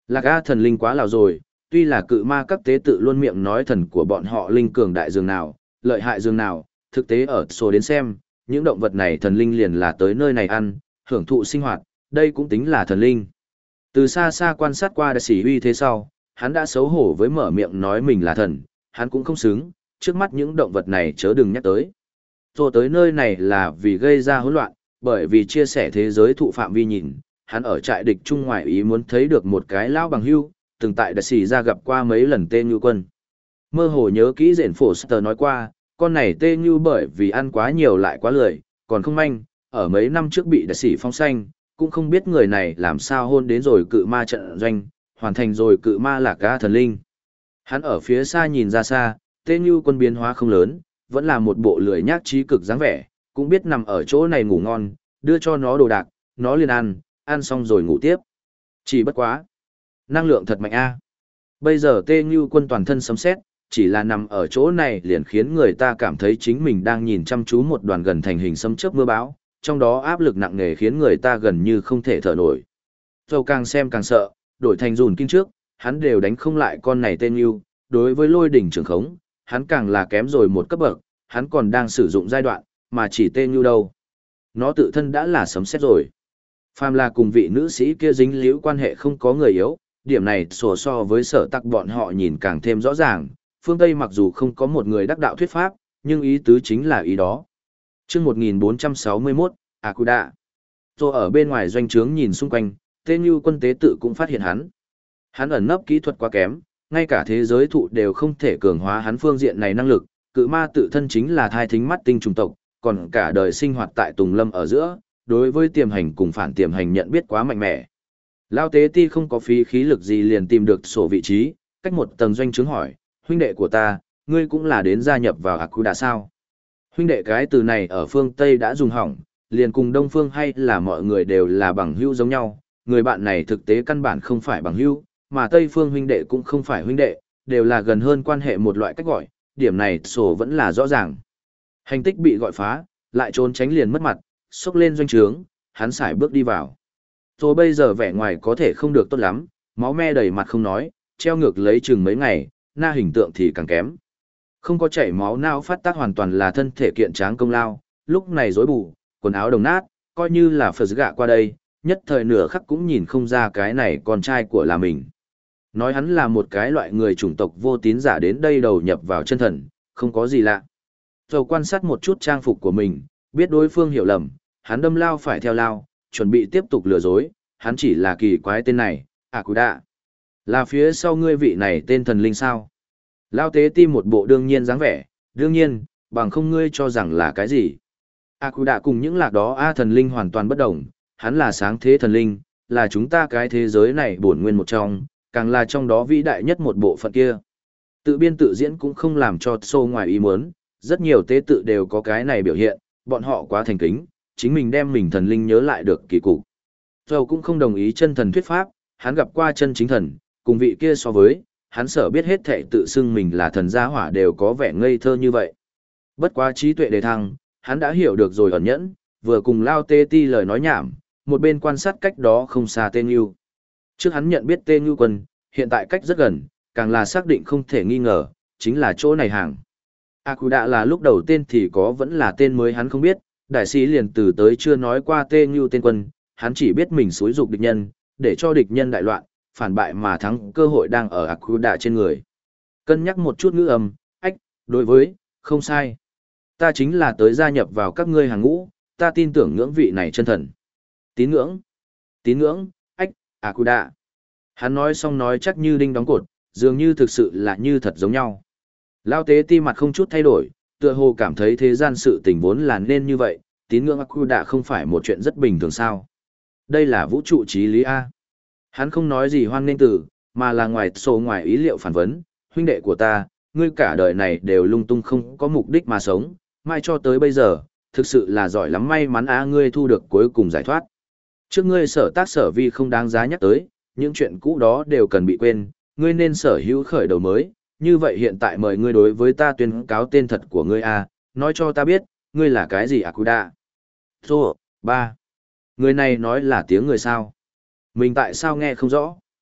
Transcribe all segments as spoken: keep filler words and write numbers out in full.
Lạc A thần linh quá lào rồi, tuy là cự ma các tế tự luôn miệng nói thần của bọn họ linh cường đại dường nào, lợi hại dường nào, thực tế ở số đến xem, những động vật này thần linh liền là tới nơi này ăn, hưởng thụ sinh hoạt, đây cũng tính là thần linh. Từ xa xa quan sát qua đại sĩ uy thế sau, hắn đã xấu hổ với mở miệng nói mình là thần, hắn cũng không xứng, trước mắt những động vật này chớ đừng nhắc tới. Rồi tới nơi này là vì gây ra hỗn loạn, bởi vì chia sẻ thế giới thụ phạm vi nhìn, hắn ở trại địch trung ngoại ý muốn thấy được một cái lão bằng hưu, từng tại đại sĩ ra gặp qua mấy lần tên như quân. Mơ hồ nhớ kỹ rện phổ sờ nói qua, con này tê như bởi vì ăn quá nhiều lại quá lười, còn không manh, ở mấy năm trước bị đại sĩ phong xanh, cũng không biết người này làm sao hôn đến rồi cự ma trận doanh, hoàn thành rồi cự ma Lạc A thần linh. Hắn ở phía xa nhìn ra xa, tê như quân biến hóa không lớn, vẫn là một bộ lười nhác trí cực dáng vẻ, cũng biết nằm ở chỗ này ngủ ngon, đưa cho nó đồ đạc, nó liền ăn, ăn xong rồi ngủ tiếp. Chỉ bất quá. Năng lượng thật mạnh a. Bây giờ tê như quân toàn thân sấm sét, chỉ là nằm ở chỗ này liền khiến người ta cảm thấy chính mình đang nhìn chăm chú một đoàn gần thành hình sấm chớp mưa bão, trong đó áp lực nặng nề khiến người ta gần như không thể thở nổi. Dầu càng xem càng sợ, đổi thành rùn kinh trước, hắn đều đánh không lại con này tên như, đối với lôi đỉnh trường khống, hắn càng là kém rồi một cấp bậc, hắn còn đang sử dụng giai đoạn, mà chỉ tên như đâu. Nó tự thân đã là sấm sét rồi. Phàm là cùng vị nữ sĩ kia dính liễu quan hệ không có người yếu, điểm này sổ so với sở tắc bọn họ nhìn càng thêm rõ ràng, phương Tây mặc dù không có một người đắc đạo thuyết pháp, nhưng ý tứ chính là ý đó. Trước một nghìn bốn trăm sáu mươi mốt, Akuda. Rồi ở bên ngoài doanh trướng nhìn xung quanh, tên như quân tế tự cũng phát hiện hắn. Hắn ẩn nấp kỹ thuật quá kém, ngay cả thế giới thụ đều không thể cường hóa hắn phương diện này năng lực, cự ma tự thân chính là thai thính mắt tinh trùng tộc, còn cả đời sinh hoạt tại Tùng Lâm ở giữa, đối với tiềm hành cùng phản tiềm hành nhận biết quá mạnh mẽ. Lao tế ti không có phí khí lực gì liền tìm được sổ vị trí, cách một tầng doanh trướng hỏi, huynh đệ của ta, ngươi cũng là đến gia nhập vào Akuda sao? Huynh đệ cái từ này ở phương Tây đã dùng hỏng, liền cùng Đông phương hay là mọi người đều là bằng hữu giống nhau, người bạn này thực tế căn bản không phải bằng hữu, mà Tây phương huynh đệ cũng không phải huynh đệ, đều là gần hơn quan hệ một loại cách gọi, điểm này sổ vẫn là rõ ràng. Hành tích bị gọi phá, lại trốn tránh liền mất mặt, xốc lên doanh trướng, hắn sải bước đi vào. Rồi bây giờ vẻ ngoài có thể không được tốt lắm, máu me đầy mặt không nói, treo ngược lấy chừng mấy ngày, na hình tượng thì càng kém. Không có chảy máu não phát tác hoàn toàn là thân thể kiện tráng công lao, lúc này rối bù, quần áo đồng nát, coi như là phật gạ qua đây, nhất thời nửa khắc cũng nhìn không ra cái này con trai của là mình. Nói hắn là một cái loại người chủng tộc vô tín giả đến đây đầu nhập vào chân thần, không có gì lạ. Rồi quan sát một chút trang phục của mình, biết đối phương hiểu lầm, hắn đâm lao phải theo lao, chuẩn bị tiếp tục lừa dối, hắn chỉ là kỳ quái tên này, Akuda. Là phía sau ngươi vị này tên thần linh sao? Lao tế tim một bộ đương nhiên dáng vẻ, đương nhiên, bằng không ngươi cho rằng là cái gì. Akuda cùng những lạc đó A thần linh hoàn toàn bất đồng, hắn là sáng thế thần linh, là chúng ta cái thế giới này bổn nguyên một trong, càng là trong đó vĩ đại nhất một bộ phận kia. Tự biên tự diễn cũng không làm cho sâu ngoài ý muốn, rất nhiều tế tự đều có cái này biểu hiện, bọn họ quá thành kính, chính mình đem mình thần linh nhớ lại được kỳ cục. Dầu cũng không đồng ý chân thần thuyết pháp, hắn gặp qua chân chính thần, cùng vị kia so với, hắn sở biết hết thệ tự xưng mình là thần gia hỏa đều có vẻ ngây thơ như vậy. Bất quá trí tuệ đề thăng, hắn đã hiểu được rồi ẩn nhẫn, vừa cùng Lao Tê Ti lời nói nhảm, một bên quan sát cách đó không xa tên Ngưu. Trước hắn nhận biết tên Ngưu quân, hiện tại cách rất gần, càng là xác định không thể nghi ngờ, chính là chỗ này hàng. Akuda là lúc đầu tên thì có vẫn là tên mới hắn không biết, đại sĩ liền từ tới chưa nói qua tên Ngưu tên quân, hắn chỉ biết mình xúi dục địch nhân, để cho địch nhân đại loạn, phản bại mà thắng cơ hội đang ở Akuda trên người. Cân nhắc một chút ngữ âm, ách, đối với, không sai. Ta chính là tới gia nhập vào các ngươi hàng ngũ, ta tin tưởng ngưỡng vị này chân thần. Tín ngưỡng, tín ngưỡng, ách, Akuda. Hắn nói xong nói chắc như đinh đóng cột, dường như thực sự là như thật giống nhau. Lao tế ti mặt không chút thay đổi, tựa hồ cảm thấy thế gian sự tình vốn là nên như vậy, tín ngưỡng Akuda không phải một chuyện rất bình thường sao. Đây là vũ trụ trí lý A. Hắn không nói gì hoan nghênh từ, mà là ngoài sổ ngoài ý liệu phản vấn, huynh đệ của ta, ngươi cả đời này đều lung tung không có mục đích mà sống, mai cho tới bây giờ, thực sự là giỏi lắm may mắn á ngươi thu được cuối cùng giải thoát. Trước ngươi sở tác sở vi không đáng giá nhắc tới, những chuyện cũ đó đều cần bị quên, ngươi nên sở hữu khởi đầu mới, như vậy hiện tại mời ngươi đối với ta tuyên cáo tên thật của ngươi a, nói cho ta biết, ngươi là cái gì Akuda. Thô, ba. Người này nói là tiếng người sao? Mình tại sao nghe không rõ?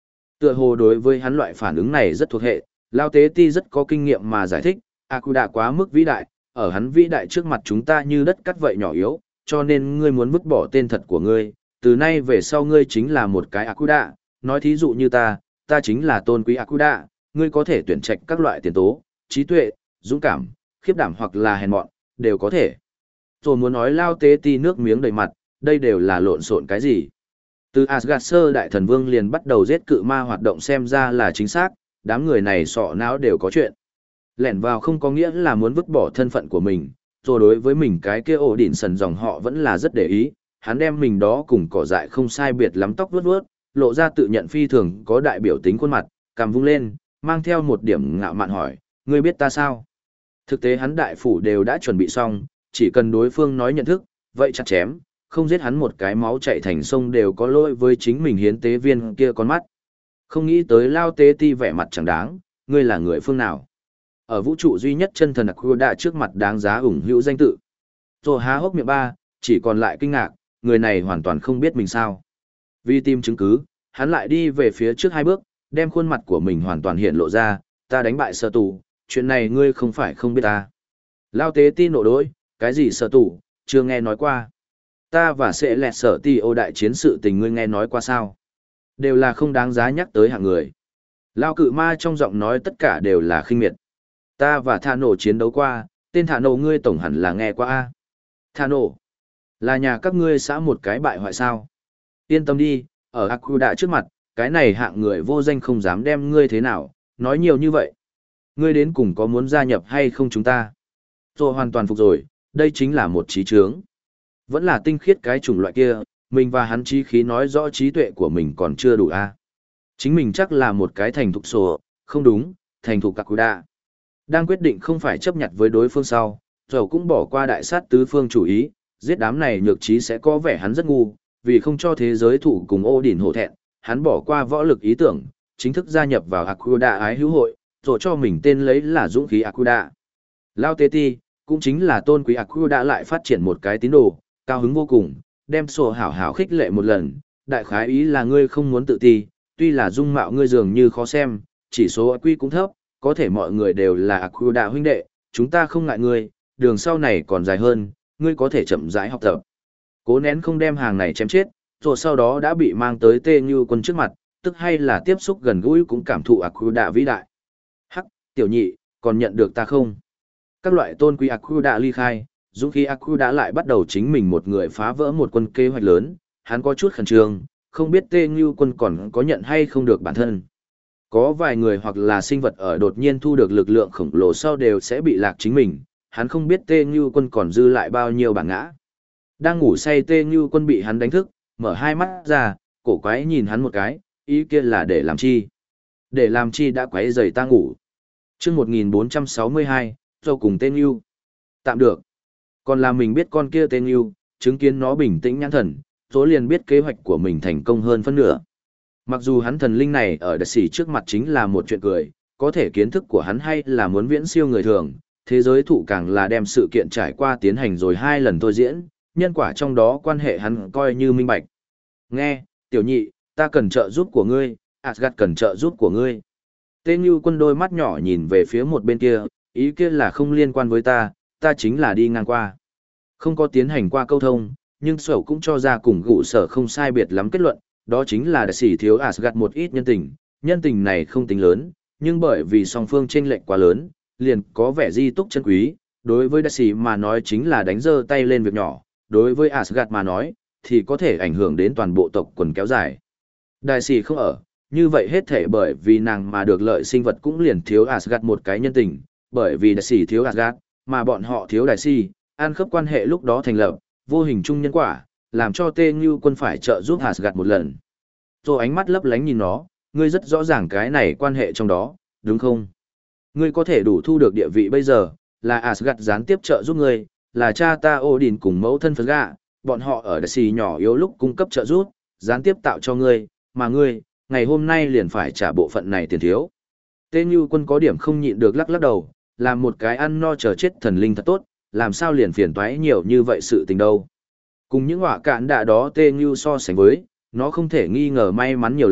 Tựa hồ đối với hắn loại phản ứng này rất thuộc hệ, Lao Tế Ti rất có kinh nghiệm mà giải thích, Akuda quá mức vĩ đại, ở hắn vĩ đại trước mặt chúng ta như đất cắt vậy nhỏ yếu, cho nên ngươi muốn vứt bỏ tên thật của ngươi, từ nay về sau ngươi chính là một cái Akuda, nói thí dụ như ta, ta chính là tôn quý Akuda, ngươi có thể tuyển trạch các loại tiền tố, trí tuệ, dũng cảm, khiếp đảm hoặc là hèn mọn, đều có thể. Rồi muốn nói Lao Tế Ti nước miếng đầy mặt, đây đều là lộn xộn cái gì? Từ Asgard sơ đại thần vương liền bắt đầu giết cự ma hoạt động xem ra là chính xác, đám người này sọ não đều có chuyện. Lẻn vào không có nghĩa là muốn vứt bỏ thân phận của mình, rồi đối với mình cái kia ổ đỉnh sần dòng họ vẫn là rất để ý, hắn đem mình đó cùng cỏ dại không sai biệt lắm tóc vuốt vuốt, lộ ra tự nhận phi thường có đại biểu tính khuôn mặt, cằm vung lên, mang theo một điểm ngạo mạn hỏi, ngươi biết ta sao? Thực tế hắn đại phủ đều đã chuẩn bị xong, chỉ cần đối phương nói nhận thức, vậy chặt chém, không giết hắn một cái máu chạy thành sông đều có lỗi với chính mình hiến tế viên kia con mắt. Không nghĩ tới Lao Tế Ti vẻ mặt chẳng đáng, ngươi là người phương nào? Ở vũ trụ duy nhất chân thần Akuda trước mặt đáng giá ủng hữu danh tự. Rồi há hốc miệng ba, chỉ còn lại kinh ngạc, người này hoàn toàn không biết mình sao. Vì tìm chứng cứ, hắn lại đi về phía trước hai bước, đem khuôn mặt của mình hoàn toàn hiện lộ ra, ta đánh bại sở tù, chuyện này ngươi không phải không biết ta. Lao Tế Ti nộ đối, cái gì sở tù, chưa nghe nói qua. Ta và sẽ lẹt sở ti ô đại chiến sự tình ngươi nghe nói qua sao. Đều là không đáng giá nhắc tới hạng người. Lao cự ma trong giọng nói tất cả đều là khinh miệt. Ta và Thà Nổ chiến đấu qua, tên Thà Nổ ngươi tổng hẳn là nghe qua a. Thà Nổ, là nhà các ngươi xã một cái bại hoại sao. Yên tâm đi, ở Akuda trước mặt, cái này hạng người vô danh không dám đem ngươi thế nào, nói nhiều như vậy. Ngươi đến cùng có muốn gia nhập hay không chúng ta? Rồi hoàn toàn phục rồi, đây chính là một trí trướng. Vẫn là tinh khiết cái chủng loại kia, mình và hắn trí khí nói rõ trí tuệ của mình còn chưa đủ a. Chính mình chắc là một cái thành thục sổ, không đúng, thành thục Akuda. Đang quyết định không phải chấp nhận với đối phương sau, rồi cũng bỏ qua đại sát tứ phương chủ ý, giết đám này nhược trí sẽ có vẻ hắn rất ngu, vì không cho thế giới thủ cùng ô đỉnh hổ thẹn, hắn bỏ qua võ lực ý tưởng, chính thức gia nhập vào Akuda ái hữu hội, rồi cho mình tên lấy là dũng khí Akuda. Lao Tế Ti, cũng chính là tôn quý Akuda lại phát triển một cái tín đồ, cao hứng vô cùng, đem sổ hảo hảo khích lệ một lần, đại khái ý là ngươi không muốn tự ti, tuy là dung mạo ngươi dường như khó xem, chỉ số i kiu cũng thấp, có thể mọi người đều là Akuda huynh đệ, chúng ta không ngại ngươi, đường sau này còn dài hơn, ngươi có thể chậm rãi học tập. Cố nén không đem hàng này chém chết, rồi sau đó đã bị mang tới Tê Như Quân trước mặt, tức hay là tiếp xúc gần gũi cũng cảm thụ Akuda vĩ đại. Hắc, tiểu nhị, còn nhận được ta không? Các loại tôn quý Akuda ly khai, dũng khí Akuda lại bắt đầu chính mình một người phá vỡ một quân kế hoạch lớn, hắn có chút khẩn trương, không biết Tê Như Quân còn có nhận hay không được bản thân. Có vài người hoặc là sinh vật ở đột nhiên thu được lực lượng khổng lồ sau đều sẽ bị lạc chính mình, hắn không biết Tê Như Quân còn dư lại bao nhiêu bản ngã. Đang ngủ say Tê Như Quân bị hắn đánh thức, mở hai mắt ra, cổ quái nhìn hắn một cái, ý kia là để làm chi? Để làm chi đã quấy rầy ta ngủ. Chương một nghìn bốn trăm sáu mươi hai, do cùng Tê Như. Tạm được. Còn là mình biết con kia Tê Như, chứng kiến nó bình tĩnh nhãn thần, số liền biết kế hoạch của mình thành công hơn phân nửa. Mặc dù hắn thần linh này ở đại sĩ trước mặt chính là một chuyện cười, có thể kiến thức của hắn hay là muốn viễn siêu người thường, thế giới thụ càng là đem sự kiện trải qua tiến hành rồi hai lần thôi diễn, nhân quả trong đó quan hệ hắn coi như minh bạch. Nghe, tiểu nhị, ta cần trợ giúp của ngươi, Asgard cần trợ giúp của ngươi. Tê Như Quân đôi mắt nhỏ nhìn về phía một bên kia, ý kia là không liên quan với ta, ta chính là đi ngang qua. Không có tiến hành qua câu thông, nhưng sở cũng cho ra cùng gụ sở không sai biệt lắm kết luận, đó chính là đại sĩ thiếu Asgard một ít nhân tình, nhân tình này không tính lớn, nhưng bởi vì song phương chênh lệch quá lớn, liền có vẻ di túc chân quý, đối với đại sĩ mà nói chính là đánh giơ tay lên việc nhỏ, đối với Asgard mà nói, thì có thể ảnh hưởng đến toàn bộ tộc quần kéo dài. Đại sĩ không ở, như vậy hết thể bởi vì nàng mà được lợi sinh vật cũng liền thiếu Asgard một cái nhân tình, bởi vì đại sĩ thiếu Asgard, mà bọn họ thiếu đại sĩ, ăn khớp quan hệ lúc đó thành lập, vô hình chung nhân quả, làm cho Tê Như Quân phải trợ giúp Asgard một lần. Rồi ánh mắt lấp lánh nhìn nó, ngươi rất rõ ràng cái này quan hệ trong đó, đúng không? Ngươi có thể đủ thu được địa vị bây giờ, là Asgard gián tiếp trợ giúp ngươi, là cha ta Odin cùng mẫu thân Phật gạ, bọn họ ở đại sĩ nhỏ yếu lúc cung cấp trợ giúp, gián tiếp tạo cho ngươi, mà ngươi, ngày hôm nay liền phải trả bộ phận này tiền thiếu. Tê Như Quân có điểm không nhịn được lắc lắc đầu, làm một cái ăn no chờ chết thần linh thật tốt, làm sao liền phiền toái nhiều như vậy sự tình đâu. Cùng những họa cạn đạ đó Tê Như so sánh với, nó không thể nghi ngờ may mắn nhiều lắm,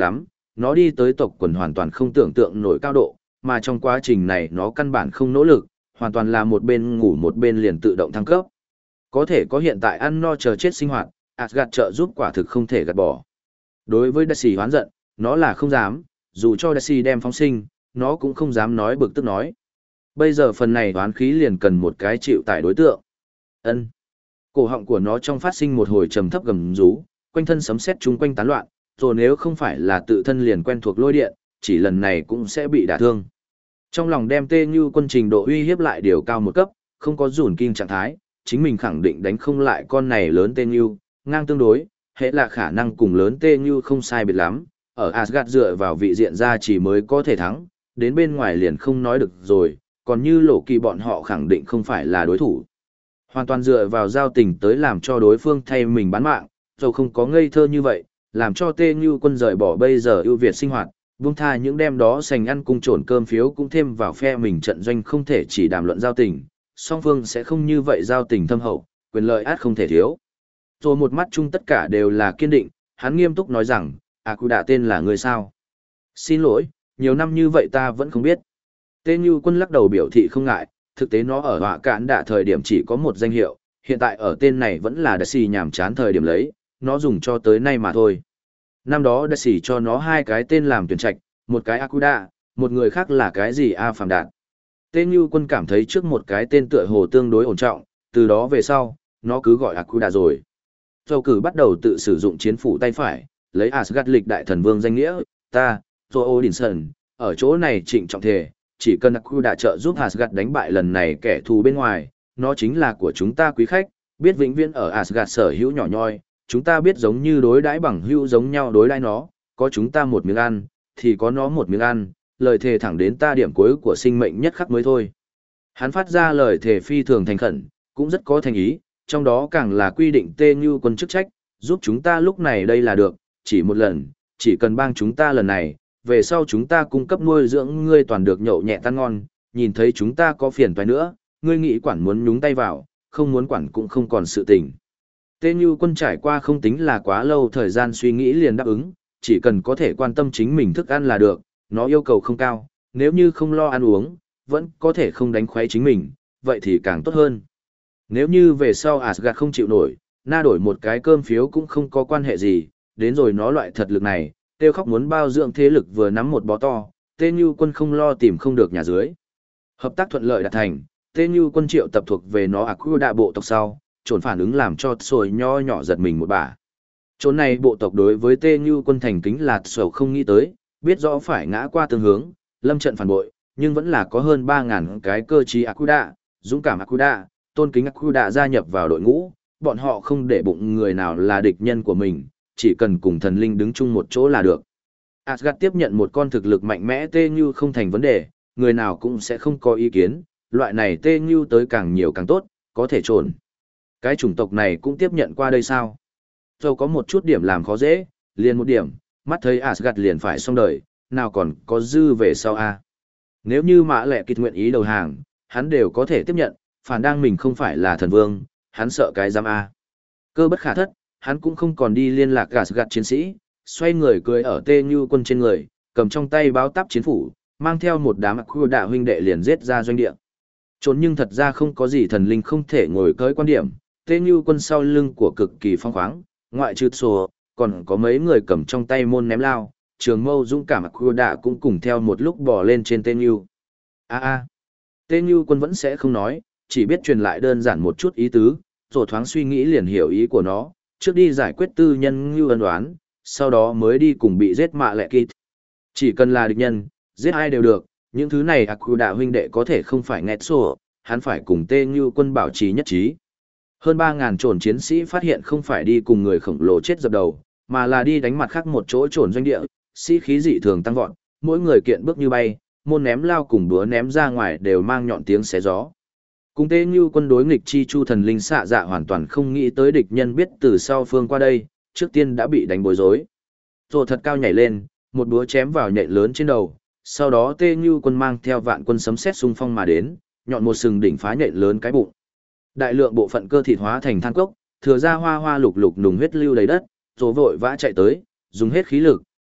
nó đi tới tộc quần hoàn toàn không tưởng tượng nổi cao độ, mà trong quá trình này nó căn bản không nỗ lực, hoàn toàn là một bên ngủ một bên liền tự động thăng cấp. Có thể có hiện tại ăn no chờ chết sinh hoạt, Asgard trợ giúp quả thực không thể gạt bỏ. Đối với Darcy hoán giận, nó là không dám, dù cho Darcy đem phóng sinh, nó cũng không dám nói bực tức nói. Bây giờ phần này hoán khí liền cần một cái chịu tải đối tượng. Ân. Cổ họng của nó trong phát sinh một hồi trầm thấp gầm rú, quanh thân sấm sét chung quanh tán loạn, rồi nếu không phải là tự thân liền quen thuộc lôi điện, chỉ lần này cũng sẽ bị đả thương. Trong lòng đem Tê Như Quân trình độ uy hiếp lại điều cao một cấp, không có rủn kinh trạng thái, chính mình khẳng định đánh không lại con này lớn Tê Như, ngang tương đối, hệ là khả năng cùng lớn Tê Như không sai biệt lắm, ở Asgard dựa vào vị diện ra chỉ mới có thể thắng, đến bên ngoài liền không nói được rồi, còn như Lộ Kỳ bọn họ khẳng định không phải là đối thủ. Hoàn toàn dựa vào giao tình tới làm cho đối phương thay mình bán mạng, dù không có ngây thơ như vậy, làm cho Tê Như Quân rời bỏ bây giờ ưu việt sinh hoạt, buông tha những đem đó sành ăn cung trồn cơm phiếu cũng thêm vào phe mình trận doanh không thể chỉ đàm luận giao tình, song phương sẽ không như vậy giao tình thâm hậu, quyền lợi át không thể thiếu. Rồi một mắt chung tất cả đều là kiên định, hắn nghiêm túc nói rằng, à cụ đạ tên là người sao? Xin lỗi, nhiều năm như vậy ta vẫn không biết. Tê Như Quân lắc đầu biểu thị không ngại, thực tế nó ở họa cản đạ thời điểm chỉ có một danh hiệu, hiện tại ở tên này vẫn là Đại Sĩ nhàm chán thời điểm lấy, nó dùng cho tới nay mà thôi. Năm đó Đại Sĩ cho nó hai cái tên làm tuyển trạch, một cái Akuda, một người khác là cái gì A Phàm Đạt. Tê Như Quân cảm thấy trước một cái tên tựa hồ tương đối ổn trọng, từ đó về sau, nó cứ gọi Akuda rồi. Dầu cử bắt đầu tự sử dụng chiến phủ tay phải, lấy Asgard lịch đại thần vương danh nghĩa, ta, Thor Odinson, ở chỗ này trịnh trọng thề, chỉ cần Akuda trợ giúp Asgard đánh bại lần này kẻ thù bên ngoài, nó chính là của chúng ta quý khách, biết vĩnh viễn ở Asgard sở hữu nhỏ nhoi, chúng ta biết giống như đối đãi bằng hữu giống nhau đối đãi nó, có chúng ta một miếng ăn, thì có nó một miếng ăn, lời thề thẳng đến ta điểm cuối của sinh mệnh nhất khắc mới thôi. Hắn phát ra lời thề phi thường thành khẩn, cũng rất có thành ý, trong đó càng là quy định Tê Như Quân chức trách, giúp chúng ta lúc này đây là được, chỉ một lần, chỉ cần bang chúng ta lần này, về sau chúng ta cung cấp nuôi dưỡng ngươi toàn được nhậu nhẹ tan ngon, nhìn thấy chúng ta có phiền toái nữa, ngươi nghĩ quản muốn nhúng tay vào, không muốn quản cũng không còn sự tình. Tê Như Quân trải qua không tính là quá lâu thời gian suy nghĩ liền đáp ứng, chỉ cần có thể quan tâm chính mình thức ăn là được, nó yêu cầu không cao, nếu như không lo ăn uống, vẫn có thể không đánh khoái chính mình, vậy thì càng tốt hơn. Nếu như về sau Asgard không chịu nổi, na đổi một cái cơm phiếu cũng không có quan hệ gì, đến rồi nó loại thật lực này, tiêu khóc muốn bao dưỡng thế lực vừa nắm một bó to, Tê Như Quân không lo tìm không được nhà dưới. Hợp tác thuận lợi đạt thành, Tê Như Quân triệu tập thuộc về nó Akuda bộ tộc sau, trốn phản ứng làm cho sồi nho nhỏ giật mình một bà. Chỗ này bộ tộc đối với Tê Như Quân thành kính là sầu không nghĩ tới, biết rõ phải ngã qua tương hướng, lâm trận phản bội, nhưng vẫn là có hơn ba ngàn cái cơ trí Akuda, dũng cảm Akuda, tôn kính Akuda gia nhập vào đội ngũ, bọn họ không để bụng người nào là địch nhân của mình, chỉ cần cùng thần linh đứng chung một chỗ là được. Asgard tiếp nhận một con thực lực mạnh mẽ Tê Như không thành vấn đề, người nào cũng sẽ không có ý kiến, loại này Tê Như tới càng nhiều càng tốt, có thể trồn. Cái chủng tộc này cũng tiếp nhận qua đây sao? Dẫu có một chút điểm làm khó dễ, liền một điểm, mắt thấy Asgard liền phải xong đời, nào còn có dư về sau a? Nếu như Mã Lệ Kịt nguyện ý đầu hàng, hắn đều có thể tiếp nhận, phản đang mình không phải là thần vương, hắn sợ cái giam a. Cơ bất khả thất, hắn cũng không còn đi liên lạc Asgard chiến sĩ, xoay người cưỡi ở Tê Như Quân trên người, cầm trong tay báo táp chiến phủ, mang theo một đám Akuda huynh đệ liền giết ra doanh địa. Trốn nhưng thật ra không có gì thần linh không thể ngồi cưỡi quan điểm, Tê Như Quân sau lưng của cực kỳ phong khoáng, ngoại trừ sổ, còn có mấy người cầm trong tay môn ném lao, trường mâu dũng cảm Akuda cũng cùng theo một lúc bò lên trên Tê Như. A a, Tê Như Quân vẫn sẽ không nói, chỉ biết truyền lại đơn giản một chút ý tứ, rồi thoáng suy nghĩ liền hiểu ý của nó, trước đi giải quyết tư nhân như ân đoán, sau đó mới đi cùng bị giết Mạ Lệ Kịt. Chỉ cần là địch nhân, giết ai đều được, những thứ này Akuda huynh đệ có thể không phải nghe sổ, hắn phải cùng Tê Như Quân bảo trì nhất trí. Hơn ba ngàn trồn chiến sĩ phát hiện không phải đi cùng người khổng lồ chết dập đầu, mà là đi đánh mặt khác một chỗ trồn doanh địa, sĩ khí dị thường tăng vọt, mỗi người kiện bước như bay, môn ném lao cùng búa ném ra ngoài đều mang nhọn tiếng xé gió. Cùng Tê Như Quân đối nghịch chi chu thần linh xạ dạ hoàn toàn không nghĩ tới địch nhân biết từ sau phương qua đây, trước tiên đã bị đánh bối rối. Rồi thật cao nhảy lên, một búa chém vào nhện lớn trên đầu, sau đó Tê Như Quân mang theo vạn quân sấm sét xung phong mà đến, nhọn một sừng đỉnh phá nhện lớn cái bụng. Đại lượng bộ phận cơ thịt hóa thành than cốc, thừa ra hoa hoa lục lục nùng huyết lưu đầy đất, rồi vội vã chạy tới, dùng hết khí lực,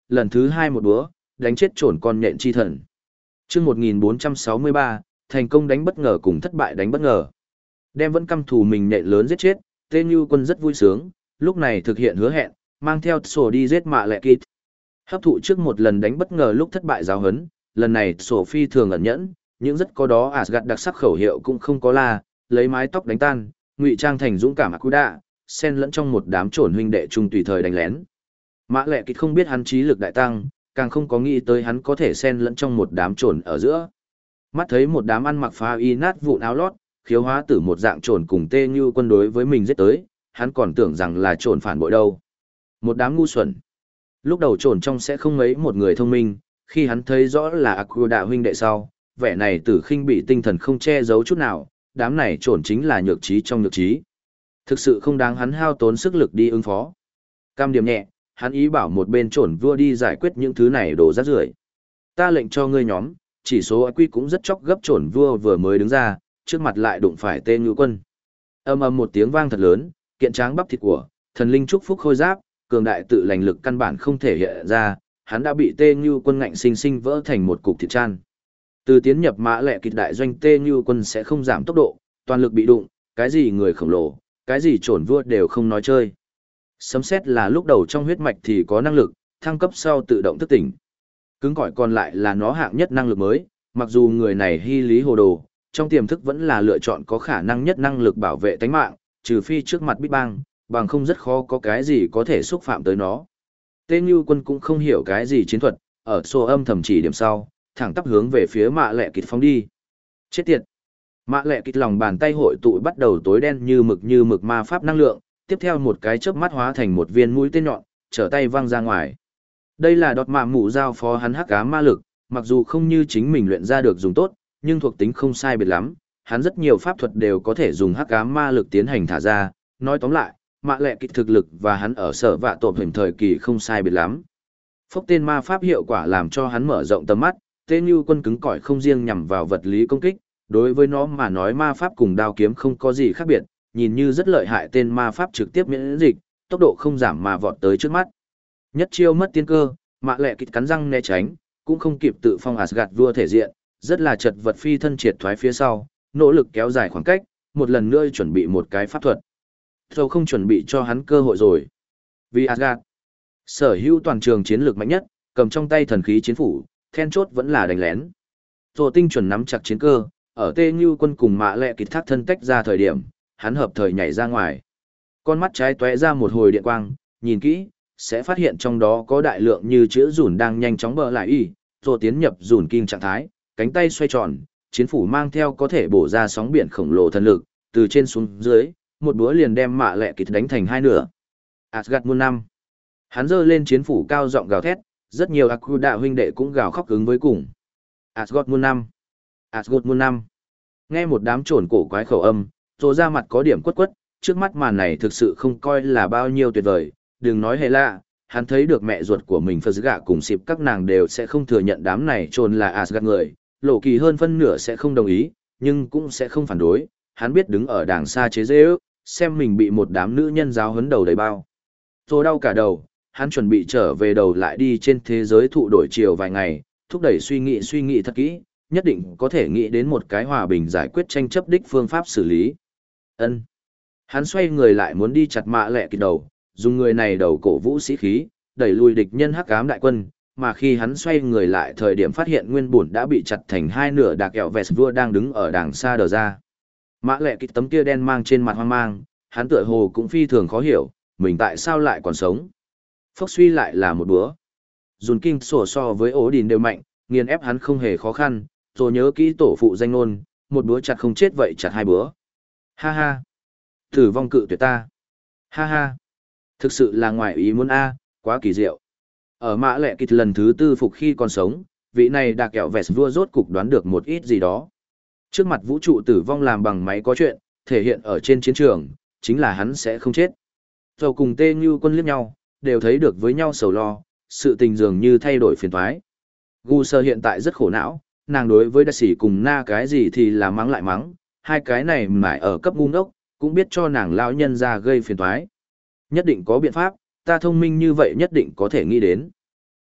lần thứ hai một búa, đánh chết trồn con nhện chi thần. Chương một nghìn bốn trăm sáu mươi ba, thành công đánh bất ngờ cùng thất bại đánh bất ngờ. Đem vẫn căm thù mình nhện lớn giết chết, Tê Như Quân rất vui sướng, lúc này thực hiện hứa hẹn, mang theo sổ đi giết mạ lẹ kịt. Hấp thụ trước một lần đánh bất ngờ lúc thất bại giáo hấn, lần này sổ phi thường ẩn nhẫn, những rất có đó Asgard đặc sắc khẩu hiệu cũng không có là, lấy mái tóc đánh tan, ngụy trang thành dũng cảm Akuda, xen lẫn trong một đám trồn huynh đệ chung tùy thời đánh lén. Mã lệ kịch không biết hắn trí lực đại tăng, càng không có nghĩ tới hắn có thể xen lẫn trong một đám trồn ở giữa. Mắt thấy một đám ăn mặc phá y nát vụn áo lót, khiếu hóa tử một dạng trồn cùng Tê Như Quân đối với mình giết tới, hắn còn tưởng rằng là trồn phản bội đâu. Một đám ngu xuẩn. Lúc đầu trồn trong sẽ không mấy một người thông minh, khi hắn thấy rõ là Akuda huynh đệ sau, vẻ này tử khinh bị tinh thần không che giấu chút nào, đám này trồn chính là nhược trí trong nhược trí. Thực sự không đáng hắn hao tốn sức lực đi ứng phó. Cam điểm nhẹ, hắn ý bảo một bên trồn vua đi giải quyết những thứ này đổ rác rưởi. Ta lệnh cho ngươi nhóm, chỉ số i kiu cũng rất chóc gấp trồn vua vừa mới đứng ra, trước mặt lại đụng phải Tê Như Quân. Âm ầm một tiếng vang thật lớn, kiện tráng bắp thịt của, thần linh chúc phúc khôi giáp, cường đại tự lành lực căn bản không thể hiện ra, hắn đã bị Tê Như Quân ngạnh sinh sinh vỡ thành một cục thịt chan. Từ tiến nhập mã lệ kịch đại doanh Tê Như Quân sẽ không giảm tốc độ, toàn lực bị đụng, cái gì người khổng lồ, cái gì trồn vua đều không nói chơi. Sấm sét là lúc đầu trong huyết mạch thì có năng lực, thăng cấp sau tự động thức tỉnh. Cứng cỏi còn lại là nó hạng nhất năng lực mới, mặc dù người này hy lý hồ đồ, trong tiềm thức vẫn là lựa chọn có khả năng nhất năng lực bảo vệ tánh mạng, trừ phi trước mặt Big Bang, bằng không rất khó có cái gì có thể xúc phạm tới nó. Tê Như Quân cũng không hiểu cái gì chiến thuật, ở xô âm thầm chỉ điểm sau, thẳng tắp hướng về phía mạ lẹ kịt phóng đi. Chết tiệt! Mạ lẹ kịt lòng bàn tay hội tụ bắt đầu tối đen như mực như mực ma pháp năng lượng, tiếp theo một cái chớp mắt hóa thành một viên mũi tên nhọn, trở tay văng ra ngoài. Đây là đọt mạ mụ giao phó hắn hắc ám ma lực, mặc dù không như chính mình luyện ra được dùng tốt, nhưng thuộc tính không sai biệt lắm, hắn rất nhiều pháp thuật đều có thể dùng hắc ám ma lực tiến hành thả ra. Nói tóm lại, mạ lẹ kịt thực lực và hắn ở sở vạ tộp hình thời kỳ không sai biệt lắm. Phốc tên ma pháp hiệu quả làm cho hắn mở rộng tầm mắt, Tê Như Quân cứng cỏi không riêng nhằm vào vật lý công kích, đối với nó mà nói ma pháp cùng đao kiếm không có gì khác biệt, nhìn như rất lợi hại tên ma pháp trực tiếp miễn dịch, tốc độ không giảm mà vọt tới trước mắt. Nhất chiêu mất tiên cơ, mạ lẹ kịt cắn răng né tránh, cũng không kịp tự phong Asgard vua thể diện, rất là chật vật phi thân triệt thoái phía sau, nỗ lực kéo dài khoảng cách, một lần nữa chuẩn bị một cái pháp thuật. Thâu không chuẩn bị cho hắn cơ hội rồi. Vì Asgard, sở hữu toàn trường chiến lược mạnh nhất, cầm trong tay thần khí chiến phủ, then chốt vẫn là đánh lén. Rồi tinh chuẩn nắm chặt chiến cơ, ở Tê Như Quân cùng mạ lẹ kịt thác thân tách ra thời điểm, hắn hợp thời nhảy ra ngoài. Con mắt trái tóe ra một hồi điện quang, nhìn kỹ, sẽ phát hiện trong đó có đại lượng như chữ rủn đang nhanh chóng bờ lại y, rồi tiến nhập rủn kim trạng thái, cánh tay xoay tròn, chiến phủ mang theo có thể bổ ra sóng biển khổng lồ thần lực, từ trên xuống dưới, một búa liền đem mạ lẹ kịt đánh thành hai nửa. Asgard muôn năm. Hắn giơ lên chiến phủ cao giọng gào thét, rất nhiều Akuda huynh đệ cũng gào khóc ứng với cùng. Asgard muôn năm. Asgard muôn năm. Nghe một đám trồn cổ quái khẩu âm, rồi ra mặt có điểm quất quất, trước mắt màn này thực sự không coi là bao nhiêu tuyệt vời, đừng nói hề lạ, hắn thấy được mẹ ruột của mình Phật gạ cùng xịp các nàng đều sẽ không thừa nhận đám này trồn là Asgard người, lộ kỳ hơn phân nửa sẽ không đồng ý, nhưng cũng sẽ không phản đối, hắn biết đứng ở đàng xa chế dễ ước, xem mình bị một đám nữ nhân giáo huấn đầu đầy bao. Rồi đau cả đầu, hắn chuẩn bị trở về đầu lại đi trên thế giới thụ đổi chiều vài ngày, thúc đẩy suy nghĩ suy nghĩ thật kỹ, nhất định có thể nghĩ đến một cái hòa bình giải quyết tranh chấp đích phương pháp xử lý. Ân. Hắn xoay người lại muốn đi chặt mạ lẹ kịt đầu, dùng người này đầu cổ vũ sĩ khí, đẩy lùi địch nhân hắc ám đại quân, mà khi hắn xoay người lại thời điểm phát hiện nguyên bổn đã bị chặt thành hai nửa đạc kẹo vẹt vua đang đứng ở đàng xa đờ ra. Mã lẹ kịt tấm kia đen mang trên mặt hoang mang, hắn tựa hồ cũng phi thường khó hiểu, mình tại sao lại còn sống. Phốc suy lại là một búa. Dùn kinh sổ so với ố đìn đều mạnh, nghiền ép hắn không hề khó khăn, rồi nhớ kỹ tổ phụ danh ngôn, một búa chặt không chết vậy chặt hai búa. Ha ha. Tử vong cự tuyệt ta. Ha ha. Thực sự là ngoài ý muốn a, quá kỳ diệu. Ở mã lẹ kịt lần thứ tư phục khi còn sống, vị này đạc kẹo vẹt vua rốt cục đoán được một ít gì đó. Trước mặt vũ trụ tử vong làm bằng máy có chuyện, thể hiện ở trên chiến trường, chính là hắn sẽ không chết. Rồi cùng Tê Như Quân liếc nhau, đều thấy được với nhau sầu lo, sự tình dường như thay đổi phiền toái. Gu Sơ hiện tại rất khổ não, nàng đối với đại sĩ cùng na cái gì thì là mắng lại mắng, hai cái này mãi ở cấp ngu ngốc, cũng biết cho nàng lão nhân ra gây phiền toái. Nhất định có biện pháp, ta thông minh như vậy nhất định có thể nghĩ đến.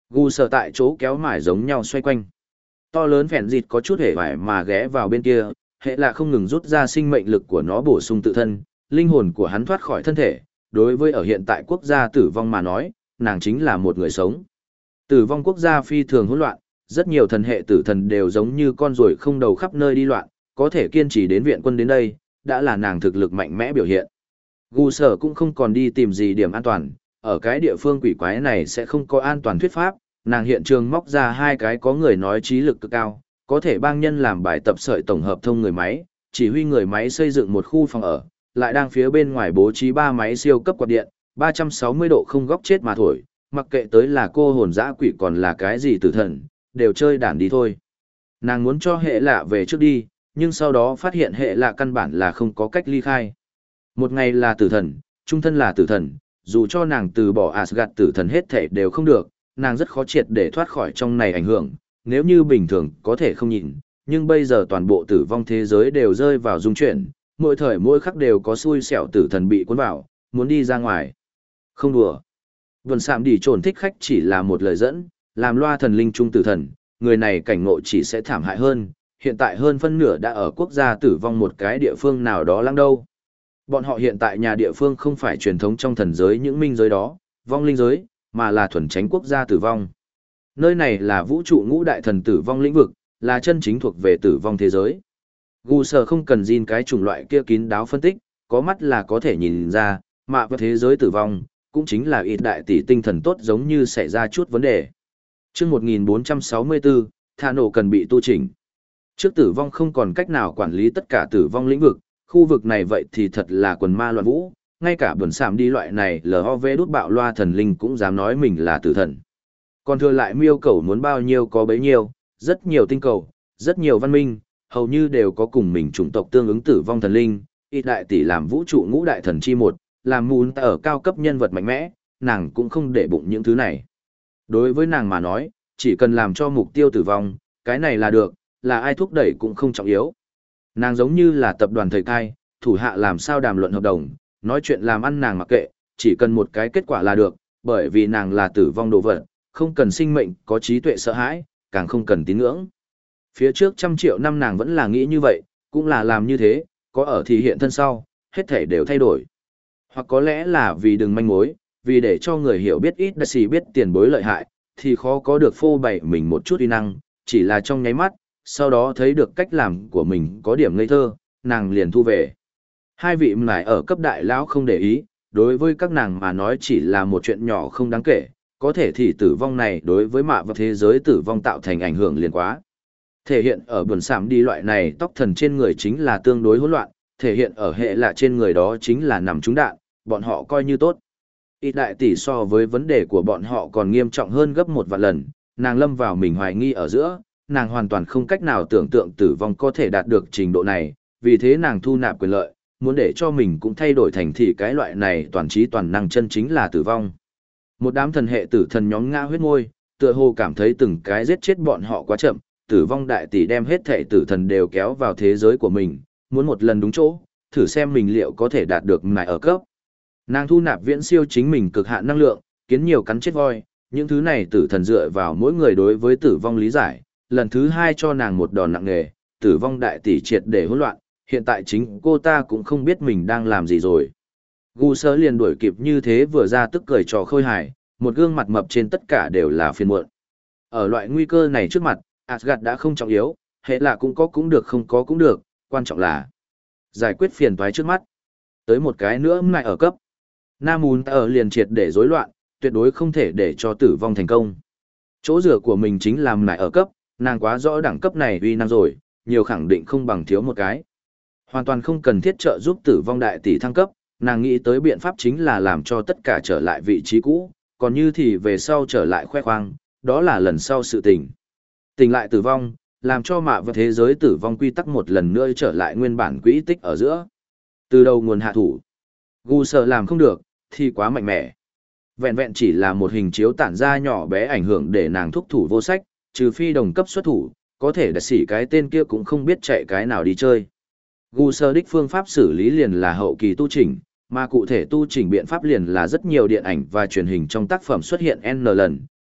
Gu sở tại chỗ kéo mải giống nhau xoay quanh. To lớn phèn dịt có chút hề vải mà ghé vào bên kia, hệ là không ngừng rút ra sinh mệnh lực của nó bổ sung tự thân, linh hồn của hắn thoát khỏi thân thể. Đối với ở hiện tại quốc gia tử vong mà nói, nàng chính là một người sống. Tử vong quốc gia phi thường hỗn loạn, rất nhiều thần hệ tử thần đều giống như con ruồi không đầu khắp nơi đi loạn, có thể kiên trì đến viện quân đến đây, đã là nàng thực lực mạnh mẽ biểu hiện. Gu sở cũng không còn đi tìm gì điểm an toàn, ở cái địa phương quỷ quái này sẽ không có an toàn thuyết pháp, nàng hiện trường móc ra hai cái có người nói trí lực cực cao, có thể bang nhân làm bài tập sợi tổng hợp thông người máy, chỉ huy người máy xây dựng một khu phòng ở, lại đang phía bên ngoài bố trí ba máy siêu cấp quạt điện, ba trăm sáu mươi độ không góc chết mà thổi, mặc kệ tới là cô hồn dã quỷ còn là cái gì tử thần, đều chơi đản đi thôi. Nàng muốn cho hệ lạ về trước đi, nhưng sau đó phát hiện hệ lạ căn bản là không có cách ly khai. Một ngày là tử thần, trung thân là tử thần, dù cho nàng từ bỏ Asgard tử thần hết thể đều không được, nàng rất khó triệt để thoát khỏi trong này ảnh hưởng, nếu như bình thường có thể không nhìn, nhưng bây giờ toàn bộ tử vong thế giới đều rơi vào dung chuyển, mỗi thời mỗi khắc đều có xui xẻo tử thần bị cuốn vào, muốn đi ra ngoài. Không đùa. Vân Sạm đi trồn thích khách chỉ là một lời dẫn, làm loa thần linh trung tử thần, người này cảnh ngộ chỉ sẽ thảm hại hơn, hiện tại hơn phân nửa đã ở quốc gia tử vong một cái địa phương nào đó lăng đâu. Bọn họ hiện tại nhà địa phương không phải truyền thống trong thần giới những minh giới đó, vong linh giới, mà là thuần tránh quốc gia tử vong. Nơi này là vũ trụ ngũ đại thần tử vong lĩnh vực, là chân chính thuộc về tử vong thế giới. Gu sở không cần gìn cái chủng loại kia kín đáo phân tích, có mắt là có thể nhìn ra, mà vào thế giới tử vong, cũng chính là ít đại tỷ tinh thần tốt giống như xảy ra chút vấn đề. Trước một nghìn bốn trăm sáu mươi tư, thả nổ cần bị tu chỉnh. Trước tử vong không còn cách nào quản lý tất cả tử vong lĩnh vực, khu vực này vậy thì thật là quần ma loạn vũ, ngay cả buồn sảm đi loại này lờ o vê đút bạo loa thần linh cũng dám nói mình là tử thần. Còn thừa lại miêu cầu muốn bao nhiêu có bấy nhiêu, rất nhiều tinh cầu, rất nhiều văn minh, hầu như đều có cùng mình chủng tộc tương ứng tử vong thần linh, ít đại tỷ làm vũ trụ ngũ đại thần chi một, làm mùn ở cao cấp nhân vật mạnh mẽ, nàng cũng không để bụng những thứ này. Đối với nàng mà nói, chỉ cần làm cho mục tiêu tử vong, cái này là được, là ai thúc đẩy cũng không trọng yếu. Nàng giống như là tập đoàn thời cai, thủ hạ làm sao đàm luận hợp đồng, nói chuyện làm ăn nàng mặc kệ, chỉ cần một cái kết quả là được, bởi vì nàng là tử vong đồ vật, không cần sinh mệnh, có trí tuệ sợ hãi, càng không cần tín ngưỡng. Phía trước trăm triệu năm nàng vẫn là nghĩ như vậy, cũng là làm như thế, có ở thì hiện thân sau, hết thể đều thay đổi. Hoặc có lẽ là vì đừng manh mối, vì để cho người hiểu biết ít đặc sĩ biết tiền bối lợi hại, thì khó có được phô bày mình một chút uy năng, chỉ là trong nháy mắt, sau đó thấy được cách làm của mình có điểm ngây thơ, nàng liền thu về. Hai vị mải ở cấp đại lão không để ý, đối với các nàng mà nói chỉ là một chuyện nhỏ không đáng kể, có thể thì tử vong này đối với mạ và thế giới tử vong tạo thành ảnh hưởng liền quá. Thể hiện ở buồn sảm đi loại này tóc thần trên người chính là tương đối hỗn loạn, thể hiện ở hệ lạ trên người đó chính là nằm trúng đạn, bọn họ coi như tốt. Ít đại tỷ so với vấn đề của bọn họ còn nghiêm trọng hơn gấp một vạn lần, nàng lâm vào mình hoài nghi ở giữa, nàng hoàn toàn không cách nào tưởng tượng tử vong có thể đạt được trình độ này, vì thế nàng thu nạp quyền lợi, muốn để cho mình cũng thay đổi thành thì cái loại này toàn trí toàn năng chân chính là tử vong. Một đám thần hệ tử thần nhóm ngã huyết ngôi, tựa hồ cảm thấy từng cái giết chết bọn họ quá chậm, tử vong đại tỷ đem hết thệ tử thần đều kéo vào thế giới của mình, muốn một lần đúng chỗ, thử xem mình liệu có thể đạt được mài ở cấp. Nàng thu nạp viễn siêu chính mình cực hạn năng lượng, kiến nhiều cắn chết voi, những thứ này tử thần dựa vào mỗi người đối với tử vong lý giải, lần thứ hai cho nàng một đòn nặng nề, tử vong đại tỷ triệt để hỗn loạn, hiện tại chính cô ta cũng không biết mình đang làm gì rồi. Gu sơ liền đuổi kịp như thế vừa ra tức cười trò khôi hài, một gương mặt mập trên tất cả đều là phiền muộn. Ở loại nguy cơ này trước mặt, Asgard đã không trọng yếu, hệ là cũng có cũng được không có cũng được, quan trọng là giải quyết phiền toái trước mắt. Tới một cái nữa lại ở cấp. Nam Mùn ở liền triệt để rối loạn, tuyệt đối không thể để cho tử vong thành công. Chỗ rửa của mình chính làm lại ở cấp, nàng quá rõ đẳng cấp này uy năng rồi, nhiều khẳng định không bằng thiếu một cái. Hoàn toàn không cần thiết trợ giúp tử vong đại tỷ thăng cấp, nàng nghĩ tới biện pháp chính là làm cho tất cả trở lại vị trí cũ, còn như thì về sau trở lại khoe khoang, đó là lần sau sự tình. Tỉnh lại tử vong, làm cho mạ và thế giới tử vong quy tắc một lần nữa trở lại nguyên bản quỹ tích ở giữa. Từ đầu nguồn hạ thủ, Gu sợ làm không được, thì quá mạnh mẽ. Vẹn vẹn chỉ là một hình chiếu tản ra nhỏ bé ảnh hưởng để nàng thúc thủ vô sách, trừ phi đồng cấp xuất thủ, có thể đặt xỉ cái tên kia cũng không biết chạy cái nào đi chơi. Gu sơ đích phương pháp xử lý liền là hậu kỳ tu chỉnh, mà cụ thể tu chỉnh biện pháp liền là rất nhiều điện ảnh và truyền hình trong tác phẩm xuất hiện N lần,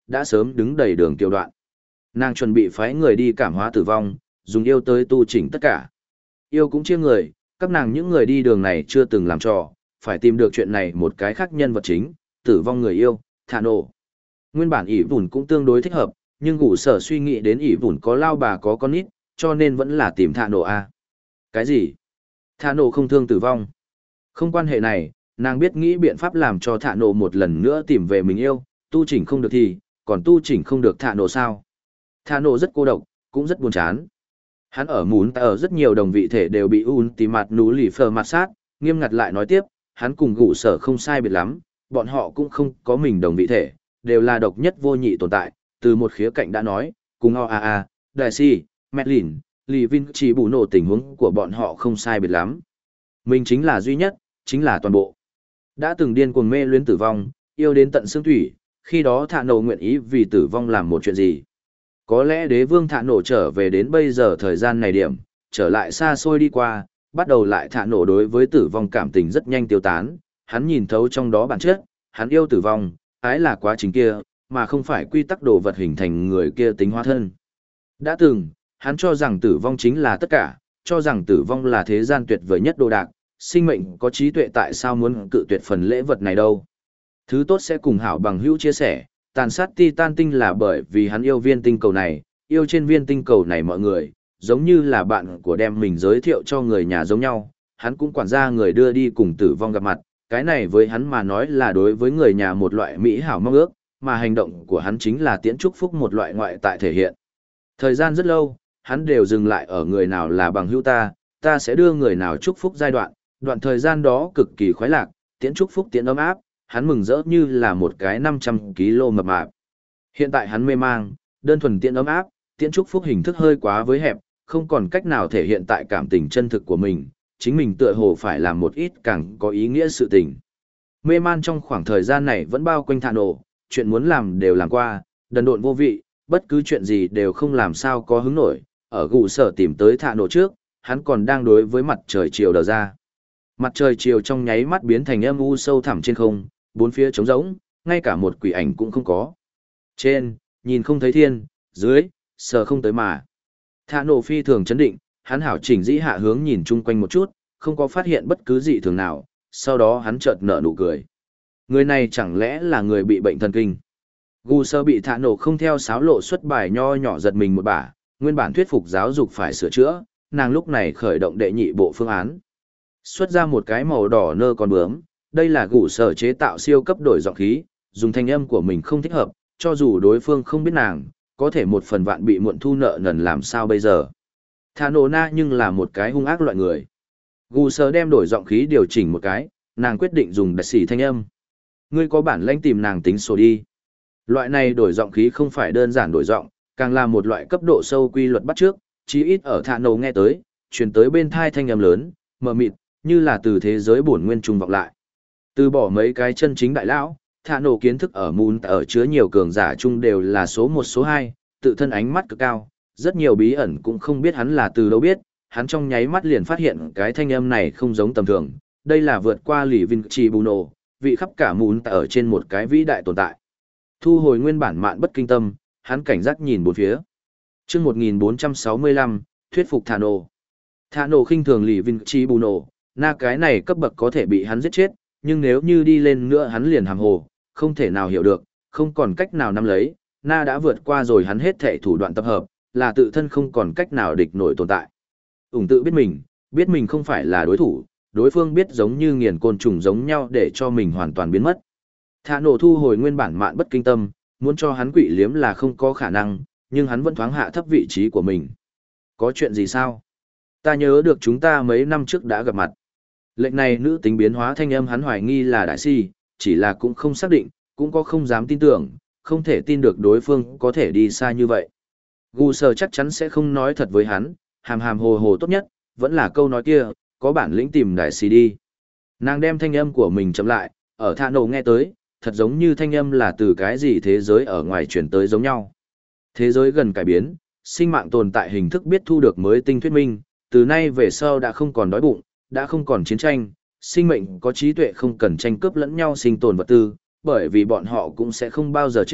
đã sớm đứng đầy đường tiêu đoạn. Nàng chuẩn bị phái người đi cảm hóa tử vong, dùng yêu tới tu chỉnh tất cả. Yêu cũng chia người, các nàng những người đi đường này chưa từng làm trò, phải tìm được chuyện này một cái khác nhân vật chính, tử vong người yêu, thả nổ. Nguyên bản ỷ vùn cũng tương đối thích hợp, nhưng ngủ sở suy nghĩ đến ỷ vùn có lao bà có con nít, cho nên vẫn là tìm thả nổ a. Cái gì? Thả nổ không thương tử vong. Không quan hệ này, nàng biết nghĩ biện pháp làm cho thả nổ một lần nữa tìm về mình yêu, tu chỉnh không được thì, còn tu chỉnh không được thả nổ sao? Thả nổ rất cô độc, cũng rất buồn chán. Hắn ở mún ở rất nhiều đồng vị thể đều bị un tí mặt nú lì phờ mặt sát, nghiêm ngặt lại nói tiếp, hắn cùng ngủ sở không sai biệt lắm, bọn họ cũng không có mình đồng vị thể, đều là độc nhất vô nhị tồn tại, từ một khía cạnh đã nói, cùng o a a, đại si, Medlin, lì vin chỉ bù nổ tình huống của bọn họ không sai biệt lắm. Mình chính là duy nhất, chính là toàn bộ. Đã từng điên cuồng mê luyến tử vong, yêu đến tận xương thủy, khi đó thả nổ nguyện ý vì tử vong làm một chuyện gì. Có lẽ đế vương thả nổ trở về đến bây giờ thời gian này điểm, trở lại xa xôi đi qua, bắt đầu lại thả nổ đối với tử vong cảm tình rất nhanh tiêu tán, hắn nhìn thấu trong đó bản chất, hắn yêu tử vong, ái là quá trình kia, mà không phải quy tắc đồ vật hình thành người kia tính hóa thân. Đã từng, hắn cho rằng tử vong chính là tất cả, cho rằng tử vong là thế gian tuyệt vời nhất đồ đạc, sinh mệnh có trí tuệ tại sao muốn cự tuyệt phần lễ vật này đâu. Thứ tốt sẽ cùng hảo bằng hữu chia sẻ, tàn sát Titan tinh là bởi vì hắn yêu viên tinh cầu này, yêu trên viên tinh cầu này mọi người, giống như là bạn của đem mình giới thiệu cho người nhà giống nhau, hắn cũng quản gia người đưa đi cùng tử vong gặp mặt, cái này với hắn mà nói là đối với người nhà một loại mỹ hảo mong ước, mà hành động của hắn chính là tiễn chúc phúc một loại ngoại tại thể hiện. Thời gian rất lâu, hắn đều dừng lại ở người nào là bằng hữu ta, ta sẽ đưa người nào chúc phúc giai đoạn, đoạn thời gian đó cực kỳ khoái lạc, tiễn chúc phúc tiễn ấm áp, hắn mừng rỡ như là một cái năm trăm ki lô mập mạp. Hiện tại hắn mê mang, đơn thuần tiễn ấm áp, tiễn chúc phúc hình thức hơi quá với hẹp, không còn cách nào thể hiện tại cảm tình chân thực của mình, chính mình tựa hồ phải làm một ít càng có ý nghĩa sự tình. Mê man trong khoảng thời gian này vẫn bao quanh thả nổ, chuyện muốn làm đều làm qua, đần độn vô vị, bất cứ chuyện gì đều không làm sao có hứng nổi, ở gù sở tìm tới thả nổ trước, hắn còn đang đối với mặt trời chiều đờ ra. Mặt trời chiều trong nháy mắt biến thành âm u sâu thẳm trên không, bốn phía trống rỗng, ngay cả một quỷ ảnh cũng không có. Trên, nhìn không thấy thiên, dưới, sờ không tới mà. Thả nổ phi thường chấn định, hắn hảo chỉnh dĩ hạ hướng nhìn chung quanh một chút, không có phát hiện bất cứ gì thường nào, sau đó hắn chợt nở nụ cười. Người này chẳng lẽ là người bị bệnh thần kinh? Gu sơ bị thả nổ không theo sáo lộ xuất bài nho nhỏ giật mình một bả, nguyên bản thuyết phục giáo dục phải sửa chữa, nàng lúc này khởi động đệ nhị bộ phương án. Xuất ra một cái màu đỏ nơ con bướm, đây là Gu sở chế tạo siêu cấp đổi giọng khí, dùng thanh âm của mình không thích hợp, cho dù đối phương không biết nàng, có thể một phần vạn bị muộn thu nợ nần làm sao bây giờ. Thả nổ na nhưng là một cái hung ác loại người. Gu sở đem đổi giọng khí điều chỉnh một cái, nàng quyết định dùng đặc sĩ thanh âm. Ngươi có bản lãnh tìm nàng tính sổ đi. Loại này đổi giọng khí không phải đơn giản đổi giọng, càng là một loại cấp độ sâu quy luật bắt trước, chí ít ở thả nổ nghe tới, truyền tới bên thai thanh âm lớn, mờ mịt, như là từ thế giới bổn nguyên trung vọng lại. Từ bỏ mấy cái chân chính đại lão, thả nổ kiến thức ở Moon ở chứa nhiều cường giả chung đều là số một số hai, tự thân ánh mắt cực cao, rất nhiều bí ẩn cũng không biết hắn là từ đâu biết, hắn trong nháy mắt liền phát hiện cái thanh âm này không giống tầm thường, đây là vượt qua lì Vin Chi Buno, vị khắp cả Moon ở trên một cái vĩ đại tồn tại. Thu hồi nguyên bản mạn bất kinh tâm, hắn cảnh giác nhìn bốn phía. Chương một nghìn bốn trăm sáu mươi lăm, thuyết phục thả nổ. Thả nổ khinh thường lì Vin Chi Buno, na cái này cấp bậc có thể bị hắn giết chết, nhưng nếu như đi lên nữa hắn liền hàm hồ, không thể nào hiểu được, không còn cách nào nắm lấy, na đã vượt qua rồi hắn hết thể thủ đoạn tập hợp, là tự thân không còn cách nào địch nổi tồn tại. Ủng tự biết mình, biết mình không phải là đối thủ, đối phương biết giống như nghiền côn trùng giống nhau để cho mình hoàn toàn biến mất. Thả nổ thu hồi nguyên bản mạn bất kinh tâm, muốn cho hắn quỷ liếm là không có khả năng, nhưng hắn vẫn thoáng hạ thấp vị trí của mình. Có chuyện gì sao? Ta nhớ được chúng ta mấy năm trước đã gặp mặt. Lệnh này nữ tính biến hóa thanh âm hắn hoài nghi là đại si, chỉ là cũng không xác định, cũng có không dám tin tưởng, không thể tin được đối phương có thể đi xa như vậy. Gu sờ chắc chắn sẽ không nói thật với hắn, hàm hàm hồ hồ tốt nhất, vẫn là câu nói kia, có bản lĩnh tìm đại si đi. Nàng đem thanh âm của mình chậm lại, ở thả nổ nghe tới, thật giống như thanh âm là từ cái gì thế giới ở ngoài chuyển tới giống nhau. Thế giới gần cải biến, sinh mạng tồn tại hình thức biết thu được mới tinh thuyết minh, từ nay về sau đã không còn đói bụng, đã không còn chiến tranh, sinh mệnh có trí tuệ không cần tranh cướp lẫn nhau sinh tồn vật tư, bởi vì bọn họ cũng sẽ không bao giờ chết,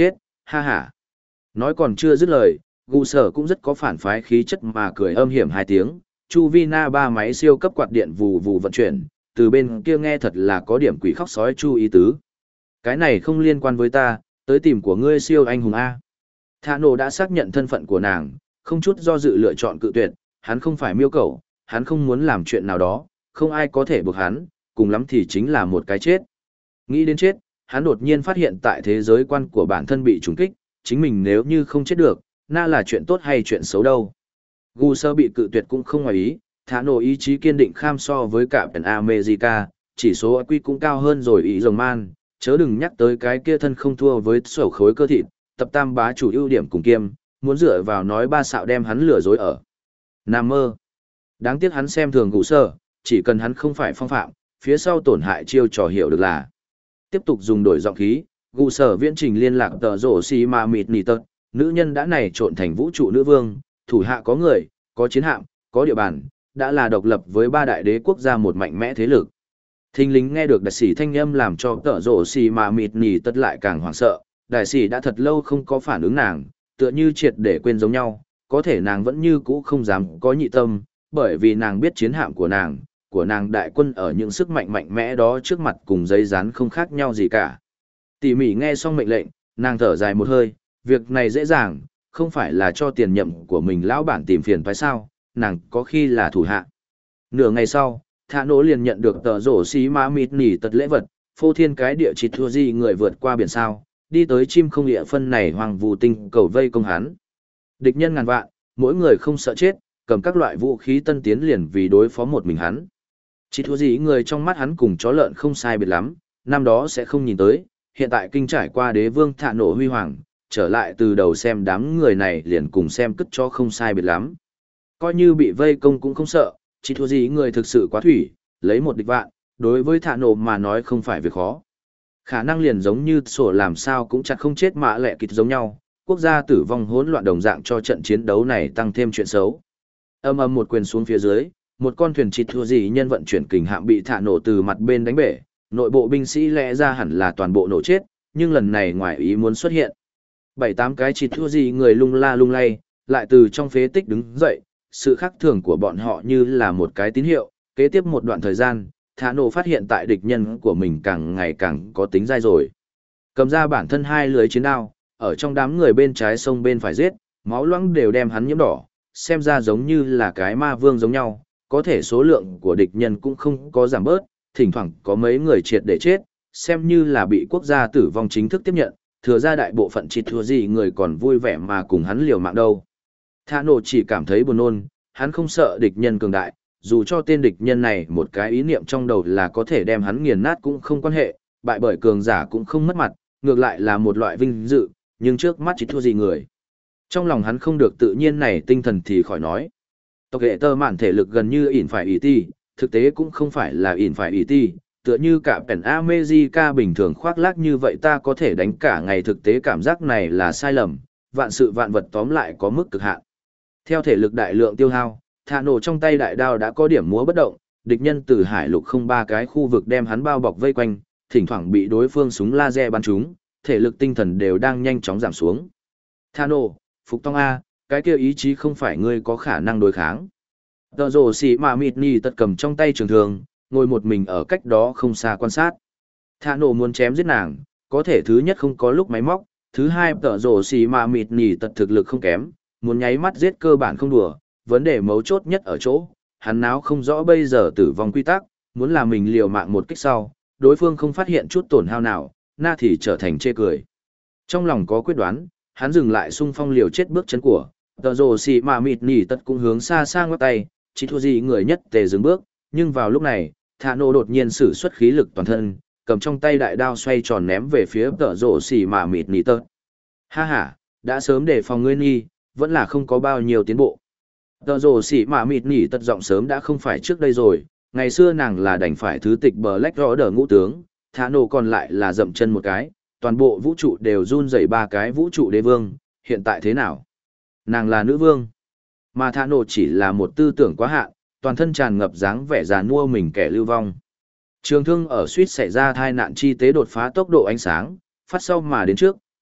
ha ha. Nói còn chưa dứt lời, gù sở cũng rất có phản phái khí chất mà cười âm hiểm hai tiếng, chu vi na ba máy siêu cấp quạt điện vù vù vận chuyển, từ bên kia nghe thật là có điểm quỷ khóc sói chu ý tứ. Cái này không liên quan với ta, tới tìm của ngươi siêu anh hùng A. Thả nổ đã xác nhận thân phận của nàng, không chút do dự lựa chọn cự tuyệt, hắn không phải miêu cầu, hắn không muốn làm chuyện nào đó, không ai có thể buộc hắn, cùng lắm thì chính là một cái chết. Nghĩ đến chết, hắn đột nhiên phát hiện tại thế giới quan của bản thân bị trùng kích, chính mình nếu như không chết được, na là chuyện tốt hay chuyện xấu đâu. Gu sơ bị cự tuyệt cũng không ngoài ý, thả nổ ý chí kiên định kham so với cả Captain America, chỉ số i kiu cũng cao hơn rồi ý rồng man, chớ đừng nhắc tới cái kia thân không thua với sổ khối cơ thịt, tập tam bá chủ ưu điểm cùng kiêm, muốn dựa vào nói ba xạo đem hắn lừa dối ở. Nam mơ. Đáng tiếc hắn xem thường Gu sơ, chỉ cần hắn không phải phong phạm, phía sau tổn hại chiêu trò hiểu được là. Tiếp tục dùng đổi giọng khí, Gu sở viễn trình liên lạc tờ rổ xì mà mịt nì tật, nữ nhân đã này trộn thành vũ trụ nữ vương, thủ hạ có người, có chiến hạm, có địa bàn, đã là độc lập với ba đại đế quốc gia một mạnh mẽ thế lực. Thinh lính nghe được đại sĩ thanh âm làm cho tờ rổ xì mà mịt nì tật lại càng hoảng sợ, đại sĩ đã thật lâu không có phản ứng nàng, tựa như triệt để quên giống nhau, có thể nàng vẫn như cũ không dám có nhị tâm, bởi vì nàng biết chiến hạm của nàng, của nàng đại quân ở những sức mạnh mạnh mẽ đó trước mặt cùng giấy rán không khác nhau gì cả. Tỉ mỉ nghe xong mệnh lệnh, nàng thở dài một hơi, việc này dễ dàng, không phải là cho tiền nhậm của mình lão bản tìm phiền phải sao, nàng có khi là thủ hạ. Nửa ngày sau, Thả nổ liền nhận được tờ rổ xí má mịt nỉ tật lễ vật, phô thiên cái địa chỉ thua gì người vượt qua biển sao, đi tới chim không địa phân này hoàng vù tinh cầu vây công hắn. Địch nhân ngàn vạn, mỗi người không sợ chết, cầm các loại vũ khí tân tiến liền vì đối phó một mình hắn. Chỉ thua gì người trong mắt hắn cùng chó lợn không sai biệt lắm, năm đó sẽ không nhìn tới, hiện tại kinh trải qua đế vương Thả nổ huy hoàng, trở lại từ đầu xem đám người này liền cùng xem cất cho không sai biệt lắm. Coi như bị vây công cũng không sợ, chỉ thua gì người thực sự quá thủy, lấy một địch vạn, đối với Thả nổ mà nói không phải việc khó. Khả năng liền giống như sổ làm sao cũng chặt không chết mã lẹ kịch giống nhau, quốc gia tử vong hỗn loạn đồng dạng cho trận chiến đấu này tăng thêm chuyện xấu. Âm âm một quyền xuống phía dưới, một con thuyền chỉ thua gì nhân vận chuyển kình hạm bị Thả nổ từ mặt bên đánh bể, nội bộ binh sĩ lẽ ra hẳn là toàn bộ nổ chết, nhưng lần này ngoài ý muốn xuất hiện. Bảy tám cái chỉ thua gì người lung la lung lay, lại từ trong phế tích đứng dậy, sự khác thường của bọn họ như là một cái tín hiệu, kế tiếp một đoạn thời gian, Thả nổ phát hiện tại địch nhân của mình càng ngày càng có tính dai rồi. Cầm ra bản thân hai lưới chiến đao, ở trong đám người bên trái sông bên phải giết, máu loãng đều đem hắn nhiễm đỏ, xem ra giống như là cái ma vương giống nhau, có thể số lượng của địch nhân cũng không có giảm bớt, thỉnh thoảng có mấy người triệt để chết, xem như là bị quốc gia tử vong chính thức tiếp nhận, thừa ra đại bộ phận chỉ thua gì người còn vui vẻ mà cùng hắn liều mạng đâu. Thả nổ chỉ cảm thấy buồn nôn, hắn không sợ địch nhân cường đại, dù cho tên địch nhân này một cái ý niệm trong đầu là có thể đem hắn nghiền nát cũng không quan hệ, bại bởi cường giả cũng không mất mặt, ngược lại là một loại vinh dự, nhưng trước mắt chỉ thua gì người. Trong lòng hắn không được tự nhiên này tinh thần thì khỏi nói. Tộc hệ tơ mạn thể lực gần như ỉn phải ý ti, thực tế cũng không phải là ỉn phải ý ti, tựa như cả Pen America bình thường khoác lác như vậy ta có thể đánh cả ngày, thực tế cảm giác này là sai lầm, vạn sự vạn vật tóm lại có mức cực hạn. Theo thể lực đại lượng tiêu hao, Thả nổ trong tay đại đao đã có điểm múa bất động, địch nhân từ hải lục không ba cái khu vực đem hắn bao bọc vây quanh, thỉnh thoảng bị đối phương súng laser bắn trúng, thể lực tinh thần đều đang nhanh chóng giảm xuống. Thả nổ, Phục Tông A, cái kia ý chí không phải ngươi có khả năng đối kháng. Tờ rồ xì mà mịt nì tật cầm trong tay trường thường, ngồi một mình ở cách đó không xa quan sát. Thả nổ muốn chém giết nàng, có thể thứ nhất không có lúc máy móc, thứ hai tờ rồ xì mà mịt nì tật thực lực không kém, muốn nháy mắt giết cơ bản không đùa, vấn đề mấu chốt nhất ở chỗ, hắn náo không rõ bây giờ tử vong quy tắc, muốn làm mình liều mạng một kích sau, đối phương không phát hiện chút tổn hao nào, na thì trở thành chê cười. Trong lòng có quyết đoán, hắn dừng lại xung phong liều chết bước chân của, tờ rồ xì mà mịt nỉ tật cũng hướng xa xa ngoắc tay, chỉ thua gì người nhất tề dừng bước, nhưng vào lúc này, Thả nổ đột nhiên sử xuất khí lực toàn thân, cầm trong tay đại đao xoay tròn ném về phía tờ rồ xì mà mịt nỉ tật. Ha ha, đã sớm để phòng ngươi nghi, vẫn là không có bao nhiêu tiến bộ. Tờ rồ xì mà mịt nỉ tật giọng sớm đã không phải trước đây rồi, ngày xưa nàng là đành phải thứ tịch Black Order ngũ tướng, Thả nổ còn lại là dậm chân một cái, toàn bộ vũ trụ đều run rẩy ba cái vũ trụ đế vương, hiện tại thế nào? Nàng là nữ vương, mà Thả nổ chỉ là một tư tưởng quá hạn, toàn thân tràn ngập dáng vẻ già nua mình kẻ lưu vong. Trường thương ở suýt xảy ra tai nạn chi tế đột phá tốc độ ánh sáng, phát sau mà đến trước,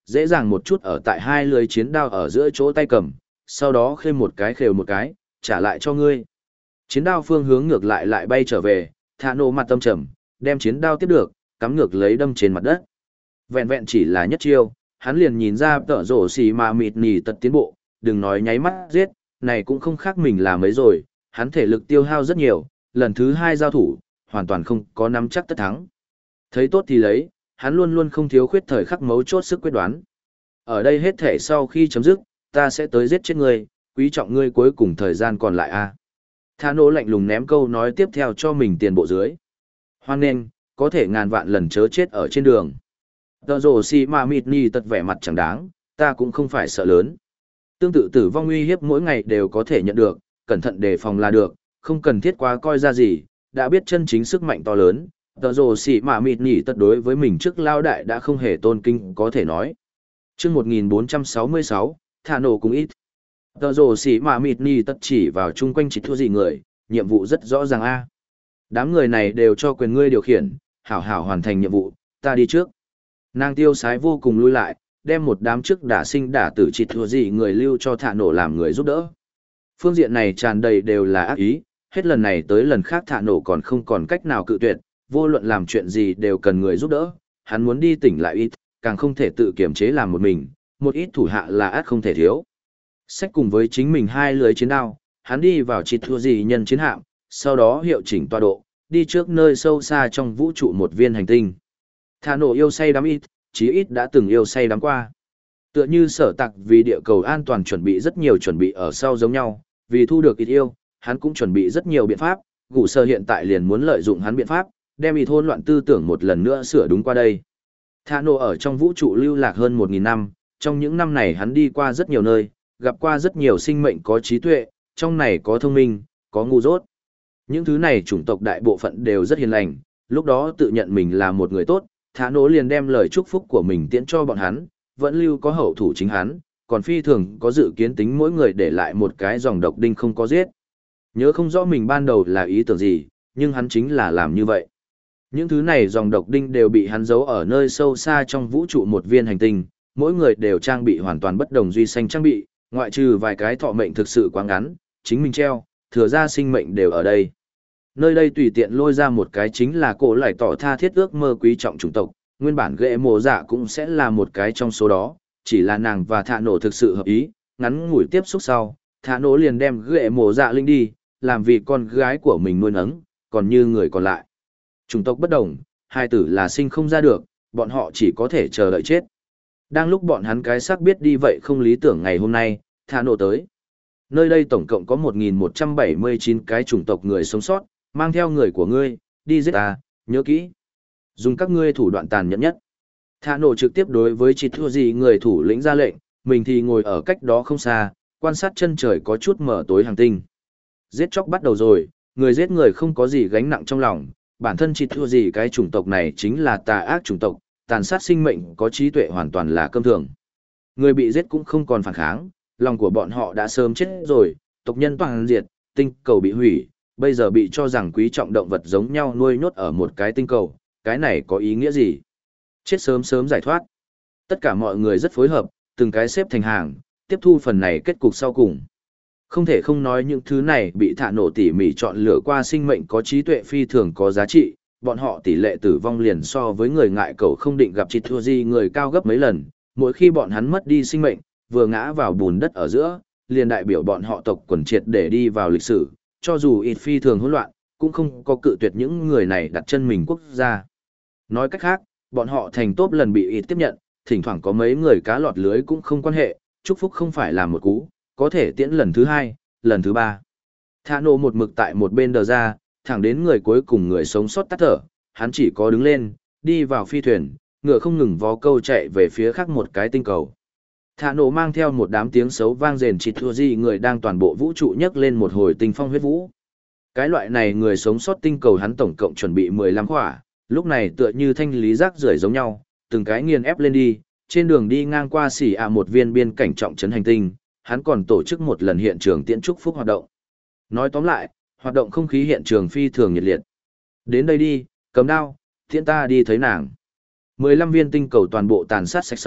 dễ dàng một chút ở tại hai lưới chiến đao ở giữa chỗ tay cầm, sau đó khêu một cái khều một cái, trả lại cho ngươi. Chiến đao phương hướng ngược lại lại bay trở về, Thả nổ mặt tâm trầm, đem chiến đao tiếp được, cắm ngược lấy đâm trên mặt đất. Vẹn vẹn chỉ là nhất chiêu, hắn liền nhìn ra tợ rổ xì mà mịt nỉ tật tiến bộ, đừng nói nháy mắt giết, này cũng không khác mình là mấy rồi, hắn thể lực tiêu hao rất nhiều, lần thứ hai giao thủ, hoàn toàn không có nắm chắc tất thắng. Thấy tốt thì lấy, hắn luôn luôn không thiếu khuyết thời khắc mấu chốt sức quyết đoán. Ở đây hết thể sau khi chấm dứt, ta sẽ tới giết chết ngươi, quý trọng ngươi cuối cùng thời gian còn lại a. Thả nổ lạnh lùng ném câu nói tiếp theo cho mình tiền bộ dưới. Hoan nên, có thể ngàn vạn lần chớ chết ở trên đường. Tờ rồ xì mà mịt nỉ tật vẻ mặt chẳng đáng, ta cũng không phải sợ lớn. Tương tự tử vong uy hiếp mỗi ngày đều có thể nhận được, cẩn thận đề phòng là được, không cần thiết quá coi ra gì, đã biết chân chính sức mạnh to lớn. Tờ rồ xì mà mịt nỉ tật đối với mình trước lao đại đã không hề tôn kinh có thể nói. Chương một nghìn bốn trăm sáu mươi sáu, thả nổ cũng ít. Tờ rồ xì mà mịt nỉ tật chỉ vào chung quanh chỉ thua gì người, nhiệm vụ rất rõ ràng a. Đám người này đều cho quyền ngươi điều khiển, hảo hảo hoàn thành nhiệm vụ, ta đi trước. Nàng tiêu sái vô cùng lui lại, đem một đám trước đả sinh đả tử chỉ thua gì người lưu cho thả nổ làm người giúp đỡ. Phương diện này tràn đầy đều là ác ý, hết lần này tới lần khác thả nổ còn không còn cách nào cự tuyệt, vô luận làm chuyện gì đều cần người giúp đỡ, hắn muốn đi tỉnh lại ít, càng không thể tự kiểm chế làm một mình, một ít thủ hạ là át không thể thiếu. Sách cùng với chính mình hai lưới chiến đao, hắn đi vào chỉ thua gì nhân chiến hạm, sau đó hiệu chỉnh tọa độ, đi trước nơi sâu xa trong vũ trụ một viên hành tinh. Thả nổ yêu say đắm ít, chí ít đã từng yêu say đắm qua. Tựa như sở tặc vì địa cầu an toàn chuẩn bị rất nhiều chuẩn bị ở sau giống nhau, vì thu được ít yêu, hắn cũng chuẩn bị rất nhiều biện pháp, gủ sơ hiện tại liền muốn lợi dụng hắn biện pháp, đem ít hỗn loạn tư tưởng một lần nữa sửa đúng qua đây. Thả nổ ở trong vũ trụ lưu lạc hơn một nghìn năm, trong những năm này hắn đi qua rất nhiều nơi, gặp qua rất nhiều sinh mệnh có trí tuệ, trong này có thông minh, có ngu dốt. Những thứ này chủng tộc đại bộ phận đều rất hiền lành, lúc đó tự nhận mình là một người tốt, Thả nổ liền đem lời chúc phúc của mình tiễn cho bọn hắn, vẫn lưu có hậu thủ chính hắn, còn phi thường có dự kiến tính mỗi người để lại một cái dòng độc đinh không có giết. Nhớ không rõ mình ban đầu là ý tưởng gì, nhưng hắn chính là làm như vậy. Những thứ này dòng độc đinh đều bị hắn giấu ở nơi sâu xa trong vũ trụ một viên hành tinh, mỗi người đều trang bị hoàn toàn bất đồng duy xanh trang bị, ngoại trừ vài cái thọ mệnh thực sự quá ngắn, chính mình treo, thừa ra sinh mệnh đều ở đây. Nơi đây tùy tiện lôi ra một cái chính là cổ lại tỏ tha thiết ước mơ quý trọng chủng tộc, nguyên bản ghệ mộ dạ cũng sẽ là một cái trong số đó, chỉ là nàng và thả nổ thực sự hợp ý, ngắn ngủi tiếp xúc sau, thả nổ liền đem ghệ mộ dạ linh đi, làm vì con gái của mình nuôi nấng, còn như người còn lại. Chủng tộc bất đồng, hai tử là sinh không ra được, bọn họ chỉ có thể chờ đợi chết. Đang lúc bọn hắn cái xác biết đi vậy không lý tưởng ngày hôm nay, thả nổ tới. Nơi đây tổng cộng có một nghìn một trăm bảy mươi chín cái chủng tộc người sống sót, mang theo người của ngươi, đi giết ta, nhớ kỹ. Dùng các ngươi thủ đoạn tàn nhẫn nhất. Thả nổ trực tiếp đối với chỉ thua gì người thủ lĩnh ra lệnh, mình thì ngồi ở cách đó không xa, quan sát chân trời có chút mở tối hàng tinh. Giết chóc bắt đầu rồi, người giết người không có gì gánh nặng trong lòng, bản thân chỉ thua gì cái chủng tộc này chính là tà ác chủng tộc, tàn sát sinh mệnh có trí tuệ hoàn toàn là cơm thường. Người bị giết cũng không còn phản kháng, lòng của bọn họ đã sớm chết rồi, tộc nhân toàn diệt, tinh cầu bị hủy, bây giờ bị cho rằng quý trọng động vật giống nhau nuôi nhốt ở một cái tinh cầu, cái này có ý nghĩa gì? Chết sớm sớm giải thoát. Tất cả mọi người rất phối hợp, từng cái xếp thành hàng, tiếp thu phần này kết cục sau cùng. Không thể không nói những thứ này bị thả nổ tỉ mỉ chọn lựa qua sinh mệnh có trí tuệ phi thường có giá trị, bọn họ tỷ lệ tử vong liền so với người ngại cầu không định gặp chỉ thua gì người cao gấp mấy lần, mỗi khi bọn hắn mất đi sinh mệnh, vừa ngã vào bùn đất ở giữa, liền đại biểu bọn họ tộc quần triệt để đi vào lịch sử, cho dù ít phi thường hỗn loạn, cũng không có cự tuyệt những người này đặt chân mình quốc gia. Nói cách khác, bọn họ thành tốt lần bị ít tiếp nhận, thỉnh thoảng có mấy người cá lọt lưới cũng không quan hệ, chúc phúc không phải là một cú, có thể tiễn lần thứ hai, lần thứ ba. Thả nổ một mực tại một bên đờ ra, thẳng đến người cuối cùng người sống sót tắt thở, hắn chỉ có đứng lên, đi vào phi thuyền, ngựa không ngừng vó câu chạy về phía khác một cái tinh cầu. Thả nổ mang theo một đám tiếng xấu vang rền chỉ thua gì người đang toàn bộ vũ trụ nhấc lên một hồi tinh phong huyết vũ. Cái loại này người sống sót tinh cầu hắn tổng cộng chuẩn bị mười lăm khỏa, lúc này tựa như thanh lý rác rưởi giống nhau, từng cái nghiền ép lên đi, trên đường đi ngang qua xỉ ạ một viên biên cảnh trọng trấn hành tinh, hắn còn tổ chức một lần hiện trường tiễn chúc phúc hoạt động. Nói tóm lại, hoạt động không khí hiện trường phi thường nhiệt liệt. Đến đây đi, cầm đao, tiễn ta đi thấy nàng. mười lăm viên tinh cầu toàn bộ tàn sát sạch sau,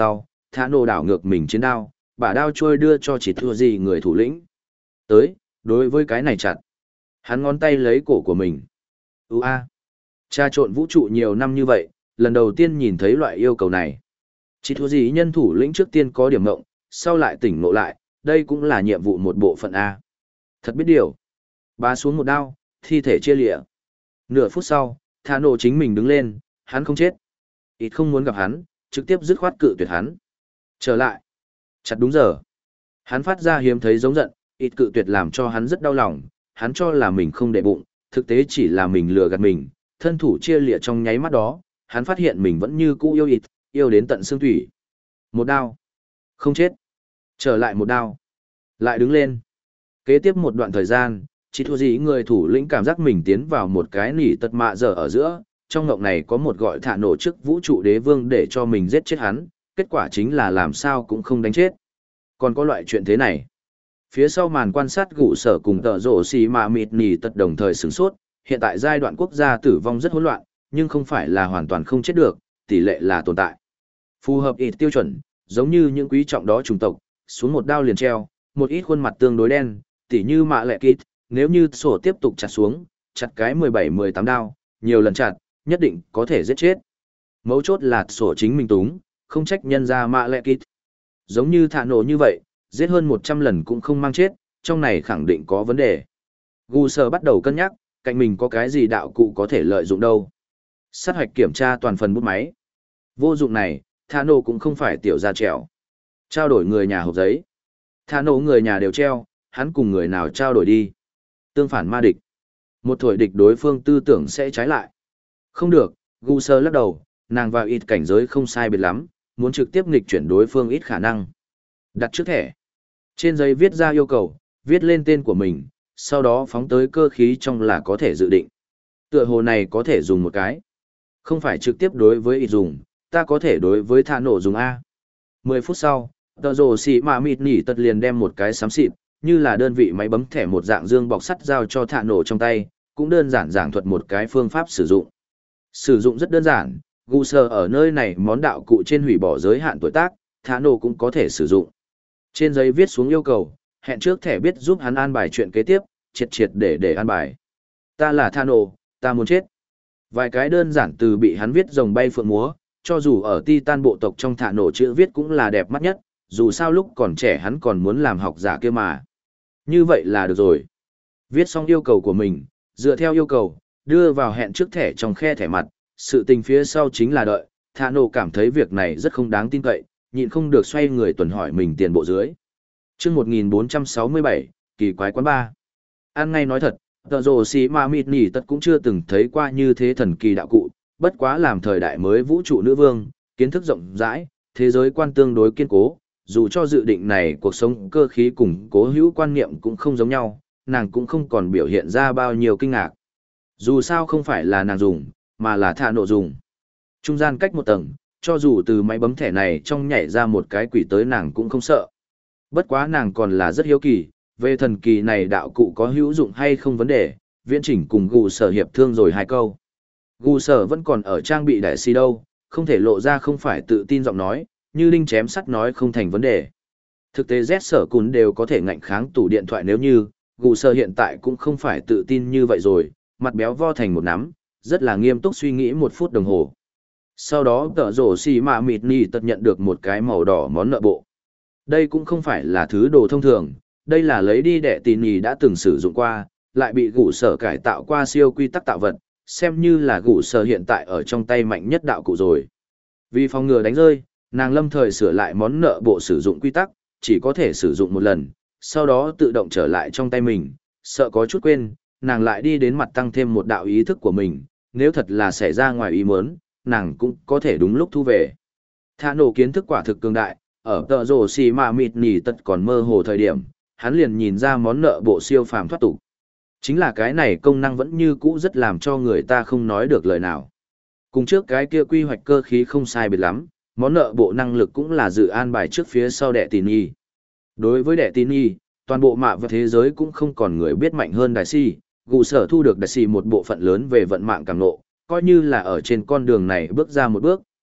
thả nổ đảo ngược mình chiến đao, bả đao trôi đưa cho chỉ thua gì người thủ lĩnh. Tới, đối với cái này chặt. Hắn ngón tay lấy cổ của mình. Ú a. Tra trộn vũ trụ nhiều năm như vậy, lần đầu tiên nhìn thấy loại yêu cầu này. Chỉ thua gì nhân thủ lĩnh trước tiên có điểm ngộng, sau lại tỉnh ngộ lại, đây cũng là nhiệm vụ một bộ phận A. Thật biết điều. Bá xuống một đao, thi thể chia lịa. Nửa phút sau, thả nổ chính mình đứng lên, hắn không chết. Ít không muốn gặp hắn, trực tiếp dứt khoát cự tuyệt hắn. Trở lại. Chặt đúng giờ. Hắn phát ra hiếm thấy giống giận, ít cự tuyệt làm cho hắn rất đau lòng, hắn cho là mình không để bụng, thực tế chỉ là mình lừa gạt mình, thân thủ chia lịa trong nháy mắt đó, hắn phát hiện mình vẫn như cũ yêu ít, yêu đến tận xương thủy. Một đao. Không chết. Trở lại một đao. Lại đứng lên. Kế tiếp một đoạn thời gian, chỉ thua gì người thủ lĩnh cảm giác mình tiến vào một cái nỉ tật mạ giờ ở giữa, trong ngộng này có một gọi thả nổ trước vũ trụ đế vương để cho mình giết chết hắn, kết quả chính là làm sao cũng không đánh chết. Còn có loại chuyện thế này. Phía sau màn quan sát gụ sở cùng tợ rổ xì mà mịt nỉ tật đồng thời sửng sốt, hiện tại giai đoạn quốc gia tử vong rất hỗn loạn, nhưng không phải là hoàn toàn không chết được, tỷ lệ là tồn tại. Phù hợp ít tiêu chuẩn, giống như những quý trọng đó chủng tộc, xuống một đao liền treo, một ít khuôn mặt tương đối đen, tỉ như mạ lệ kít, nếu như sổ tiếp tục chặt xuống, chặt cái mười bảy mười tám đao, nhiều lần chặt, nhất định có thể giết chết. Mấu chốt là sổ chính mình túng, không trách nhân ra mạ lệ kít. Giống như thả nổ như vậy, giết hơn một trăm lần cũng không mang chết, trong này khẳng định có vấn đề. Gu sơ bắt đầu cân nhắc, cạnh mình có cái gì đạo cụ có thể lợi dụng đâu. Sát hoạch kiểm tra toàn phần bút máy. Vô dụng này, thả nổ cũng không phải tiểu gia trèo. Trao đổi người nhà hộp giấy. Thả nổ người nhà đều treo, hắn cùng người nào trao đổi đi. Tương phản ma địch. Một thổi địch đối phương tư tưởng sẽ trái lại. Không được, Gu sơ lắc đầu, nàng vào ít cảnh giới không sai biệt lắm, muốn trực tiếp nghịch chuyển đối phương ít khả năng. Đặt trước thẻ. Trên giấy viết ra yêu cầu, viết lên tên của mình, sau đó phóng tới cơ khí trong là có thể dự định. Tựa hồ này có thể dùng một cái. Không phải trực tiếp đối với ít dùng, ta có thể đối với thả nổ dùng A. Mười phút sau, tờ rồ xì mà mịt nỉ tật liền đem một cái xám xịt, như là đơn vị máy bấm thẻ một dạng dương bọc sắt giao cho thả nổ trong tay, cũng đơn giản giảng thuật một cái phương pháp sử dụng. Sử dụng rất đơn giản, Gu sơ ở nơi này món đạo cụ trên hủy bỏ giới hạn tuổi tác, thả nổ cũng có thể sử dụng. Trên giấy viết xuống yêu cầu, hẹn trước thẻ biết giúp hắn an bài chuyện kế tiếp, triệt triệt để để an bài. Ta là thả nổ, ta muốn chết. Vài cái đơn giản từ bị hắn viết rồng bay phượng múa, cho dù ở Titan bộ tộc trong thả nổ chữ viết cũng là đẹp mắt nhất, dù sao lúc còn trẻ hắn còn muốn làm học giả kia mà. Như vậy là được rồi. Viết xong yêu cầu của mình, dựa theo yêu cầu, đưa vào hẹn trước thẻ trong khe thẻ mặt, sự tình phía sau chính là đợi, thả nổ cảm thấy việc này rất không đáng tin cậy, nhịn không được xoay người tuần hỏi mình tiền bộ dưới. Trước một nghìn bốn trăm sáu mươi bảy, kỳ quái quán ba. An ngay nói thật, tờ rồ xì mà mịt nỉ tật cũng chưa từng thấy qua như thế thần kỳ đạo cụ, bất quá làm thời đại mới vũ trụ nữ vương, kiến thức rộng rãi, thế giới quan tương đối kiên cố, dù cho dự định này cuộc sống cơ khí cùng cố hữu quan niệm cũng không giống nhau, nàng cũng không còn biểu hiện ra bao nhiêu kinh ngạc. Dù sao không phải là nàng dùng, mà là thả nổ dùng. Trung gian cách một tầng, cho dù từ máy bấm thẻ này trong nhảy ra một cái quỷ tới nàng cũng không sợ. Bất quá nàng còn là rất hiếu kỳ, về thần kỳ này đạo cụ có hữu dụng hay không vấn đề, viễn chỉnh cùng Gu sở hiệp thương rồi hai câu. Gu sở vẫn còn ở trang bị đại si đâu, không thể lộ ra không phải tự tin giọng nói, như đinh chém sắt nói không thành vấn đề. Thực tế Z sở cún đều có thể ngạnh kháng tủ điện thoại nếu như, Gu sở hiện tại cũng không phải tự tin như vậy rồi, mặt béo vo thành một nắm, rất là nghiêm túc suy nghĩ một phút đồng hồ. Sau đó tờ rổ xì mạ mịt nỉ tật nhận được một cái màu đỏ món nợ bộ. Đây cũng không phải là thứ đồ thông thường, đây là lấy đi đệ tì nhì đã từng sử dụng qua, lại bị gủ sở cải tạo qua siêu quy tắc tạo vật, xem như là gủ sở hiện tại ở trong tay mạnh nhất đạo cụ rồi. Vì phòng ngừa đánh rơi, nàng lâm thời sửa lại món nợ bộ sử dụng quy tắc, chỉ có thể sử dụng một lần, sau đó tự động trở lại trong tay mình, sợ có chút quên, nàng lại đi đến mặt tăng thêm một đạo ý thức của mình, nếu thật là xảy ra ngoài ý muốn, nàng cũng có thể đúng lúc thu về. Thả nổ kiến thức quả thực cường đại, ở tờ rồ xì mà mịt nỉ tật còn mơ hồ thời điểm, hắn liền nhìn ra món nợ bộ siêu phàm thoát tục. Chính là cái này công năng vẫn như cũ rất làm cho người ta không nói được lời nào. Cùng trước cái kia quy hoạch cơ khí không sai biệt lắm, món nợ bộ năng lực cũng là dự an bài trước phía sau đệ tín y. Đối với đệ tín y, toàn bộ mạ và thế giới cũng không còn người biết mạnh hơn đại si, gù sở thu được đại si một bộ phận lớn về vận mạng càng nộ, coi như là ở trên con đường này bước ra một bước,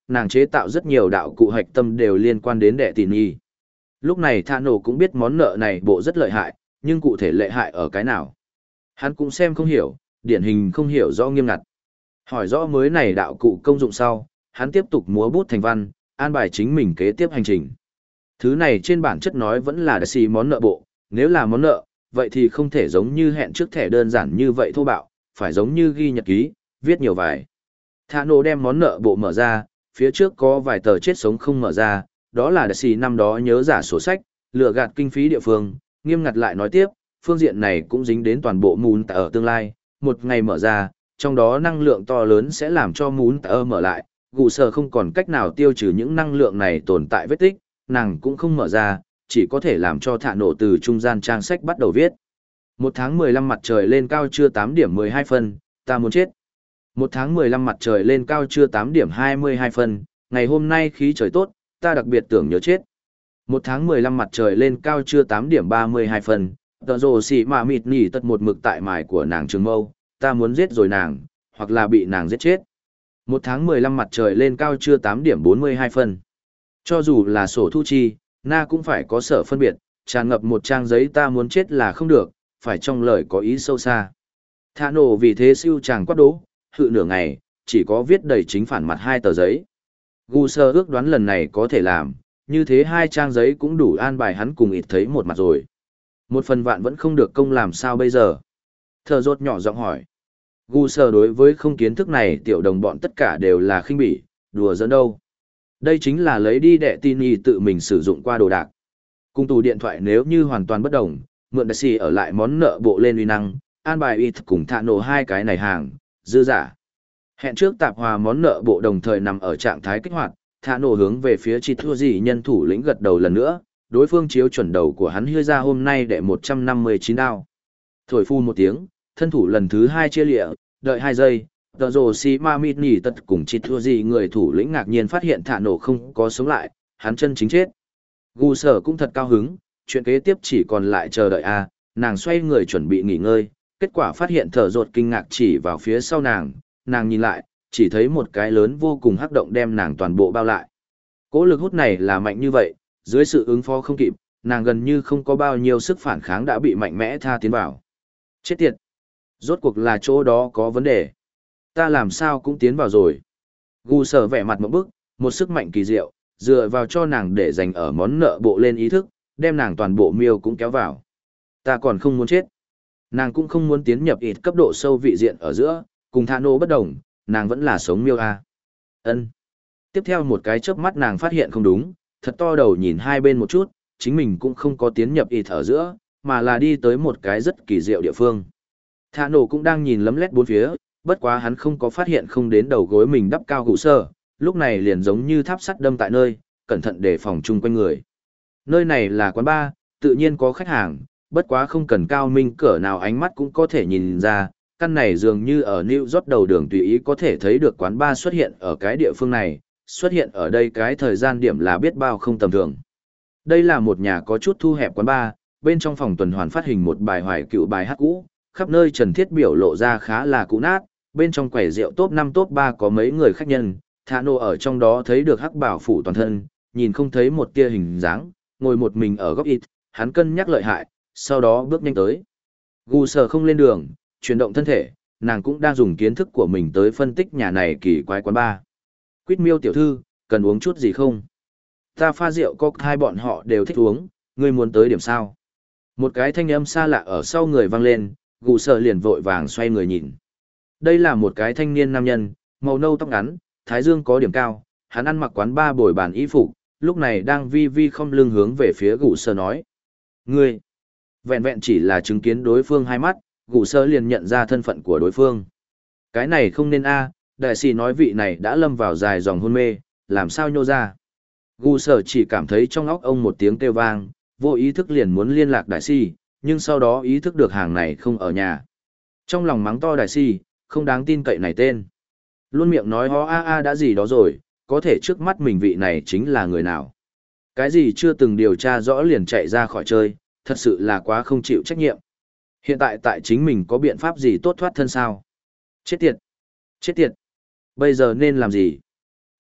nàng chế tạo rất nhiều đạo cụ hạch tâm đều liên quan đến đệ tỷ nhi. Lúc này Thạ Nổ cũng biết món nợ này bộ rất lợi hại, nhưng cụ thể lợi hại ở cái nào. Hắn cũng xem không hiểu, điển hình không hiểu rõ nghiêm ngặt. Hỏi rõ mới này đạo cụ công dụng sau, hắn tiếp tục múa bút thành văn, an bài chính mình kế tiếp hành trình. Thứ này trên bản chất nói vẫn là đại xì món nợ bộ, nếu là món nợ, vậy thì không thể giống như hẹn trước thẻ đơn giản như vậy thô bạo, phải giống như ghi nhật ký, viết nhiều vài. Thạ Nổ đem món nợ bộ mở ra, phía trước có vài tờ chết sống không mở ra, đó là đại sĩ năm đó nhớ giả sổ sách, lừa gạt kinh phí địa phương, nghiêm ngặt lại nói tiếp, phương diện này cũng dính đến toàn bộ mún ở tương lai, một ngày mở ra, trong đó năng lượng to lớn sẽ làm cho mún ở mở lại, gù sở không còn cách nào tiêu trừ những năng lượng này tồn tại vết tích, nàng cũng không mở ra, chỉ có thể làm cho Thạ Nổ từ trung gian trang sách bắt đầu viết. Một tháng mười lăm mặt trời lên cao trưa tám điểm mười hai phân, ta muốn chết. Một tháng mười lăm mặt trời lên cao trưa tám điểm hai mươi hai phân, ngày hôm nay khí trời tốt, ta đặc biệt tưởng nhớ chết. Một tháng mười lăm mặt trời lên cao trưa tám điểm ba mươi hai phân, tờ rồ xì mà mịt nỉ tật một mực tại mài của nàng trường mâu, ta muốn giết rồi nàng, hoặc là bị nàng giết chết. Một tháng mười lăm mặt trời lên cao trưa tám điểm bốn mươi hai phân. Cho dù là sổ thu chi, na cũng phải có sở phân biệt, tràn ngập một trang giấy ta muốn chết là không được, phải trong lời có ý sâu xa. Thạ Nổ vì thế siêu chàng quát đố, hự nửa ngày, chỉ có viết đầy chính phản mặt hai tờ giấy. Gu sơ ước đoán lần này có thể làm, như thế hai trang giấy cũng đủ an bài hắn cùng ít thấy một mặt rồi. Một phần vạn vẫn không được công làm sao bây giờ? Thờ rốt nhỏ giọng hỏi. Gu sơ đối với không kiến thức này tiểu đồng bọn tất cả đều là khinh bỉ, đùa giỡn đâu. Đây chính là lấy đi đệ tin y tự mình sử dụng qua đồ đạc. Cung tủ điện thoại nếu như hoàn toàn bất đồng, mượn đại sĩ ở lại món nợ bộ lên uy năng, an bài ít cùng Thạ Nổ hai cái này hàng, dư giả. Hẹn trước tạp hòa món nợ bộ đồng thời nằm ở trạng thái kích hoạt, Thạ Nổ hướng về phía chi thua gì nhân thủ lĩnh gật đầu lần nữa, đối phương chiếu chuẩn đầu của hắn hưa ra hôm nay để một trăm năm mươi chín đao. Thổi phu một tiếng, thân thủ lần thứ hai chia lịa, đợi hai giây, tờ rồ xì ma mịt nỉ tật cùng chi thua gì người thủ lĩnh ngạc nhiên phát hiện Thạ Nổ không có sống lại, hắn chân chính chết. Gu sở cũng thật cao hứng, chuyện kế tiếp chỉ còn lại chờ đợi a, nàng xoay người chuẩn bị nghỉ ngơi, kết quả phát hiện thở rột kinh ngạc chỉ vào phía sau nàng, nàng nhìn lại, chỉ thấy một cái lớn vô cùng hắc động đem nàng toàn bộ bao lại. Cỗ lực hút này là mạnh như vậy, dưới sự ứng phó không kịp, nàng gần như không có bao nhiêu sức phản kháng đã bị mạnh mẽ tha tiến vào. Chết tiệt! Rốt cuộc là chỗ đó có vấn đề. Ta làm sao cũng tiến vào rồi. Gu sở vẻ mặt một bức, một sức mạnh kỳ diệu, dựa vào cho nàng để dành ở món nợ bộ lên ý thức, đem nàng toàn bộ miêu cũng kéo vào. Ta còn không muốn chết. Nàng cũng không muốn tiến nhập ít cấp độ sâu vị diện ở giữa, cùng Thạ Nổ bất đồng, nàng vẫn là sống miêu a. Ân. Tiếp theo một cái chớp mắt nàng phát hiện không đúng, thật to đầu nhìn hai bên một chút, chính mình cũng không có tiến nhập ít ở giữa, mà là đi tới một cái rất kỳ diệu địa phương. Thạ Nổ cũng đang nhìn lấm lét bốn phía, bất quá hắn không có phát hiện không đến đầu gối mình đắp cao gụ sơ, lúc này liền giống như tháp sắt đâm tại nơi, cẩn thận đề phòng chung quanh người. Nơi này là quán bar, tự nhiên có khách hàng, bất quá không cần cao minh cỡ nào ánh mắt cũng có thể nhìn ra, căn này dường như ở New York đầu đường tùy ý có thể thấy được quán bar xuất hiện ở cái địa phương này, xuất hiện ở đây cái thời gian điểm là biết bao không tầm thường. Đây là một nhà có chút thu hẹp quán bar, bên trong phòng tuần hoàn phát hình một bài hoài cựu bài hát cũ, khắp nơi trần thiết biểu lộ ra khá là cũ nát, bên trong quầy rượu top năm top ba có mấy người khách nhân, Thạ Nổ ở trong đó thấy được hắc bảo phủ toàn thân, nhìn không thấy một tia hình dáng, ngồi một mình ở góc ít, hắn cân nhắc lợi hại, sau đó bước nhanh tới. Gu sở không lên đường, chuyển động thân thể, nàng cũng đang dùng kiến thức của mình tới phân tích nhà này kỳ quái quán bar. Quýt miêu tiểu thư, cần uống chút gì không? Ta pha rượu cocktail bọn họ đều thích uống, ngươi muốn tới điểm sao? Một cái thanh âm xa lạ ở sau người vang lên, Gu sở liền vội vàng xoay người nhìn. Đây là một cái thanh niên nam nhân, màu nâu tóc ngắn, thái dương có điểm cao, hắn ăn mặc quán bar bồi bàn y phục, lúc này đang vi vi không lưng hướng về phía Gu sở nói. Ngươi! Vẹn vẹn chỉ là chứng kiến đối phương hai mắt, Gu sở liền nhận ra thân phận của đối phương. Cái này không nên a, đại sĩ nói vị này đã lâm vào dài dòng hôn mê, làm sao nhô ra. Gu sở chỉ cảm thấy trong óc ông một tiếng kêu vang, vô ý thức liền muốn liên lạc đại sĩ, nhưng sau đó ý thức được hàng này không ở nhà. Trong lòng mắng to đại sĩ, không đáng tin cậy này tên. Luôn miệng nói ho a a đã gì đó rồi, có thể trước mắt mình vị này chính là người nào. Cái gì chưa từng điều tra rõ liền chạy ra khỏi chơi, thật sự là quá không chịu trách nhiệm. Hiện tại tại chính mình có biện pháp gì tốt thoát thân sao? Chết tiệt! Chết tiệt! Bây giờ nên làm gì?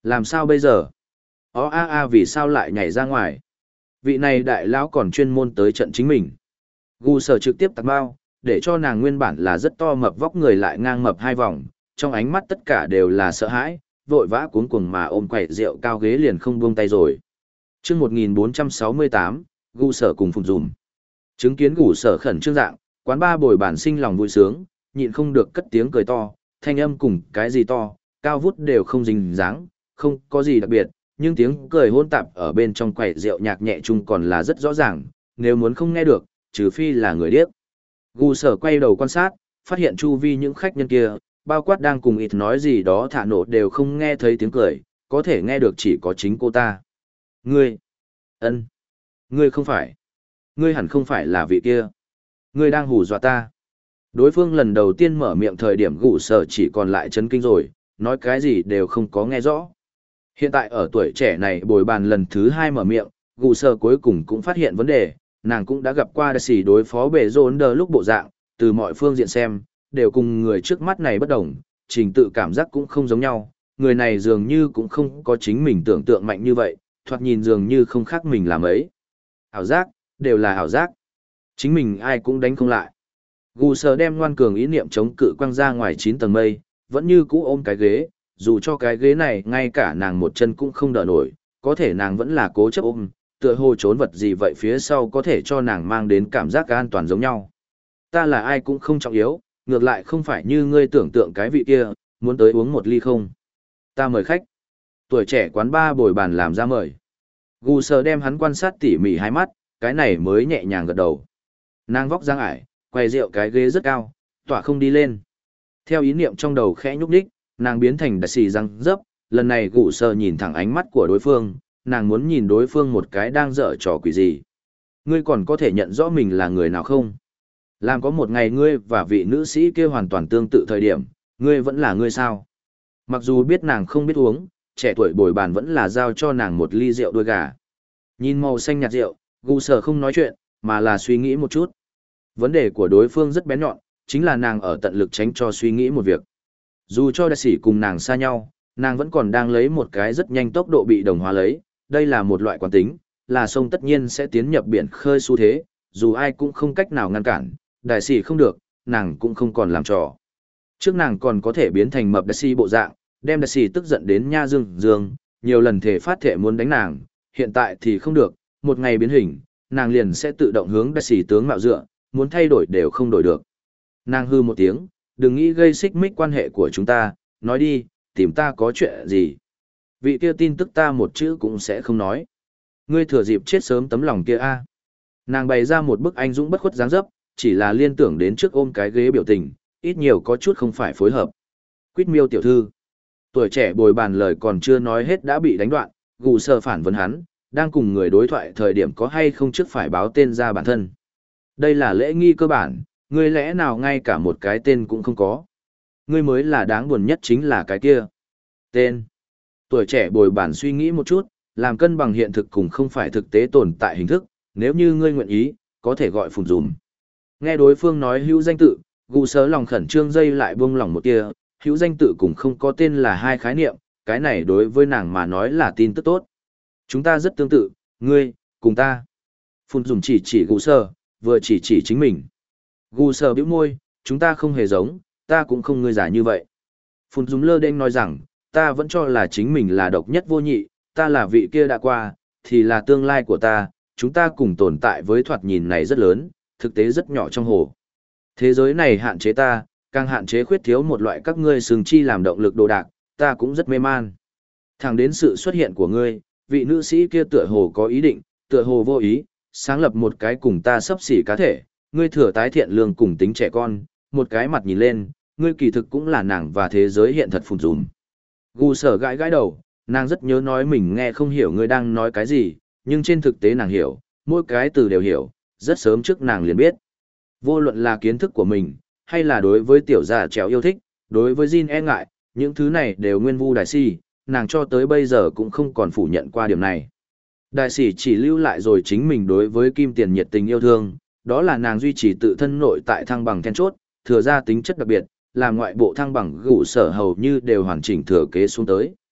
Làm sao bây giờ? Ó a a vì sao lại nhảy ra ngoài? Vị này đại lão còn chuyên môn tới trận chính mình. Gu sở trực tiếp tạt bao, để cho nàng nguyên bản là rất to mập vóc người lại ngang mập hai vòng, trong ánh mắt tất cả đều là sợ hãi, vội vã cuống cuồng mà ôm quẩy rượu cao ghế liền không buông tay rồi. Chương một nghìn bốn trăm sáu mươi tám, Gu sở cùng Phùng Dùm. Chứng kiến Gu sở khẩn trương dạng, quán ba bồi bản sinh lòng vui sướng, nhịn không được cất tiếng cười to, thanh âm cùng cái gì to, cao vút đều không dính dáng, không có gì đặc biệt, nhưng tiếng cười hỗn tạp ở bên trong quẩy rượu nhạc nhẹ chung còn là rất rõ ràng, nếu muốn không nghe được, trừ phi là người điếc. Gu sở quay đầu quan sát, phát hiện chu vi những khách nhân kia, bao quát đang cùng ít nói gì đó thả nổ đều không nghe thấy tiếng cười, có thể nghe được chỉ có chính cô ta. Ngươi, ân, ngươi không phải, ngươi hẳn không phải là vị kia, ngươi đang hù dọa ta. Đối phương lần đầu tiên mở miệng thời điểm Gu sở chỉ còn lại chấn kinh rồi, nói cái gì đều không có nghe rõ. Hiện tại ở tuổi trẻ này bồi bàn lần thứ hai mở miệng, Gu sở cuối cùng cũng phát hiện vấn đề, nàng cũng đã gặp qua đại sĩ đối phó bể rôn đờ lúc bộ dạng, từ mọi phương diện xem, đều cùng người trước mắt này bất đồng, trình tự cảm giác cũng không giống nhau, người này dường như cũng không có chính mình tưởng tượng mạnh như vậy, thoạt nhìn dường như không khác mình làm ấy. Ảo giác, đều là ảo giác. Chính mình ai cũng đánh không lại. Gu sở đem ngoan cường ý niệm chống cự quăng ra ngoài chín tầng mây, vẫn như cũ ôm cái ghế, dù cho cái ghế này ngay cả nàng một chân cũng không đỡ nổi, có thể nàng vẫn là cố chấp ôm, tựa hồ trốn vật gì vậy phía sau có thể cho nàng mang đến cảm giác an toàn giống nhau. Ta là ai cũng không trọng yếu, ngược lại không phải như ngươi tưởng tượng cái vị kia, muốn tới uống một ly không. Ta mời khách. Tuổi trẻ quán ba bồi bàn làm ra mời. Gu sở đem hắn quan sát tỉ mỉ hai mắt, cái này mới nhẹ nhàng gật đầu. Nàng vóc dáng ải, quay rượu cái ghế rất cao, tỏa không đi lên. Theo ý niệm trong đầu khẽ nhúc nhích, nàng biến thành đại xì răng dấp, lần này Gu sở nhìn thẳng ánh mắt của đối phương, nàng muốn nhìn đối phương một cái đang dở trò quỷ gì. Ngươi còn có thể nhận rõ mình là người nào không? Làm có một ngày ngươi và vị nữ sĩ kia hoàn toàn tương tự thời điểm, ngươi vẫn là ngươi sao? Mặc dù biết nàng không biết uống, trẻ tuổi bồi bàn vẫn là giao cho nàng một ly rượu đuôi gà. Nhìn màu xanh nhạt rượu, Gu sở không nói chuyện, mà là suy nghĩ một chút. Vấn đề của đối phương rất bén nhọn, chính là nàng ở tận lực tránh cho suy nghĩ một việc. Dù cho đại sĩ cùng nàng xa nhau, nàng vẫn còn đang lấy một cái rất nhanh tốc độ bị đồng hóa lấy, đây là một loại quán tính, là sông tất nhiên sẽ tiến nhập biển khơi xu thế, dù ai cũng không cách nào ngăn cản, đại sĩ không được, nàng cũng không còn làm trò. Trước nàng còn có thể biến thành mập đại sĩ bộ dạng, đem đại sĩ tức giận đến nha dương dương, nhiều lần thể phát thể muốn đánh nàng, hiện tại thì không được, một ngày biến hình, nàng liền sẽ tự động hướng đại sĩ tướng mạo dựa, muốn thay đổi đều không đổi được. Nàng hư một tiếng, đừng nghĩ gây xích mích quan hệ của chúng ta, nói đi, tìm ta có chuyện gì. Vị kia tin tức ta một chữ cũng sẽ không nói. Ngươi thừa dịp chết sớm tấm lòng kia a. Nàng bày ra một bức anh dũng bất khuất dáng dấp, chỉ là liên tưởng đến trước ôm cái ghế biểu tình, ít nhiều có chút không phải phối hợp. Quýt miêu tiểu thư. Tuổi trẻ bồi bàn lời còn chưa nói hết đã bị đánh đoạn, Gu sở phản vấn hắn, đang cùng người đối thoại thời điểm có hay không trước phải báo tên ra bản thân. Đây là lễ nghi cơ bản, ngươi lẽ nào ngay cả một cái tên cũng không có. Ngươi mới là đáng buồn nhất chính là cái kia. Tên. Tuổi trẻ bồi bàn suy nghĩ một chút, làm cân bằng hiện thực cùng không phải thực tế tồn tại hình thức, nếu như ngươi nguyện ý, có thể gọi Phùng Dùm. Nghe đối phương nói hữu danh tự, Gu sở lòng khẩn trương dây lại buông lỏng một tia, hữu danh tự cùng không có tên là hai khái niệm, cái này đối với nàng mà nói là tin tức tốt. Chúng ta rất tương tự, ngươi, cùng ta. Phùng Dùm chỉ chỉ Gu sở, vừa chỉ chỉ chính mình. Gu sở bĩu môi, chúng ta không hề giống, ta cũng không ngươi giả như vậy. Phùng Dùm lơ đênh nói rằng, ta vẫn cho là chính mình là độc nhất vô nhị, ta là vị kia đã qua, thì là tương lai của ta, chúng ta cùng tồn tại với thoạt nhìn này rất lớn, thực tế rất nhỏ trong hồ. Thế giới này hạn chế ta, càng hạn chế khuyết thiếu một loại các ngươi sừng chi làm động lực đồ đạc, ta cũng rất mê man. Thẳng đến sự xuất hiện của ngươi, vị nữ sĩ kia tựa hồ có ý định, tựa hồ vô ý, sáng lập một cái cùng ta sấp xỉ cá thể, ngươi thừa tái thiện lương cùng tính trẻ con, một cái mặt nhìn lên, ngươi kỳ thực cũng là nàng và thế giới hiện thật Phùng Dùm. Gu sở gãi gãi đầu, nàng rất nhớ nói mình nghe không hiểu ngươi đang nói cái gì, nhưng trên thực tế nàng hiểu, mỗi cái từ đều hiểu, rất sớm trước nàng liền biết. Vô luận là kiến thức của mình, hay là đối với tiểu già trèo yêu thích, đối với Jin e ngại, những thứ này đều nguyên vu đại si, nàng cho tới bây giờ cũng không còn phủ nhận qua điểm này. Đại sĩ chỉ lưu lại rồi chính mình đối với kim tiền nhiệt tình yêu thương, đó là nàng duy trì tự thân nội tại thăng bằng then chốt, thừa ra tính chất đặc biệt, làm ngoại bộ thăng bằng gụ sở hầu như đều hoàn chỉnh thừa kế xuống tới.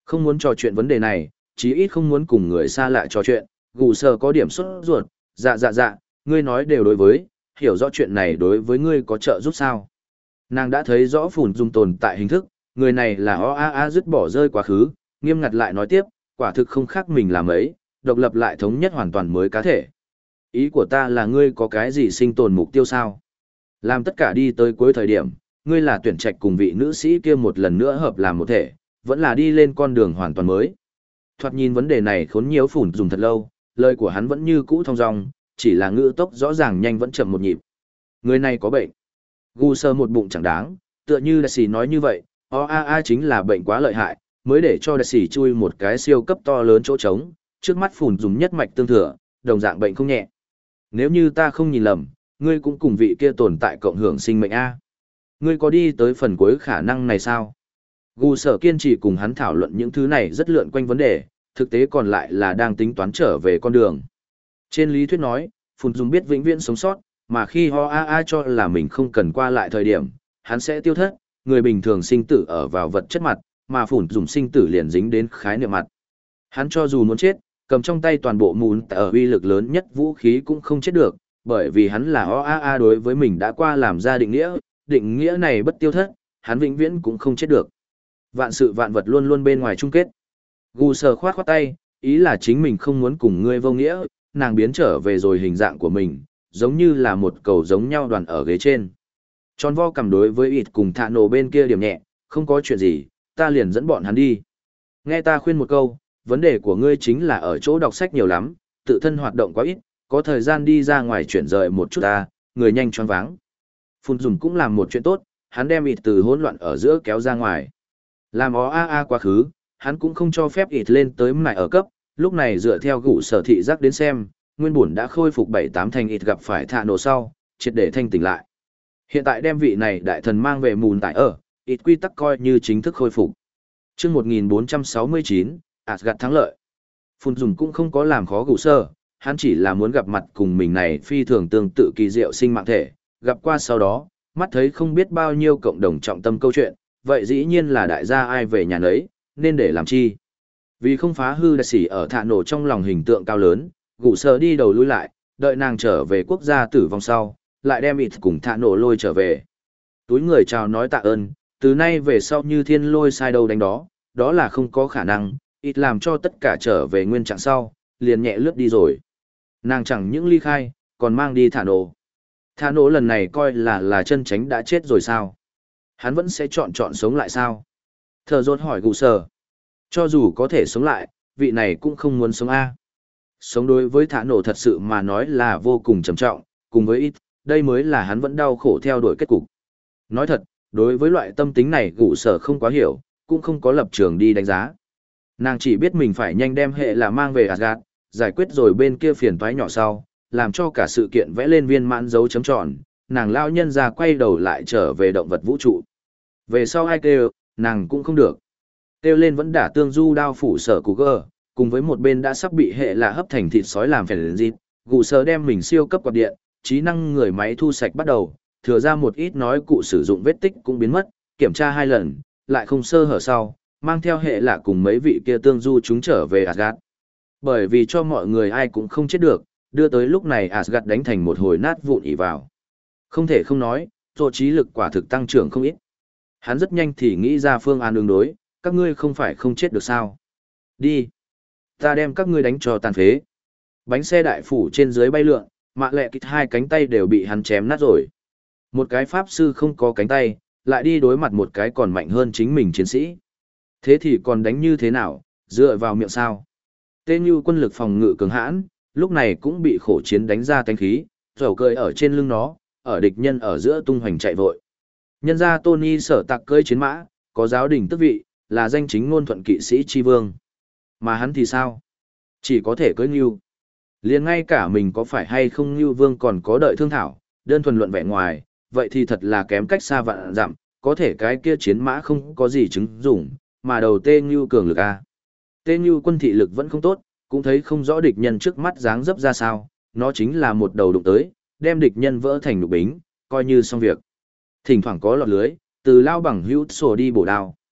Không muốn trò chuyện vấn đề này, chí ít không muốn cùng người xa lạ trò chuyện, gù sờ có điểm sốt ruột, dạ dạ dạ, ngươi nói đều đối với, hiểu rõ chuyện này đối với ngươi có trợ giúp sao. Nàng đã thấy rõ phủn dung tồn tại hình thức, người này là o a a dứt bỏ rơi quá khứ, nghiêm ngặt lại nói tiếp, quả thực không khác mình làm ấy, độc lập lại thống nhất hoàn toàn mới cá thể. Ý của ta là ngươi có cái gì sinh tồn mục tiêu sao? Làm tất cả đi tới cuối thời điểm, ngươi là tuyển trạch cùng vị nữ sĩ kia một lần nữa hợp làm một thể, vẫn là đi lên con đường hoàn toàn mới. Thoạt nhìn vấn đề này khốn nhiều phủn dùng thật lâu, lời của hắn vẫn như cũ thong dong, chỉ là ngữ tốc rõ ràng nhanh vẫn chậm một nhịp. Người này có bệnh. Gu sơ một bụng chẳng đáng, tựa như đại sĩ nói như vậy, o a a chính là bệnh quá lợi hại, mới để cho đại sĩ chui một cái siêu cấp to lớn chỗ trống, trước mắt phủn dùng nhất mạch tương thừa, đồng dạng bệnh không nhẹ. Nếu như ta không nhìn lầm, ngươi cũng cùng vị kia tồn tại cộng hưởng sinh mệnh A. Ngươi có đi tới phần cuối khả năng này sao? Gu sở kiên trì cùng hắn thảo luận những thứ này rất lượn quanh vấn đề, thực tế còn lại là đang tính toán trở về con đường. Trên lý thuyết nói, Phùn Dung biết vĩnh viễn sống sót, mà khi ho a a cho là mình không cần qua lại thời điểm, hắn sẽ tiêu thất, người bình thường sinh tử ở vào vật chất mặt, mà Phùn Dung sinh tử liền dính đến khái niệm mặt. Hắn cho dù muốn chết, cầm trong tay toàn bộ mùn ở uy lực lớn nhất vũ khí cũng không chết được, bởi vì hắn là o a a đối với mình đã qua làm ra định nghĩa, định nghĩa này bất tiêu thất, hắn vĩnh viễn cũng không chết được. Vạn sự vạn vật luôn luôn bên ngoài chung kết. Gu sờ khoát khoát tay, ý là chính mình không muốn cùng ngươi vô nghĩa, nàng biến trở về rồi hình dạng của mình, giống như là một cầu giống nhau đoàn ở ghế trên. Tròn vo cầm đối với ịt cùng thạ nổ bên kia điểm nhẹ, không có chuyện gì, ta liền dẫn bọn hắn đi. Nghe ta khuyên một câu, vấn đề của ngươi chính là ở chỗ đọc sách nhiều lắm, tự thân hoạt động quá ít, có thời gian đi ra ngoài chuyển rời một chút ta, người nhanh choáng váng. Phun dùng cũng làm một chuyện tốt, hắn đem ịt từ hỗn loạn ở giữa kéo ra ngoài. Làm ó a a quá khứ, hắn cũng không cho phép ịt lên tới mại ở cấp, lúc này dựa theo gụ sở thị giác đến xem, nguyên bổn đã khôi phục bảy tám thành ịt gặp phải thạ nổ sau, triệt để thanh tỉnh lại. Hiện tại đem vị này đại thần mang về mùn tại ở, ịt quy tắc coi như chính thức khôi phục. Chương một nghìn bốn trăm sáu mươi chín, Asgard thắng lợi. Phun dùng cũng không có làm khó gụ sở, hắn chỉ là muốn gặp mặt cùng mình này phi thường tương tự kỳ diệu sinh mạng thể, gặp qua sau đó, mắt thấy không biết bao nhiêu cộng đồng trọng tâm câu chuyện, vậy dĩ nhiên là đại gia ai về nhà nấy, nên để làm chi. Vì không phá hư đại sĩ ở thạ nổ trong lòng hình tượng cao lớn, gụ sở đi đầu lui lại, đợi nàng trở về quốc gia tử vong sau, lại đem ịt cùng thạ nổ lôi trở về. Túi người chào nói tạ ơn, từ nay về sau như thiên lôi sai đâu đánh đó, đó là không có khả năng, ít làm cho tất cả trở về nguyên trạng sau, liền nhẹ lướt đi rồi. Nàng chẳng những ly khai, còn mang đi thả nổ. Thả nổ lần này coi là là chân tránh đã chết rồi sao? Hắn vẫn sẽ chọn chọn sống lại sao? Thờ rốt hỏi gù sờ. Cho dù có thể sống lại, vị này cũng không muốn sống A. Sống đối với thả nổ thật sự mà nói là vô cùng trầm trọng, cùng với ít, đây mới là hắn vẫn đau khổ theo đuổi kết cục. Nói thật, đối với loại tâm tính này gù sờ không quá hiểu, cũng không có lập trường đi đánh giá. Nàng chỉ biết mình phải nhanh đem hệ là mang về Asgard, giải quyết rồi bên kia phiền toái nhỏ sau, làm cho cả sự kiện vẽ lên viên mãn dấu chấm tròn, nàng lao nhân ra quay đầu lại trở về động vật vũ trụ. Về sau ai kêu, nàng cũng không được. Kêu lên vẫn đả tương du đao phủ sở của gơ, cùng với một bên đã sắp bị hệ là hấp thành thịt sói làm phèn dịp, gù sờ đem mình siêu cấp quạt điện, trí năng người máy thu sạch bắt đầu, thừa ra một ít nói cụ sử dụng vết tích cũng biến mất, kiểm tra hai lần, lại không sơ hở sau, mang theo hệ lạ cùng mấy vị kia tương du chúng trở về Asgard. Bởi vì cho mọi người ai cũng không chết được, đưa tới lúc này Asgard đánh thành một hồi nát vụn ỉ vào. Không thể không nói, rồi trí lực quả thực tăng trưởng không ít. Hắn rất nhanh thì nghĩ ra phương án ứng đối, các ngươi không phải không chết được sao. Đi. Ta đem các ngươi đánh cho tàn phế. Bánh xe đại phủ trên dưới bay lượn, mạ lẹ kịch hai cánh tay đều bị hắn chém nát rồi. Một cái pháp sư không có cánh tay, lại đi đối mặt một cái còn mạnh hơn chính mình chiến sĩ. Thế thì còn đánh như thế nào, dựa vào miệng sao? Tên như quân lực phòng ngự cường hãn, lúc này cũng bị khổ chiến đánh ra tánh khí, dầu cười ở trên lưng nó, ở địch nhân ở giữa tung hoành chạy vội. Nhân ra Tony sở tạc cơi chiến mã, có giáo đình tước vị, là danh chính ngôn thuận kỵ sĩ chi vương. Mà hắn thì sao? Chỉ có thể cưới Ngưu. Liền ngay cả mình có phải hay không Ngưu vương còn có đợi thương thảo, đơn thuần luận vẻ ngoài, vậy thì thật là kém cách xa vạn dặm, có thể cái kia chiến mã không có gì chứng dụng, mà đầu tê Ngưu cường lực a. Tê Ngưu quân thị lực vẫn không tốt, cũng thấy không rõ địch nhân trước mắt dáng dấp ra sao, nó chính là một đầu đụng tới, đem địch nhân vỡ thành nhục bính, coi như xong việc. Thỉnh thoảng có lọt lưới, từ lao bằng hữu sổ đi bổ đao.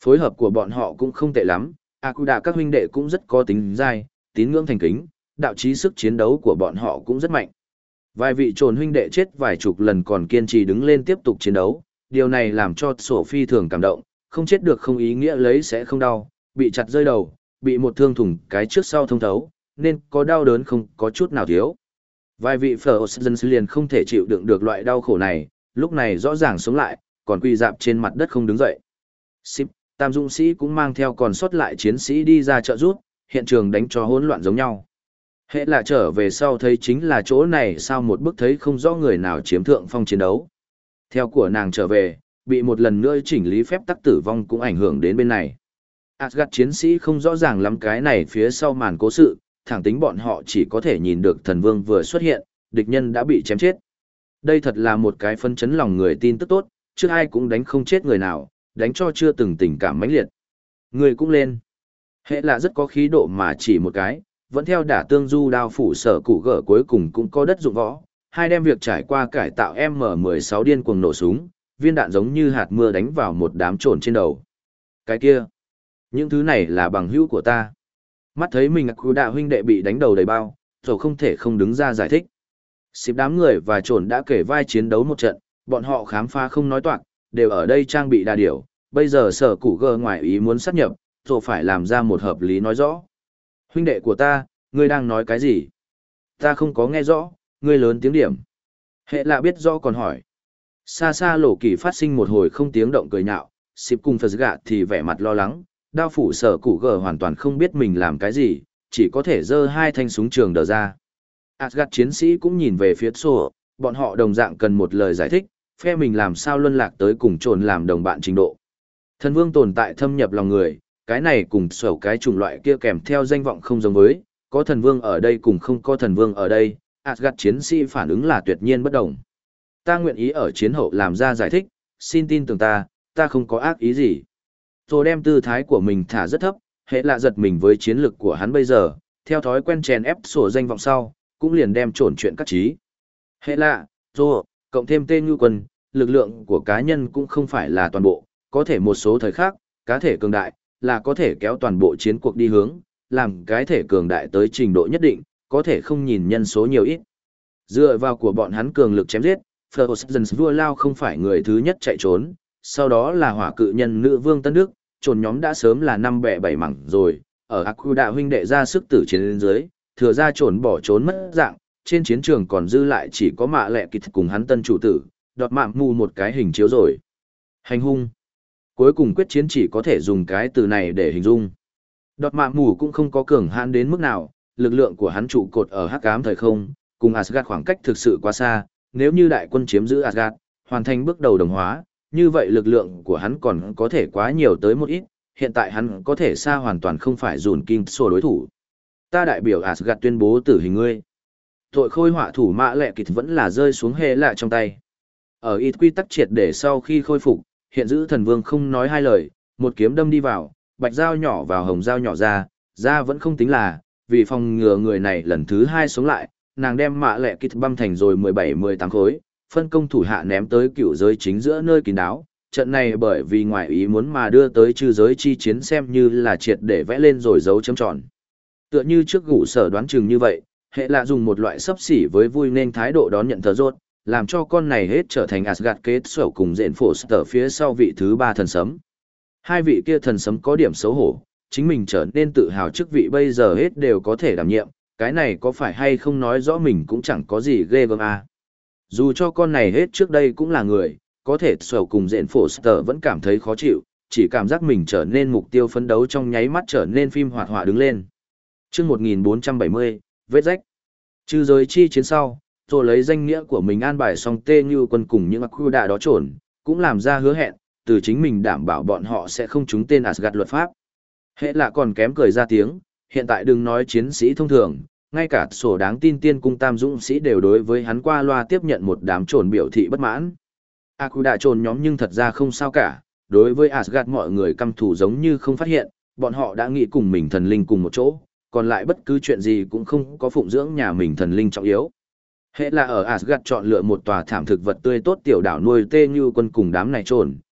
Phối hợp của bọn họ cũng không tệ lắm, Akuda các huynh đệ cũng rất có tính dai, tín ngưỡng thành kính, đạo trí sức chiến đấu của bọn họ cũng rất mạnh. Vài vị trồn huynh đệ chết vài chục lần còn kiên trì đứng lên tiếp tục chiến đấu, điều này làm cho Sophie thường cảm động, không chết được không ý nghĩa lấy sẽ không đau, bị chặt rơi đầu, bị một thương thủng cái trước sau thông thấu, nên có đau đớn không có chút nào thiếu. Vài vị Frozen liền không thể chịu đựng được loại đau khổ này, lúc này rõ ràng sống lại, còn quỳ dạp trên mặt đất không đứng dậy. Sip, Tam Dũng sĩ cũng mang theo còn sót lại chiến sĩ đi ra trợ rút, hiện trường đánh cho hỗn loạn giống nhau. Hệ là trở về sau thấy chính là chỗ này sao một bức thấy không rõ người nào chiếm thượng phong chiến đấu. Theo của nàng trở về, bị một lần nữa chỉnh lý phép tắc tử vong cũng ảnh hưởng đến bên này. Asgard chiến sĩ không rõ ràng lắm cái này phía sau màn cố sự, thẳng tính bọn họ chỉ có thể nhìn được thần vương vừa xuất hiện, địch nhân đã bị chém chết. Đây thật là một cái phân chấn lòng người tin tức tốt, trước ai cũng đánh không chết người nào, đánh cho chưa từng tình cảm mãnh liệt. Người cũng lên. Hệ là rất có khí độ mà chỉ một cái, vẫn theo đả tương du đao phủ sở cụ gở cuối cùng cũng có đất dụng võ. Hai đem việc trải qua cải tạo M mười sáu điên cuồng nổ súng, viên đạn giống như hạt mưa đánh vào một đám trồn trên đầu. Cái kia, những thứ này là bằng hữu của ta. Mắt thấy mình cụ đạo huynh đệ bị đánh đầu đầy bao, rồi không thể không đứng ra giải thích. Xịp đám người và trồn đã kể vai chiến đấu một trận, bọn họ khám phá không nói toạc, đều ở đây trang bị đa điểu, bây giờ sở cụ gơ ngoài ý muốn sát nhập, rồi phải làm ra một hợp lý nói rõ. Huynh đệ của ta, ngươi đang nói cái gì? Ta không có nghe rõ, ngươi lớn tiếng điểm. Hệ lạ biết rõ còn hỏi. Xa xa lỗ kỳ phát sinh một hồi không tiếng động cười nhạo, xịp cùng phật gạ thì vẻ mặt lo lắng, đao phủ sở cụ gờ hoàn toàn không biết mình làm cái gì, chỉ có thể giơ hai thanh súng trường đờ ra. Asgard chiến sĩ cũng nhìn về phía sổ, bọn họ đồng dạng cần một lời giải thích, phe mình làm sao luân lạc tới cùng trồn làm đồng bạn trình độ. Thần vương tồn tại thâm nhập lòng người, cái này cùng sổ cái chủng loại kia kèm theo danh vọng không giống với, có thần vương ở đây cùng không có thần vương ở đây, Asgard chiến sĩ phản ứng là tuyệt nhiên bất đồng. Ta nguyện ý ở chiến hậu làm ra giải thích, xin tin tưởng ta, ta không có ác ý gì. Rồi đem tư thái của mình thả rất thấp, hệ lạ giật mình với chiến lực của hắn bây giờ, theo thói quen chèn ép sổ danh vọng sau, cũng liền đem trổn chuyện cắt trí. Hệ lạ, rồi, cộng thêm tên như quân, lực lượng của cá nhân cũng không phải là toàn bộ, có thể một số thời khác, cá thể cường đại, là có thể kéo toàn bộ chiến cuộc đi hướng, làm cái thể cường đại tới trình độ nhất định, có thể không nhìn nhân số nhiều ít. Dựa vào của bọn hắn cường lực chém giết, Frozen vua lao không phải người thứ nhất chạy trốn, sau đó là hỏa cự nhân nữ vương Tân Đức, trồn nhóm đã sớm là năm bẻ bảy mảng rồi, ở Akuda huynh đệ ra sức tử chiến lên dưới, thừa ra trồn bỏ trốn mất dạng, trên chiến trường còn dư lại chỉ có mạ lẹ kịch cùng hắn tân chủ tử, đọt mạng mù một cái hình chiếu rồi. Hành hung. Cuối cùng quyết chiến chỉ có thể dùng cái từ này để hình dung. Đọt mạng mù cũng không có cường hãn đến mức nào, lực lượng của hắn trụ cột ở hắc ám thời không, cùng Asgard khoảng cách thực sự quá xa, nếu như đại quân chiếm giữ Asgard, hoàn thành bước đầu đồng hóa, như vậy lực lượng của hắn còn có thể quá nhiều tới một ít, hiện tại hắn có thể xa hoàn toàn không phải dùn kinh sổ đối thủ. Ta đại biểu Asgard tuyên bố tử hình ngươi. Tội khôi họa thủ mã lệ kịch vẫn là rơi xuống hệ lại trong tay. Ở ít quy tắc triệt để sau khi khôi phục, hiện giữ thần vương không nói hai lời, một kiếm đâm đi vào, bạch dao nhỏ vào hồng dao nhỏ ra, ra vẫn không tính là, vì phòng ngừa người này lần thứ hai sống lại, nàng đem mạ lệ kịch băm thành rồi mười bảy mười tám khối, phân công thủ hạ ném tới cựu giới chính giữa nơi kín đáo. Trận này bởi vì ngoại ý muốn mà đưa tới chư giới chi chiến xem như là triệt để vẽ lên rồi dấu chấm tròn. Tựa như trước gủ sở đoán chừng như vậy, hệ là dùng một loại sấp xỉ với vui nên thái độ đón nhận thờ rốt, làm cho con này hết trở thành Asgard kết sổ cùng dện phổ sở phía sau vị thứ ba thần sấm. Hai vị kia thần sấm có điểm xấu hổ, chính mình trở nên tự hào chức vị bây giờ hết đều có thể đảm nhiệm, cái này có phải hay không nói rõ mình cũng chẳng có gì ghê gớm à. Dù cho con này hết trước đây cũng là người, có thể sổ cùng dện phổ sở vẫn cảm thấy khó chịu, chỉ cảm giác mình trở nên mục tiêu phấn đấu trong nháy mắt trở nên phim hoạt họa đứng lên. Chương một nghìn bốn trăm bảy mươi, vết rách. Trừ giới chi chiến sau, rồi lấy danh nghĩa của mình an bài xong tê như quân cùng những khu đạ đó trổn, cũng làm ra hứa hẹn, từ chính mình đảm bảo bọn họ sẽ không trúng tên Asgard luật pháp. Hệ lạ còn kém cười ra tiếng, hiện tại đừng nói chiến sĩ thông thường, ngay cả sổ đáng tin tiên cung tam dũng sĩ đều đối với hắn qua loa tiếp nhận một đám trồn biểu thị bất mãn. Akuda trồn nhóm nhưng thật ra không sao cả, đối với Asgard mọi người căm thù giống như không phát hiện, bọn họ đã nghĩ cùng mình thần linh cùng một chỗ, còn lại bất cứ chuyện gì cũng không có phụng dưỡng nhà mình thần linh trọng yếu. Hệ là ở Asgard chọn lựa một tòa thảm thực vật tươi tốt tiểu đảo nuôi tê như quân cùng đám này trồn,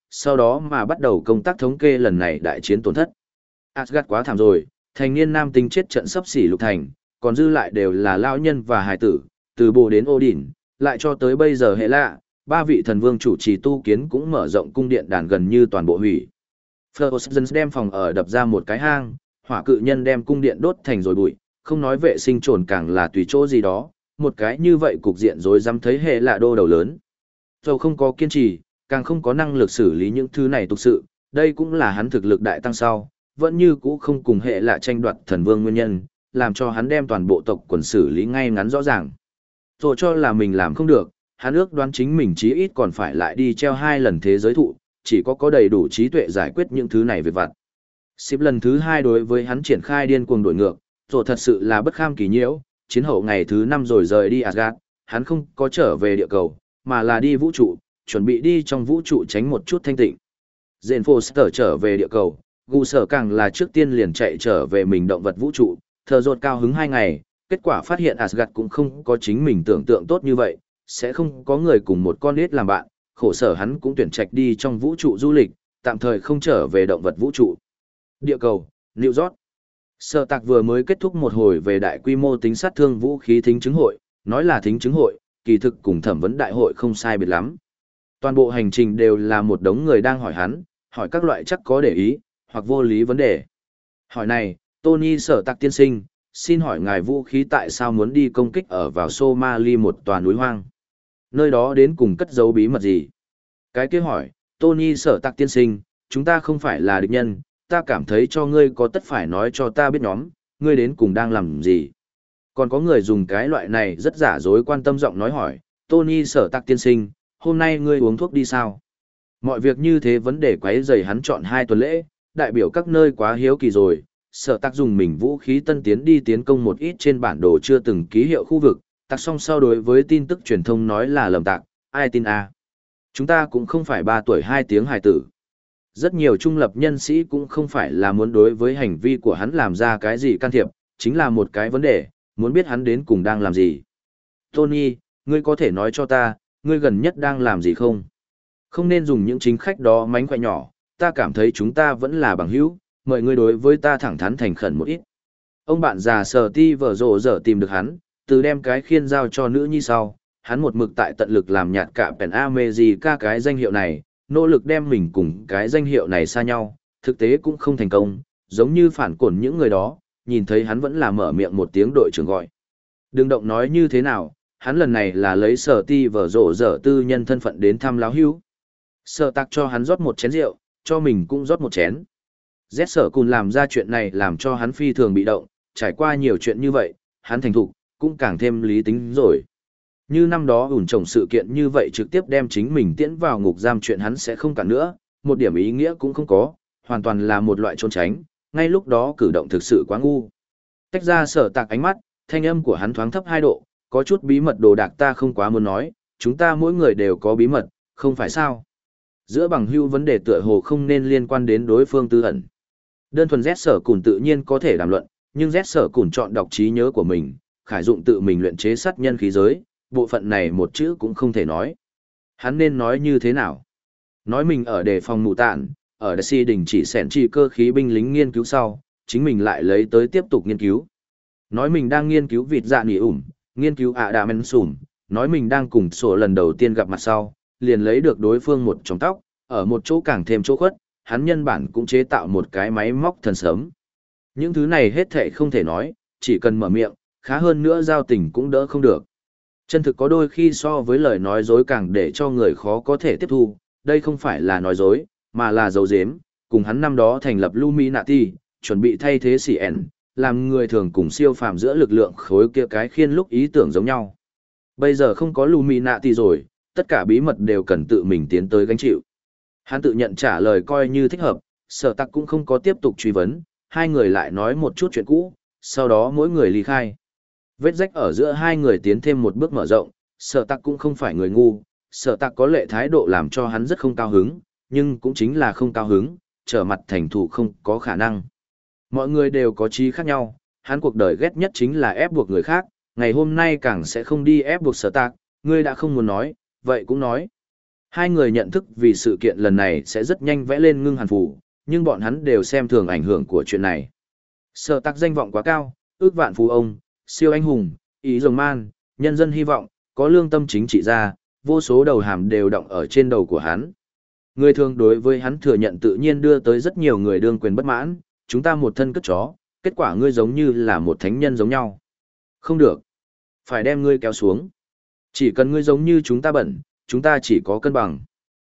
sau đó mà bắt đầu công tác thống kê lần này đại chiến tổn thất. Asgard quá thảm rồi, thành niên nam tính chết trận sắp xỉ lục thành, còn dư lại đều là lão nhân và hài tử, từ bồ đến Odin, lại cho tới bây giờ hệ lạ, ba vị thần vương chủ trì tu kiến cũng mở rộng cung điện đàn gần như toàn bộ hủy. Frozen đem phòng ở đập ra một cái hang, hỏa cự nhân đem cung điện đốt thành rồi bụi, không nói vệ sinh trồn càng là tùy chỗ gì đó, một cái như vậy cục diện rồi dám thấy hệ lạ đô đầu lớn. Dầu không có kiên trì, càng không có năng lực xử lý những thứ này tục sự, đây cũng là hắn thực lực đại tăng sau, vẫn như cũ không cùng hệ lạ tranh đoạt thần vương nguyên nhân, làm cho hắn đem toàn bộ tộc quần xử lý ngay ngắn rõ ràng. Rồi cho là mình làm không được, hắn ước đoán chính mình chí ít còn phải lại đi treo hai lần thế giới thụ, chỉ có có đầy đủ trí tuệ giải quyết những thứ này về vặt. Xịp lần thứ hai đối với hắn triển khai điên cuồng đổi ngược, rồi thật sự là bất kham kỳ nhiễu, chiến hậu ngày thứ năm rồi rời đi Asgard, hắn không có trở về địa cầu, mà là đi vũ trụ, chuẩn bị đi trong vũ trụ tránh một chút thanh tịnh. Jane Foster trở về địa cầu, Gu Sở càng là trước tiên liền chạy trở về mình động vật vũ trụ, thờ rột cao hứng hai ngày, kết quả phát hiện Asgard cũng không có chính mình tưởng tượng tốt như vậy, sẽ không có người cùng một con nít làm bạn, khổ sở hắn cũng tuyển trạch đi trong vũ trụ du lịch, tạm thời không trở về động vật vũ trụ. Địa cầu, New York. Sở Tạc vừa mới kết thúc một hồi về đại quy mô tính sát thương vũ khí thính chứng hội, nói là thính chứng hội, kỳ thực cùng thẩm vấn đại hội không sai biệt lắm. Toàn bộ hành trình đều là một đống người đang hỏi hắn, hỏi các loại chắc có để ý, hoặc vô lý vấn đề. Hỏi này, Tony Sở Tạc tiên sinh, xin hỏi ngài vũ khí tại sao muốn đi công kích ở vào Somali một tòa núi hoang? Nơi đó đến cùng cất giấu bí mật gì? Cái kia hỏi, Tony Sở Tạc tiên sinh, chúng ta không phải là địch nhân, ta cảm thấy cho ngươi có tất phải nói cho ta biết nhóm, ngươi đến cùng đang làm gì? Còn có người dùng cái loại này rất giả dối quan tâm giọng nói hỏi, Tony Sở Tạc tiên sinh, hôm nay ngươi uống thuốc đi sao? Mọi việc như thế vấn đề quấy rầy hắn chọn hai tuần lễ, đại biểu các nơi quá hiếu kỳ rồi. Sở Tạc dùng mình vũ khí tân tiến đi tiến công một ít trên bản đồ chưa từng ký hiệu khu vực, tạc xong sau đối với tin tức truyền thông nói là lầm tạc, ai tin à? Chúng ta cũng không phải ba tuổi hai tiếng hài tử. Rất nhiều trung lập nhân sĩ cũng không phải là muốn đối với hành vi của hắn làm ra cái gì can thiệp, chính là một cái vấn đề, muốn biết hắn đến cùng đang làm gì. Tony, ngươi có thể nói cho ta, ngươi gần nhất đang làm gì không? Không nên dùng những chính khách đó mánh khỏe nhỏ, ta cảm thấy chúng ta vẫn là bằng hữu, mời ngươi đối với ta thẳng thắn thành khẩn một ít. Ông bạn già Sở Ti vở rộ dở tìm được hắn, từ đem cái khiên giao cho nữ nhi sau, hắn một mực tại tận lực làm nhạt cả Pen America cái danh hiệu này, nỗ lực đem mình cùng cái danh hiệu này xa nhau, thực tế cũng không thành công, giống như phản cổn những người đó, nhìn thấy hắn vẫn là mở miệng một tiếng đội trưởng gọi. Đừng động nói như thế nào, hắn lần này là lấy Sở Ti vở rộ dở tư nhân thân phận đến thăm láo hữu. Sở Tạc cho hắn rót một chén rượu, cho mình cũng rót một chén. Z Sở Cùn làm ra chuyện này làm cho hắn phi thường bị động, trải qua nhiều chuyện như vậy, hắn thành thục, cũng càng thêm lý tính rồi. Như năm đó ủn trồng sự kiện như vậy trực tiếp đem chính mình tiễn vào ngục giam chuyện hắn sẽ không cả nữa, một điểm ý nghĩa cũng không có, hoàn toàn là một loại trốn tránh, ngay lúc đó cử động thực sự quá ngu. Tách ra Sở Tạc ánh mắt, thanh âm của hắn thoáng thấp hai độ, có chút bí mật đồ đạc ta không quá muốn nói, chúng ta mỗi người đều có bí mật, không phải sao? Giữa bằng hữu vấn đề tựa hồ không nên liên quan đến đối phương tư ẩn. Đơn thuần Z Sở Cùn tự nhiên có thể đàm luận, nhưng Z Sở Cùn chọn đọc trí nhớ của mình, khải dụng tự mình luyện chế sát nhân khí giới, bộ phận này một chữ cũng không thể nói. Hắn nên nói như thế nào? Nói mình ở đề phòng mù tạn, ở đại si đình chỉ sẻn chỉ cơ khí binh lính nghiên cứu sau, chính mình lại lấy tới tiếp tục nghiên cứu. Nói mình đang nghiên cứu vịt dạ nỉ ủm, nghiên cứu ạ đà men sùm, nói mình đang cùng sổ lần đầu tiên gặp mặt sau, liền lấy được đối phương một tròng tóc, ở một chỗ càng thêm chỗ khuất, hắn nhân bản cũng chế tạo một cái máy móc thần sớm. Những thứ này hết thệ không thể nói, chỉ cần mở miệng, khá hơn nữa giao tình cũng đỡ không được. Chân thực có đôi khi so với lời nói dối càng để cho người khó có thể tiếp thu, đây không phải là nói dối, mà là dấu dếm, cùng hắn năm đó thành lập Luminati, chuẩn bị thay thế xỉ ẻn, làm người thường cùng siêu phàm giữa lực lượng khối kia cái khiên lúc ý tưởng giống nhau. Bây giờ không có Luminati rồi, tất cả bí mật đều cần tự mình tiến tới gánh chịu. Hắn tự nhận trả lời coi như thích hợp, Sở Tạc cũng không có tiếp tục truy vấn, hai người lại nói một chút chuyện cũ, sau đó mỗi người ly khai. Vết rách ở giữa hai người tiến thêm một bước mở rộng, Sở Tạc cũng không phải người ngu, Sở Tạc có lệ thái độ làm cho hắn rất không cao hứng, nhưng cũng chính là không cao hứng, trở mặt thành thủ không có khả năng. Mọi người đều có trí khác nhau, hắn cuộc đời ghét nhất chính là ép buộc người khác, ngày hôm nay càng sẽ không đi ép buộc Sở Tạc, ngươi đã không muốn nói, vậy cũng nói. Hai người nhận thức vì sự kiện lần này sẽ rất nhanh vẽ lên ngưng hàn phủ, nhưng bọn hắn đều xem thường ảnh hưởng của chuyện này. Sở tạc danh vọng quá cao, ước vạn phú ông, siêu anh hùng, ý rồng man, nhân dân hy vọng, có lương tâm chính trị gia, vô số đầu hàm đều đọng ở trên đầu của hắn. Người thường đối với hắn thừa nhận tự nhiên đưa tới rất nhiều người đương quyền bất mãn, chúng ta một thân cất chó, kết quả ngươi giống như là một thánh nhân giống nhau. Không được. Phải đem ngươi kéo xuống. Chỉ cần ngươi giống như chúng ta bẩn, chúng ta chỉ có cân bằng.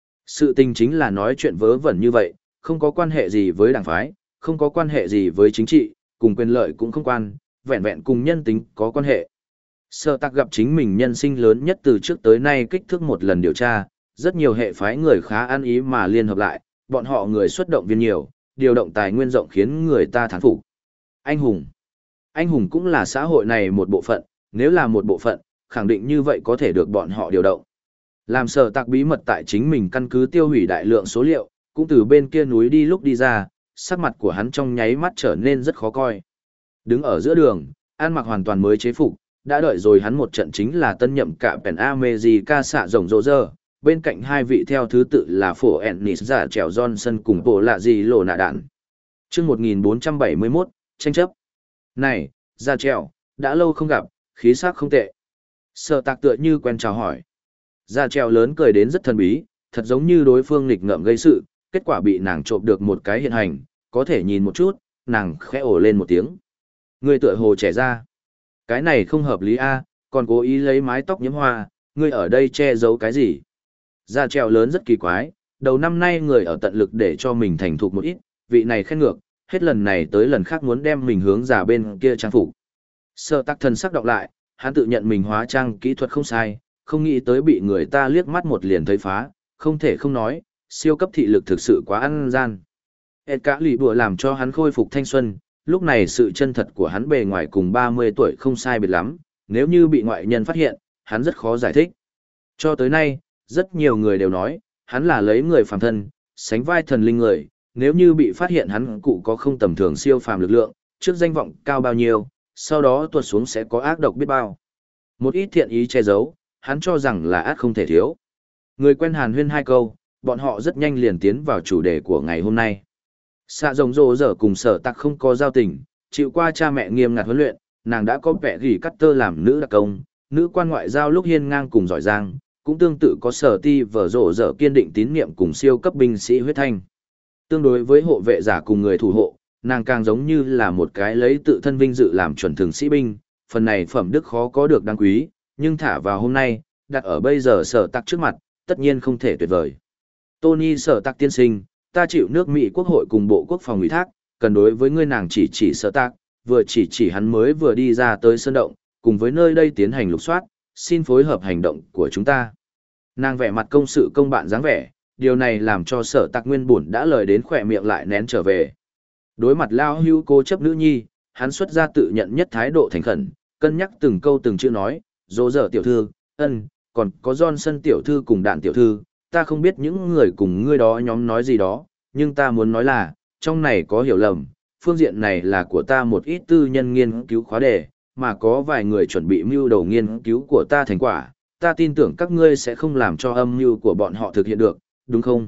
Sự tình chính là nói chuyện vớ vẩn như vậy, không có quan hệ gì với đảng phái, không có quan hệ gì với chính trị, cùng quyền lợi cũng không quan, vẹn vẹn cùng nhân tính có quan hệ. Sở tạc gặp chính mình nhân sinh lớn nhất từ trước tới nay kích thước một lần điều tra, rất nhiều hệ phái người khá ăn ý mà liên hợp lại, bọn họ người xuất động viên nhiều, điều động tài nguyên rộng khiến người ta thán phục. Anh hùng. Anh hùng cũng là xã hội này một bộ phận, nếu là một bộ phận, khẳng định như vậy có thể được bọn họ điều động. Làm sở tạc bí mật tại chính mình căn cứ tiêu hủy đại lượng số liệu, cũng từ bên kia núi đi lúc đi ra, sắc mặt của hắn trong nháy mắt trở nên rất khó coi. Đứng ở giữa đường, ăn mặc hoàn toàn mới chế phục, đã đợi rồi hắn một trận chính là tân nhậm cả Pen America xạ rồng rộ rơ, bên cạnh hai vị theo thứ tự là phổ Ennis giả trèo Johnson cùng bộ lạ gì lộ nạ đạn. Trước một nghìn bốn trăm bảy mươi mốt, tranh chấp. Này, giả trèo, đã lâu không gặp, khí sắc không tệ. Sở tạc tựa như quen chào hỏi. Giả trèo lớn cười đến rất thần bí, thật giống như đối phương nghịch ngợm gây sự, kết quả bị nàng trộm được một cái hiện hành, có thể nhìn một chút, nàng khẽ ồ lên một tiếng. Ngươi tựa hồ trẻ ra. Cái này không hợp lý a, còn cố ý lấy mái tóc nhiễm hoa, ngươi ở đây che giấu cái gì? Giả trèo lớn rất kỳ quái, đầu năm nay người ở tận lực để cho mình thành thục một ít, vị này khen ngược, hết lần này tới lần khác muốn đem mình hướng già bên kia trang phục. Sở tạc thần sắc đọc lại, hắn tự nhận mình hóa trang kỹ thuật không sai, không nghĩ tới bị người ta liếc mắt một liền thấy phá, không thể không nói, siêu cấp thị lực thực sự quá ăn gian. Ed cả lì bùa làm cho hắn khôi phục thanh xuân, lúc này sự chân thật của hắn bề ngoài cùng ba mươi tuổi không sai biệt lắm, nếu như bị ngoại nhân phát hiện, hắn rất khó giải thích. Cho tới nay, rất nhiều người đều nói, hắn là lấy người phàm thân, sánh vai thần linh người, nếu như bị phát hiện hắn cụ có không tầm thường siêu phàm lực lượng, trước danh vọng cao bao nhiêu, sau đó tuột xuống sẽ có ác độc biết bao. Một ít thiện ý che giấu, hắn cho rằng là ác không thể thiếu. Người quen hàn huyên hai câu, bọn họ rất nhanh liền tiến vào chủ đề của ngày hôm nay. Xạ rồng rồ dở cùng sở tạc không có giao tình, chịu qua cha mẹ nghiêm ngặt huấn luyện, nàng đã có vẻ gỉ cắt tơ làm nữ đặc công, nữ quan ngoại giao lúc hiên ngang cùng giỏi giang, cũng tương tự có sở ti vở rộ dở kiên định tín nhiệm cùng siêu cấp binh sĩ huyết thanh. Tương đối với hộ vệ giả cùng người thủ hộ, nàng càng giống như là một cái lấy tự thân vinh dự làm chuẩn thường sĩ binh, phần này phẩm đức khó có được đáng quý, nhưng thả vào hôm nay, đặt ở bây giờ sở tạc trước mặt, tất nhiên không thể tuyệt vời. Tony sở tạc tiên sinh, ta chịu nước Mỹ Quốc hội cùng Bộ Quốc phòng ủy thác, cần đối với ngươi nàng chỉ chỉ sở tạc, vừa chỉ chỉ hắn mới vừa đi ra tới sơn động, cùng với nơi đây tiến hành lục soát, xin phối hợp hành động của chúng ta. Nàng vẻ mặt công sự công bạn dáng vẻ, điều này làm cho sở tạc nguyên bổn đã lời đến khỏe miệng lại nén trở về. Đối mặt lao hưu cố chấp nữ nhi, hắn xuất ra tự nhận nhất thái độ thành khẩn, cân nhắc từng câu từng chữ nói, dỗ dở tiểu thư, ân, còn có Johnson tiểu thư cùng đạn tiểu thư, ta không biết những người cùng ngươi đó nhóm nói gì đó, nhưng ta muốn nói là, trong này có hiểu lầm, phương diện này là của ta một ít tư nhân nghiên cứu khóa đề, mà có vài người chuẩn bị mưu đầu nghiên cứu của ta thành quả, ta tin tưởng các ngươi sẽ không làm cho âm mưu của bọn họ thực hiện được, đúng không?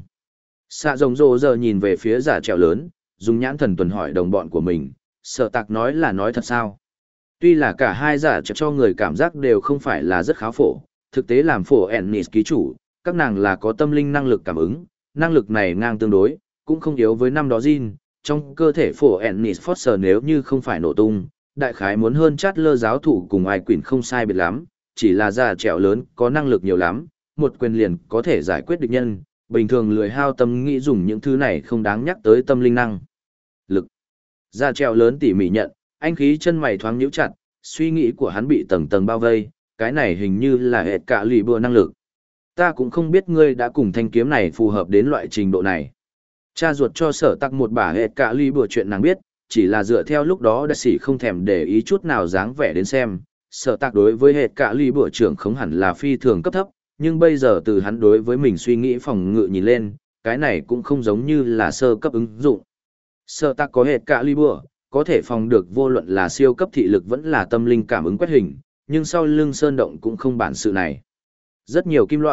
Xạ rồng rồ giờ nhìn về phía giả trèo lớn, dùng nhãn thần tuần hỏi đồng bọn của mình, sở tạc nói là nói thật sao? Tuy là cả hai giả trèo cho người cảm giác đều không phải là rất khá phổ, thực tế làm phổ Ennis ký chủ, các nàng là có tâm linh năng lực cảm ứng, năng lực này ngang tương đối, cũng không yếu với năm đó Jin, trong cơ thể phổ Ennis Foster nếu như không phải nổ tung, đại khái muốn hơn chát lơ giáo thủ cùng ai quỷ không sai biệt lắm, chỉ là giả trèo lớn có năng lực nhiều lắm, một quyền liền có thể giải quyết địch nhân, bình thường lười hao tâm nghĩ dùng những thứ này không đáng nhắc tới tâm linh năng lực. Giả trèo lớn tỉ mỉ nhận, anh khí chân mày thoáng nhíu chặt, suy nghĩ của hắn bị tầng tầng bao vây, cái này hình như là hệt cả lì bừa năng lực. Ta cũng không biết ngươi đã cùng thanh kiếm này phù hợp đến loại trình độ này. Cha ruột cho sở tắc một bả hệt cả lì bừa chuyện nàng biết, chỉ là dựa theo lúc đó đại sĩ không thèm để ý chút nào dáng vẻ đến xem. Sở tạc đối với hệt cả lì bừa trưởng không hẳn là phi thường cấp thấp, nhưng bây giờ từ hắn đối với mình suy nghĩ phòng ngự nhìn lên, cái này cũng không giống như là sơ cấp ứng dụng. Sở tạc có hệt cả lì bừa, có thể phòng được vô luận là siêu cấp thị lực vẫn là tâm linh cảm ứng quét hình, nhưng sau lưng sơn động cũng không bản sự này. Rất nhiều kim loại,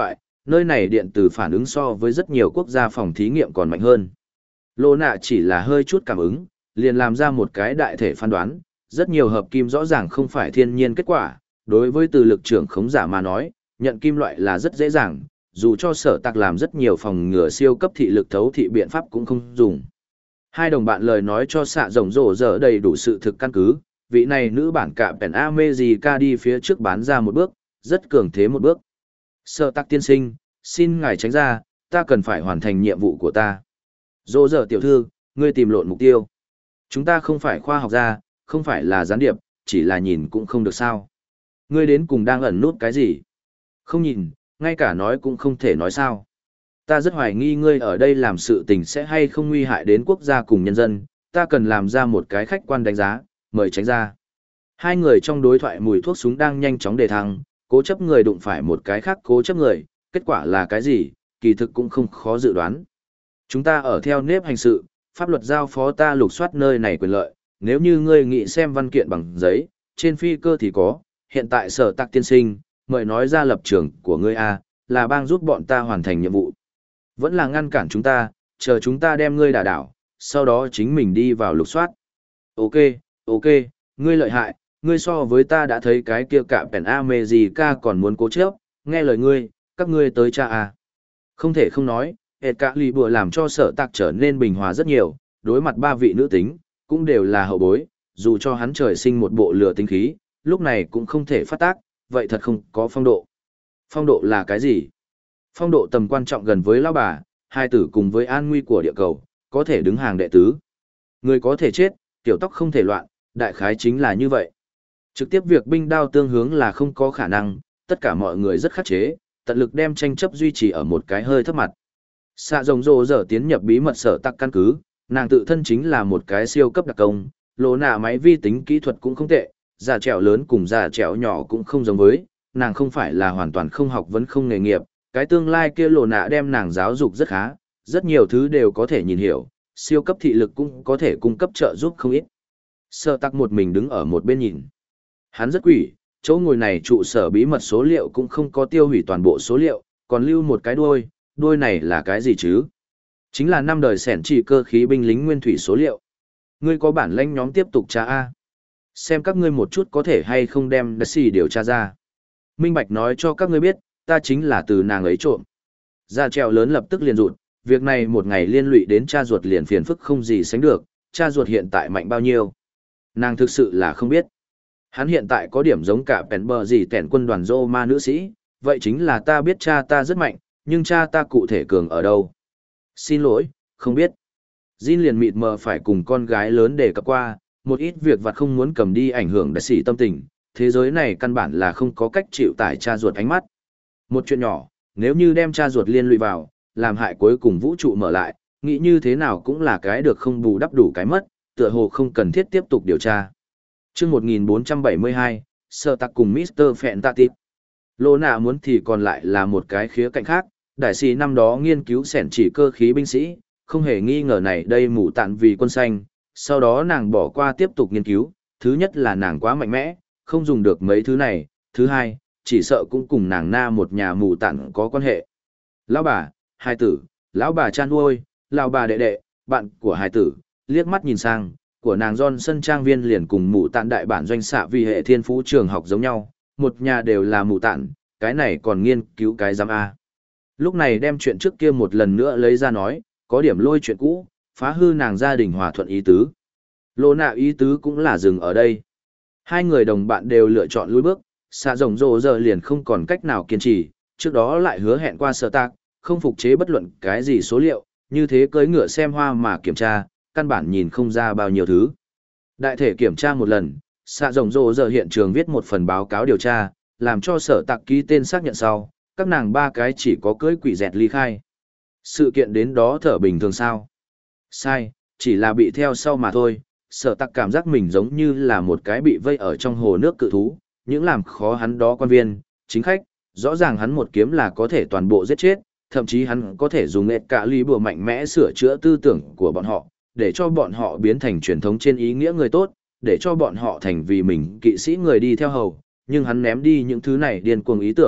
nơi này điện từ phản ứng so với rất nhiều quốc gia phòng thí nghiệm còn mạnh hơn. Lô nạ chỉ là hơi chút cảm ứng, liền làm ra một cái đại thể phán đoán, rất nhiều hợp kim rõ ràng không phải thiên nhiên kết quả, đối với từ lực trưởng khống giả mà nói, nhận kim loại là rất dễ dàng, dù cho sở tạc làm rất nhiều phòng ngừa siêu cấp thị lực thấu thị biện pháp cũng không dùng. Hai đồng bạn lời nói cho xạ rồng rổ dở đầy đủ sự thực căn cứ, vị này nữ bản cả Pen America đi phía trước bán ra một bước, rất cường thế một bước. Sở tạc tiên sinh, xin ngài tránh ra, ta cần phải hoàn thành nhiệm vụ của ta. Rổ dở tiểu thư, ngươi tìm lộn mục tiêu. Chúng ta không phải khoa học gia, không phải là gián điệp, chỉ là nhìn cũng không được sao. Ngươi đến cùng đang ẩn nút cái gì? Không nhìn, ngay cả nói cũng không thể nói sao. Ta rất hoài nghi ngươi ở đây làm sự tình sẽ hay không nguy hại đến quốc gia cùng nhân dân, ta cần làm ra một cái khách quan đánh giá, mời tránh ra. Hai người trong đối thoại mùi thuốc súng đang nhanh chóng đề thăng, cố chấp người đụng phải một cái khác cố chấp người, kết quả là cái gì, kỳ thực cũng không khó dự đoán. Chúng ta ở theo nếp hành sự, pháp luật giao phó ta lục soát nơi này quyền lợi, nếu như ngươi nghĩ xem văn kiện bằng giấy, trên phi cơ thì có, hiện tại sở tạc tiên sinh, mời nói ra lập trường của ngươi A, là bang giúp bọn ta hoàn thành nhiệm vụ. Vẫn là ngăn cản chúng ta, chờ chúng ta đem ngươi đả đảo, sau đó chính mình đi vào lục soát. Ok, ok, ngươi lợi hại, ngươi so với ta đã thấy cái kia cả Pen America còn muốn cố chấp, nghe lời ngươi, các ngươi tới cha A. Không thể không nói, hệt cả lì bùa làm cho sở tạc trở nên bình hòa rất nhiều, đối mặt ba vị nữ tính, cũng đều là hậu bối, dù cho hắn trời sinh một bộ lửa tinh khí, lúc này cũng không thể phát tác, vậy thật không có phong độ. Phong độ là cái gì? Phong độ tầm quan trọng gần với lão bà, hai tử cùng với an nguy của địa cầu, có thể đứng hàng đệ tứ. Người có thể chết, tiểu tóc không thể loạn, đại khái chính là như vậy. Trực tiếp việc binh đao tương hướng là không có khả năng, tất cả mọi người rất khắc chế, tận lực đem tranh chấp duy trì ở một cái hơi thấp mặt. Xạ rồng rồ giờ tiến nhập bí mật sở tắc căn cứ, nàng tự thân chính là một cái siêu cấp đặc công, lỗ nạ máy vi tính kỹ thuật cũng không tệ, già trẻo lớn cùng già trẻo nhỏ cũng không giống với, nàng không phải là hoàn toàn không học vấn không nghề nghiệp, cái tương lai kia lỗ nạ đem nàng giáo dục rất khá, rất nhiều thứ đều có thể nhìn hiểu, siêu cấp thị lực cũng có thể cung cấp trợ giúp không ít. Sở tắc một mình đứng ở một bên nhìn. Hắn rất quỷ, chỗ ngồi này trụ sở bí mật số liệu cũng không có tiêu hủy toàn bộ số liệu, còn lưu một cái đuôi, đuôi này là cái gì chứ? Chính là năm đời sẻn chỉ cơ khí binh lính nguyên thủy số liệu. Ngươi có bản lãnh nhóm tiếp tục tra A. Xem các ngươi một chút có thể hay không đem đất xì điều tra ra. Minh Bạch nói cho các ngươi biết, ta chính là từ nàng ấy trộm. Gia trèo lớn lập tức liền rụt, việc này một ngày liên lụy đến cha ruột liền phiền phức không gì sánh được, cha ruột hiện tại mạnh bao nhiêu. Nàng thực sự là không biết. Hắn hiện tại có điểm giống cả bèn bờ gì tẻn quân đoàn Roma nữ sĩ, vậy chính là ta biết cha ta rất mạnh, nhưng cha ta cụ thể cường ở đâu? Xin lỗi, không biết. Jin liền mịt mờ phải cùng con gái lớn đề cập qua, một ít việc vặt không muốn cầm đi ảnh hưởng đại sĩ tâm tình, thế giới này căn bản là không có cách chịu tải cha ruột ánh mắt. Một chuyện nhỏ, nếu như đem cha ruột liên lụy vào, làm hại cuối cùng vũ trụ mở lại, nghĩ như thế nào cũng là cái được không bù đắp đủ cái mất, tựa hồ không cần thiết tiếp tục điều tra. Chương một nghìn bốn trăm bảy mươi hai, Sở Tạc cùng mít tơ Fantastic. Lô nạ muốn thì còn lại là một cái khía cạnh khác, đại sĩ năm đó nghiên cứu sẻn chỉ cơ khí binh sĩ, không hề nghi ngờ này đây mù tạn vì quân xanh, sau đó nàng bỏ qua tiếp tục nghiên cứu, thứ nhất là nàng quá mạnh mẽ, không dùng được mấy thứ này, thứ hai, chỉ sợ cũng cùng nàng na một nhà mù tạn có quan hệ. Lão bà, hai tử, lão bà chan nuôi, lão bà đệ đệ, bạn của hai tử, liếc mắt nhìn sang, của nàng Johnson trang viên liền cùng mù tạn đại bản doanh xạ vì hệ thiên phú trường học giống nhau, một nhà đều là mù tạn, cái này còn nghiên cứu cái giám A. Lúc này đem chuyện trước kia một lần nữa lấy ra nói, có điểm lôi chuyện cũ, phá hư nàng gia đình hòa thuận ý tứ. Lô nạ ý tứ cũng là dừng ở đây. Hai người đồng bạn đều lựa chọn lùi bước, xạ rồng rồ giờ liền không còn cách nào kiên trì, trước đó lại hứa hẹn qua Sở Tạc, không phục chế bất luận cái gì số liệu, như thế cưỡi ngựa xem hoa mà kiểm tra, căn bản nhìn không ra bao nhiêu thứ. Đại thể kiểm tra một lần, xạ rồng rồ giờ hiện trường viết một phần báo cáo điều tra, làm cho Sở Tạc ký tên xác nhận sau, các nàng ba cái chỉ có cưỡi quỷ dẹt ly khai. Sự kiện đến đó thở bình thường sao? Sai, chỉ là bị theo sau mà thôi. Sở Tạc cảm giác mình giống như là một cái bị vây ở trong hồ nước cự thú, những làm khó hắn đó quan viên, chính khách, rõ ràng hắn một kiếm là có thể toàn bộ giết chết, thậm chí hắn có thể dùng nghẹt cả lý bùa mạnh mẽ sửa chữa tư tưởng của bọn họ, để cho bọn họ biến thành truyền thống trên ý nghĩa người tốt, để cho bọn họ thành vì mình kỵ sĩ người đi theo hầu, nhưng hắn ném đi những thứ này điên cuồng ý tưởng,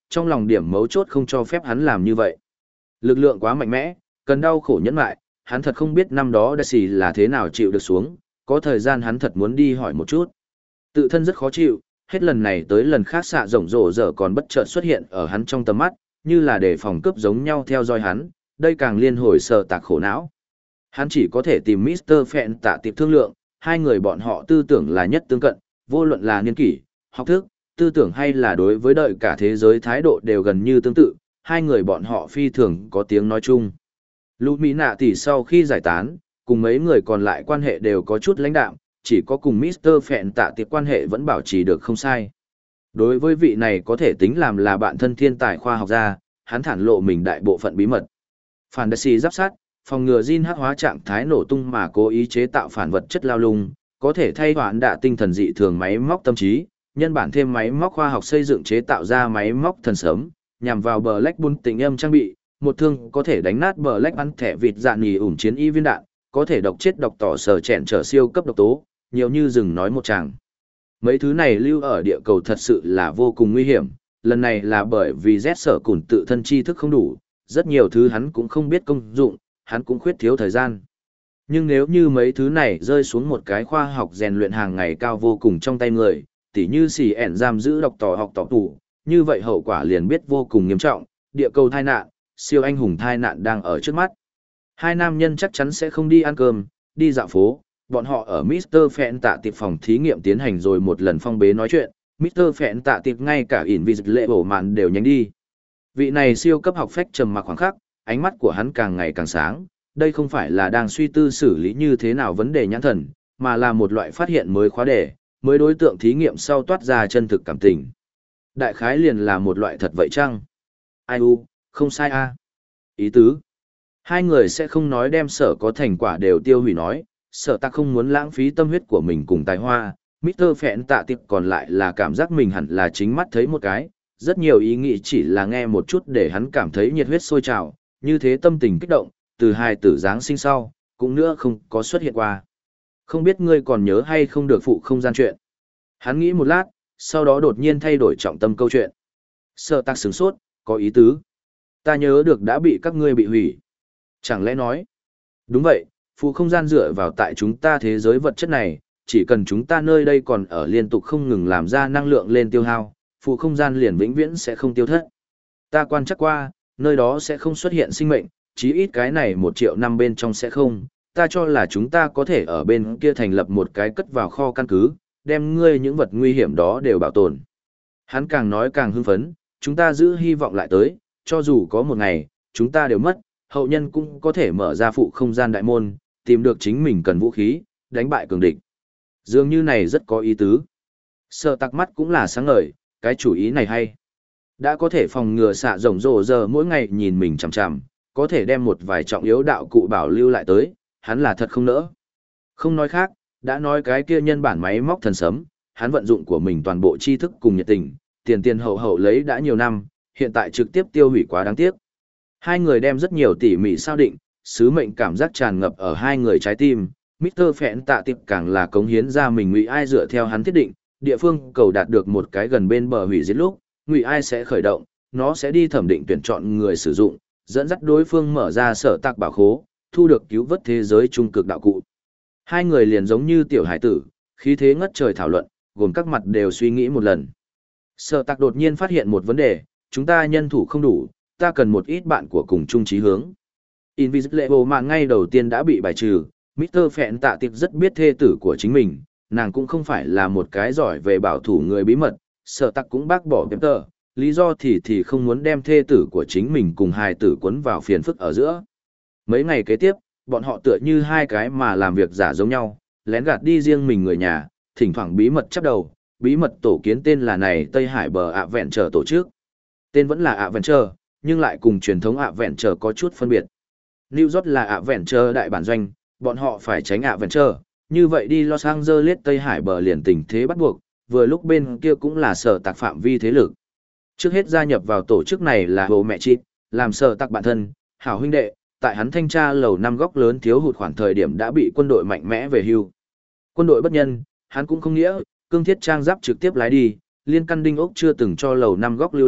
trong lòng điểm mấu chốt không cho phép hắn làm như vậy. Lực lượng quá mạnh mẽ, cần đau khổ nhẫn lại, hắn thật không biết năm đó Daisy là thế nào chịu được xuống, có thời gian hắn thật muốn đi hỏi một chút. Tự thân rất khó chịu, hết lần này tới lần khác xạ rồng rổ dở còn bất chợt xuất hiện ở hắn trong tầm mắt, như là để phòng cướp giống nhau theo dõi hắn, đây càng liên hồi sợ tạc khổ não. Hắn chỉ có thể tìm mít tơ Phẹn tạ tiệp thương lượng, hai người bọn họ tư tưởng là nhất tương cận, vô luận là niên kỷ, học thức, tư tưởng hay là đối với đợi cả thế giới thái độ đều gần như tương tự, hai người bọn họ phi thường có tiếng nói chung. Lũ Mỹ nạ tỷ sau khi giải tán, cùng mấy người còn lại quan hệ đều có chút lãnh đạm, chỉ có cùng mít tơ Phẹn tạ tiệp quan hệ vẫn bảo trì được không sai. Đối với vị này có thể tính làm là bạn thân thiên tài khoa học gia, hắn thản lộ mình đại bộ phận bí mật. Phản Daisy giáp sát, phòng ngừa Jin hắc hóa trạng thái nổ tung mà cố ý chế tạo phản vật chất lao lung, có thể thay hoãn đạ tinh thần dị thường máy móc tâm trí, nhân bản thêm máy móc khoa học xây dựng chế tạo ra máy móc thần sớm, nhằm vào Black Bull tình âm trang bị, một thương có thể đánh nát Black bắn thẻ vịt dạn nhì ủn chiến y viên đạn, có thể độc chết độc tỏ sở chèn trở siêu cấp độc tố, nhiều như rừng nói một chàng. Mấy thứ này lưu ở địa cầu thật sự là vô cùng nguy hiểm, lần này là bởi vì Z sở cùn tự thân tri thức không đủ, rất nhiều thứ hắn cũng không biết công dụng, hắn cũng khuyết thiếu thời gian. Nhưng nếu như mấy thứ này rơi xuống một cái khoa học rèn luyện hàng ngày cao vô cùng trong tay người, tỉ như xì ẻn giam giữ độc tỏ học tỏ tủ, như vậy hậu quả liền biết vô cùng nghiêm trọng, địa cầu tai nạn, siêu anh hùng tai nạn đang ở trước mắt. Hai nam nhân chắc chắn sẽ không đi ăn cơm, đi dạo phố, bọn họ ở mít tơ Phẹn tạ tiệp phòng thí nghiệm tiến hành rồi một lần phong bế nói chuyện, mít tơ Phẹn tạ tiệp ngay cả Invisible Man đều nhánh đi. Vị này siêu cấp học phách trầm mặc khoảng khắc, ánh mắt của hắn càng ngày càng sáng, đây không phải là đang suy tư xử lý như thế nào vấn đề nhãn thần, mà là một loại phát hiện mới khóa đề, mới đối tượng thí nghiệm sau toát ra chân thực cảm tình. Đại khái liền là một loại thật vậy chăng? Ai u, không sai a. Ý tứ. Hai người sẽ không nói đem sở có thành quả đều tiêu hủy nói, sở ta không muốn lãng phí tâm huyết của mình cùng tài hoa, mít tơ Phẹn tạ tiệp còn lại là cảm giác mình hẳn là chính mắt thấy một cái, rất nhiều ý nghĩ chỉ là nghe một chút để hắn cảm thấy nhiệt huyết sôi trào, như thế tâm tình kích động, từ hai tử Giáng sinh sau, cũng nữa không có xuất hiện qua. Không biết ngươi còn nhớ hay không được phụ không gian chuyện. Hắn nghĩ một lát, sau đó đột nhiên thay đổi trọng tâm câu chuyện. Sở tạc sửng sốt, có ý tứ. Ta nhớ được đã bị các ngươi bị hủy. Chẳng lẽ nói? Đúng vậy, phụ không gian dựa vào tại chúng ta thế giới vật chất này, chỉ cần chúng ta nơi đây còn ở liên tục không ngừng làm ra năng lượng lên tiêu hao, phụ không gian liền vĩnh viễn sẽ không tiêu thất. Ta quan chắc qua, nơi đó sẽ không xuất hiện sinh mệnh, chí ít cái này một triệu năm bên trong sẽ không, ta cho là chúng ta có thể ở bên kia thành lập một cái cất vào kho căn cứ, đem ngươi những vật nguy hiểm đó đều bảo tồn. Hắn càng nói càng hưng phấn, chúng ta giữ hy vọng lại tới, cho dù có một ngày, chúng ta đều mất, hậu nhân cũng có thể mở ra phụ không gian đại môn, tìm được chính mình cần vũ khí, đánh bại cường địch. Dường như này rất có ý tứ. Sợ tặc mắt cũng là sáng ngời, cái chủ ý này hay. Đã có thể phòng ngừa xạ rồng rồ giờ mỗi ngày nhìn mình chằm chằm, có thể đem một vài trọng yếu đạo cụ bảo lưu lại tới, hắn là thật không nỡ. Không nói khác, đã nói cái kia nhân bản máy móc thần sấm, hắn vận dụng của mình toàn bộ tri thức cùng nhiệt tình, tiền tiền hậu hậu lấy đã nhiều năm, hiện tại trực tiếp tiêu hủy quá đáng tiếc. Hai người đem rất nhiều tỉ mỉ sao định, sứ mệnh cảm giác tràn ngập ở hai người trái tim, mít tơ Phẹn tạ tiệp càng là cống hiến ra mình ngụy ai dựa theo hắn thiết định, địa phương cầu đạt được một cái gần bên bờ hủy diệt lúc, ngụy ai sẽ khởi động, nó sẽ đi thẩm định tuyển chọn người sử dụng, dẫn dắt đối phương mở ra sở tạc bảo khố, thu được cứu vớt thế giới trung cực đạo cụ. Hai người liền giống như tiểu hải tử, khí thế ngất trời thảo luận, gồm các mặt đều suy nghĩ một lần. Sở tạc đột nhiên phát hiện một vấn đề, chúng ta nhân thủ không đủ, ta cần một ít bạn của cùng chung chí hướng. Invisible mà ngay đầu tiên đã bị bài trừ, mít tơ Phẹn tạ tiệp rất biết thê tử của chính mình, nàng cũng không phải là một cái giỏi về bảo thủ người bí mật, sở tạc cũng bác bỏ Pepper, lý do thì thì không muốn đem thê tử của chính mình cùng hài tử quấn vào phiền phức ở giữa. Mấy ngày kế tiếp, bọn họ tựa như hai cái mà làm việc giả giống nhau, lén gạt đi riêng mình người nhà, thỉnh thoảng bí mật chắp đầu, bí mật tổ kiến tên là này Tây Hải bờ ạ vẹn trở tổ chức. Tên vẫn là ạ vẹn trở, nhưng lại cùng truyền thống ạ vẹn trở có chút phân biệt. New York là ạ vẹn trở đại bản doanh, bọn họ phải tránh ạ vẹn trở, như vậy đi Los Angeles Tây Hải bờ liền tình thế bắt buộc, vừa lúc bên kia cũng là sở tạc phạm vi thế lực. Trước hết gia nhập vào tổ chức này là bố mẹ Chít, làm sở tạc bạn thân, hảo huynh đệ, tại hắn thanh tra lầu năm góc lớn thiếu hụt khoảng thời điểm đã bị quân đội mạnh mẽ về hưu. Quân đội bất nhân, hắn cũng không nghĩa, cương thiết trang giáp trực tiếp lái đi, liên căn đinh ốc chưa từng cho lầu năm góc lưu lại,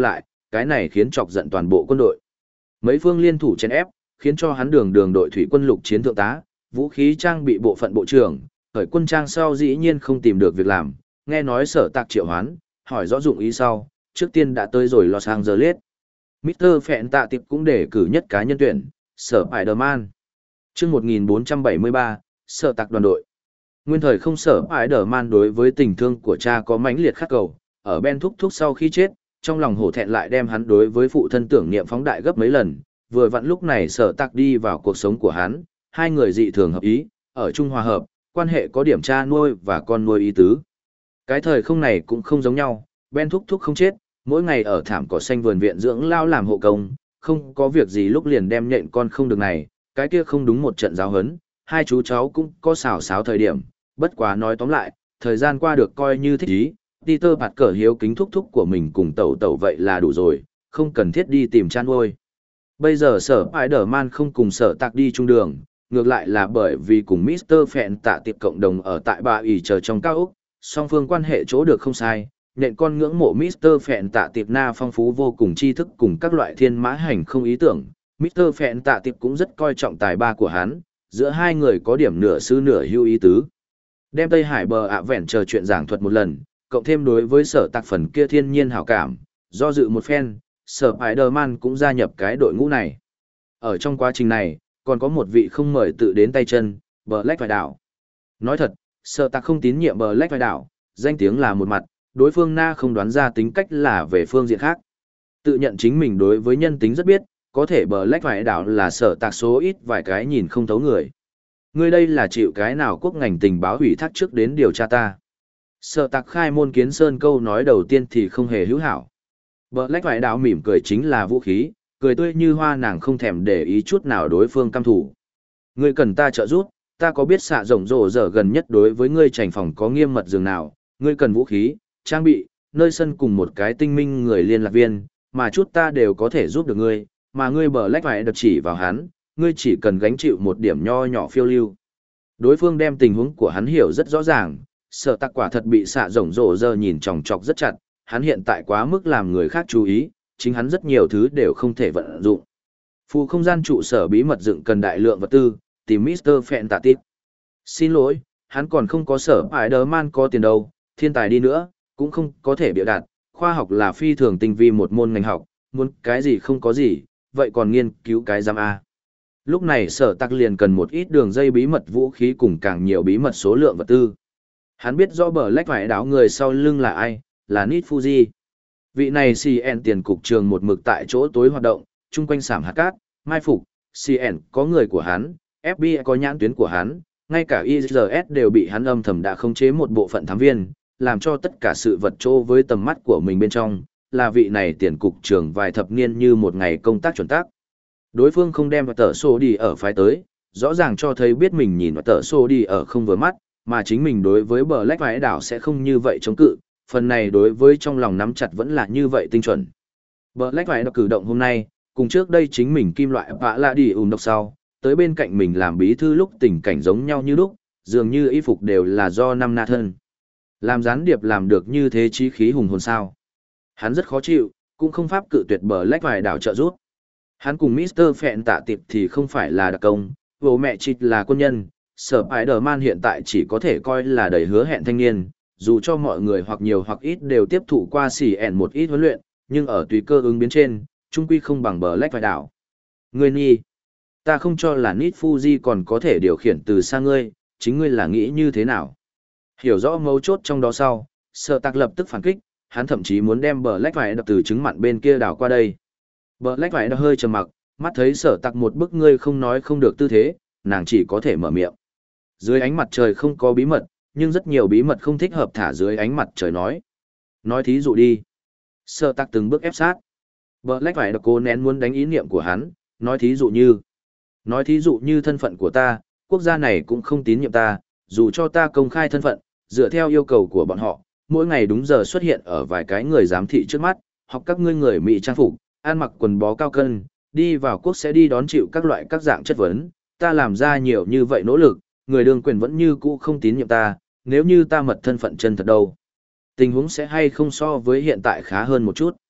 cái này khiến chọc giận toàn bộ quân đội. Mấy phương liên thủ chèn ép, khiến cho hắn đường đường đội thủy quân lục chiến thượng tá, vũ khí trang bị bộ phận bộ trưởng, khởi quân trang sau dĩ nhiên không tìm được việc làm, nghe nói Sở Tạc triệu hoán, hỏi rõ dụng ý sau, trước tiên đã tới rồi Los Angeles. mít tơ Phẹn Tạ Tiệp cũng để cử nhất cá nhân tuyển, Sở Spider-Man. Chương một nghìn bốn trăm bảy mươi ba, Sở Tạc đoàn đội. Nguyên thời không Sở Spider-Man đối với tình thương của cha có mãnh liệt khát cầu, ở Ben thúc thúc sau khi chết, trong lòng hổ thẹn lại đem hắn đối với phụ thân tưởng niệm phóng đại gấp mấy lần, vừa vặn lúc này Sở Tạc đi vào cuộc sống của hắn, hai người dị thường hợp ý, ở chung hòa hợp, quan hệ có điểm cha nuôi và con nuôi ý tứ. Cái thời không này cũng không giống nhau, Ben thúc thúc không chết, mỗi ngày ở thảm cỏ xanh vườn viện dưỡng lao làm hộ công, không có việc gì lúc liền đem nhện con không được này, cái kia không đúng một trận giáo hấn, hai chú cháu cũng có xào xáo thời điểm, bất quá nói tóm lại, thời gian qua được coi như thích ý, Peter Parker hiếu kính thúc thúc của mình cùng tẩu tẩu vậy là đủ rồi, không cần thiết đi tìm chăn nuôi. Bây giờ Sở Spider-Man không cùng Sở Tạc đi chung đường, ngược lại là bởi vì cùng mít tơ Phẹn Tạ Tiệp cộng đồng ở tại Bà ỉ chờ trong cao ốc, song phương quan hệ chỗ được không sai, nện con ngưỡng mộ mít tơ Phẹn Tạ Tiệp na phong phú vô cùng tri thức cùng các loại thiên mã hành không ý tưởng, mít tơ Phẹn Tạ Tiệp cũng rất coi trọng tài ba của hắn, giữa hai người có điểm nửa sư nửa hưu ý tứ. Đem Tây Hải bờ ạ vẹn chờ chuyện giảng thuật một lần, cộng thêm đối với Sở Tạc phần kia thiên nhiên hảo cảm, do dự một phen, Sở Spider-Man cũng gia nhập cái đội ngũ này. Ở trong quá trình này, còn có một vị không mời tự đến tay chân, Black Vài Đảo. Nói thật, Sở Tạc không tín nhiệm Black Vài Đảo, danh tiếng là một mặt, đối phương na không đoán ra tính cách là về phương diện khác. Tự nhận chính mình đối với nhân tính rất biết, có thể Black Vài Đảo là Sở Tạc số ít vài cái nhìn không thấu người. Ngươi đây là chịu cái nào quốc ngành tình báo ủy thác trước đến điều tra ta. Sở Tạc khai môn kiến sơn câu nói đầu tiên thì không hề hữu hảo. Black Vài Đảo mỉm cười chính là vũ khí, cười tươi như hoa, nàng không thèm để ý chút nào đối phương căm thủ. Ngươi cần ta trợ giúp, ta có biết xạ rộng rộ giờ gần nhất đối với ngươi trành phòng có nghiêm mật giường nào, ngươi cần vũ khí, trang bị, nơi sân cùng một cái tinh minh người liên lạc viên, mà chút ta đều có thể giúp được ngươi, mà ngươi Black Vài Đảo chỉ vào hắn, ngươi chỉ cần gánh chịu một điểm nho nhỏ phiêu lưu. Đối phương đem tình huống của hắn hiểu rất rõ ràng, Sở Tạc quả thật bị xạ rộng rộ giờ nhìn chòng chọc rất chặt, hắn hiện tại quá mức làm người khác chú ý, chính hắn rất nhiều thứ đều không thể vận dụng. Phù không gian trụ sở bí mật dựng cần đại lượng vật tư, tìm mít tơ Phẹn Tạ Tiệp. Xin lỗi, hắn còn không có Sở Spider-Man có tiền đâu, thiên tài đi nữa, cũng không có thể biểu đạt, khoa học là phi thường tinh vi một môn ngành học, muốn cái gì không có gì, vậy còn nghiên cứu cái giam A. Lúc này Sở Tạc liền cần một ít đường dây bí mật vũ khí cùng càng nhiều bí mật số lượng vật tư. Hắn biết rõ Black Vài Đảo người sau lưng là ai, là Nit Fuji. Vị này xê en tiền cục trường một mực tại chỗ tối hoạt động, chung quanh sảm hạt cát, mai phục, xê en có người của hắn, ép bê i có nhãn tuyến của hắn, ngay cả i rờ ét đều bị hắn âm thầm đã khống chế một bộ phận thám viên, làm cho tất cả sự vật chỗ với tầm mắt của mình bên trong, là vị này tiền cục trường vài thập niên như một ngày công tác chuẩn tác. Đối phương không đem vào tờ xô đi ở phái tới, rõ ràng cho thấy biết mình nhìn vào tờ xô đi ở không vừa mắt, mà chính mình đối với Black Vài Đảo sẽ không như vậy chống cự, phần này đối với trong lòng nắm chặt vẫn là như vậy tinh chuẩn. Black Vài Đảo cử động hôm nay, cùng trước đây chính mình kim loại vạ lạ đi ùn độc sau, tới bên cạnh mình làm bí thư lúc tình cảnh giống nhau như lúc, dường như y phục đều là do năm na thân. Làm gián điệp làm được như thế chí khí hùng hồn sao. Hắn rất khó chịu, cũng không pháp cự tuyệt Black Vài Đảo trợ giúp. Hắn cùng mít tơ Phẹn Tạ Tiệp thì không phải là đặc công, bố mẹ chịt là quân nhân, Sở Spider-Man hiện tại chỉ có thể coi là đầy hứa hẹn thanh niên, dù cho mọi người hoặc nhiều hoặc ít đều tiếp thụ qua xỉ ẻn một ít huấn luyện, nhưng ở tùy cơ ứng biến trên, trung quy không bằng Black Vài Đảo. Ngươi nhi, ta không cho là Nit Fuji còn có thể điều khiển từ xa ngươi, chính ngươi là nghĩ như thế nào? Hiểu rõ mấu chốt trong đó sau, Sở Tạc lập tức phản kích, hắn thậm chí muốn đem Black Vài Đảo từ trứng mặn bên kia đảo qua đây. Black Vài Đảo hơi trầm mặc, mắt thấy Sở Tạc một bức ngươi không nói không được tư thế, nàng chỉ có thể mở miệng. Dưới ánh mặt trời không có bí mật, nhưng rất nhiều bí mật không thích hợp thả dưới ánh mặt trời nói. Nói thí dụ đi. Sở Tạc từng bước ép sát. Black Vài Đảo cố nén muốn đánh ý niệm của hắn, nói thí dụ như. Nói thí dụ như thân phận của ta, quốc gia này cũng không tín nhiệm ta, dù cho ta công khai thân phận, dựa theo yêu cầu của bọn họ, mỗi ngày đúng giờ xuất hiện ở vài cái người giám thị trước mắt, học các ngươi người Mỹ trang phục, ăn mặc quần bó cao cân, đi vào quốc sẽ đi đón chịu các loại các dạng chất vấn, ta làm ra nhiều như vậy nỗ lực, người đương quyền vẫn như cũ không tín nhiệm ta, nếu như ta mật thân phận chân thật đâu. Tình huống sẽ hay không so với hiện tại khá hơn một chút.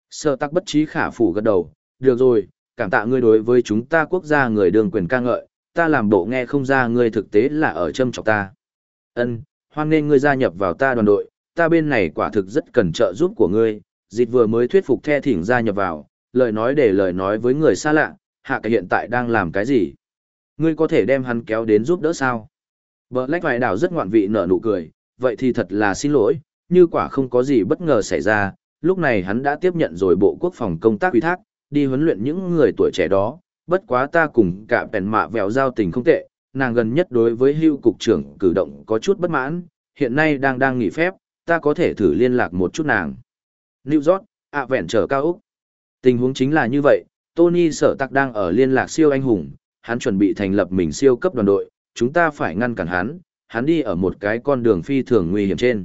Sở tắc bất trí khả phủ gật đầu, được rồi, cảm tạ ngươi đối với chúng ta quốc gia người đường quyền ca ngợi, ta làm bộ nghe không ra ngươi thực tế là ở châm chọc ta. Ân, hoan nghênh ngươi gia nhập vào ta đoàn đội, ta bên này quả thực rất cần trợ giúp của ngươi, dịt vừa mới thuyết phục The Thỉnh gia nhập vào, lời nói để lời nói với người xa lạ, hạ cái hiện tại đang làm cái gì? Ngươi có thể đem hắn kéo đến giúp đỡ sao? Black Vài Đảo rất ngoạn vị nở nụ cười, vậy thì thật là xin lỗi, như quả không có gì bất ngờ xảy ra, lúc này hắn đã tiếp nhận rồi Bộ Quốc phòng công tác ủy thác, đi huấn luyện những người tuổi trẻ đó, bất quá ta cùng cả bèn mạ vèo giao tình không tệ, nàng gần nhất đối với hưu cục trưởng cử động có chút bất mãn, hiện nay đang đang nghỉ phép, ta có thể thử liên lạc một chút nàng. New York, ạ vẹn trở cao Úc. Tình huống chính là như vậy, Tony Sở Tạc đang ở liên lạc siêu anh hùng, hắn chuẩn bị thành lập mình siêu cấp đoàn đội, chúng ta phải ngăn cản hắn, hắn đi ở một cái con đường phi thường nguy hiểm trên.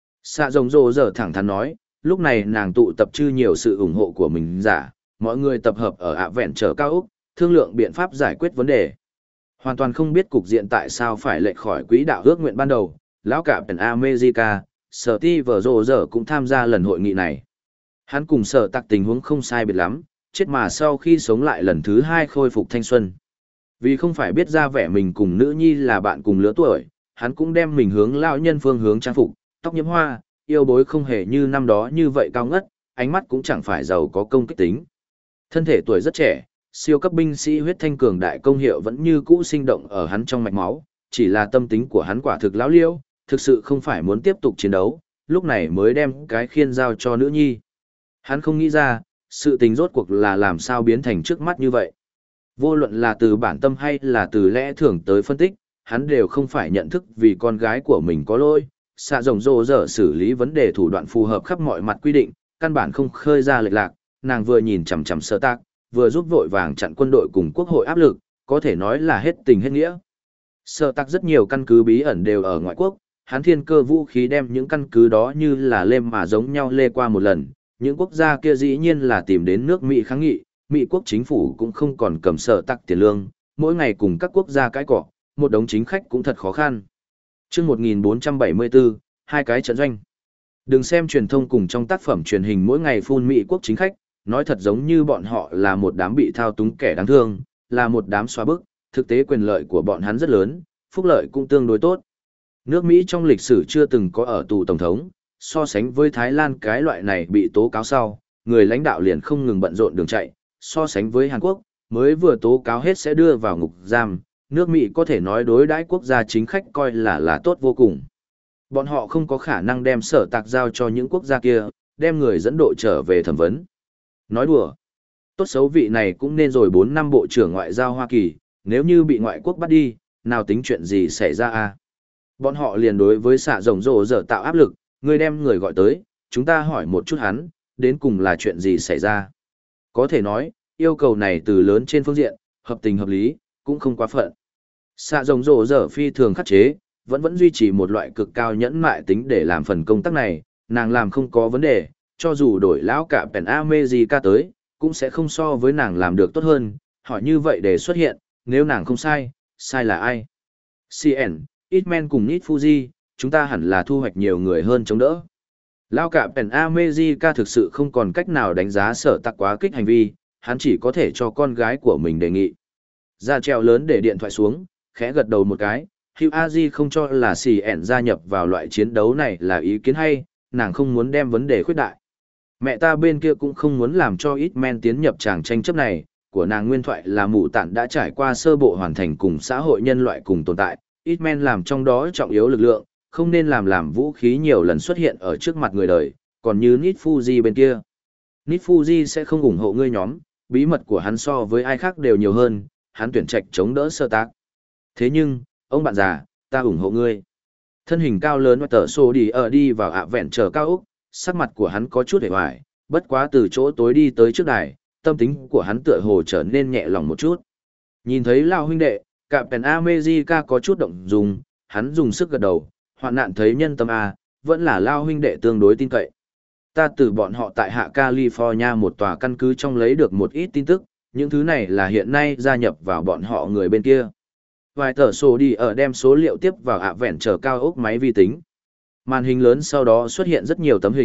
Xạ rồng rồ giờ thẳng thắn nói, lúc này nàng tụ tập chư nhiều sự ủng hộ của mình giả, mọi người tập hợp ở ạ vẹn trở cao Úc, thương lượng biện pháp giải quyết vấn đề. Hoàn toàn không biết cục diện tại sao phải lệch khỏi quỹ đạo ước nguyện ban đầu, lão cả Pen America, Sở Ti vở rồ giờ cũng tham gia lần hội nghị này. Hắn cùng Sở Tạc tình huống không sai biệt lắm, chết mà sau khi sống lại lần thứ hai khôi phục thanh xuân. Vì không phải biết ra vẻ mình cùng nữ nhi là bạn cùng lứa tuổi, hắn cũng đem mình hướng lão nhân phương hướng trang phục, tóc nhiễm hoa, yêu bối không hề như năm đó như vậy cao ngất, ánh mắt cũng chẳng phải giàu có công kích tính. Thân thể tuổi rất trẻ, siêu cấp binh sĩ huyết thanh cường đại công hiệu vẫn như cũ sinh động ở hắn trong mạch máu, chỉ là tâm tính của hắn quả thực lão liêu, thực sự không phải muốn tiếp tục chiến đấu, lúc này mới đem cái khiên giao cho nữ nhi. Hắn không nghĩ ra, sự tình rốt cuộc là làm sao biến thành trước mắt như vậy. Vô luận là từ bản tâm hay là từ lẽ thường tới phân tích, hắn đều không phải nhận thức vì con gái của mình có lỗi, xạ rồng rồ dở xử lý vấn đề thủ đoạn phù hợp khắp mọi mặt quy định, căn bản không khơi ra lệch lạc, nàng vừa nhìn chằm chằm Sở Tạc, vừa giúp vội vàng chặn quân đội cùng quốc hội áp lực, có thể nói là hết tình hết nghĩa. Sở Tạc rất nhiều căn cứ bí ẩn đều ở ngoại quốc, hắn thiên cơ vũ khí đem những căn cứ đó như là lêm mà giống nhau lê qua một lần, những quốc gia kia dĩ nhiên là tìm đến nước Mỹ kháng nghị, Mỹ quốc chính phủ cũng không còn cầm Sở Tạc tiền lương, mỗi ngày cùng các quốc gia cãi cọ, một đống chính khách cũng thật khó khăn. Chương một nghìn bốn trăm bảy mươi tư, hai cái trận doanh. Đừng xem truyền thông cùng trong tác phẩm truyền hình mỗi ngày phun Mỹ quốc chính khách, nói thật giống như bọn họ là một đám bị thao túng kẻ đáng thương, là một đám xóa bức, thực tế quyền lợi của bọn hắn rất lớn, phúc lợi cũng tương đối tốt. Nước Mỹ trong lịch sử chưa từng có ở tù tổng thống, so sánh với Thái Lan cái loại này bị tố cáo sau, người lãnh đạo liền không ngừng bận rộn đường chạy, so sánh với Hàn Quốc, mới vừa tố cáo hết sẽ đưa vào ngục giam, nước Mỹ có thể nói đối đãi quốc gia chính khách coi là là tốt vô cùng. Bọn họ không có khả năng đem Sở Tạc giao cho những quốc gia kia, đem người dẫn độ trở về thẩm vấn. Nói đùa. Tốt xấu vị này cũng nên rồi bốn năm bộ trưởng ngoại giao Hoa Kỳ, nếu như bị ngoại quốc bắt đi, nào tính chuyện gì xảy ra à? Bọn họ liền đối với xạ rồng rồ dở tạo áp lực, người đem người gọi tới, chúng ta hỏi một chút hắn, đến cùng là chuyện gì xảy ra. Có thể nói, yêu cầu này từ lớn trên phương diện, hợp tình hợp lý, cũng không quá phận. Xạ rồng rồ dở phi thường khắc chế, vẫn vẫn duy trì một loại cực cao nhẫn mại tính để làm phần công tác này, nàng làm không có vấn đề, cho dù đổi lão cả Pen America tới, cũng sẽ không so với nàng làm được tốt hơn, hỏi như vậy để xuất hiện, nếu nàng không sai, sai là ai? xê en, Hitman cùng Nit Fuji, chúng ta hẳn là thu hoạch nhiều người hơn chống đỡ. Lão cả Pen America thực sự không còn cách nào đánh giá Sở Tạc quá kích hành vi, hắn chỉ có thể cho con gái của mình đề nghị. Ra treo lớn để điện thoại xuống, khẽ gật đầu một cái, Hugh Aji không cho là xê en gia nhập vào loại chiến đấu này là ý kiến hay, nàng không muốn đem vấn đề khuyết đại. Mẹ ta bên kia cũng không muốn làm cho Hitman tiến nhập tràng tranh chấp này, của nàng nguyên thoại là mụ tản đã trải qua sơ bộ hoàn thành cùng xã hội nhân loại cùng tồn tại, Hitman làm trong đó trọng yếu lực lượng, không nên làm làm vũ khí nhiều lần xuất hiện ở trước mặt người đời, còn như Nit Fuji bên kia. Nit Fuji sẽ không ủng hộ ngươi nhóm, bí mật của hắn so với ai khác đều nhiều hơn, hắn tuyển trạch chống đỡ Sở Tạc. Thế nhưng, ông bạn già, ta ủng hộ ngươi. Thân hình cao lớn và tờ xô đi ở đi vào ạ vẹn chờ cao Úc, sắc mặt của hắn có chút hề hoài, bất quá từ chỗ tối đi tới trước đài, tâm tính của hắn tựa hồ trở nên nhẹ lòng một chút. Nhìn thấy lão huynh đệ, cả Pen America có chút động dung, hắn dùng sức gật đầu, hoạn nạn thấy nhân tâm A, vẫn là lão huynh đệ tương đối tin cậy. Ta từ bọn họ tại hạ California một tòa căn cứ trong lấy được một ít tin tức, những thứ này là hiện nay gia nhập vào bọn họ người bên kia. Vài tờ sổ đi ở đem số liệu tiếp vào ạ vẹn chờ cao ốc máy vi tính. Màn hình lớn sau đó xuất hiện rất nhiều tấm hình,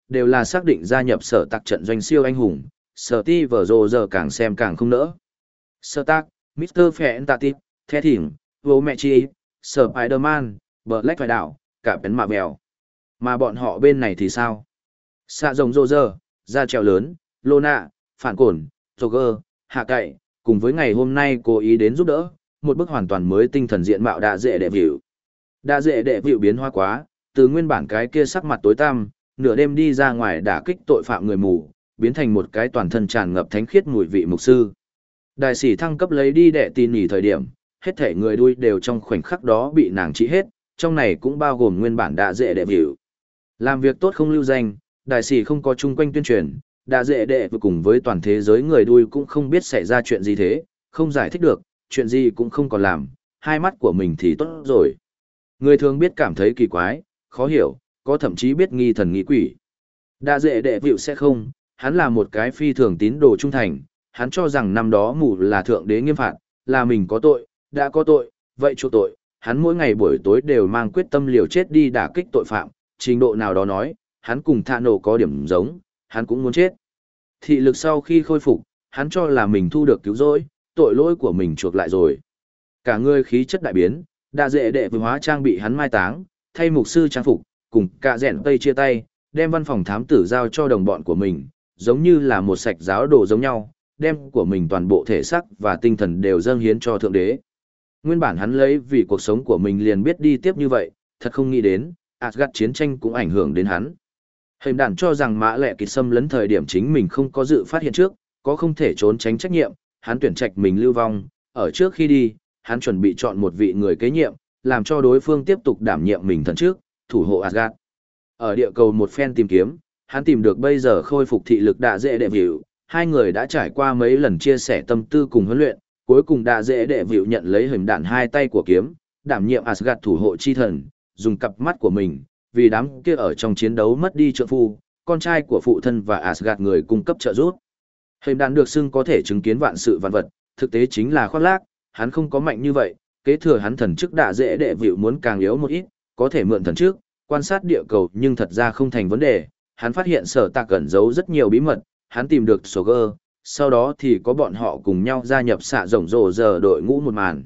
đều là xác định gia nhập sở tạc trận doanh siêu anh hùng, sở ti vở rồ giờ càng xem càng không nỡ. Sở tạc, mít tơ Fantastic, The Thỉnh, Vô Mẹ Chi, Sở Spider-Man, Black Phải Đảo, cả bén mạ vèo. Mà bọn họ bên này thì sao? Xạ rồng rô rơ, da trèo lớn, lô nạ, phản cổn, Joker, hạ cậy, cùng với ngày hôm nay cố ý đến giúp đỡ, một bức hoàn toàn mới tinh thần diện mạo đa dễ đệ vịu. Đa dễ đệ vịu biến hóa quá, từ nguyên bản cái kia sắc mặt tối tăm, nửa đêm đi ra ngoài đả kích tội phạm người mù, biến thành một cái toàn thân tràn ngập thánh khiết mùi vị mục sư. Đại sĩ thăng cấp lấy đi đệ tin nhỉ thời điểm, hết thể người đuôi đều trong khoảnh khắc đó bị nàng trị hết, trong này cũng bao gồm nguyên bản đa dễ đệ vịu. Làm việc tốt không lưu danh, đại sĩ không có chung quanh tuyên truyền, đa dễ đệ vừa cùng với toàn thế giới người đuôi cũng không biết xảy ra chuyện gì thế, không giải thích được, chuyện gì cũng không còn làm, hai mắt của mình thì tốt rồi. Người thường biết cảm thấy kỳ quái, khó hiểu, có thậm chí biết nghi thần nghi quỷ. Đa dễ đệ vịu sẽ không, hắn là một cái phi thường tín đồ trung thành, hắn cho rằng năm đó mù là thượng đế nghiêm phạt, là mình có tội, đã có tội, vậy chuộc tội, hắn mỗi ngày buổi tối đều mang quyết tâm liều chết đi đả kích tội phạm, trình độ nào đó nói, hắn cùng Thạ Nổ có điểm giống, hắn cũng muốn chết. Thị lực sau khi khôi phục, hắn cho là mình thu được cứu rỗi, tội lỗi của mình chuộc lại rồi. Cả người khí chất đại biến, đa dễ đệ vừa hóa trang bị hắn mai táng, thay mục sư trang phục, cùng cả rèn tây chia tay, đem văn phòng thám tử giao cho đồng bọn của mình, giống như là một sạch giáo đồ giống nhau, đem của mình toàn bộ thể xác và tinh thần đều dâng hiến cho thượng đế. Nguyên bản hắn lấy vì cuộc sống của mình liền biết đi tiếp như vậy, thật không nghĩ đến, Asgard chiến tranh cũng ảnh hưởng đến hắn. Hình đàn cho rằng mã lệ kịch xâm lấn thời điểm chính mình không có dự phát hiện trước, có không thể trốn tránh trách nhiệm, hắn tuyển trạch mình lưu vong, ở trước khi đi, hắn chuẩn bị chọn một vị người kế nhiệm, làm cho đối phương tiếp tục đảm nhiệm mình thần trước, thủ hộ Asgard. Ở địa cầu một phen tìm kiếm, hắn tìm được bây giờ khôi phục thị lực đạ dễ đệ vịu, hai người đã trải qua mấy lần chia sẻ tâm tư cùng huấn luyện, cuối cùng đạ dễ đệ vịu nhận lấy hình đạn hai tay của kiếm, đảm nhiệm Asgard thủ hộ chi thần, dùng cặp mắt của mình, vì đám kia ở trong chiến đấu mất đi trợ phu, con trai của phụ thân và Asgard người cung cấp trợ giúp. Hình đạn được xưng có thể chứng kiến vạn sự vạn vật, thực tế chính là khoác lác, hắn không có mạnh như vậy, kế thừa hắn thần chức đạ dễ đệ vịu muốn càng yếu một ít, có thể mượn thần chức, quan sát địa cầu nhưng thật ra không thành vấn đề, hắn phát hiện sở tạc cẩn giấu rất nhiều bí mật, hắn tìm được Soger, sau đó thì có bọn họ cùng nhau gia nhập xạ rồng rồ giờ đội ngũ một màn.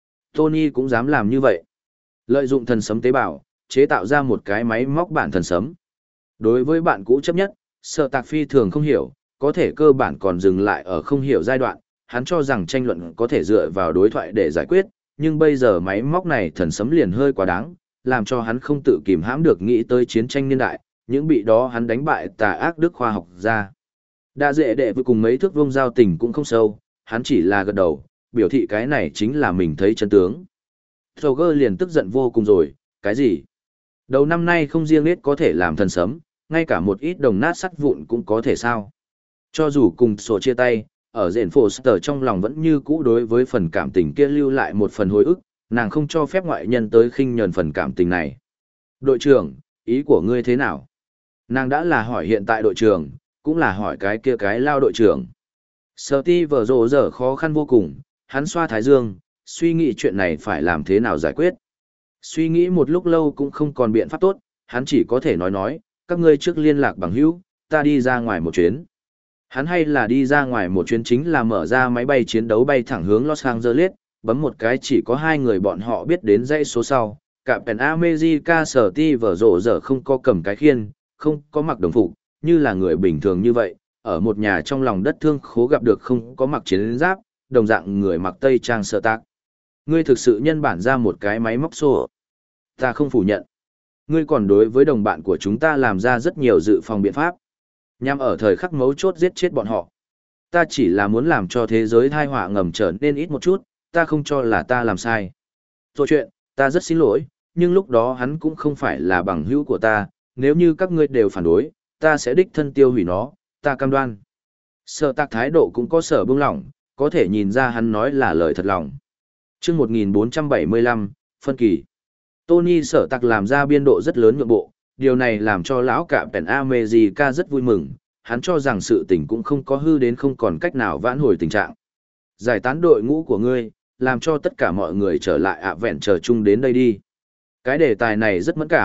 Tony cũng dám làm như vậy. Lợi dụng thần sấm tế bào, chế tạo ra một cái máy móc bản thần sấm. Đối với bạn cũ chấp nhất, sở tạc phi thường không hiểu, có thể cơ bản còn dừng lại ở không hiểu giai đoạn, hắn cho rằng tranh luận có thể dựa vào đối thoại để giải quyết, nhưng bây giờ máy móc này thần sấm liền hơi quá đáng, làm cho hắn không tự kìm hãm được nghĩ tới chiến tranh niên đại, những bị đó hắn đánh bại tà ác đức khoa học gia. Đã dễ đệ với cùng mấy thước vuông giao tình cũng không sâu, hắn chỉ là gật đầu, biểu thị cái này chính là mình thấy chân tướng. Throger liền tức giận vô cùng rồi, cái gì? Đầu năm nay không riêng ít có thể làm thần sấm, ngay cả một ít đồng nát sắt vụn cũng có thể sao. Cho dù cùng sổ chia tay, ở rền Foster trong lòng vẫn như cũ đối với phần cảm tình kia lưu lại một phần hồi ức, nàng không cho phép ngoại nhân tới khinh nhờn phần cảm tình này. Đội trưởng, ý của ngươi thế nào? Nàng đã là hỏi hiện tại đội trưởng, cũng là hỏi cái kia cái lao đội trưởng. Steve rồ giờ khó khăn vô cùng, hắn xoa thái dương, suy nghĩ chuyện này phải làm thế nào giải quyết. Suy nghĩ một lúc lâu cũng không còn biện pháp tốt, hắn chỉ có thể nói nói, các ngươi trước liên lạc bằng hữu, ta đi ra ngoài một chuyến. Hắn hay là đi ra ngoài một chuyến chính là mở ra máy bay chiến đấu bay thẳng hướng Los Angeles, bấm một cái chỉ có hai người bọn họ biết đến dãy số sau. Captain America Steve rồ giờ không có cầm cái khiên, không có mặc đồng phục, như là người bình thường như vậy, ở một nhà trong lòng đất thương khố gặp được không có mặc chiến giáp, đồng dạng người mặc tây trang sơ tác. Ngươi thực sự nhân bản ra một cái máy móc xô. Ta không phủ nhận. Ngươi còn đối với đồng bạn của chúng ta làm ra rất nhiều dự phòng biện pháp. Nhằm ở thời khắc mấu chốt giết chết bọn họ. Ta chỉ là muốn làm cho thế giới thai họa ngầm trở nên ít một chút, ta không cho là ta làm sai. Rồi chuyện, ta rất xin lỗi, nhưng lúc đó hắn cũng không phải là bằng hữu của ta, nếu như các ngươi đều phản đối, ta sẽ đích thân tiêu hủy nó, ta cam đoan. Sở tạc thái độ cũng có sở bông lỏng, có thể nhìn ra hắn nói là lời thật lòng. Trước một nghìn bốn trăm bảy mươi lăm, phân kỳ. Tony sở tạc làm ra biên độ rất lớn nhượng bộ, điều này làm cho lão cạm Pen America rất vui mừng, hắn cho rằng sự tình cũng không có hư đến không còn cách nào vãn hồi tình trạng. Giải tán đội ngũ của ngươi, làm cho tất cả mọi người trở lại ạ vẹn chờ chung đến đây đi. Cái đề tài này rất mẫn cảm,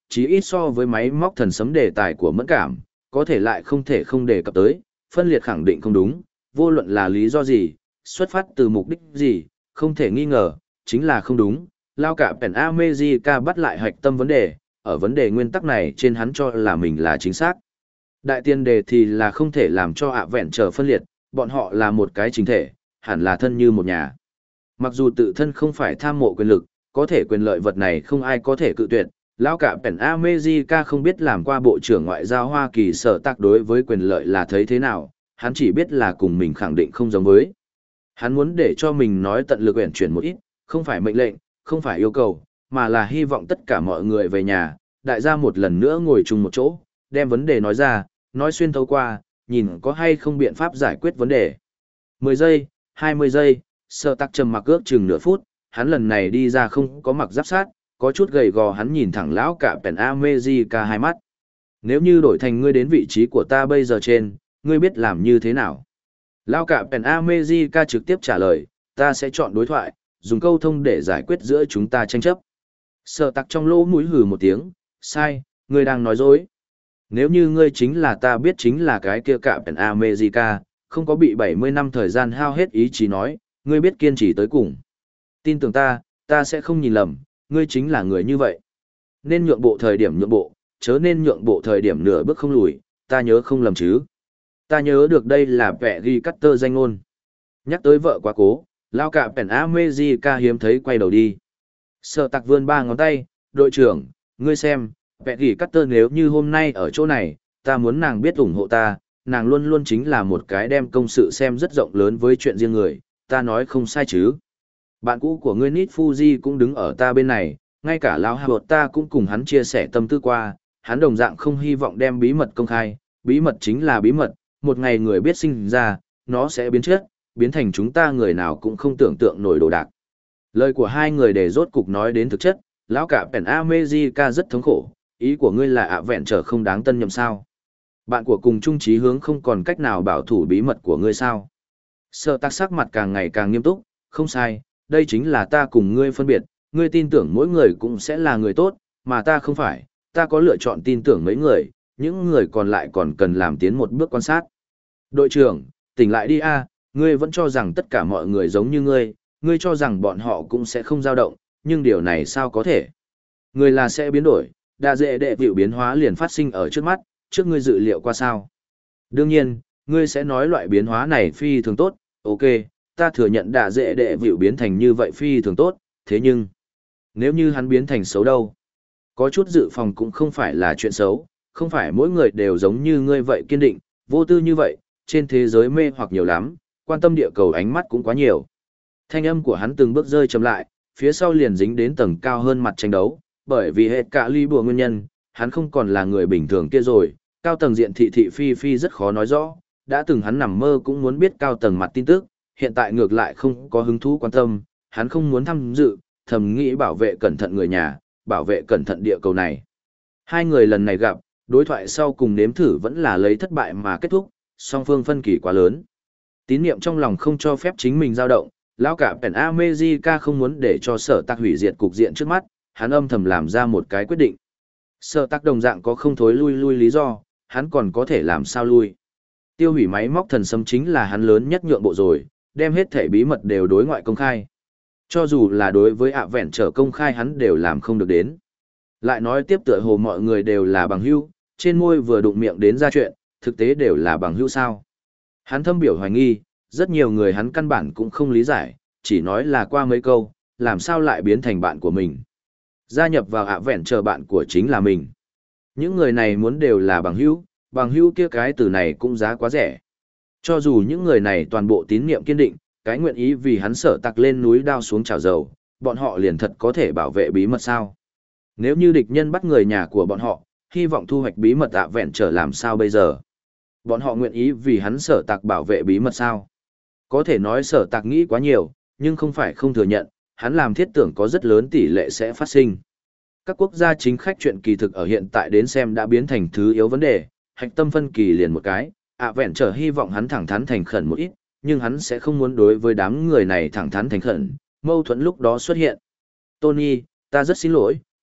chí ít so với máy móc thần sấm đề tài của mẫn cảm, có thể lại không thể không đề cập tới, phân liệt khẳng định không đúng, vô luận là lý do gì, xuất phát từ mục đích gì, không thể nghi ngờ, chính là không đúng. Lao cả Pen America bắt lại hạch tâm vấn đề, ở vấn đề nguyên tắc này trên hắn cho là mình là chính xác. Đại tiên đề thì là không thể làm cho ạ vẹn trở phân liệt, bọn họ là một cái chính thể, hẳn là thân như một nhà. Mặc dù tự thân không phải tham mộ quyền lực, có thể quyền lợi vật này không ai có thể cự tuyệt. Lão cả Pen America không biết làm qua bộ trưởng ngoại giao Hoa Kỳ sở tác đối với quyền lợi là thấy thế nào, hắn chỉ biết là cùng mình khẳng định không giống với. Hắn muốn để cho mình nói tận lực uyển chuyển một ít, không phải mệnh lệnh, không phải yêu cầu, mà là hy vọng tất cả mọi người về nhà, đại gia một lần nữa ngồi chung một chỗ, đem vấn đề nói ra, nói xuyên thấu qua, nhìn có hay không biện pháp giải quyết vấn đề. mười giây, hai mươi giây, Sở Tắc trầm mặc ước chừng nửa phút, hắn lần này đi ra không có mặc giáp sát, có chút gầy gò, hắn nhìn thẳng lão cả Pen America hai mắt. Nếu như đổi thành ngươi đến vị trí của ta bây giờ trên, ngươi biết làm như thế nào? Lão cả Pen America trực tiếp trả lời, ta sẽ chọn đối thoại, dùng câu thông để giải quyết giữa chúng ta tranh chấp. Sở Tắc trong lỗ mũi hừ một tiếng, sai, ngươi đang nói dối. Nếu như ngươi chính là ta biết chính là cái kia cả Pen America, không có bị bảy mươi năm thời gian hao hết ý chí nói, ngươi biết kiên trì tới cùng. Tin tưởng ta, ta sẽ không nhìn lầm, ngươi chính là người như vậy. Nên nhượng bộ thời điểm nhượng bộ, chớ nên nhượng bộ thời điểm nửa bước không lùi, ta nhớ không lầm chứ. Ta nhớ được đây là vẻ ghi cắt tơ danh ngôn. Nhắc tới vợ quá cố, lao cả Pen America hiếm thấy quay đầu đi. Sở Tạc vươn ba ngón tay, đội trưởng, ngươi xem, vẻ ghi cắt tơ nếu như hôm nay ở chỗ này, ta muốn nàng biết ủng hộ ta, nàng luôn luôn chính là một cái đem công sự xem rất rộng lớn với chuyện riêng người, ta nói không sai chứ. Bạn cũ của ngươi Nít Fuji cũng đứng ở ta bên này, ngay cả lão Hà ta cũng cùng hắn chia sẻ tâm tư qua, hắn đồng dạng không hy vọng đem bí mật công khai, bí mật chính là bí mật, một ngày người biết sinh ra, nó sẽ biến chất, biến thành chúng ta người nào cũng không tưởng tượng nổi đồ đạc. Lời của hai người để rốt cục nói đến thực chất, lão cả Pen America rất thống khổ, ý của ngươi là ạ vẹn trở không đáng tân nhậm sao. Bạn của cùng chung chí hướng không còn cách nào bảo thủ bí mật của ngươi sao. Sở Tạc sắc mặt càng ngày càng nghiêm túc, không sai, đây chính là ta cùng ngươi phân biệt, ngươi tin tưởng mỗi người cũng sẽ là người tốt, mà ta không phải, ta có lựa chọn tin tưởng mấy người, những người còn lại còn cần làm tiến một bước quan sát. Đội trưởng, tỉnh lại đi a, ngươi vẫn cho rằng tất cả mọi người giống như ngươi, ngươi cho rằng bọn họ cũng sẽ không dao động, nhưng điều này sao có thể? Người là sẽ biến đổi, đa dễ đệ vịu biến hóa liền phát sinh ở trước mắt, trước ngươi dự liệu qua sao? Đương nhiên, ngươi sẽ nói loại biến hóa này phi thường tốt, ok, ta thừa nhận đa dễ đệ vịu biến thành như vậy phi thường tốt, thế nhưng, nếu như hắn biến thành xấu đâu? Có chút dự phòng cũng không phải là chuyện xấu, không phải mỗi người đều giống như ngươi vậy kiên định, vô tư như vậy, trên thế giới mê hoặc nhiều lắm, quan tâm địa cầu ánh mắt cũng quá nhiều. Thanh âm của hắn từng bước rơi chậm lại, phía sau liền dính đến tầng cao hơn mặt tranh đấu, bởi vì hệ cả ly bùa nguyên nhân, hắn không còn là người bình thường kia rồi, cao tầng diện thị thị phi phi rất khó nói rõ, đã từng hắn nằm mơ cũng muốn biết cao tầng mặt tin tức, hiện tại ngược lại không có hứng thú quan tâm, hắn không muốn tham dự, thầm nghĩ bảo vệ cẩn thận người nhà, bảo vệ cẩn thận địa cầu này. Hai người lần này gặp, đối thoại sau cùng nếm thử vẫn là lấy thất bại mà kết thúc, song phương phân kỳ quá lớn. Tín niệm trong lòng không cho phép chính mình dao động, lão cả Pen America không muốn để cho Sở Tạc hủy diệt cục diện trước mắt, hắn âm thầm làm ra một cái quyết định. Sở Tạc đồng dạng có không thối lui lui lý do, hắn còn có thể làm sao lui. Tiêu hủy máy móc thần sấm chính là hắn lớn nhất nhượng bộ rồi, đem hết thể bí mật đều đối ngoại công khai. Cho dù là đối với ạ vẹn trở công khai hắn đều làm không được đến. Lại nói tiếp tựa hồ mọi người đều là bằng hữu, trên môi vừa đụng miệng đến ra chuyện, thực tế đều là bằng hữu sao. Hắn thâm biểu hoài nghi, rất nhiều người hắn căn bản cũng không lý giải, chỉ nói là qua mấy câu, làm sao lại biến thành bạn của mình. Gia nhập vào ạ vẹn chờ bạn của chính là mình. Những người này muốn đều là bằng hữu, bằng hữu kia cái từ này cũng giá quá rẻ. Cho dù những người này toàn bộ tín niệm kiên định, cái nguyện ý vì hắn Sở Tạc lên núi đao xuống chảo dầu, bọn họ liền thật có thể bảo vệ bí mật sao. Nếu như địch nhân bắt người nhà của bọn họ, hy vọng thu hoạch bí mật ạ vẹn trở làm sao bây giờ? Bọn họ nguyện ý vì hắn Sở Tạc bảo vệ bí mật sao? Có thể nói Sở Tạc nghĩ quá nhiều, nhưng không phải không thừa nhận, hắn làm thiết tưởng có rất lớn tỷ lệ sẽ phát sinh. Các quốc gia chính khách chuyện kỳ thực ở hiện tại đến xem đã biến thành thứ yếu vấn đề, hạch tâm phân kỳ liền một cái, ạ vẹn trở hy vọng hắn thẳng thắn thành khẩn một ít, nhưng hắn sẽ không muốn đối với đám người này thẳng thắn thành khẩn, mâu thuẫn lúc đó xuất hiện. Tony, ta rất xin lỗi,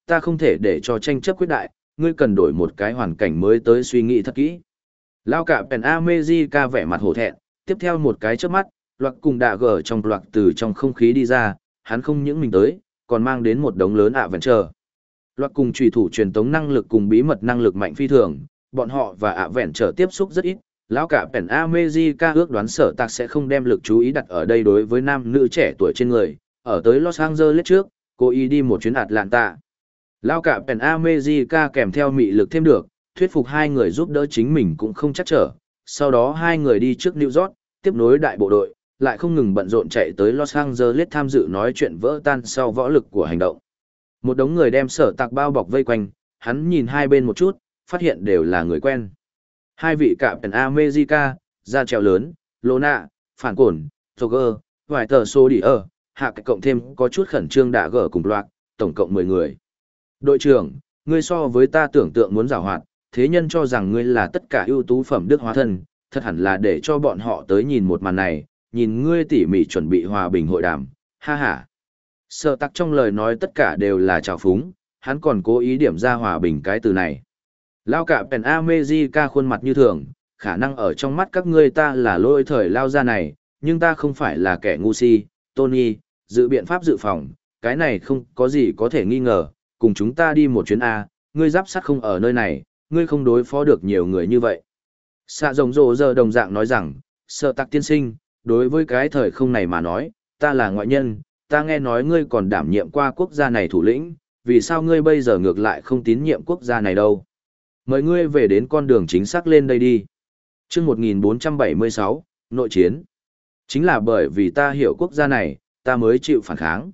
ta không thể để cho tranh chấp quyết đại, ngươi cần đổi một cái hoàn cảnh mới tới suy nghĩ thật kỹ. Lao cả Pen America vẻ mặt hổ thẹn, tiếp theo một cái chớp mắt, loạt cùng đạ gở trong loạt từ trong không khí đi ra, hắn không những mình tới, còn mang đến một đống lớn ạ vẫn chờ. Loạt cùng trùy thủ truyền tống năng lực cùng bí mật năng lực mạnh phi thường, bọn họ và ạ vẹn trở tiếp xúc rất ít. Lão cả Pen America ước đoán Sở Tạc sẽ không đem lực chú ý đặt ở đây đối với nam nữ trẻ tuổi trên người, ở tới Los Angeles trước, cô ý đi một chuyến Atlanta. Lão cả Pen America kèm theo mị lực thêm được, thuyết phục hai người giúp đỡ chính mình cũng không chắc trở. Sau đó hai người đi trước New York, tiếp nối đại bộ đội, lại không ngừng bận rộn chạy tới Los Angeles tham dự nói chuyện vỡ tan sau võ lực của hành động. Một đống người đem Sở Tạc bao bọc vây quanh, hắn nhìn hai bên một chút, phát hiện đều là người quen. Hai vị cả Pen America, ra trèo lớn, Lona, phản cổn, Roger, vài tờ số đi ở, hạ cái cộng thêm có chút khẩn trương đã gỡ cùng loạt, tổng cộng mười người. Đội trưởng, ngươi so với ta tưởng tượng muốn giảo hoạt, thế nhân cho rằng ngươi là tất cả ưu tú phẩm đức hóa thân, thật hẳn là để cho bọn họ tới nhìn một màn này, nhìn ngươi tỉ mỉ chuẩn bị hòa bình hội đàm, ha ha. Sở Tạc trong lời nói tất cả đều là trào phúng, hắn còn cố ý điểm ra hòa bình cái từ này. Lao cả Pen America khuôn mặt như thường, khả năng ở trong mắt các ngươi ta là lôi thời lao ra này, nhưng ta không phải là kẻ ngu si, Tony, dự biện pháp dự phòng, cái này không có gì có thể nghi ngờ, cùng chúng ta đi một chuyến A, ngươi giáp sát không ở nơi này, ngươi không đối phó được nhiều người như vậy. Xạ rồng rồ giờ đồng dạng nói rằng, Sở Tạc tiên sinh, đối với cái thời không này mà nói, ta là ngoại nhân, ta nghe nói ngươi còn đảm nhiệm qua quốc gia này thủ lĩnh, vì sao ngươi bây giờ ngược lại không tín nhiệm quốc gia này đâu? Mời ngươi về đến con đường chính xác lên đây đi. Chương một nghìn bốn trăm bảy mươi sáu, nội chiến. Chính là bởi vì ta hiểu quốc gia này, ta mới chịu phản kháng.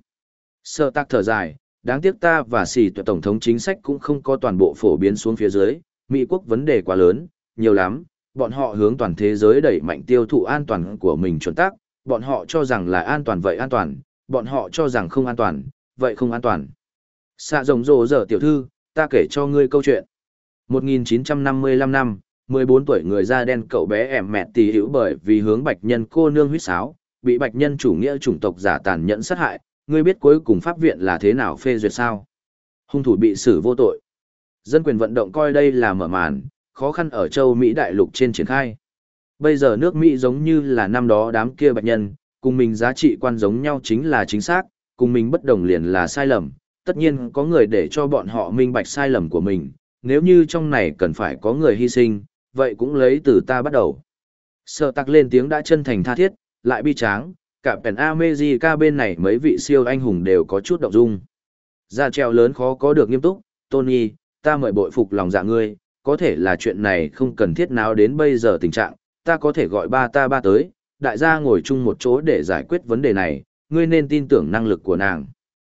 Sở Tạc thở dài, đáng tiếc ta và xì tuyệt tổng thống chính sách cũng không có toàn bộ phổ biến xuống phía dưới, Mỹ quốc vấn đề quá lớn, nhiều lắm, bọn họ hướng toàn thế giới đẩy mạnh tiêu thụ an toàn của mình chuẩn tắc, bọn họ cho rằng là an toàn vậy an toàn, bọn họ cho rằng không an toàn, vậy không an toàn. Xạ rồng rồ giờ tiểu thư, ta kể cho ngươi câu chuyện. một nghìn chín trăm năm mươi lăm năm, mười bốn tuổi người da đen cậu bé em mẹ tì hữu bởi vì hướng bạch nhân cô nương huýt sáo, bị bạch nhân chủ nghĩa chủng tộc giả tàn nhẫn sát hại, ngươi biết cuối cùng pháp viện là thế nào phê duyệt sao? Hung thủ bị xử vô tội. Dân quyền vận động coi đây là mở màn, khó khăn ở châu Mỹ đại lục trên triển khai. Bây giờ nước Mỹ giống như là năm đó đám kia bạch nhân, cùng mình giá trị quan giống nhau chính là chính xác, cùng mình bất đồng liền là sai lầm. Tất nhiên có người để cho bọn họ minh bạch sai lầm của mình, nếu như trong này cần phải có người hy sinh, vậy cũng lấy từ ta bắt đầu. Sở Tạc lên tiếng đã chân thành tha thiết, lại bi tráng, cả Pen America bên này mấy vị siêu anh hùng đều có chút động dung. Ra treo lớn khó có được nghiêm túc, Tony, ta mời bội phục lòng dạ ngươi, có thể là chuyện này không cần thiết nào đến bây giờ tình trạng, ta có thể gọi ba ta ba tới, đại gia ngồi chung một chỗ để giải quyết vấn đề này, ngươi nên tin tưởng năng lực của nàng.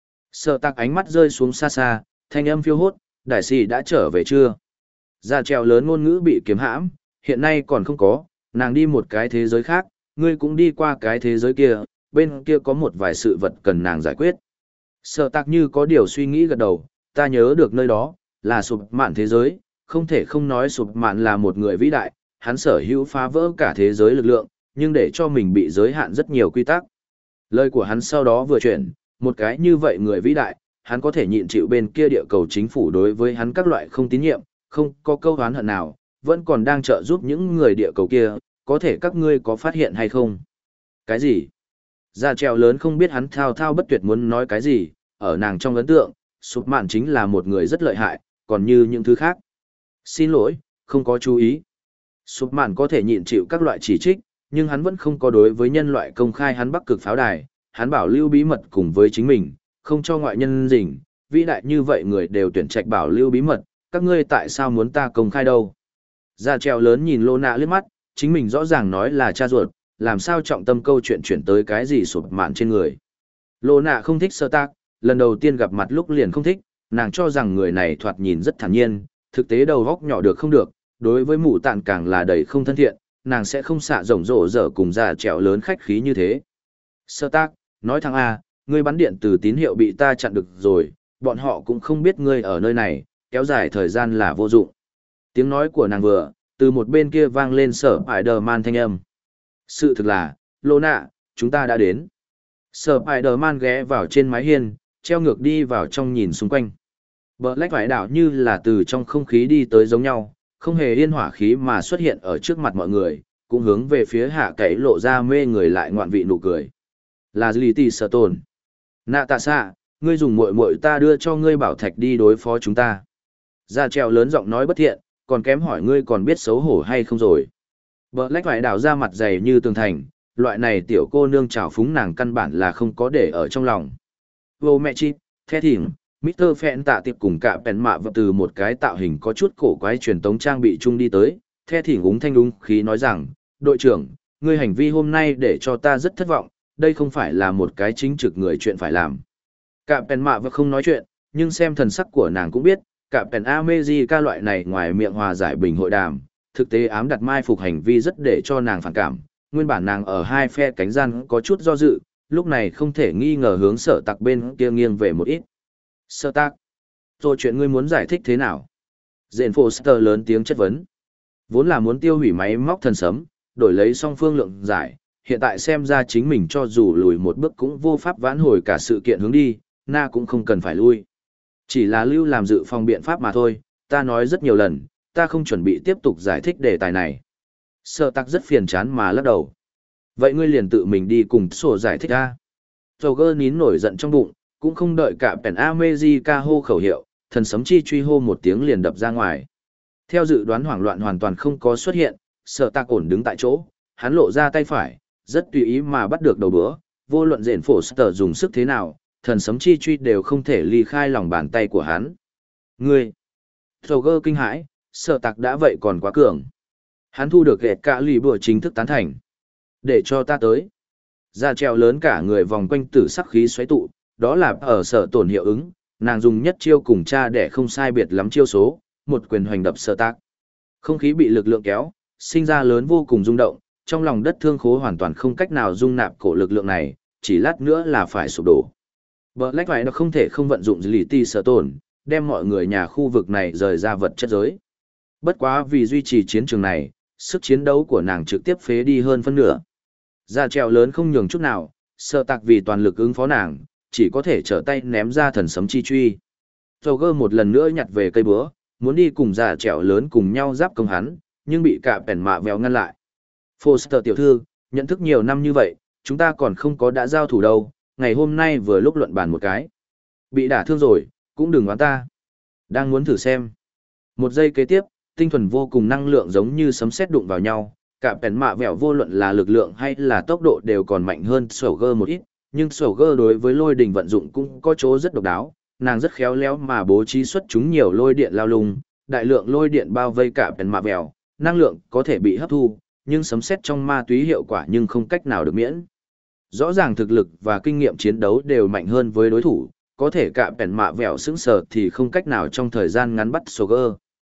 Sở Tạc ánh mắt rơi xuống xa xa, thanh âm phiêu hốt, đại sĩ đã trở về chưa? Ra treo lớn ngôn ngữ bị kiếm hãm, hiện nay còn không có, nàng đi một cái thế giới khác, ngươi cũng đi qua cái thế giới kia, bên kia có một vài sự vật cần nàng giải quyết. Sở Tạc như có điều suy nghĩ gật đầu, ta nhớ được nơi đó, là sụp mạn thế giới, không thể không nói sụp mạn là một người vĩ đại, hắn sở hữu phá vỡ cả thế giới lực lượng, nhưng để cho mình bị giới hạn rất nhiều quy tắc. Lời của hắn sau đó vừa chuyển, một cái như vậy người vĩ đại, hắn có thể nhịn chịu bên kia địa cầu chính phủ đối với hắn các loại không tín nhiệm, không có câu oán hận nào, vẫn còn đang trợ giúp những người địa cầu kia, có thể các ngươi có phát hiện hay không? Cái gì? Gia treo lớn không biết hắn thao thao bất tuyệt muốn nói cái gì, ở nàng trong ấn tượng, sụp mạn chính là một người rất lợi hại, còn như những thứ khác. Xin lỗi, không có chú ý. Sụp mạn có thể nhịn chịu các loại chỉ trích, nhưng hắn vẫn không có đối với nhân loại công khai hắn bắc cực pháo đài, hắn bảo lưu bí mật cùng với chính mình, không cho ngoại nhân rình, vĩ đại như vậy người đều tuyển trạch bảo lưu bí mật, các ngươi tại sao muốn ta công khai đâu? Gia treo lớn nhìn Lô Nạ liếc mắt, chính mình rõ ràng nói là cha ruột, làm sao trọng tâm câu chuyện chuyển tới cái gì sụp mạn trên người. Lô Nạ không thích Sở Tạc, lần đầu tiên gặp mặt lúc liền không thích, nàng cho rằng người này thoạt nhìn rất thản nhiên, thực tế đầu góc nhỏ được không được, đối với mụ tạn càng là đầy không thân thiện, nàng sẽ không xạ rồng rổ dở cùng Gia treo lớn khách khí như thế. Sở Tạc, nói thằng A, ngươi bắn điện từ tín hiệu bị ta chặn được rồi, bọn họ cũng không biết ngươi ở nơi này, kéo dài thời gian là vô dụng. Tiếng nói của nàng vừa, từ một bên kia vang lên Sở Spider-Man thanh âm. Sự thực là, Lô Nạ, chúng ta đã đến. Sở Spider-Man ghé vào trên mái hiên, treo ngược đi vào trong nhìn xung quanh. Black vải đảo như là từ trong không khí đi tới giống nhau, không hề yên hỏa khí mà xuất hiện ở trước mặt mọi người, cũng hướng về phía hạ cậy lộ ra mê người lại ngoạn vị nụ cười. Là Lý Tỷ Sở Tồn. Nạ tạ xạ, ngươi dùng muội muội ta đưa cho ngươi bảo thạch đi đối phó chúng ta. Ra treo lớn giọng nói bất thiện, còn kém hỏi ngươi còn biết xấu hổ hay không rồi. Black vải đảo ra mặt dày như tường thành, loại này tiểu cô nương trào phúng nàng căn bản là không có để ở trong lòng. Vô mẹ chi, the thỉnh, mít tơ Phẹn tạ tiệp cùng cả bèn mạ vật từ một cái tạo hình có chút cổ quái truyền tống trang bị chung đi tới, the thỉnh úng thanh úng khí nói rằng, đội trưởng, ngươi hành vi hôm nay để cho ta rất thất vọng, đây không phải là một cái chính trực người chuyện phải làm. Cả bèn mạ vật không nói chuyện, nhưng xem thần sắc của nàng cũng biết, cả bèn Amejica loại này ngoài miệng hòa giải bình hội đàm, thực tế ám đặt mai phục hành vi rất để cho nàng phản cảm, nguyên bản nàng ở hai phe cánh gian có chút do dự, lúc này không thể nghi ngờ hướng sở tặc bên kia nghiêng về một ít. Sở tặc, rồi chuyện ngươi muốn giải thích thế nào? Dện Foster lớn tiếng chất vấn. Vốn là muốn tiêu hủy máy móc thần sấm, đổi lấy song phương lượng giải, hiện tại xem ra chính mình cho dù lùi một bước cũng vô pháp vãn hồi cả sự kiện hướng đi, na cũng không cần phải lui. Chỉ là lưu làm dự phòng biện pháp mà thôi, ta nói rất nhiều lần, ta không chuẩn bị tiếp tục giải thích đề tài này. Sở tặc rất phiền chán mà lắc đầu. Vậy ngươi liền tự mình đi cùng sổ giải thích ra. Roger nín nổi giận trong bụng, cũng không đợi cả Pen America hô khẩu hiệu, thần sấm chi truy hô một tiếng liền đập ra ngoài. Theo dự đoán hoảng loạn hoàn toàn không có xuất hiện, sở tạc ổn đứng tại chỗ, hắn lộ ra tay phải, rất tùy ý mà bắt được đầu bữa, vô luận rện phổ sở dùng sức thế nào, thần sấm chi truy đều không thể ly khai lòng bàn tay của hắn. Ngươi! Roger kinh hãi, sở tạc đã vậy còn quá cường. Hắn thu được gẹt cả lì bùa chính thức tán thành. Để cho ta tới. Ra treo lớn cả người vòng quanh tử sắc khí xoáy tụ, đó là ở sở tổn hiệu ứng, nàng dùng nhất chiêu cùng cha để không sai biệt lắm chiêu số, một quyền hoành đập sở tác. Không khí bị lực lượng kéo, sinh ra lớn vô cùng rung động, trong lòng đất thương khố hoàn toàn không cách nào dung nạp cổ lực lượng này, chỉ lát nữa là phải sụp đổ. Black phải nó không thể không vận dụng lý ti sở tổn, đem mọi người nhà khu vực này rời ra vật chất giới. Bất quá vì duy trì chiến trường này, sức chiến đấu của nàng trực tiếp phế đi hơn phân nửa. Ra treo lớn không nhường chút nào, sợ tạc vì toàn lực ứng phó nàng, chỉ có thể trở tay ném ra thần sấm chi truy. Roger một lần nữa nhặt về cây búa, muốn đi cùng ra treo lớn cùng nhau giáp công hắn, nhưng bị cả bèn mạ vèo ngăn lại. Foster tiểu thư, nhận thức nhiều năm như vậy, chúng ta còn không có đã giao thủ đâu, ngày hôm nay vừa lúc luận bàn một cái. Bị đả thương rồi, cũng đừng oán ta. Đang muốn thử xem. Một giây kế tiếp, tinh thuần vô cùng năng lượng giống như sấm sét đụng vào nhau, cả bèn mạ vẹo vô luận là lực lượng hay là tốc độ đều còn mạnh hơn Soldier một ít, nhưng Soldier đối với lôi đình vận dụng cũng có chỗ rất độc đáo, nàng rất khéo léo mà bố trí xuất chúng nhiều lôi điện lao lung, đại lượng lôi điện bao vây cả bèn mạ vẹo, năng lượng có thể bị hấp thu, nhưng sấm sét trong ma túy hiệu quả nhưng không cách nào được miễn. Rõ ràng thực lực và kinh nghiệm chiến đấu đều mạnh hơn với đối thủ, có thể cả bèn mạ vẹo sững sờ thì không cách nào trong thời gian ngắn bắt Soldier.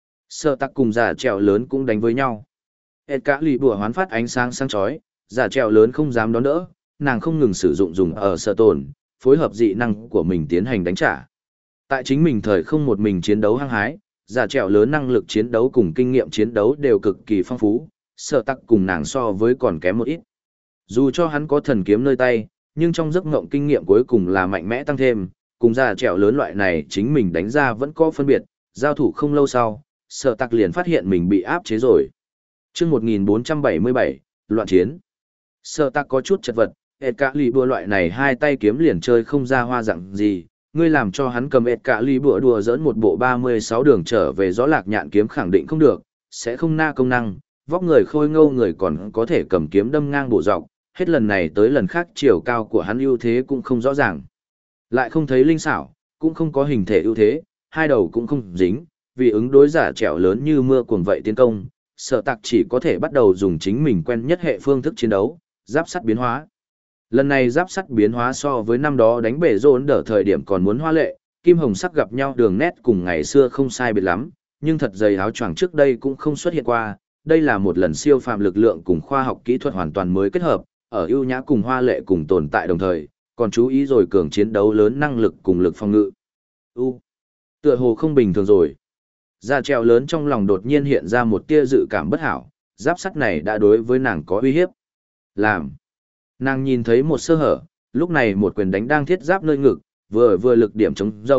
Sợ tắc cùng giả trèo lớn cũng đánh với nhau. Ed cả lì bùa hoán phát ánh sáng sáng chói, giả trèo lớn không dám đón đỡ, nàng không ngừng sử dụng dùng ở sở tồn, phối hợp dị năng của mình tiến hành đánh trả. Tại chính mình thời không một mình chiến đấu hăng hái, giả trèo lớn năng lực chiến đấu cùng kinh nghiệm chiến đấu đều cực kỳ phong phú, sợ tắc cùng nàng so với còn kém một ít. Dù cho hắn có thần kiếm nơi tay, nhưng trong giấc ngộng kinh nghiệm cuối cùng là mạnh mẽ tăng thêm, cùng giả trèo lớn loại này chính mình đánh ra vẫn có phân biệt, giao thủ không lâu sau. Sở tạc liền phát hiện mình bị áp chế rồi. Trước một nghìn bốn trăm bảy mươi bảy, loạn chiến. Sở tạc có chút chật vật, ệt cả lì bùa loại này hai tay kiếm liền chơi không ra hoa dạng gì. Ngươi làm cho hắn cầm ệt cả lì bùa đùa dỡn một bộ ba mươi sáu đường trở về gió lạc nhạn kiếm khẳng định không được, sẽ không na công năng, vóc người khôi ngâu người còn có thể cầm kiếm đâm ngang bộ dọc, hết lần này tới lần khác chiều cao của hắn ưu thế cũng không rõ ràng. Lại không thấy linh xảo, cũng không có hình thể ưu thế, hai đầu cũng không dính. Vì ứng đối giả trẻo lớn như mưa cuồng vậy tiến công, sở tạc chỉ có thể bắt đầu dùng chính mình quen nhất hệ phương thức chiến đấu, giáp sắt biến hóa. Lần này giáp sắt biến hóa so với năm đó đánh bể rôn đỡ thời điểm còn muốn hoa lệ, kim hồng sắc gặp nhau đường nét cùng ngày xưa không sai biệt lắm, nhưng thật dày áo choàng trước đây cũng không xuất hiện qua, đây là một lần siêu phàm lực lượng cùng khoa học kỹ thuật hoàn toàn mới kết hợp, ở ưu nhã cùng hoa lệ cùng tồn tại đồng thời, còn chú ý rồi cường chiến đấu lớn năng lực cùng lực phòng ngự. U, tựa hồ không bình thường rồi. Ra treo lớn trong lòng đột nhiên hiện ra một tia dự cảm bất hảo, giáp sắt này đã đối với nàng có uy hiếp. Làm. Nàng nhìn thấy một sơ hở, lúc này một quyền đánh đang thiết giáp nơi ngực, vừa vừa lực điểm chống rỗng,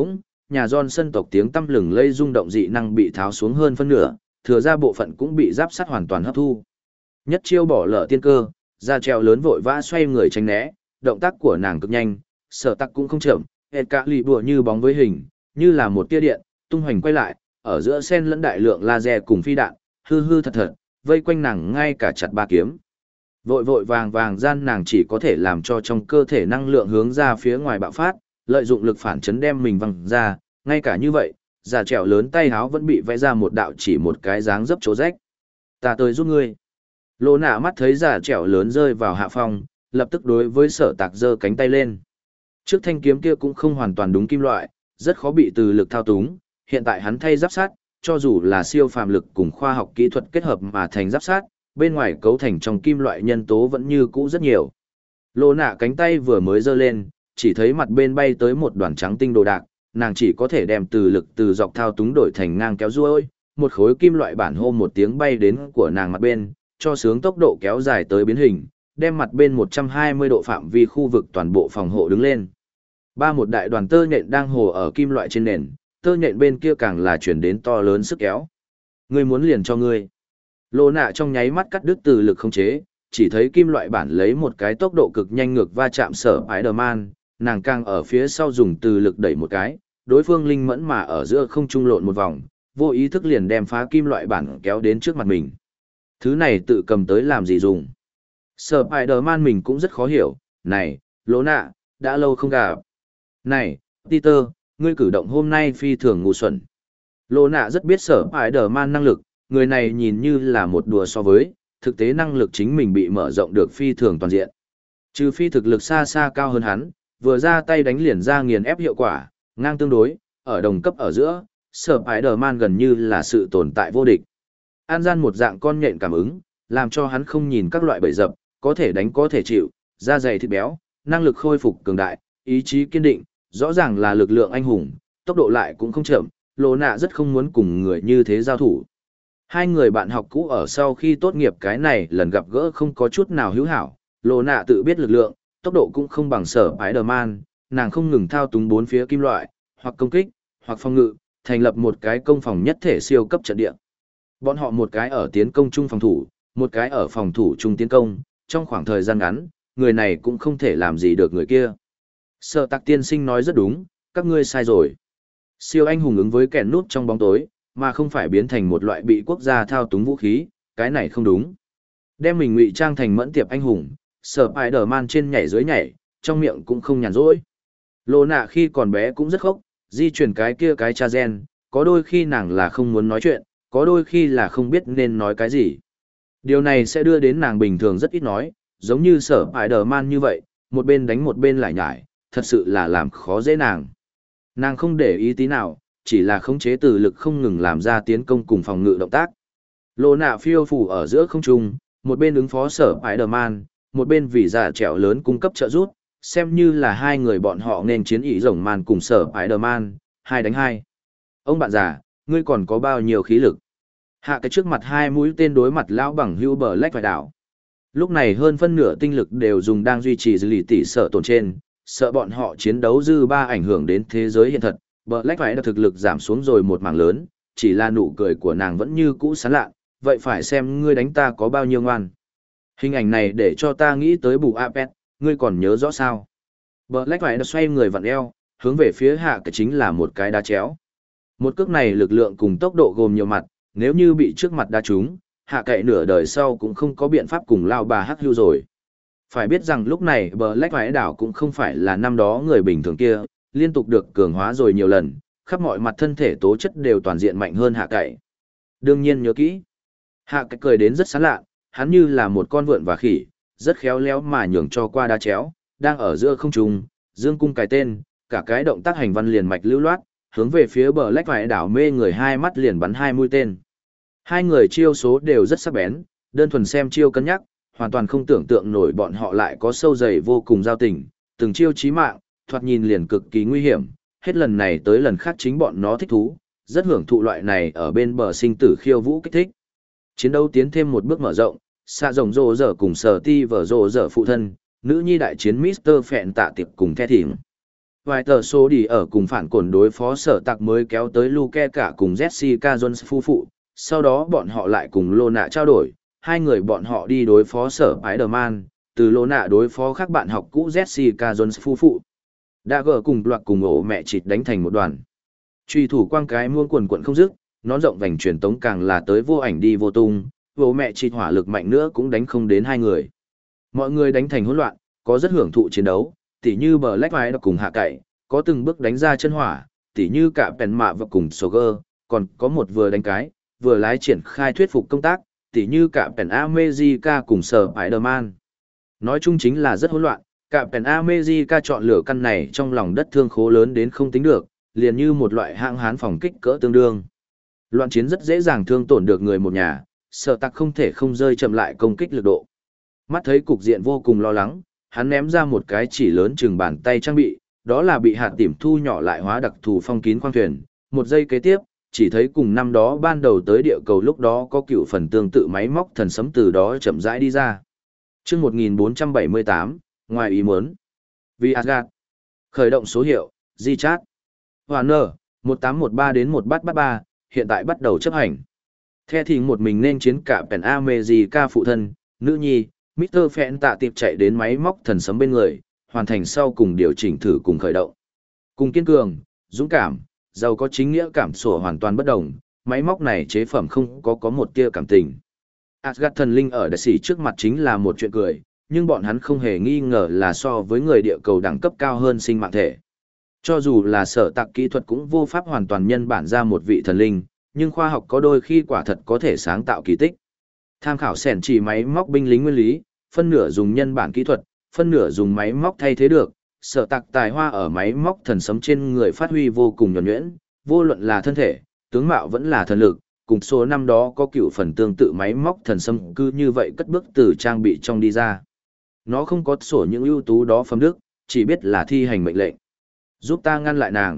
nhà Johnson tộc tiếng tăm lừng lây rung động dị năng bị tháo xuống hơn phân nửa, thừa ra bộ phận cũng bị giáp sắt hoàn toàn hấp thu. Nhất chiêu bỏ lỡ tiên cơ, ra treo lớn vội vã xoay người tránh né, động tác của nàng cực nhanh, sở tắc cũng không chậm, hệt cả lì bùa như bóng với hình, như là một tia điện, tung hoành quay lại, ở giữa sen lẫn đại lượng laser cùng phi đạn, hư hư thật thật, vây quanh nàng ngay cả chặt ba kiếm. Vội vội vàng vàng gian nàng chỉ có thể làm cho trong cơ thể năng lượng hướng ra phía ngoài bạo phát, lợi dụng lực phản chấn đem mình văng ra, ngay cả như vậy, giả trèo lớn tay háo vẫn bị vẽ ra một đạo chỉ một cái dáng dấp chỗ rách. Ta tới giúp ngươi. Lô nạ mắt thấy giả trèo lớn rơi vào hạ phong, lập tức đối với sở tạc giơ cánh tay lên. Trước thanh kiếm kia cũng không hoàn toàn đúng kim loại, rất khó bị từ lực thao túng, hiện tại hắn thay giáp sát, cho dù là siêu phàm lực cùng khoa học kỹ thuật kết hợp mà thành giáp sát, bên ngoài cấu thành trong kim loại nhân tố vẫn như cũ rất nhiều. Lô nạ cánh tay vừa mới giơ lên, chỉ thấy mặt bên bay tới một đoàn trắng tinh đồ đạc, nàng chỉ có thể đem từ lực từ dọc thao túng đổi thành ngang kéo ruôi, một khối kim loại bản hô một tiếng bay đến của nàng mặt bên, cho sướng tốc độ kéo dài tới biến hình, đem mặt bên một trăm hai mươi độ phạm vi khu vực toàn bộ phòng hộ đứng lên. Ba một đại đoàn tơ nhện đang hồ ở kim loại trên nền, tơ nhện bên kia càng là chuyển đến to lớn sức kéo. Ngươi muốn liền cho ngươi. Lô nạ trong nháy mắt cắt đứt từ lực không chế, chỉ thấy kim loại bản lấy một cái tốc độ cực nhanh ngược va chạm sở Spider-Man, nàng càng ở phía sau dùng từ lực đẩy một cái, đối phương linh mẫn mà ở giữa không trung lộn một vòng, vô ý thức liền đem phá kim loại bản kéo đến trước mặt mình. Thứ này tự cầm tới làm gì dùng? Sở Spider-Man mình cũng rất khó hiểu, này, Lô nạ, đã lâu không gặp. Này, Peter, ngươi cử động hôm nay phi thường ngu xuẩn. Lô nạ rất biết sở Spider-Man năng lực, người này nhìn như là một đùa so với, thực tế năng lực chính mình bị mở rộng được phi thường toàn diện. Trừ phi thực lực xa xa cao hơn hắn, vừa ra tay đánh liền ra nghiền ép hiệu quả, ngang tương đối, ở đồng cấp ở giữa, sở Spider-Man gần như là sự tồn tại vô địch. An gian một dạng con nhện cảm ứng, làm cho hắn không nhìn các loại bẫy dập, có thể đánh có thể chịu, da dày thịt béo, năng lực khôi phục cường đại, ý chí kiên định, rõ ràng là lực lượng anh hùng, tốc độ lại cũng không chậm, Lô nạ rất không muốn cùng người như thế giao thủ. Hai người bạn học cũ ở sau khi tốt nghiệp cái này lần gặp gỡ không có chút nào hữu hảo, Lô nạ tự biết lực lượng, tốc độ cũng không bằng sở Spider-Man, nàng không ngừng thao túng bốn phía kim loại, hoặc công kích, hoặc phòng ngự, thành lập một cái công phòng nhất thể siêu cấp trận địa. Bọn họ một cái ở tiến công chung phòng thủ, một cái ở phòng thủ chung tiến công, trong khoảng thời gian ngắn, người này cũng không thể làm gì được người kia. Sở Tạc tiên sinh nói rất đúng, các ngươi sai rồi. Siêu anh hùng ứng với kẻ nút trong bóng tối, mà không phải biến thành một loại bị quốc gia thao túng vũ khí, cái này không đúng. Đem mình ngụy trang thành mẫn tiệp anh hùng, Sở Spider-Man trên nhảy dưới nhảy, trong miệng cũng không nhàn rỗi. Lô nạ khi còn bé cũng rất khốc, di chuyển cái kia cái cha gen, có đôi khi nàng là không muốn nói chuyện, có đôi khi là không biết nên nói cái gì. Điều này sẽ đưa đến nàng bình thường rất ít nói, giống như Sở Spider-Man như vậy, một bên đánh một bên lại nhải, thật sự là làm khó dễ nàng. Nàng không để ý tí nào, chỉ là khống chế từ lực không ngừng làm ra tiến công cùng phòng ngự động tác. Lô nạ phiêu phủ ở giữa không trung, một bên ứng phó sở Spider-Man, một bên vì giả trẻo lớn cung cấp trợ giúp, xem như là hai người bọn họ nên chiến ý rồng man cùng sở Spider-Man, hai đánh hai. Ông bạn già, ngươi còn có bao nhiêu khí lực? Hạ cái trước mặt hai mũi tên đối mặt lão bằng hưu bờ lách vài đảo. Lúc này hơn phân nửa tinh lực đều dùng đang duy trì dư lì tỷ sợ tổn trên, sợ bọn họ chiến đấu dư ba ảnh hưởng đến thế giới hiện thật. Black phải thực lực giảm xuống rồi một mảng lớn, chỉ là nụ cười của nàng vẫn như cũ sán lạ, vậy phải xem ngươi đánh ta có bao nhiêu ngoan. Hình ảnh này để cho ta nghĩ tới bù Apet, ngươi còn nhớ rõ sao? Black phải xoay người vặn eo, hướng về phía hạ cái chính là một cái đá chéo. Một cước này lực lượng cùng tốc độ gồm nhiều mặt, nếu như bị trước mặt đá trúng, hạ cậy nửa đời sau cũng không có biện pháp cùng lao bà hắc hưu rồi. Phải biết rằng lúc này Black phải đảo cũng không phải là năm đó người bình thường kia, liên tục được cường hóa rồi nhiều lần, khắp mọi mặt thân thể tố chất đều toàn diện mạnh hơn hạ cậy. Đương nhiên nhớ kỹ, hạ cậy cười đến rất sán lạ, hắn như là một con vượn và khỉ, rất khéo léo mà nhường cho qua đá chéo, đang ở giữa không trung, dương cung cái tên, cả cái động tác hành văn liền mạch lưu loát, hướng về phía bờ lách phải đảo mê người hai mắt liền bắn hai mũi tên. Hai người chiêu số đều rất sắc bén, đơn thuần xem chiêu cân nhắc, hoàn toàn không tưởng tượng nổi bọn họ lại có sâu dày vô cùng giao tình, từng chiêu chí mạng, thoạt nhìn liền cực kỳ nguy hiểm, hết lần này tới lần khác chính bọn nó thích thú, rất hưởng thụ loại này ở bên bờ sinh tử khiêu vũ kích thích. Chiến đấu tiến thêm một bước mở rộng, xạ rồng rồ dở cùng sở ti vở rồ dở phụ thân, nữ nhi đại chiến Mister Phẹn tạ tiệp cùng the thỉm. Vài tờ số đi ở cùng phản cổn đối phó sở tạc mới kéo tới Luke cả cùng Jessica Jones phu phụ, sau đó bọn họ lại cùng Lô Nạ trao đổi, hai người bọn họ đi đối phó sở Spider-Man, từ Lô Nạ đối phó các bạn học cũ Jessica Jones phu phụ. Đã gỡ cùng loạt cùng ổ mẹ chịt đánh thành một đoàn. Truy thủ quang cái muôn quần quận không dứt, nón rộng vành truyền tống càng là tới vô ảnh đi vô tung, ổ mẹ chịt hỏa lực mạnh nữa cũng đánh không đến hai người. Mọi người đánh thành hỗn loạn, có rất hưởng thụ chiến đấu, tỉ như bờ lách vai cùng hạ cậy, có từng bước đánh ra chân hỏa, tỉ như cả Pèn Mạ và cùng Soger, còn có một vừa đánh cái, vừa lái triển khai thuyết phục công tác, tỉ như cả Pèn America cùng sở Spider-Man. Nói chung chính là rất hỗn loạn, cả Pèn America chọn lựa căn này trong lòng đất thương khố lớn đến không tính được, liền như một loại hạng hán phòng kích cỡ tương đương. Loạn chiến rất dễ dàng thương tổn được người một nhà, sở tặc không thể không rơi chậm lại công kích lực độ. Mắt thấy cục diện vô cùng lo lắng, hắn ném ra một cái chỉ lớn chừng bàn tay trang bị, đó là bị hạt tỉm thu nhỏ lại hóa đặc thù phong kín khoang thuyền. Một giây kế tiếp, chỉ thấy cùng năm đó ban đầu tới địa cầu lúc đó có cựu phần tương tự máy móc thần sấm từ đó chậm rãi đi ra. Trước một nghìn bốn trăm bảy mươi tám, ngoài ý muốn. Vì Asgard. Khởi động số hiệu, G-Chat. Warner, một tám một ba đến một bát bát ba, hiện tại bắt đầu chấp hành. The thì một mình nên chiến cả Pen America phụ thân, nữ nhi, mít tơ Phẹn tạ tiệp chạy đến máy móc thần sấm bên người, hoàn thành sau cùng điều chỉnh thử cùng khởi động. Cùng kiên cường, dũng cảm, giàu có chính nghĩa cảm sổ hoàn toàn bất đồng, máy móc này chế phẩm không có có một tia cảm tình. Asgard thần linh ở đại sĩ trước mặt chính là một chuyện cười, nhưng bọn hắn không hề nghi ngờ là so với người địa cầu đẳng cấp cao hơn sinh mạng thể. Cho dù là sở tạc kỹ thuật cũng vô pháp hoàn toàn nhân bản ra một vị thần linh, nhưng khoa học có đôi khi quả thật có thể sáng tạo kỳ tích. Tham khảo sẻn chỉ máy móc binh lính nguyên lý, phân nửa dùng nhân bản kỹ thuật, phân nửa dùng máy móc thay thế được, sở tạc tài hoa ở máy móc thần sấm trên người phát huy vô cùng nhuần nhuyễn, vô luận là thân thể, tướng mạo vẫn là thần lực, cùng số năm đó có cựu phần tương tự máy móc thần sấm cứ như vậy cất bước từ trang bị trong đi ra. Nó không có sổ những ưu tú đó phẩm đức, chỉ biết là thi hành mệnh lệnh. Giúp ta ngăn lại nàng.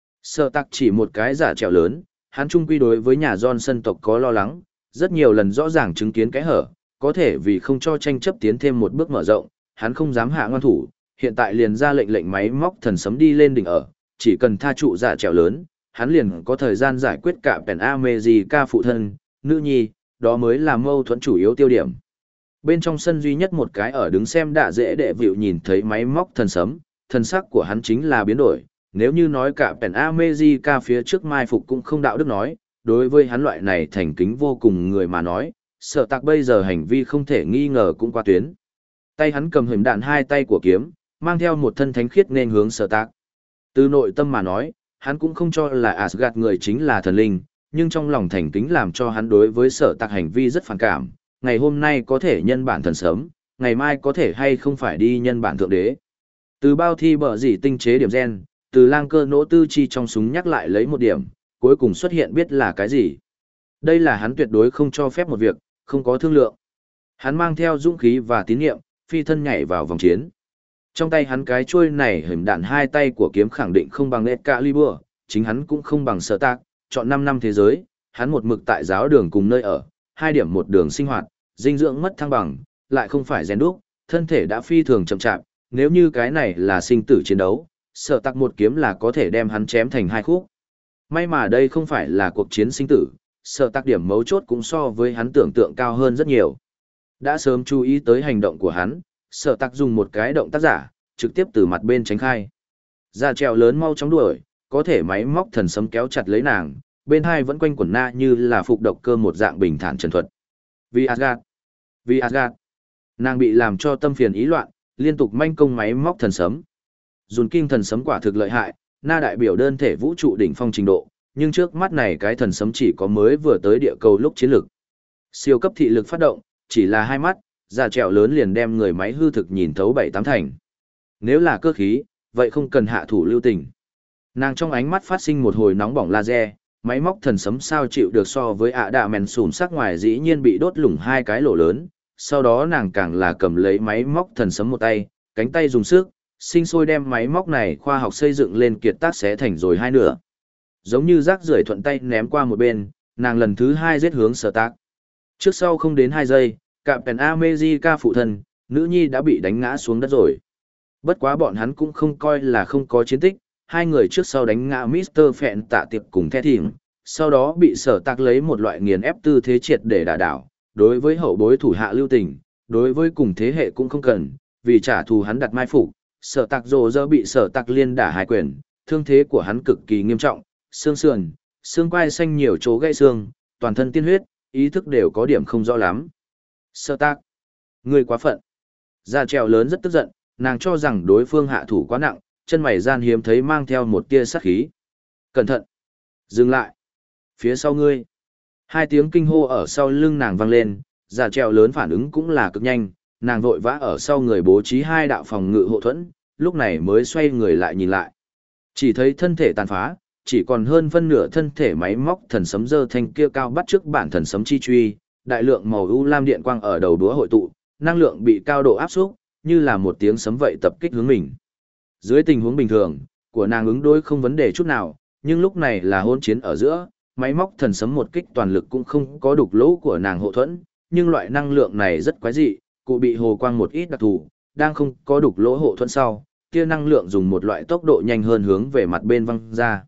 Sở tạc chỉ một cái giả trèo lớn, hắn chung quy đối với nhà Johnson tộc có lo lắng, rất nhiều lần rõ ràng chứng kiến cái hở, có thể vì không cho tranh chấp tiến thêm một bước mở rộng, hắn không dám hạ ngoan thủ, hiện tại liền ra lệnh lệnh máy móc thần sấm đi lên đỉnh ở, chỉ cần tha trụ giả trèo lớn, hắn liền có thời gian giải quyết cả Pen America phụ thân, nữ nhi, đó mới là mâu thuẫn chủ yếu tiêu điểm. Bên trong sân duy nhất một cái ở đứng xem đã dễ đệ vịu nhìn thấy máy móc thần sấm, thần sắc của hắn chính là biến đổi, nếu như nói cả Pen America phía trước mai phục cũng không đạo đức nói, đối với hắn loại này thành kính vô cùng người mà nói, sở tạc bây giờ hành vi không thể nghi ngờ cũng qua tuyến. Tay hắn cầm hình đạn hai tay của kiếm, mang theo một thân thánh khiết nên hướng sở tạc. Từ nội tâm mà nói, hắn cũng không cho là Asgard người chính là thần linh, nhưng trong lòng thành kính làm cho hắn đối với sở tạc hành vi rất phản cảm. Ngày hôm nay có thể nhân bản thần sớm, ngày mai có thể hay không phải đi nhân bản thượng đế. Từ bao thi bở gì tinh chế điểm gen, từ lang cơ nỗ tư chi trong súng nhắc lại lấy một điểm, cuối cùng xuất hiện biết là cái gì. Đây là hắn tuyệt đối không cho phép một việc, không có thương lượng. Hắn mang theo dũng khí và tín nhiệm, phi thân nhảy vào vòng chiến. Trong tay hắn cái chuôi này hình đạn hai tay của kiếm khẳng định không bằng Excalibur, chính hắn cũng không bằng sở tạc, chọn năm năm thế giới, hắn một mực tại giáo đường cùng nơi ở, hai điểm một đường sinh hoạt, dinh dưỡng mất thăng bằng, lại không phải rèn đúc, thân thể đã phi thường chậm chạp, nếu như cái này là sinh tử chiến đấu, sở tạc một kiếm là có thể đem hắn chém thành hai khúc. May mà đây không phải là cuộc chiến sinh tử, sở tạc điểm mấu chốt cũng so với hắn tưởng tượng cao hơn rất nhiều. Đã sớm chú ý tới hành động của hắn, sở tạc dùng một cái động tác giả, trực tiếp từ mặt bên tránh khai. Ra trèo lớn mau chóng đuổi, có thể máy móc thần sấm kéo chặt lấy nàng, bên hai vẫn quanh quẩn na như là phục độc cơ một dạng bình thản trần thuật. Vì Asgard, vì Asgard, nàng bị làm cho tâm phiền ý loạn, liên tục manh công máy móc thần sấm. Dùn kinh thần sấm quả thực lợi hại, na đại biểu đơn thể vũ trụ đỉnh phong trình độ, nhưng trước mắt này cái thần sấm chỉ có mới vừa tới địa cầu lúc chiến lực. Siêu cấp thị lực phát động, chỉ là hai mắt, ra trèo lớn liền đem người máy hư thực nhìn thấu bảy tám thành. Nếu là cơ khí, vậy không cần hạ thủ lưu tình. Nàng trong ánh mắt phát sinh một hồi nóng bỏng laser, máy móc thần sấm sao chịu được so với ạ đạ mèn sùm sắc ngoài dĩ nhiên bị đốt lủng hai cái lỗ lớn. Sau đó nàng càng là cầm lấy máy móc thần sấm một tay, cánh tay dùng sức, sinh sôi đem máy móc này khoa học xây dựng lên kiệt tác xé thành rồi hai nửa. Giống như rác rưởi thuận tay ném qua một bên, nàng lần thứ hai giết hướng sở tác. Trước sau không đến hai giây, cả Pen America phụ thân, nữ nhi đã bị đánh ngã xuống đất rồi. Bất quá bọn hắn cũng không coi là không có chiến tích, hai người trước sau đánh ngã mít tơ Phẹn Tạ Tiệp cùng The Thìm, sau đó bị Sở Tạc lấy một loại nghiền ép tư thế triệt để đả đảo, đối với hậu bối thủ hạ lưu tình, đối với cùng thế hệ cũng không cần, vì trả thù hắn đặt mai phục, Sở Tạc Rồ Rơ bị Sở Tạc liên đả hai quyền, thương thế của hắn cực kỳ nghiêm trọng, xương sườn, xương quai xanh nhiều chỗ gãy xương, toàn thân tiên huyết, ý thức đều có điểm không rõ lắm. Sở Tạc, ngươi quá phận. Gia Trèo lớn rất tức giận, nàng cho rằng đối phương hạ thủ quá nặng, chân mày gian hiếm thấy mang theo một tia sát khí. Cẩn thận! Dừng lại! Phía sau ngươi! Hai tiếng kinh hô ở sau lưng nàng vang lên, Gia Trèo lớn phản ứng cũng là cực nhanh, nàng vội vã ở sau người bố trí hai đạo phòng ngự hộ thuẫn, lúc này mới xoay người lại nhìn lại. Chỉ thấy thân thể tàn phá, chỉ còn hơn phân nửa thân thể máy móc thần sấm dơ thanh kia cao bắt trước bản thần sấm chi truy, đại lượng màu u lam điện quang ở đầu đúa hội tụ, năng lượng bị cao độ áp xúc, như là một tiếng sấm vậy tập kích hướng mình. Dưới tình huống bình thường, của nàng ứng đối không vấn đề chút nào, nhưng lúc này là hôn chiến ở giữa, máy móc thần sấm một kích toàn lực cũng không có đục lỗ của nàng hộ thuẫn, nhưng loại năng lượng này rất quái dị, cụ bị hồ quang một ít đặc thù, đang không có đục lỗ hộ thuẫn sau, kia năng lượng dùng một loại tốc độ nhanh hơn hướng về mặt bên văng ra.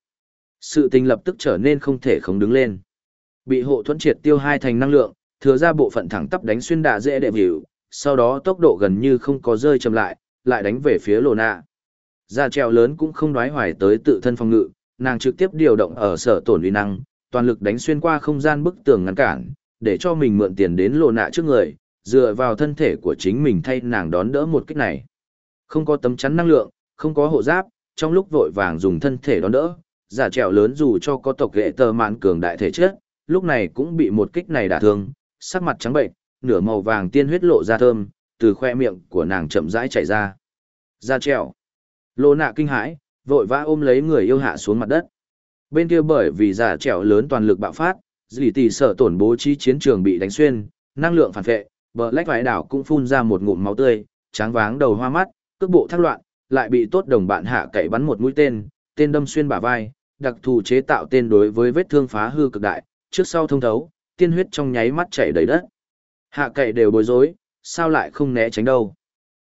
Sự tình lập tức trở nên không thể không đứng lên. Bị hộ thuẫn triệt tiêu hai thành năng lượng, thừa ra bộ phận thẳng tắp đánh xuyên đà dễ đệ hiểu, sau đó tốc độ gần như không có rơi chậm lại, lại đánh về phía Lô Nạ. Gia Trèo lớn cũng không đoái hoài tới tự thân phòng ngự, nàng trực tiếp điều động ở sở tổn uy năng, toàn lực đánh xuyên qua không gian bức tường ngăn cản, để cho mình mượn tiền đến Lô Nạ trước người, dựa vào thân thể của chính mình thay nàng đón đỡ một kích này. Không có tấm chắn năng lượng, không có hộ giáp, trong lúc vội vàng dùng thân thể đón đỡ, Gia Trèo lớn dù cho có tộc ghệ tờ mạn cường đại thể chất, lúc này cũng bị một kích này đả thương, sắc mặt trắng bệnh, nửa màu vàng tiên huyết lộ ra thơm, từ khoe miệng của nàng chậm rãi chảy ra. Gia Trèo. Lô Nạ kinh hãi, vội vã ôm lấy người yêu hạ xuống mặt đất. Bên kia bởi vì Gia Trèo lớn toàn lực bạo phát, dì tỷ sợ tổn bố trí chiến trường bị đánh xuyên, năng lượng phản vệ, bờ lách vải đảo cũng phun ra một ngụm máu tươi, tráng váng đầu hoa mắt, cước bộ thác loạn, lại bị tốt đồng bạn hạ cậy bắn một mũi tên, tên đâm xuyên bả vai, đặc thù chế tạo tên đối với vết thương phá hư cực đại, trước sau thông thấu, tiên huyết trong nháy mắt chảy đầy đất. Hạ cậy đều bối rối, sao lại không né tránh đâu.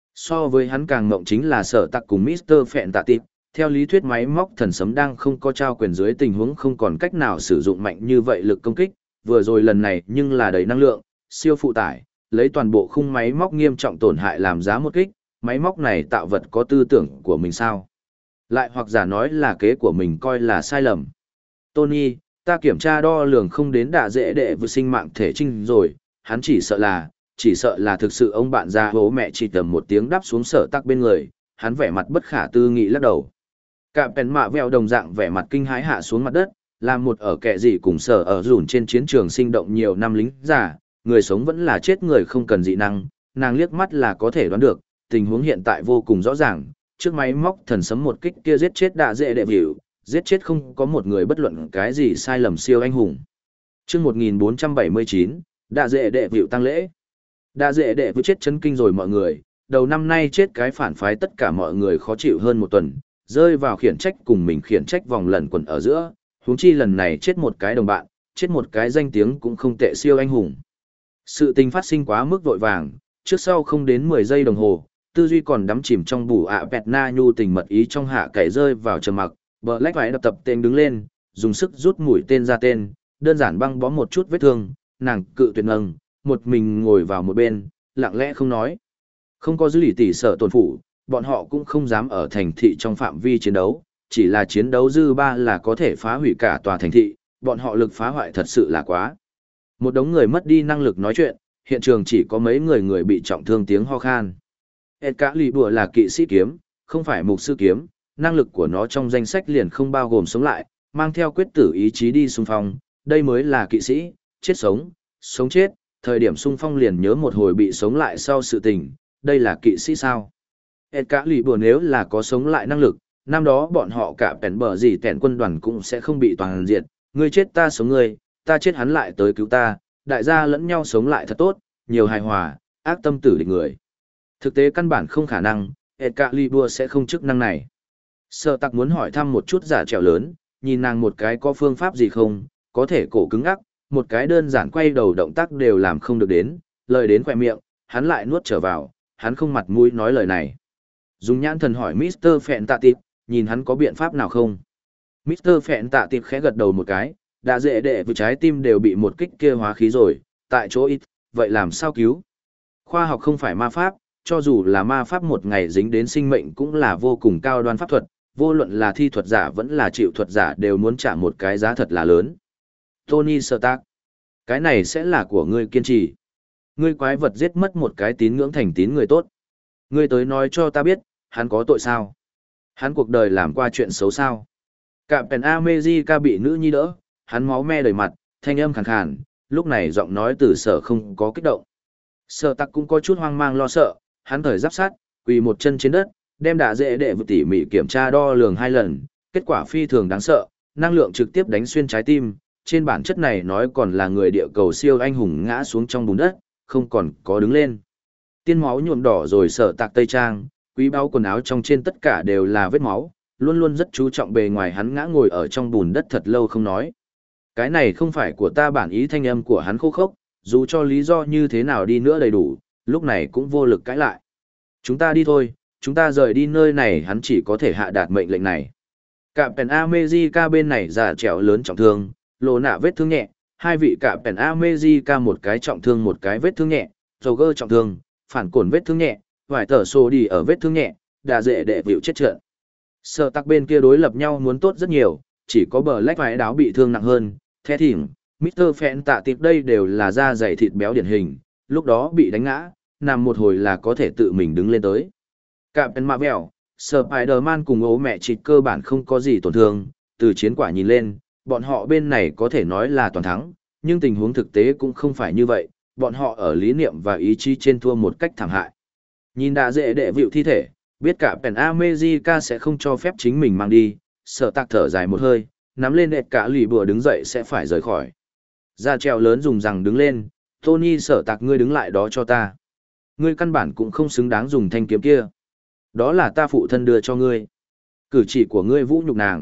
So với hắn càng mộng chính là Sở Tạc cùng mít tơ Phẹn Tạ Tiệp, theo lý thuyết máy móc thần sấm đang không có trao quyền dưới tình huống không còn cách nào sử dụng mạnh như vậy lực công kích, vừa rồi lần này nhưng là đầy năng lượng, siêu phụ tải, lấy toàn bộ khung máy móc nghiêm trọng tổn hại làm giá một kích, máy móc này tạo vật có tư tưởng của mình sao? Lại hoặc giả nói là kế của mình coi là sai lầm. Tony, ta kiểm tra đo lường không đến đả dễ đệ vừa sinh mạng thể trinh rồi, hắn chỉ sợ là, chỉ sợ là thực sự ông bạn già bố mẹ chỉ tầm một tiếng đáp xuống Sở Tạc bên người, hắn vẻ mặt bất khả tư nghị lắc đầu. Cả bèn mạ veo đồng dạng vẻ mặt kinh hãi hạ xuống mặt đất, làm một ở kẻ gì cùng Sở ở dùn trên chiến trường sinh động nhiều năm lính giả, người sống vẫn là chết người không cần dị năng, nàng liếc mắt là có thể đoán được, tình huống hiện tại vô cùng rõ ràng, trước máy móc thần sấm một kích kia giết chết đạ dễ đệ vịu, giết chết không có một người bất luận cái gì sai lầm siêu anh hùng. Trước một nghìn bốn trăm bảy mươi chín, đạ dễ đệ vịu tăng lễ. Đạ dễ đệ vịu chết chấn kinh rồi mọi người, đầu năm nay chết cái phản phái tất cả mọi người khó chịu hơn một tuần, rơi vào khiển trách cùng mình khiển trách vòng lần quần ở giữa, huống chi lần này chết một cái đồng bạn, chết một cái danh tiếng cũng không tệ siêu anh hùng. Sự tình phát sinh quá mức vội vàng, trước sau không đến mười giây đồng hồ, tư duy còn đắm chìm trong bù ạ bẹt na nhu tình mật ý trong hạ cày rơi vào trầm mặc, bờ lách vải đập tập tên đứng lên, dùng sức rút mũi tên ra tên, đơn giản băng bó một chút vết thương, nàng cự tuyệt ngâng, một mình ngồi vào một bên, lặng lẽ không nói. Không có dư lý tỷ sợ tổn phủ, bọn họ cũng không dám ở thành thị trong phạm vi chiến đấu, chỉ là chiến đấu dư ba là có thể phá hủy cả tòa thành thị, bọn họ lực phá hoại thật sự là quá. Một đống người mất đi năng lực nói chuyện, hiện trường chỉ có mấy người người bị trọng thương tiếng ho khan. Excalibur là kỵ sĩ kiếm, không phải mục sư kiếm, năng lực của nó trong danh sách liền không bao gồm sống lại, mang theo quyết tử ý chí đi xung phong, đây mới là kỵ sĩ, chết sống, sống chết, thời điểm xung phong liền nhớ một hồi bị sống lại sau sự tình, đây là kỵ sĩ sao? Excalibur nếu là có sống lại năng lực, năm đó bọn họ cả bèn bờ gì tẹn quân đoàn cũng sẽ không bị toàn diệt, ngươi chết ta sống ngươi, ta chết hắn lại tới cứu ta, đại gia lẫn nhau sống lại thật tốt, nhiều hài hòa, ác tâm tử địch người. Thực tế căn bản không khả năng, Excalibur sẽ không chức năng này. Sở Tạc muốn hỏi thăm một chút giả trèo lớn, nhìn nàng một cái có phương pháp gì không, có thể cổ cứng ắc, một cái đơn giản quay đầu động tác đều làm không được đến, lời đến khỏe miệng, hắn lại nuốt trở vào, hắn không mặt mũi nói lời này. Dùng nhãn thần hỏi mít tơ Phẹn Tạ Tịp, nhìn hắn có biện pháp nào không? mít tơ Phẹn Tạ Tịp khẽ gật đầu một cái, đã dễ đệ với trái tim đều bị một kích kia hóa khí rồi, tại chỗ ít, vậy làm sao cứu? Khoa học không phải ma pháp, cho dù là ma pháp một ngày dính đến sinh mệnh cũng là vô cùng cao đoan pháp thuật, vô luận là thi thuật giả vẫn là chịu thuật giả đều muốn trả một cái giá thật là lớn. Tony Stark, cái này sẽ là của ngươi kiên trì. Ngươi quái vật giết mất một cái tín ngưỡng thành tín người tốt. Ngươi tới nói cho ta biết, hắn có tội sao? Hắn cuộc đời làm qua chuyện xấu sao? Captain America bị nữ nhi đỡ, hắn máu me đầy mặt, thanh âm khàn khàn, lúc này giọng nói từ sở không có kích động. Sở tắc cũng có chút hoang mang lo sợ, hắn thời giáp sát, quỳ một chân trên đất, đem đạ dễ đệ vượt tỉ mỉ kiểm tra đo lường hai lần, kết quả phi thường đáng sợ, năng lượng trực tiếp đánh xuyên trái tim, trên bản chất này nói còn là người địa cầu siêu anh hùng ngã xuống trong bùn đất, không còn có đứng lên. Tiên máu nhuộm đỏ rồi sở tạc tây trang, quý báu quần áo trong trên tất cả đều là vết máu, luôn luôn rất chú trọng bề ngoài hắn ngã ngồi ở trong bùn đất thật lâu không nói. Cái này không phải của ta bản ý, thanh âm của hắn khô khốc, dù cho lý do như thế nào đi nữa đầy đủ, lúc này cũng vô lực cãi lại. Chúng ta đi thôi, chúng ta rời đi nơi này, hắn chỉ có thể hạ đạt mệnh lệnh này. Captain America bên này già trẻo lớn trọng thương, lộ nạ vết thương nhẹ, hai vị Captain America một cái trọng thương một cái vết thương nhẹ, Joker trọng thương, phản cổn vết thương nhẹ, vài tờ xô đi ở vết thương nhẹ, đã dễ đệ vịu chết trận. Sở tắc bên kia đối lập nhau muốn tốt rất nhiều, chỉ có bờ lách vải đáo bị thương nặng hơn, thế thỉnh, mít tơ Phẹn Tạ Tịp đây đều là da dày thịt béo điển hình, lúc đó bị đánh ngã, nằm một hồi là có thể tự mình đứng lên tới. Captain Marvel, Spider-Man cùng ố mẹ chịt cơ bản không có gì tổn thương, từ chiến quả nhìn lên, bọn họ bên này có thể nói là toàn thắng, nhưng tình huống thực tế cũng không phải như vậy, bọn họ ở lý niệm và ý chí trên thua một cách thảm hại. Nhìn đã dễ đệ vịu thi thể, biết cả Captain America sẽ không cho phép chính mình mang đi, Sở Tạc thở dài một hơi, nắm lên đệt cả lì bùa đứng dậy sẽ phải rời khỏi. Da treo lớn dùng rằng đứng lên, Tony Sở Tạc ngươi đứng lại đó cho ta. Ngươi căn bản cũng không xứng đáng dùng thanh kiếm kia. Đó là ta phụ thân đưa cho ngươi. Cử chỉ của ngươi vũ nhục nàng.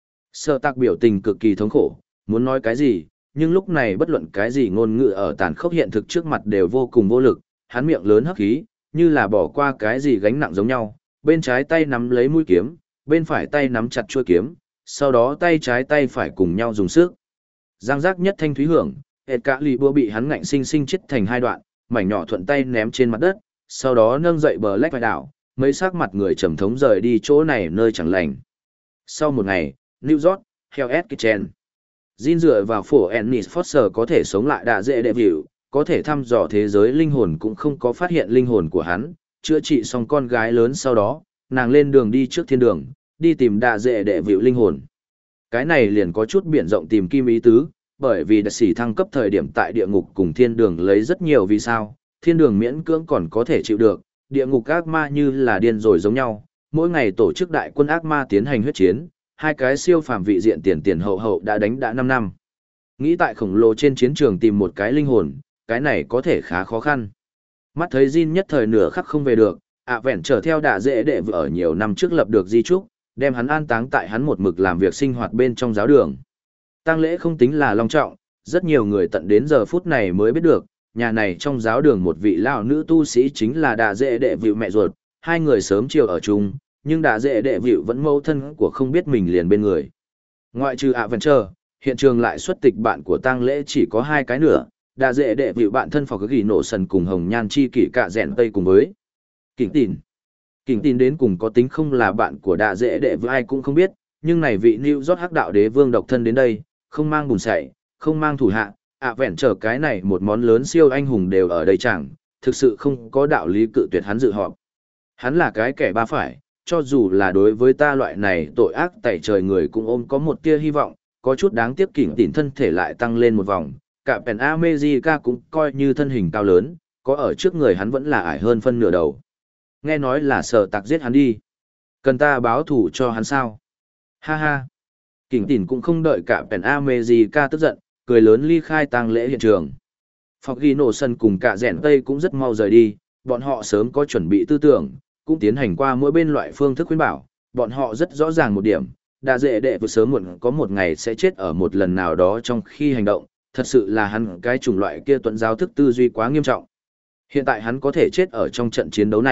Sở Tạc biểu tình cực kỳ thống khổ, muốn nói cái gì, nhưng lúc này bất luận cái gì ngôn ngữ ở tàn khốc hiện thực trước mặt đều vô cùng vô lực, hắn miệng lớn hấp khí, như là bỏ qua cái gì gánh nặng giống nhau, bên trái tay nắm lấy mũi kiếm, bên phải tay nắm chặt chuôi kiếm, sau đó tay trái tay phải cùng nhau dùng sức. Giang giác nhất thanh thúy hưởng, hệt cả lì bùa bị hắn ngạnh sinh sinh chết thành hai đoạn, mảnh nhỏ thuận tay ném trên mặt đất, sau đó nâng dậy bờ lách vai đảo, mấy sắc mặt người trầm thống rời đi chỗ này nơi chẳng lành. Sau một ngày, New York, Hell's Kitchen. Jin dựa vào phổ Ennis Foster có thể sống lại đã dễ đệ vịu, có thể thăm dò thế giới linh hồn cũng không có phát hiện linh hồn của hắn, chữa trị xong con gái lớn sau đó, nàng lên đường đi trước thiên đường, đi tìm đạ dễ đệ vịu linh hồn. Cái này liền có chút biển rộng tìm kim ý tứ, bởi vì đặc sĩ thăng cấp thời điểm tại địa ngục cùng thiên đường lấy rất nhiều vì sao, thiên đường miễn cưỡng còn có thể chịu được, địa ngục ác ma như là điên rồi giống nhau, mỗi ngày tổ chức đại quân ác ma tiến hành huyết chiến, hai cái siêu phàm vị diện tiền tiền hậu hậu đã đánh đã năm năm. Nghĩ tại khổng lồ trên chiến trường tìm một cái linh hồn, cái này có thể khá khó khăn. Mắt thấy Jin nhất thời nửa khắc không về được, ạ vẹn trở theo đạ dễ đệ vừa ở nhiều năm trước lập được di trúc, đem hắn an táng tại hắn một mực làm việc sinh hoạt bên trong giáo đường. Tang lễ không tính là long trọng, rất nhiều người tận đến giờ phút này mới biết được, nhà này trong giáo đường một vị lão nữ tu sĩ chính là đạ dễ đệ vịu mẹ ruột, hai người sớm chiều ở chung, nhưng đạ dễ đệ vịu vẫn mâu thân của không biết mình liền bên người. Ngoại trừ ạ vẹn trở, hiện trường lại xuất tịch bạn của tang lễ chỉ có hai cái nữa, đạ dễ đệ vịu bạn thân phò cái ghi nổ sần cùng hồng nhan chi kỷ cạ rèn tây cùng với Kình Tín. Kình Tín đến cùng có tính không là bạn của đạ dễ đệ với ai cũng không biết, nhưng này vị New York hắc đạo đế vương độc thân đến đây, không mang bùn sậy, không mang thủ hạ, ạ vẹn trở cái này một món lớn siêu anh hùng đều ở đây chẳng, thực sự không có đạo lý cự tuyệt hắn dự họp. Hắn là cái kẻ ba phải, cho dù là đối với ta loại này tội ác tẩy trời người cũng ôm có một tia hy vọng, có chút đáng tiếc Kình Tín thân thể lại tăng lên một vòng, cả Pen America cũng coi như thân hình cao lớn, có ở trước người hắn vẫn là ải hơn phân nửa đầu. Nghe nói là Sở Tạc giết hắn đi. Cần ta báo thủ cho hắn sao? Ha ha. Kình Tín cũng không đợi cả Pen America tức giận, cười lớn ly khai tang lễ hiện trường. Phọc ghi nổ sân cùng cả rèn tây cũng rất mau rời đi, bọn họ sớm có chuẩn bị tư tưởng, cũng tiến hành qua mỗi bên loại phương thức khuyên bảo, bọn họ rất rõ ràng một điểm, đa dễ đệ vừa sớm muộn có một ngày sẽ chết ở một lần nào đó trong khi hành động, thật sự là hắn cái chủng loại kia tuấn giáo thức tư duy quá nghiêm trọng. Hiện tại hắn có thể chết ở trong trận chiến đấu này,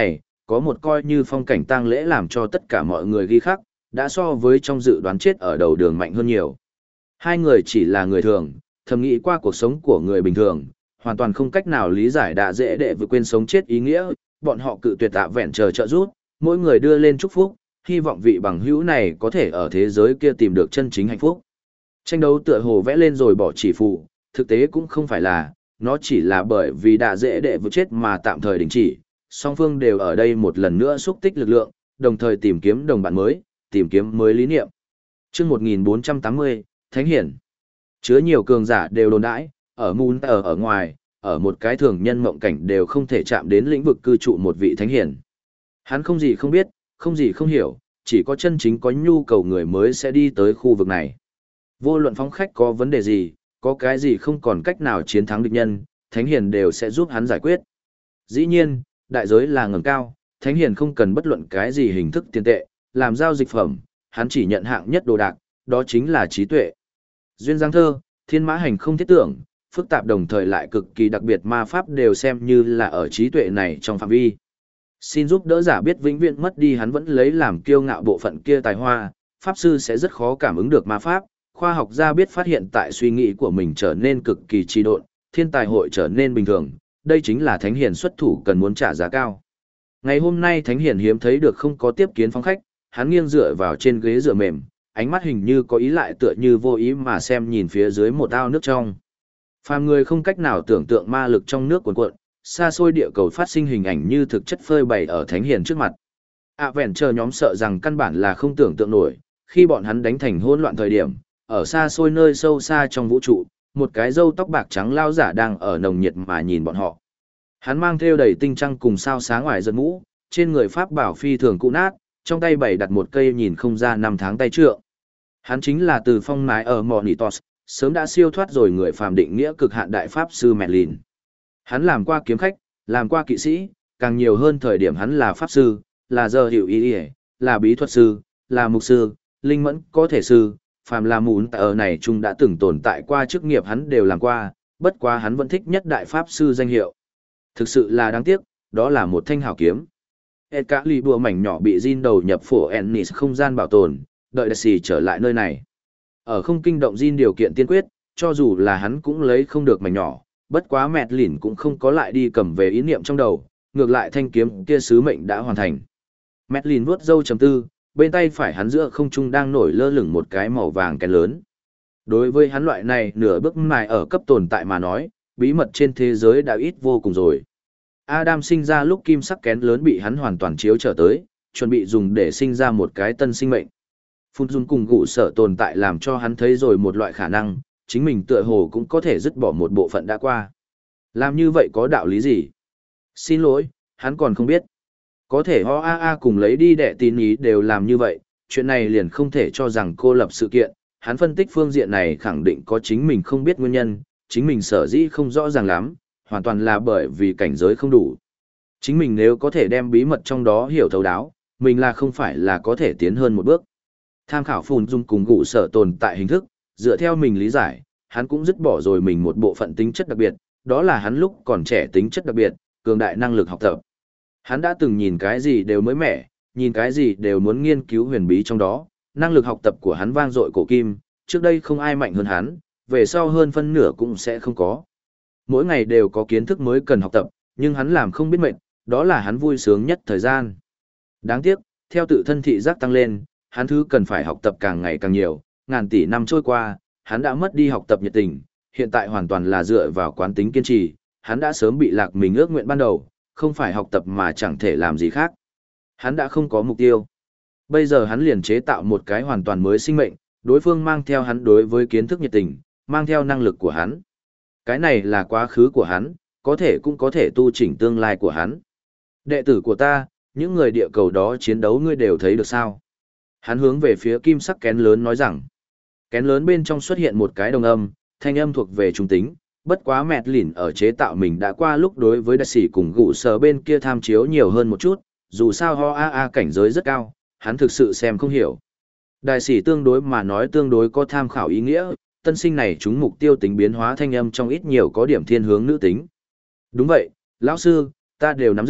có một coi như phong cảnh tang lễ làm cho tất cả mọi người ghi khắc, đã so với trong dự đoán chết ở đầu đường mạnh hơn nhiều. Hai người chỉ là người thường, thầm nghĩ qua cuộc sống của người bình thường, hoàn toàn không cách nào lý giải đã dễ để vừa quên sống chết ý nghĩa, bọn họ cự tuyệt tạ vẹn chờ trợ giúp, mỗi người đưa lên chúc phúc, hy vọng vị bằng hữu này có thể ở thế giới kia tìm được chân chính hạnh phúc. Tranh đấu tựa hồ vẽ lên rồi bỏ chỉ phụ, thực tế cũng không phải là, nó chỉ là bởi vì đã dễ đệ vừa chết mà tạm thời đình chỉ, song phương đều ở đây một lần nữa xúc tích lực lượng, đồng thời tìm kiếm đồng bạn mới, tìm kiếm mới lý niệm. Trước một nghìn bốn trăm tám mươi, Thánh Hiển. Chứa nhiều cường giả đều đồn đãi, ở Moon ở ở ngoài, ở một cái thường nhân mộng cảnh đều không thể chạm đến lĩnh vực cư trụ một vị Thánh Hiển. Hắn không gì không biết, không gì không hiểu, chỉ có chân chính có nhu cầu người mới sẽ đi tới khu vực này. Vô luận phóng khách có vấn đề gì, có cái gì không còn cách nào chiến thắng địch nhân, Thánh Hiền đều sẽ giúp hắn giải quyết. Dĩ nhiên, đại giới là ngẩng cao, Thánh Hiền không cần bất luận cái gì hình thức tiền tệ, làm giao dịch phẩm, hắn chỉ nhận hạng nhất đồ đạc, đó chính là trí tuệ. Duyên Giang Thơ, Thiên Mã Hành không thiết tưởng, phức tạp đồng thời lại cực kỳ đặc biệt ma pháp đều xem như là ở trí tuệ này trong phạm vi. Xin giúp đỡ giả biết vĩnh viễn mất đi hắn vẫn lấy làm kiêu ngạo bộ phận kia tài hoa, pháp sư sẽ rất khó cảm ứng được ma pháp, khoa học gia biết phát hiện tại suy nghĩ của mình trở nên cực kỳ trì độn, thiên tài hội trở nên bình thường, đây chính là Thánh Hiền xuất thủ cần muốn trả giá cao. Ngày hôm nay Thánh Hiền hiếm thấy được không có tiếp kiến phóng khách, hắn nghiêng dựa vào trên ghế dựa mềm, ánh mắt hình như có ý lại tựa như vô ý mà xem nhìn phía dưới một ao nước trong. Phàm người không cách nào tưởng tượng ma lực trong nước cuồn cuộn, xa xôi địa cầu phát sinh hình ảnh như thực chất phơi bày ở Thánh Hiền trước mặt. À vẹn chờ nhóm sợ rằng căn bản là không tưởng tượng nổi, khi bọn hắn đánh thành hỗn loạn thời điểm, ở xa xôi nơi sâu xa trong vũ trụ, một cái râu tóc bạc trắng lao giả đang ở nồng nhiệt mà nhìn bọn họ. Hắn mang theo đầy tinh trăng cùng sao sáng ngoài giật mũ, trên người pháp bảo phi thường cũ nát, trong tay bày đặt một cây nhìn không ra năm tháng tay trượng. Hắn chính là từ phong nái ở Monitos, sớm đã siêu thoát rồi người phàm định nghĩa cực hạn đại pháp sư Merlin. Hắn làm qua kiếm khách, làm qua kỵ sĩ, càng nhiều hơn thời điểm hắn là pháp sư, là giờ hiệu ý, ý là bí thuật sư, là mục sư, linh mẫn có thể sư, phàm là mún ở này chung đã từng tồn tại qua chức nghiệp hắn đều làm qua, bất quá hắn vẫn thích nhất đại pháp sư danh hiệu. Thực sự là đáng tiếc, đó là một thanh hảo kiếm. Et cả lì bùa mảnh nhỏ bị Jin đầu nhập phổ Ennis không gian bảo tồn, đợi đặc xì trở lại nơi này. Ở không kinh động Jin điều kiện tiên quyết, cho dù là hắn cũng lấy không được mảnh nhỏ, bất quá mẹt lỉn cũng không có lại đi cầm về ý niệm trong đầu, ngược lại thanh kiếm kia sứ mệnh đã hoàn thành. Mẹt lỉn vuốt râu chấm tư, bên tay phải hắn giữa không trung đang nổi lơ lửng một cái màu vàng kén lớn. Đối với hắn loại này nửa bước mài ở cấp tồn tại mà nói, bí mật trên thế giới đã ít vô cùng rồi. Adam sinh ra lúc kim sắc kén lớn bị hắn hoàn toàn chiếu trở tới, chuẩn bị dùng để sinh ra một cái tân sinh mệnh. Phun Dung cùng gụ sở tồn tại làm cho hắn thấy rồi một loại khả năng, chính mình tựa hồ cũng có thể dứt bỏ một bộ phận đã qua. Làm như vậy có đạo lý gì? Xin lỗi, hắn còn không biết. Có thể ho a a cùng lấy đi đệ tín ý đều làm như vậy, chuyện này liền không thể cho rằng cô lập sự kiện. Hắn phân tích phương diện này khẳng định có chính mình không biết nguyên nhân, chính mình sở dĩ không rõ ràng lắm, hoàn toàn là bởi vì cảnh giới không đủ. Chính mình nếu có thể đem bí mật trong đó hiểu thấu đáo, mình là không phải là có thể tiến hơn một bước. Tham khảo Phùn Dung cùng gụ sở tồn tại hình thức, dựa theo mình lý giải, hắn cũng dứt bỏ rồi mình một bộ phận tính chất đặc biệt, đó là hắn lúc còn trẻ tính chất đặc biệt, cường đại năng lực học tập. Hắn đã từng nhìn cái gì đều mới mẻ, nhìn cái gì đều muốn nghiên cứu huyền bí trong đó, năng lực học tập của hắn vang dội cổ kim, trước đây không ai mạnh hơn hắn, về sau hơn phân nửa cũng sẽ không có. Mỗi ngày đều có kiến thức mới cần học tập, nhưng hắn làm không biết mệt, đó là hắn vui sướng nhất thời gian. Đáng tiếc, theo tự thân thị giác tăng lên, hắn thứ cần phải học tập càng ngày càng nhiều, ngàn tỷ năm trôi qua, hắn đã mất đi học tập nhiệt tình, hiện tại hoàn toàn là dựa vào quán tính kiên trì, hắn đã sớm bị lạc mình ước nguyện ban đầu, không phải học tập mà chẳng thể làm gì khác. Hắn đã không có mục tiêu. Bây giờ hắn liền chế tạo một cái hoàn toàn mới sinh mệnh, đối phương mang theo hắn đối với kiến thức nhiệt tình, mang theo năng lực của hắn. Cái này là quá khứ của hắn, có thể cũng có thể tu chỉnh tương lai của hắn. Đệ tử của ta, những người địa cầu đó chiến đấu ngươi đều thấy được sao? Hắn hướng về phía kim sắc kén lớn nói rằng, kén lớn bên trong xuất hiện một cái đồng âm, thanh âm thuộc về trung tính, bất quá mẹt lỉn ở chế tạo mình đã qua lúc đối với đại sĩ cùng gụ sở bên kia tham chiếu nhiều hơn một chút, dù sao ho a a cảnh giới rất cao, hắn thực sự xem không hiểu. Đại sĩ tương đối mà nói tương đối có tham khảo ý nghĩa, tân sinh này chúng mục tiêu tính biến hóa thanh âm trong ít nhiều có điểm thiên hướng nữ tính. Đúng vậy, lão sư, ta đều nắm giữ,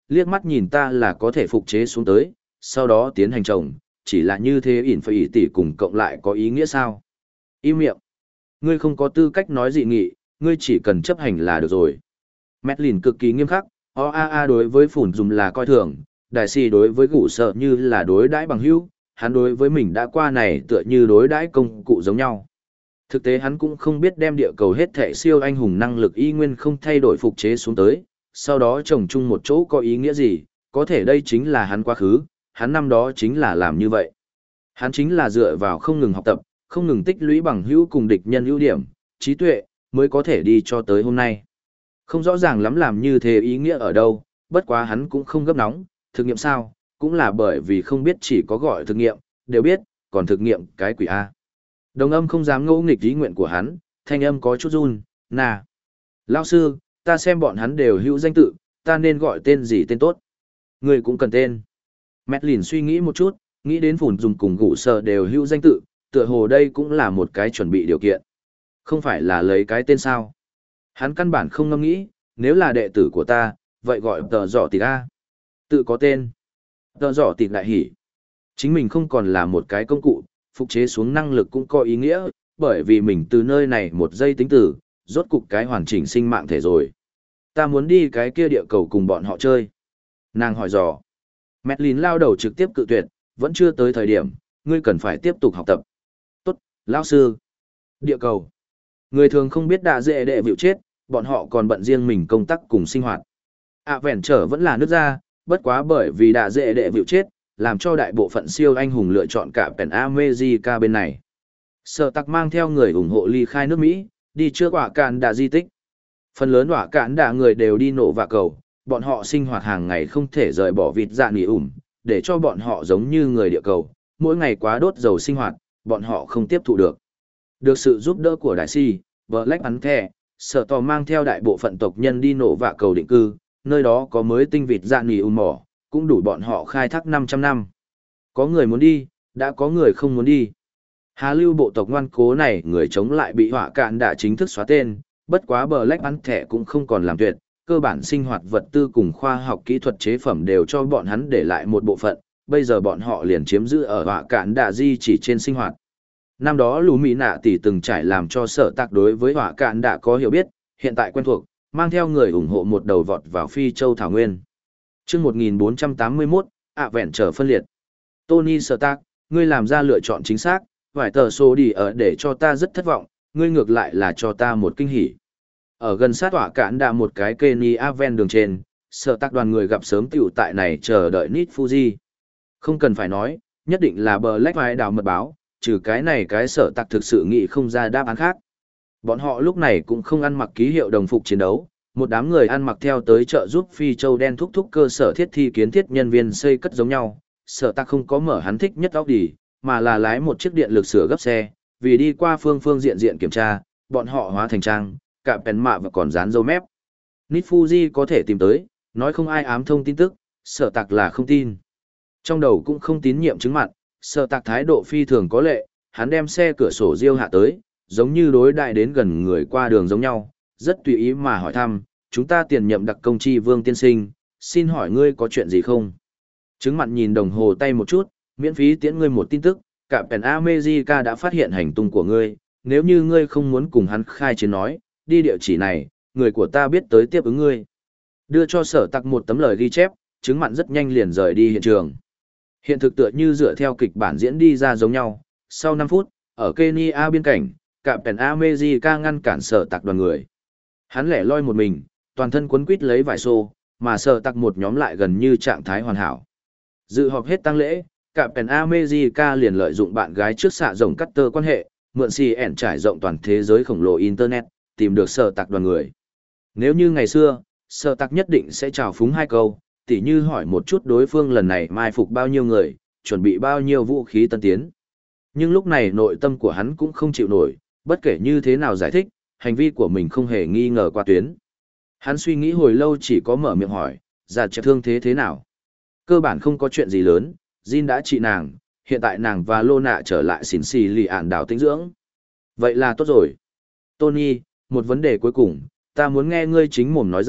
liếc mắt nhìn ta là có thể phục chế xuống tới, sau đó tiến hành trồng, chỉ là như thế ỉn phải ỉ tỷ cùng cộng lại có ý nghĩa sao? Im miệng. Ngươi không có tư cách nói dị nghị, ngươi chỉ cần chấp hành là được rồi. Medlin cực kỳ nghiêm khắc, o a a đối với phủn dùng là coi thường, đại si đối với gủ sợ như là đối đãi bằng hữu, hắn đối với mình đã qua này tựa như đối đãi công cụ giống nhau. Thực tế hắn cũng không biết đem địa cầu hết thể siêu anh hùng năng lực y nguyên không thay đổi phục chế xuống tới, sau đó trồng chung một chỗ có ý nghĩa gì, có thể đây chính là hắn quá khứ, hắn năm đó chính là làm như vậy. Hắn chính là dựa vào không ngừng học tập, không ngừng tích lũy bằng hữu cùng địch nhân ưu điểm, trí tuệ, mới có thể đi cho tới hôm nay. Không rõ ràng lắm làm như thế ý nghĩa ở đâu, bất quá hắn cũng không gấp nóng, thực nghiệm sao, cũng là bởi vì không biết chỉ có gọi thực nghiệm, đều biết, còn thực nghiệm cái quỷ A. Đồng âm không dám ngẫu nghịch ý nguyện của hắn, thanh âm có chút run, nà. Lao sư, ta xem bọn hắn đều hữu danh tự, ta nên gọi tên gì tên tốt. Người cũng cần tên. Medlin suy nghĩ một chút, nghĩ đến phủn dùng cùng gụ sợ đều hữu danh tự, tựa hồ đây cũng là một cái chuẩn bị điều kiện. Không phải là lấy cái tên sao. Hắn căn bản không ngẫm nghĩ, nếu là đệ tử của ta, vậy gọi tờ giỏ tịt A. Tự có tên. Tờ giỏ tịt đại hỉ. Chính mình không còn là một cái công cụ, phục chế xuống năng lực cũng có ý nghĩa, bởi vì mình từ nơi này một giây tính tử, rốt cục cái hoàn chỉnh sinh mạng thể rồi. Ta muốn đi cái kia địa cầu cùng bọn họ chơi. Nàng hỏi dò. Medlin lao đầu trực tiếp cự tuyệt, vẫn chưa tới thời điểm, ngươi cần phải tiếp tục học tập. Tốt, lão sư. Địa cầu. Người thường không biết đạ dễ đệ vịu chết, bọn họ còn bận riêng mình công tác cùng sinh hoạt. À vẻn trở vẫn là nước ra, bất quá bởi vì đạ dễ đệ vịu chết, làm cho đại bộ phận siêu anh hùng lựa chọn cả Pen America bên này. Sở tặc mang theo người ủng hộ ly khai nước Mỹ, đi trước hỏa cạn đạ di tích. Phần lớn hỏa cạn đạ người đều đi nổ vạ cầu, bọn họ sinh hoạt hàng ngày không thể rời bỏ vịt dạ nỉ ủm, để cho bọn họ giống như người địa cầu, mỗi ngày quá đốt dầu sinh hoạt, bọn họ không tiếp thụ được. Được sự giúp đỡ của đại si, Black Panther, sở tò mang theo đại bộ phận tộc nhân đi nổ vạ cầu định cư, nơi đó có mới tinh vịt dạ nỉ ủm mỏ, cũng đủ bọn họ khai thác năm trăm năm. Có người muốn đi, đã có người không muốn đi. Hà lưu bộ tộc ngoan cố này người chống lại bị hỏa cạn đã chính thức xóa tên, bất quá bờ lách bắn thẻ cũng không còn làm tuyệt, cơ bản sinh hoạt vật tư cùng khoa học kỹ thuật chế phẩm đều cho bọn hắn để lại một bộ phận, bây giờ bọn họ liền chiếm giữ ở hỏa cạn đã di chỉ trên sinh hoạt. Năm đó lũ Mỹ nạ tỷ từng trải làm cho sở tạc đối với hỏa cạn đã có hiểu biết, hiện tại quen thuộc, mang theo người ủng hộ một đầu vọt vào Phi Châu Thảo Nguyên. Trước một nghìn bốn trăm tám mươi mốt, ạ vẹn trở phân liệt. Tony Stark, ngươi làm ra lựa chọn chính xác, vài tờ số đi ở để cho ta rất thất vọng, ngươi ngược lại là cho ta một kinh hỉ. Ở gần sát hỏa cản đã một cái Kenny Aven đường trên, Stark đoàn người gặp sớm tiểu tại này chờ đợi Nit Fuji. Không cần phải nói, nhất định là Black vai đào mật báo, trừ cái này cái Stark thực sự nghĩ không ra đáp án khác. Bọn họ lúc này cũng không ăn mặc ký hiệu đồng phục chiến đấu. Một đám người ăn mặc theo tới chợ giúp Phi Châu đen thúc thúc cơ sở thiết thi kiến thiết nhân viên xây cất giống nhau, sở ta không có mở hắn thích nhất óc đi, mà là lái một chiếc điện lực sửa gấp xe, vì đi qua phương phương diện diện kiểm tra, bọn họ hóa thành trang, cả bèn mạ và còn dán dấu mép. Nit Fuji có thể tìm tới, nói không ai ám thông tin tức, sở tạc là không tin. Trong đầu cũng không tín nhiệm chứng mặt, sở tạc thái độ phi thường có lệ, hắn đem xe cửa sổ riêu hạ tới, giống như đối đại đến gần người qua đường giống nhau. Rất tùy ý mà hỏi thăm, chúng ta tiền nhậm đặc công chi vương tiên sinh, xin hỏi ngươi có chuyện gì không? Chứng mặn nhìn đồng hồ tay một chút, miễn phí tiễn ngươi một tin tức, cả Pen America đã phát hiện hành tung của ngươi, nếu như ngươi không muốn cùng hắn khai chiến nói, đi địa chỉ này, người của ta biết tới tiếp ứng ngươi. Đưa cho sở tặc một tấm lời ghi chép, chứng mặn rất nhanh liền rời đi hiện trường. Hiện thực tựa như dựa theo kịch bản diễn đi ra giống nhau, sau năm phút, ở Kenya biên cảnh, cả Pen America ngăn cản sở tặc đoàn người. Hắn lẻ loi một mình, toàn thân quấn quít lấy vải xô, mà sở tặc một nhóm lại gần như trạng thái hoàn hảo. Dự họp hết tang lễ, cả Pen America liền lợi dụng bạn gái trước xạ rồng cắt tơ quan hệ, mượn xì ẻn trải rộng toàn thế giới khổng lồ Internet, tìm được sở tặc đoàn người. Nếu như ngày xưa, sở tặc nhất định sẽ chào phúng hai câu, tỉ như hỏi một chút đối phương lần này mai phục bao nhiêu người, chuẩn bị bao nhiêu vũ khí tân tiến. Nhưng lúc này nội tâm của hắn cũng không chịu nổi, bất kể như thế nào giải thích, hành vi của mình không hề nghi ngờ qua tuyến. Hắn suy nghĩ hồi lâu chỉ có mở miệng hỏi, già trẻ thương thế thế nào? Cơ bản không có chuyện gì lớn, Jin đã trị nàng, hiện tại nàng và Lô Nạ trở lại xỉn xì lì ản đảo tĩnh dưỡng. Vậy là tốt rồi. Tony, một vấn đề cuối cùng, ta muốn nghe ngươi chính mồm nói ra,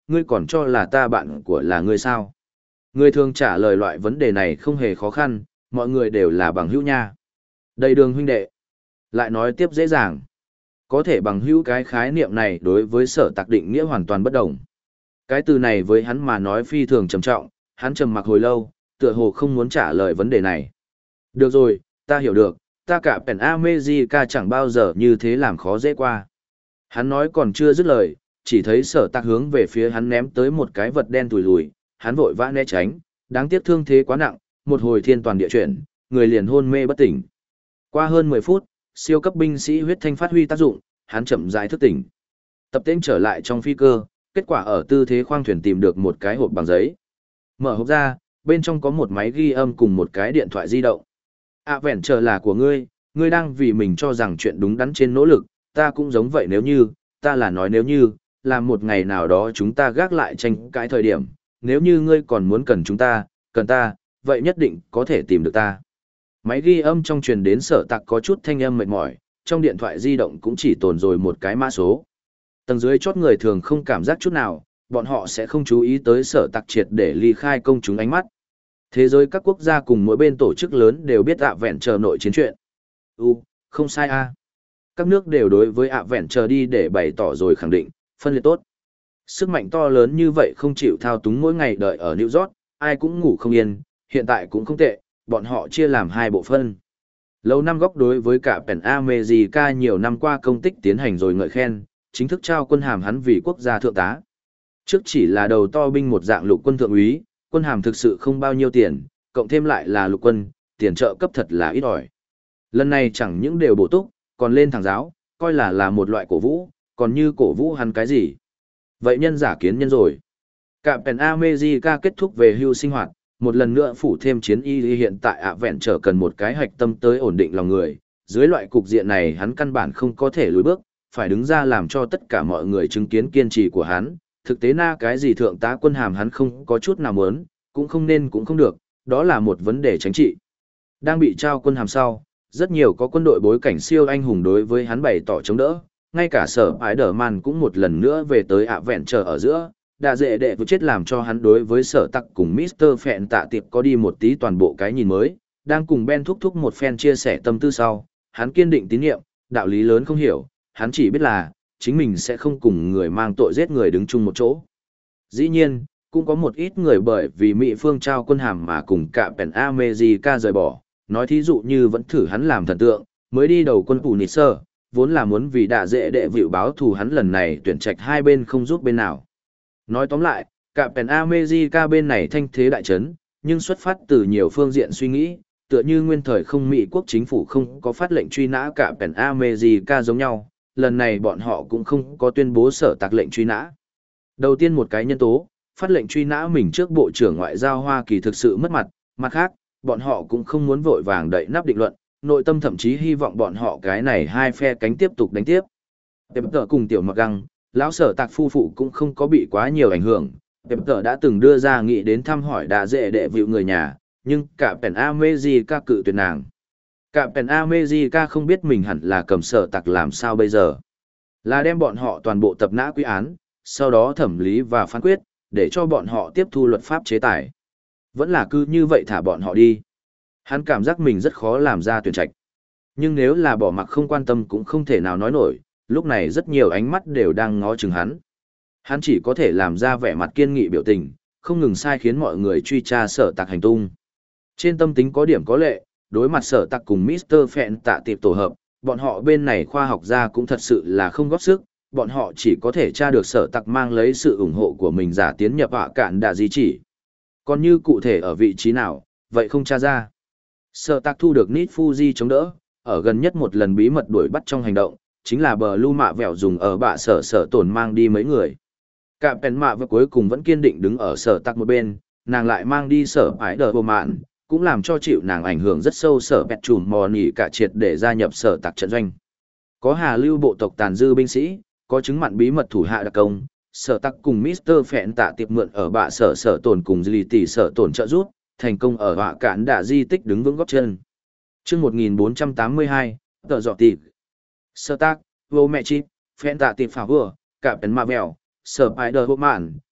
ngươi còn cho là ta bạn của là ngươi sao? Người thường trả lời loại vấn đề này không hề khó khăn, mọi người đều là bằng hữu nha. Đầy đường huynh đệ. Lại nói tiếp dễ dàng. Có thể bằng hữu cái khái niệm này đối với sở tạc định nghĩa hoàn toàn bất đồng. Cái từ này với hắn mà nói phi thường trầm trọng, hắn trầm mặc hồi lâu, tựa hồ không muốn trả lời vấn đề này. Được rồi, ta hiểu được, ta cả Pen America chẳng bao giờ như thế làm khó dễ qua. Hắn nói còn chưa dứt lời, chỉ thấy sở tạc hướng về phía hắn ném tới một cái vật đen tùi lùi, hắn vội vã né tránh, đáng tiếc thương thế quá nặng, một hồi thiên toàn địa chuyển, người liền hôn mê bất tỉnh. Qua hơn mười phút, siêu cấp binh sĩ huyết thanh phát huy tác dụng, hắn chậm rãi thức tỉnh. Tập tên trở lại trong phi cơ, kết quả ở tư thế khoang thuyền tìm được một cái hộp bằng giấy. Mở hộp ra, bên trong có một máy ghi âm cùng một cái điện thoại di động. À vẹn chờ là của ngươi, ngươi đang vì mình cho rằng chuyện đúng đắn trên nỗ lực, ta cũng giống vậy nếu như, ta là nói nếu như, là một ngày nào đó chúng ta gác lại tranh cãi thời điểm, nếu như ngươi còn muốn cần chúng ta, cần ta, vậy nhất định có thể tìm được ta. Máy ghi âm trong truyền đến sở tạc có chút thanh âm mệt mỏi, trong điện thoại di động cũng chỉ tồn rồi một cái mã số. Tầng dưới chót người thường không cảm giác chút nào, bọn họ sẽ không chú ý tới sở tạc triệt để ly khai công chúng ánh mắt. Thế giới các quốc gia cùng mỗi bên tổ chức lớn đều biết ạ vẹn chờ nội chiến chuyện. U, không sai a. Các nước đều đối với ạ vẹn chờ đi để bày tỏ rồi khẳng định, phân liệt tốt. Sức mạnh to lớn như vậy không chịu thao túng mỗi ngày đợi ở New York, ai cũng ngủ không yên, hiện tại cũng không tệ, bọn họ chia làm hai bộ phân. Lâu năm góc đối với cả Pen America nhiều năm qua công tích tiến hành rồi ngợi khen, chính thức trao quân hàm hắn vì quốc gia thượng tá. Trước chỉ là đầu to binh một dạng lục quân thượng úy, quân hàm thực sự không bao nhiêu tiền, cộng thêm lại là lục quân, tiền trợ cấp thật là ít ỏi. Lần này chẳng những đều bổ túc, còn lên thẳng giáo, coi là là một loại cổ vũ, còn như cổ vũ hắn cái gì. Vậy nhân giả kiến nhân rồi. Cả Pen America kết thúc về hưu sinh hoạt, một lần nữa phủ thêm chiến y hiện tại ạ vẹn trở cần một cái hạch tâm tới ổn định lòng người. Dưới loại cục diện này hắn căn bản không có thể lùi bước, phải đứng ra làm cho tất cả mọi người chứng kiến kiên trì của hắn. Thực tế na cái gì thượng tá quân hàm hắn không có chút nào muốn, cũng không nên cũng không được, đó là một vấn đề chính trị. Đang bị trao quân hàm sau, rất nhiều có quân đội bối cảnh siêu anh hùng đối với hắn bày tỏ chống đỡ, ngay cả sở ái đờ man cũng một lần nữa về tới ạ vẹn chờ ở giữa, đã dễ đệ vừa chết làm cho hắn đối với sở tắc cùng mít tơ Phẹn tạ tiệp có đi một tí toàn bộ cái nhìn mới, đang cùng Ben thúc thúc một phen chia sẻ tâm tư sau, hắn kiên định tín nhiệm, đạo lý lớn không hiểu, hắn chỉ biết là, chính mình sẽ không cùng người mang tội giết người đứng chung một chỗ. Dĩ nhiên, cũng có một ít người bởi vì Mỹ phương trao quân hàm mà cùng cả Pen America rời bỏ, nói thí dụ như vẫn thử hắn làm thần tượng, mới đi đầu quân phủ nịt sơ, vốn là muốn vì đã dễ đệ vịu báo thù hắn lần này tuyển trạch hai bên không giúp bên nào. Nói tóm lại, cả Pen America bên này thanh thế đại chấn, nhưng xuất phát từ nhiều phương diện suy nghĩ, tựa như nguyên thời không Mỹ quốc chính phủ không có phát lệnh truy nã cả Pen America giống nhau, lần này bọn họ cũng không có tuyên bố sở tạc lệnh truy nã. Đầu tiên một cái nhân tố, phát lệnh truy nã mình trước Bộ trưởng Ngoại giao Hoa Kỳ thực sự mất mặt, mặt khác, bọn họ cũng không muốn vội vàng đậy nắp định luận, nội tâm thậm chí hy vọng bọn họ cái này hai phe cánh tiếp tục đánh tiếp. Tệp tờ cùng tiểu mặc găng, lão sở tạc phu phụ cũng không có bị quá nhiều ảnh hưởng, Tệp tờ đã từng đưa ra nghị đến thăm hỏi đã dễ đệ vịu người nhà, nhưng cả Pen America cự tuyệt nàng. Cả Pen America không biết mình hẳn là cầm sở tạc làm sao bây giờ. Là đem bọn họ toàn bộ tập nã quy án, sau đó thẩm lý và phán quyết, để cho bọn họ tiếp thu luật pháp chế tài. Vẫn là cứ như vậy thả bọn họ đi. Hắn cảm giác mình rất khó làm ra tuyển trạch. Nhưng nếu là bỏ mặc không quan tâm cũng không thể nào nói nổi, lúc này rất nhiều ánh mắt đều đang ngó chừng hắn. Hắn chỉ có thể làm ra vẻ mặt kiên nghị biểu tình, không ngừng sai khiến mọi người truy tra sở tạc hành tung. Trên tâm tính có điểm có lệ, đối mặt sở tạc cùng mít tơ Phẹn tạ tiệp tổ hợp, bọn họ bên này khoa học gia cũng thật sự là không góp sức, bọn họ chỉ có thể tra được sở tạc mang lấy sự ủng hộ của mình giả tiến nhập họa cạn đã di chỉ. Còn như cụ thể ở vị trí nào, vậy không tra ra. Sở tạc thu được Nít Fuji chống đỡ, ở gần nhất một lần bí mật đuổi bắt trong hành động, chính là bờ lưu mạ vẹo dùng ở bạ sở sở tổn mang đi mấy người. Cả Pen mạ và cuối cùng vẫn kiên định đứng ở sở tạc một bên, nàng lại mang đi sở ái đờ bộ mạn, cũng làm cho chịu nàng ảnh hưởng rất sâu sở bẹt trùm mò nỉ cả triệt để gia nhập sở tạc trận doanh. Có hà lưu bộ tộc tàn dư binh sĩ, có chứng mặn bí mật thủ hạ đặc công, sở tạc cùng mít tơ Phẹn tạ tiệp mượn ở bạ sở sở tổn cùng dì tỷ sở tổn trợ giúp, thành công ở họa cạn đã di tích đứng vững góp chân. Chương một nghìn bốn trăm tám mươi hai, tờ dọ tịp. Sở tạc, vô mẹ chip, Phẹn tạ tiệp phá vừa, cả Pen mạ vẹo, sở ái đờ bộ mạn,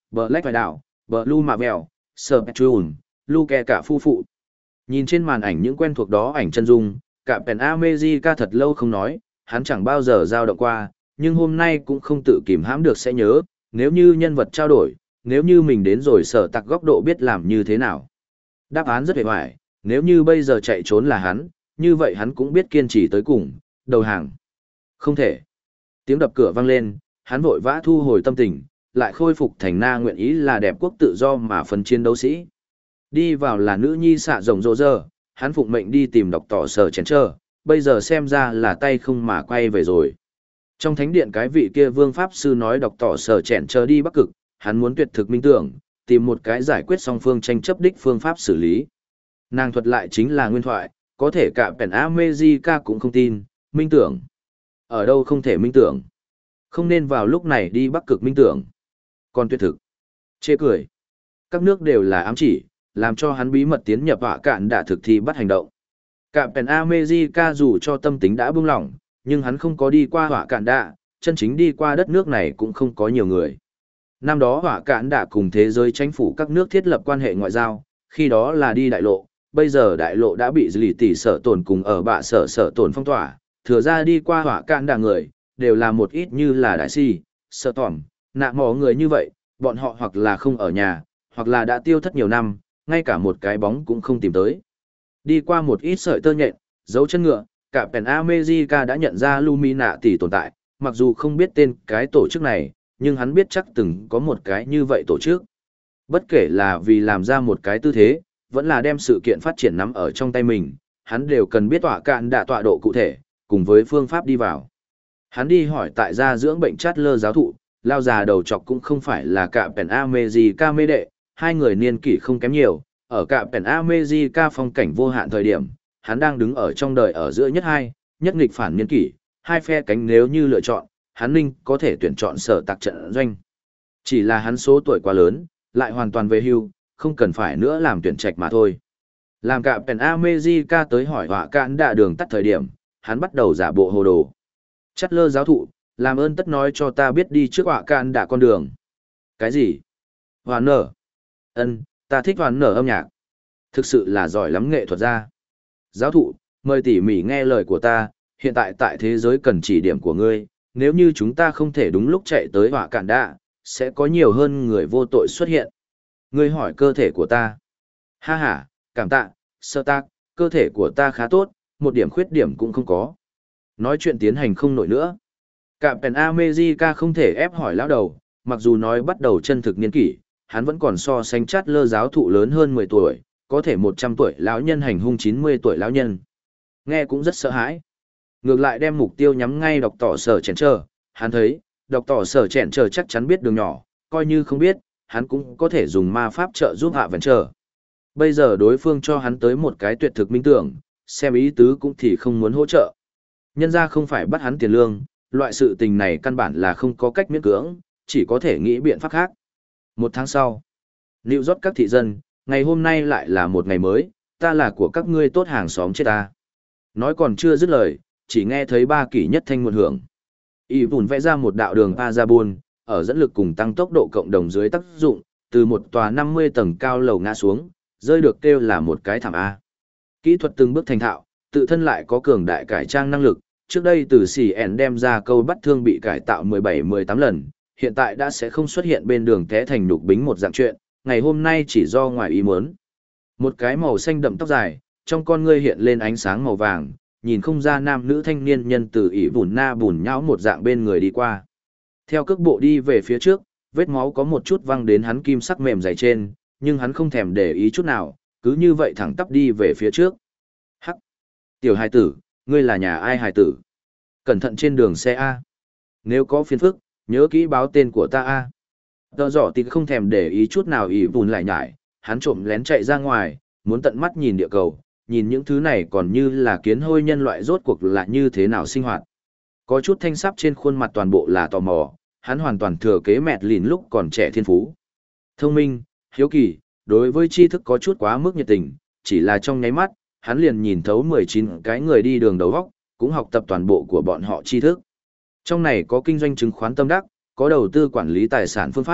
Black Vài Đạo, Blue Marvel, Spectrum, Luke cả phu phụ. Nhìn trên màn ảnh những quen thuộc đó ảnh chân dung, cả Pen America thật lâu không nói, hắn chẳng bao giờ dao động qua, nhưng hôm nay cũng không tự kìm hãm được sẽ nhớ, nếu như nhân vật trao đổi, nếu như mình đến rồi sở tặc góc độ biết làm như thế nào. Đáp án rất hề hoài, nếu như bây giờ chạy trốn là hắn, như vậy hắn cũng biết kiên trì tới cùng, đầu hàng. Không thể. Tiếng đập cửa vang lên, hắn vội vã thu hồi tâm tình, lại khôi phục thành na nguyện ý là đẹp quốc tự do mà phân chiến đấu sĩ. Đi vào là nữ nhi xạ rồng rô rơ, hắn phụng mệnh đi tìm đọc tỏ sở chén trơ, bây giờ xem ra là tay không mà quay về rồi. Trong thánh điện cái vị kia vương pháp sư nói đọc tỏ sở chén trơ đi Bắc Cực, hắn muốn tuyệt thực minh tưởng, tìm một cái giải quyết song phương tranh chấp đích phương pháp xử lý. Nàng thuật lại chính là nguyên thoại, có thể cả Pen America cũng không tin, minh tưởng. Ở đâu không thể minh tưởng? Không nên vào lúc này đi Bắc Cực minh tưởng. Còn tuyệt thực. Chê cười. Các nước đều là ám chỉ, làm cho hắn bí mật tiến nhập họa cạn đã thực thi bắt hành động. Cả Pen America dù cho tâm tính đã buông lỏng, nhưng hắn không có đi qua họa cạn đạ, chân chính đi qua đất nước này cũng không có nhiều người. Năm đó họa cạn đạ cùng thế giới chính phủ các nước thiết lập quan hệ ngoại giao, khi đó là đi đại lộ, bây giờ đại lộ đã bị lì tỷ sở tổn cùng ở bạ sở sở tổn phong tỏa, thừa ra đi qua họa cạn đạ người, đều là một ít như là đại si, sở tỏm, nạ mò người như vậy, bọn họ hoặc là không ở nhà, hoặc là đã tiêu thất nhiều năm, ngay cả một cái bóng cũng không tìm tới. Đi qua một ít sợi tơ nhện, dấu chân ngựa, cả Pen America đã nhận ra Luminati tồn tại, mặc dù không biết tên cái tổ chức này, nhưng hắn biết chắc từng có một cái như vậy tổ chức. Bất kể là vì làm ra một cái tư thế, vẫn là đem sự kiện phát triển nắm ở trong tay mình, hắn đều cần biết tọa cạn đạ tọa độ cụ thể, cùng với phương pháp đi vào. Hắn đi hỏi tại gia dưỡng bệnh chát lơ giáo thụ, lao già đầu chọc cũng không phải là cả Pen America mê đệ, hai người niên kỷ không kém nhiều, ở cả Pen America phong cảnh vô hạn thời điểm, hắn đang đứng ở trong đời ở giữa nhất hai, nhất nghịch phản niên kỷ, hai phe cánh nếu như lựa chọn, hắn ninh có thể tuyển chọn sở tạc trận doanh. Chỉ là hắn số tuổi quá lớn, lại hoàn toàn về hưu, không cần phải nữa làm tuyển trạch mà thôi. Làm cả Pen America tới hỏi họa cạn đạ đường tắt thời điểm, hắn bắt đầu giả bộ hồ đồ. Chắt lơ giáo thụ, làm ơn tất nói cho ta biết đi trước họa cạn đạ con đường. Cái gì? Hoàn nở. Ân, ta thích hoàn nở âm nhạc. Thực sự là giỏi lắm nghệ thuật ra. Giáo thụ, mời tỉ mỉ nghe lời của ta, hiện tại tại thế giới cần chỉ điểm của ngươi, nếu như chúng ta không thể đúng lúc chạy tới họa cạn đạ, sẽ có nhiều hơn người vô tội xuất hiện. Ngươi hỏi cơ thể của ta. Ha ha, cảm tạ, sơ tác, cơ thể của ta khá tốt, một điểm khuyết điểm cũng không có. Nói chuyện tiến hành không nổi nữa. Cả Pen America không thể ép hỏi lão đầu, mặc dù nói bắt đầu chân thực niên kỷ, hắn vẫn còn so sánh chát lơ giáo thụ lớn hơn mười tuổi, có thể một trăm tuổi lão nhân hành hung chín mươi tuổi lão nhân. Nghe cũng rất sợ hãi. Ngược lại đem mục tiêu nhắm ngay đọc tỏ sở chèn chờ, hắn thấy, đọc tỏ sở chèn chờ chắc chắn biết đường nhỏ, coi như không biết, hắn cũng có thể dùng ma pháp trợ giúp hạ vấn chờ. Bây giờ đối phương cho hắn tới một cái tuyệt thực minh tưởng, xem ý tứ cũng thì không muốn hỗ trợ. Nhân ra không phải bắt hắn tiền lương, loại sự tình này căn bản là không có cách miễn cưỡng, chỉ có thể nghĩ biện pháp khác. Một tháng sau, New York các thị dân, ngày hôm nay lại là một ngày mới, ta là của các ngươi tốt hàng xóm chết ta. Nói còn chưa dứt lời, chỉ nghe thấy ba kỷ nhất thanh một hưởng. Y vùn vẽ ra một đạo đường Pazabun, ở dẫn lực cùng tăng tốc độ cộng đồng dưới tác dụng, từ một tòa năm mươi tầng cao lầu ngã xuống, rơi được kêu là một cái thảm A. Kỹ thuật từng bước thành thạo, tự thân lại có cường đại cải trang năng lực, trước đây từ xì ẻn đem ra câu bắt thương bị cải tạo mười bảy mười tám lần, hiện tại đã sẽ không xuất hiện bên đường té thành nhục bính một dạng chuyện, ngày hôm nay chỉ do ngoài ý muốn. Một cái màu xanh đậm tóc dài, trong con ngươi hiện lên ánh sáng màu vàng, nhìn không ra nam nữ thanh niên nhân từ ỉ vùn na bùn nhão một dạng bên người đi qua. Theo cước bộ đi về phía trước, vết máu có một chút văng đến hắn kim sắc mềm dày trên, nhưng hắn không thèm để ý chút nào, cứ như vậy thẳng tắp đi về phía trước. Hắc! Tiểu hài tử, ngươi là nhà ai hài tử? Cẩn thận trên đường xe A. Nếu có phiền phức, nhớ kỹ báo tên của ta A. Tờ giỏ thì không thèm để ý chút nào ỉ vùn lại nhải, hắn trộm lén chạy ra ngoài, muốn tận mắt nhìn địa cầu, nhìn những thứ này còn như là kiến hôi nhân loại rốt cuộc là như thế nào sinh hoạt. Có chút thanh sắp trên khuôn mặt toàn bộ là tò mò, hắn hoàn toàn thừa kế mẹt lìn lúc còn trẻ thiên phú. Thông minh, hiếu kỳ, đối với tri thức có chút quá mức nhiệt tình, chỉ là trong nháy mắt, hắn liền nhìn thấu mười chín cái người đi đường đầu góc, cũng học tập toàn bộ của bọn họ tri thức. Trong này có kinh doanh chứng khoán tâm đắc, có đầu tư quản lý tài sản phương pháp,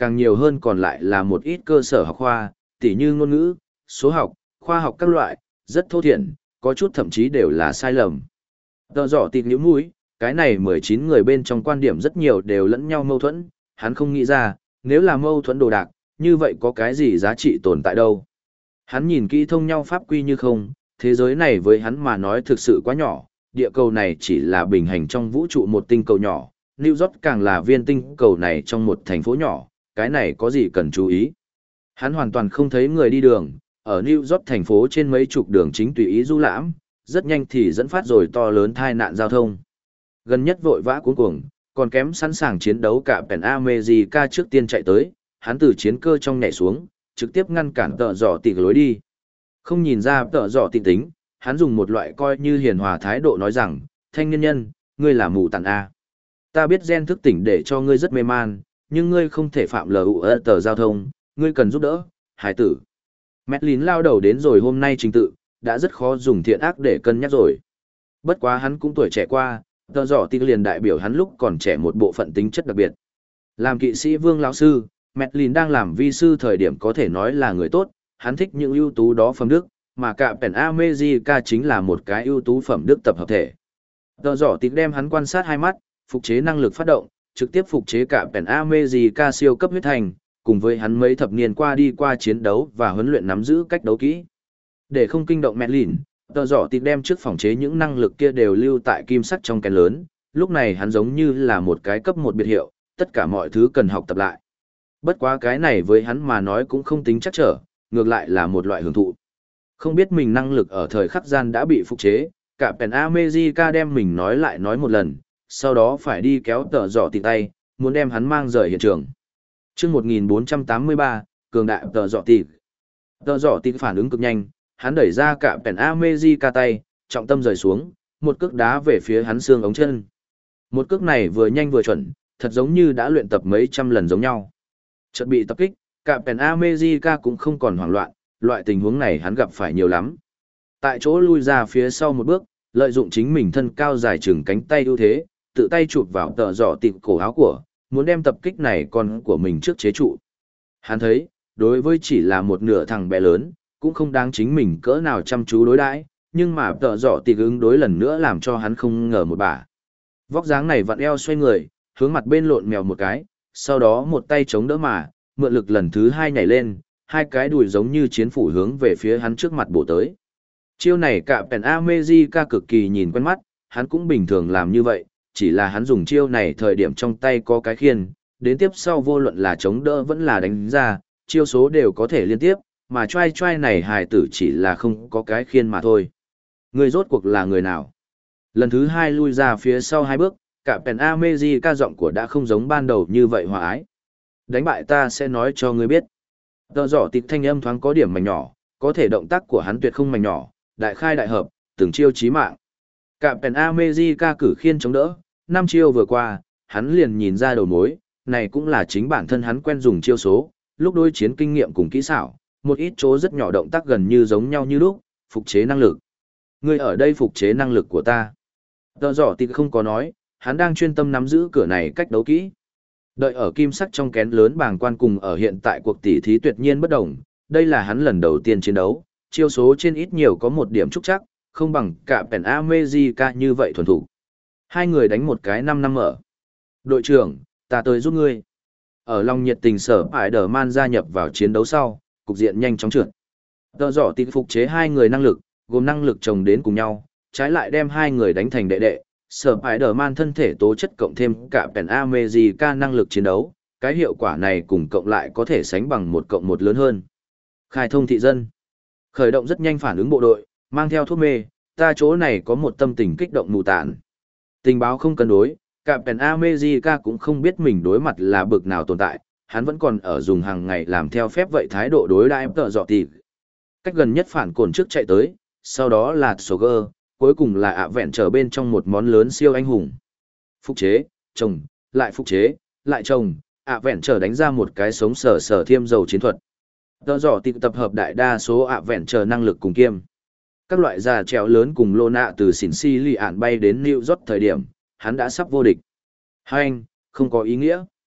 càng nhiều hơn còn lại là một ít cơ sở học khoa, tỉ như ngôn ngữ, số học, khoa học các loại, rất thô thiển, có chút thậm chí đều là sai lầm. Tờ dọ tịt nhíu mũi, cái này mười chín người bên trong quan điểm rất nhiều đều lẫn nhau mâu thuẫn, hắn không nghĩ ra, nếu là mâu thuẫn đồ đạc, như vậy có cái gì giá trị tồn tại đâu. Hắn nhìn kỹ thông nhau pháp quy như không, thế giới này với hắn mà nói thực sự quá nhỏ, địa cầu này chỉ là bình hành trong vũ trụ một tinh cầu nhỏ, New York càng là viên tinh cầu này trong một thành phố nhỏ, cái này có gì cần chú ý. Hắn hoàn toàn không thấy người đi đường, ở New York thành phố trên mấy chục đường chính tùy ý du lãm, rất nhanh thì dẫn phát rồi to lớn tai nạn giao thông. Gần nhất vội vã cuống cuồng, còn kém sẵn sàng chiến đấu cả Pen America trước tiên chạy tới, hắn từ chiến cơ trong nhảy xuống, trực tiếp ngăn cản tợ dọ tịt lối đi. Không nhìn ra tợ dọ tịt tính, hắn dùng một loại coi như hiền hòa thái độ nói rằng, thanh niên nhân, ngươi là mù tàn A. Ta biết gen thức tỉnh để cho ngươi rất mê man, nhưng ngươi không thể phạm lờ ụ tờ giao thông, ngươi cần giúp đỡ, hải tử. Medlin lao đầu đến rồi hôm nay trình tự, đã rất khó dùng thiện ác để cân nhắc rồi. Bất quá hắn cũng tuổi trẻ qua, tờ dọ tịt liền đại biểu hắn lúc còn trẻ một bộ phận tính chất đặc biệt. Làm kỵ sĩ vương lão sư, Medlin đang làm vi sư thời điểm có thể nói là người tốt, hắn thích những ưu tú đó phẩm đức, mà cả Pen America chính là một cái ưu tú phẩm đức tập hợp thể. Tờ dọ tịt đem hắn quan sát hai mắt, phục chế năng lực phát động, trực tiếp phục chế cả Pen America siêu cấp huyết thành, cùng với hắn mấy thập niên qua đi qua chiến đấu và huấn luyện nắm giữ cách đấu kỹ. Để không kinh động Medlin, tờ dọ tịt đem trước phòng chế những năng lực kia đều lưu tại kim sắt trong kén lớn, lúc này hắn giống như là một cái cấp một biệt hiệu, tất cả mọi thứ cần học tập lại. Bất quá cái này với hắn mà nói cũng không tính chắc trở, ngược lại là một loại hưởng thụ. Không biết mình năng lực ở thời khắc gian đã bị phục chế, cả Pen America đem mình nói lại nói một lần, sau đó phải đi kéo tờ dọ tịt tay, muốn đem hắn mang rời hiện trường. Chương một nghìn bốn trăm tám mươi ba, cường đại tờ dọ tịt. Tờ dọ tịt phản ứng cực nhanh, hắn đẩy ra cả Pen America tay, trọng tâm rời xuống, một cước đá về phía hắn xương ống chân. Một cước này vừa nhanh vừa chuẩn, thật giống như đã luyện tập mấy trăm lần giống nhau. Chợt bị tập kích, cả Pen America cũng không còn hoảng loạn, loại tình huống này hắn gặp phải nhiều lắm. Tại chỗ lui ra phía sau một bước, lợi dụng chính mình thân cao dài chừng cánh tay ưu thế, tự tay chụp vào tờ dọ tịt cổ áo của, muốn đem tập kích này con của mình trước chế trụ. Hắn thấy, đối với chỉ là một nửa thằng bé lớn, cũng không đáng chính mình cỡ nào chăm chú đối đãi, nhưng mà tờ dọ tịt ứng đối lần nữa làm cho hắn không ngờ một bả. Vóc dáng này vặn eo xoay người, hướng mặt bên lộn mèo một cái, sau đó một tay chống đỡ mà, mượn lực lần thứ hai nhảy lên, hai cái đùi giống như chiến phủ hướng về phía hắn trước mặt bổ tới. Chiêu này cả Pen America cực kỳ nhìn quen mắt, hắn cũng bình thường làm như vậy, chỉ là hắn dùng chiêu này thời điểm trong tay có cái khiên, đến tiếp sau vô luận là chống đỡ vẫn là đánh ra, chiêu số đều có thể liên tiếp, mà trai trai này hài tử chỉ là không có cái khiên mà thôi. Người rốt cuộc là người nào? Lần thứ hai lui ra phía sau hai bước, cả Pen America giọng của đã không giống ban đầu như vậy hòa ái. Đánh bại ta sẽ nói cho ngươi biết. Tờ giỏ tịt thanh âm thoáng có điểm mảnh nhỏ, có thể động tác của hắn tuyệt không mảnh nhỏ, đại khai đại hợp, từng chiêu chí mạng. Cả Pen America cử khiên chống đỡ, năm chiêu vừa qua, hắn liền nhìn ra đầu mối, này cũng là chính bản thân hắn quen dùng chiêu số, lúc đối chiến kinh nghiệm cùng kỹ xảo, một ít chỗ rất nhỏ động tác gần như giống nhau như lúc, phục chế năng lực. Ngươi ở đây phục chế năng lực của ta. Tờ giỏ tịt không có nói, hắn đang chuyên tâm nắm giữ cửa này cách đấu kỹ. Đợi ở kim sắc trong kén lớn bàng quan cùng ở hiện tại cuộc tỷ thí tuyệt nhiên bất đồng, đây là hắn lần đầu tiên chiến đấu, chiêu số trên ít nhiều có một điểm trúc chắc, không bằng cả Pen America như vậy thuần thủ. Hai người đánh một cái năm năm ở. Đội trưởng, ta tới giúp ngươi. Ở lòng nhiệt tình sở Spider-Man gia nhập vào chiến đấu sau, cục diện nhanh chóng trượt. Tờ giỏ tịt phục chế hai người năng lực, gồm năng lực chồng đến cùng nhau, trái lại đem hai người đánh thành đệ đệ. Sở Spider-Man thân thể tố chất cộng thêm cả Pen America năng lực chiến đấu, cái hiệu quả này cùng cộng lại có thể sánh bằng một cộng một lớn hơn. Khai thông thị dân. Khởi động rất nhanh phản ứng bộ đội, mang theo thuốc mê, ta chỗ này có một tâm tình kích động mù tản. Tình báo không cân đối, cả Pen America cũng không biết mình đối mặt là bực nào tồn tại, hắn vẫn còn ở dùng hàng ngày làm theo phép vậy thái độ đối đãi tợ dọ tịt. Cách gần nhất phản cồn trước chạy tới, sau đó là Sugar, cuối cùng là ạ vẹn trở bên trong một món lớn siêu anh hùng. Phục chế, trồng, lại phục chế, lại trồng, ạ vẹn trở đánh ra một cái sống sờ sờ thiêm dầu chiến thuật. Tợ dọ tịt tập hợp đại đa số ạ vẹn trở năng lực cùng kiêm. Các loại già trèo lớn cùng lô nạ từ xỉn si lì ạn bay đến New York thời điểm, hắn đã sắp vô địch. Hai anh, không có ý nghĩa.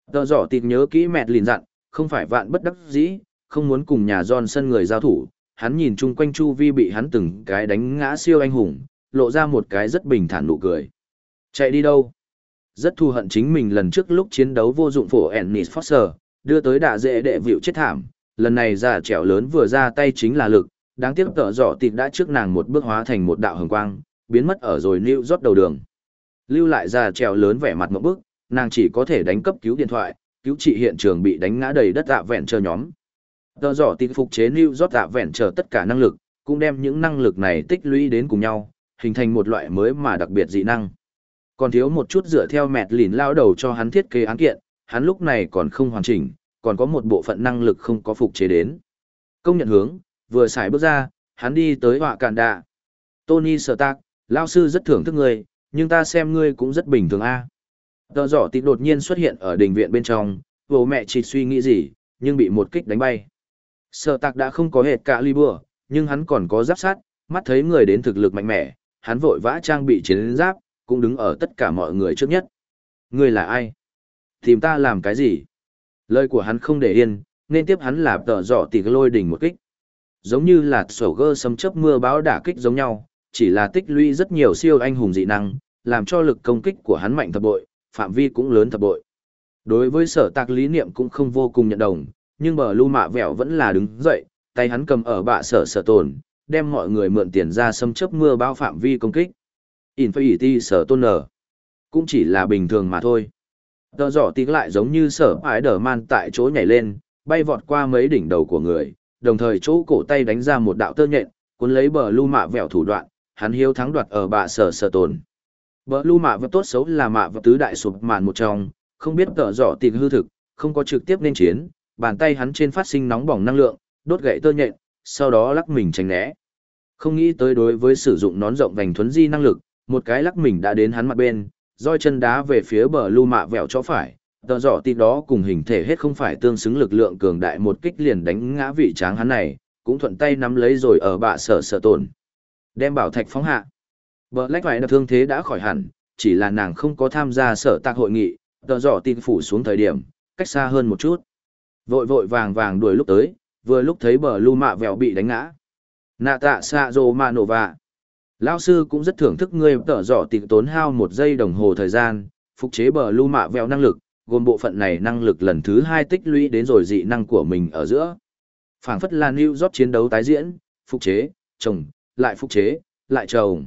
Tờ giỏ tìm nhớ kỹ mẹ lìn dặn, không phải vạn bất đắc dĩ, không muốn cùng nhà Johnson người giao thủ, hắn nhìn chung quanh chu vi bị hắn từng cái đánh ngã siêu anh hùng, lộ ra một cái rất bình thản nụ cười. Chạy đi đâu? Rất thù hận chính mình lần trước lúc chiến đấu vô dụng phổ Ennis Foster, đưa tới đạ dễ đệ vịu chết thảm, lần này già trẻo lớn vừa ra tay chính là lực, đáng tiếc tờ giỏ tịt đã trước nàng một bước hóa thành một đạo hồng quang, biến mất ở rồi New York đầu đường. Lưu lại già trẻo lớn vẻ mặt một bước, nàng chỉ có thể đánh cấp cứu điện thoại, cứu trị hiện trường bị đánh ngã đầy đất ạ vẹn chờ nhóm. Tờ giỏ tịt phục chế New York ạ vẹn chờ tất cả năng lực, cũng đem những năng lực này tích lũy đến cùng nhau, hình thành một loại mới mà đặc biệt dị năng. Còn thiếu một chút dựa theo mẹt lìn lao đầu cho hắn thiết kế án kiện, hắn lúc này còn không hoàn chỉnh, còn có một bộ phận năng lực không có phục chế đến. Công nhận hướng, vừa xài bước ra, hắn đi tới họa cạn đạ. Tony Stark, lao sư rất thưởng thức ngươi, nhưng ta xem ngươi cũng rất bình thường a. Tờ giỏ tịt đột nhiên xuất hiện ở đình viện bên trong, bố mẹ chỉ suy nghĩ gì, nhưng bị một kích đánh bay. Stark đã không có hệt cả Libur, nhưng hắn còn có giáp sát, mắt thấy người đến thực lực mạnh mẽ, hắn vội vã trang bị chiến giáp, cũng đứng ở tất cả mọi người trước nhất. Ngươi là ai? Tìm ta làm cái gì? Lời của hắn không để yên, nên tiếp hắn là tờ giỏ tịt lôi đỉnh một kích. Giống như là sổ gơ sấm chớp mưa bão đả kích giống nhau, chỉ là tích lũy rất nhiều siêu anh hùng dị năng, làm cho lực công kích của hắn mạnh thập bội, phạm vi cũng lớn thập bội. Đối với sở tạc lý niệm cũng không vô cùng nhận đồng, nhưng bờ lưu mạ vẹo vẫn là đứng dậy, tay hắn cầm ở bạ sở sở tồn, đem mọi người mượn tiền ra sấm chớp mưa bão phạm vi công kích. Infinity sở tôn nở, cũng chỉ là bình thường mà thôi. Tờ giỏ tí lại giống như sở ái đờ man tại chỗ nhảy lên, bay vọt qua mấy đỉnh đầu của người, đồng thời chỗ cổ tay đánh ra một đạo tơ nhện, cuốn lấy bờ lưu mạ vẹo thủ đoạn, hắn hiếu thắng đoạt ở bạ sở sở tồn. Bờ lưu mạ vẹo tốt xấu là mạ vẹo tứ đại sụp màn một trong, không biết tờ giỏ tí hư thực, không có trực tiếp nên chiến, bàn tay hắn trên phát sinh nóng bỏng năng lượng, đốt gậy tơ nhện, sau đó lắc mình tránh né. Không nghĩ tới đối với sử dụng nón rộng vành thuấn di năng lực, một cái lắc mình đã đến hắn mặt bên, roi chân đá về phía bờ lưu mạ vẹo cho phải, tờ giỏ tịt đó cùng hình thể hết không phải tương xứng lực lượng cường đại một kích liền đánh ngã vị tráng hắn này, cũng thuận tay nắm lấy rồi ở bạ sở sở tồn. Đem bảo thạch phóng hạ. Bờ lách vải đặc thương thế đã khỏi hẳn, chỉ là nàng không có tham gia sở tạc hội nghị, tờ giỏ tịt phủ xuống thời điểm, cách xa hơn một chút. Vội vội vàng vàng đuổi lúc tới, vừa lúc thấy bờ lưu mạ vẹo bị đánh ngã. Nạ tạ xạ rồ mạ nổ vạ. Lão sư cũng rất thưởng thức ngươi tở dọ tịt tốn hao một giây đồng hồ thời gian, phục chế bờ lưu mạ vẹo năng lực, gồm bộ phận này năng lực lần thứ hai tích lũy đến rồi dị năng của mình ở giữa. Phảng phất là New York chiến đấu tái diễn, phục chế, trồng, lại phục chế, lại trồng.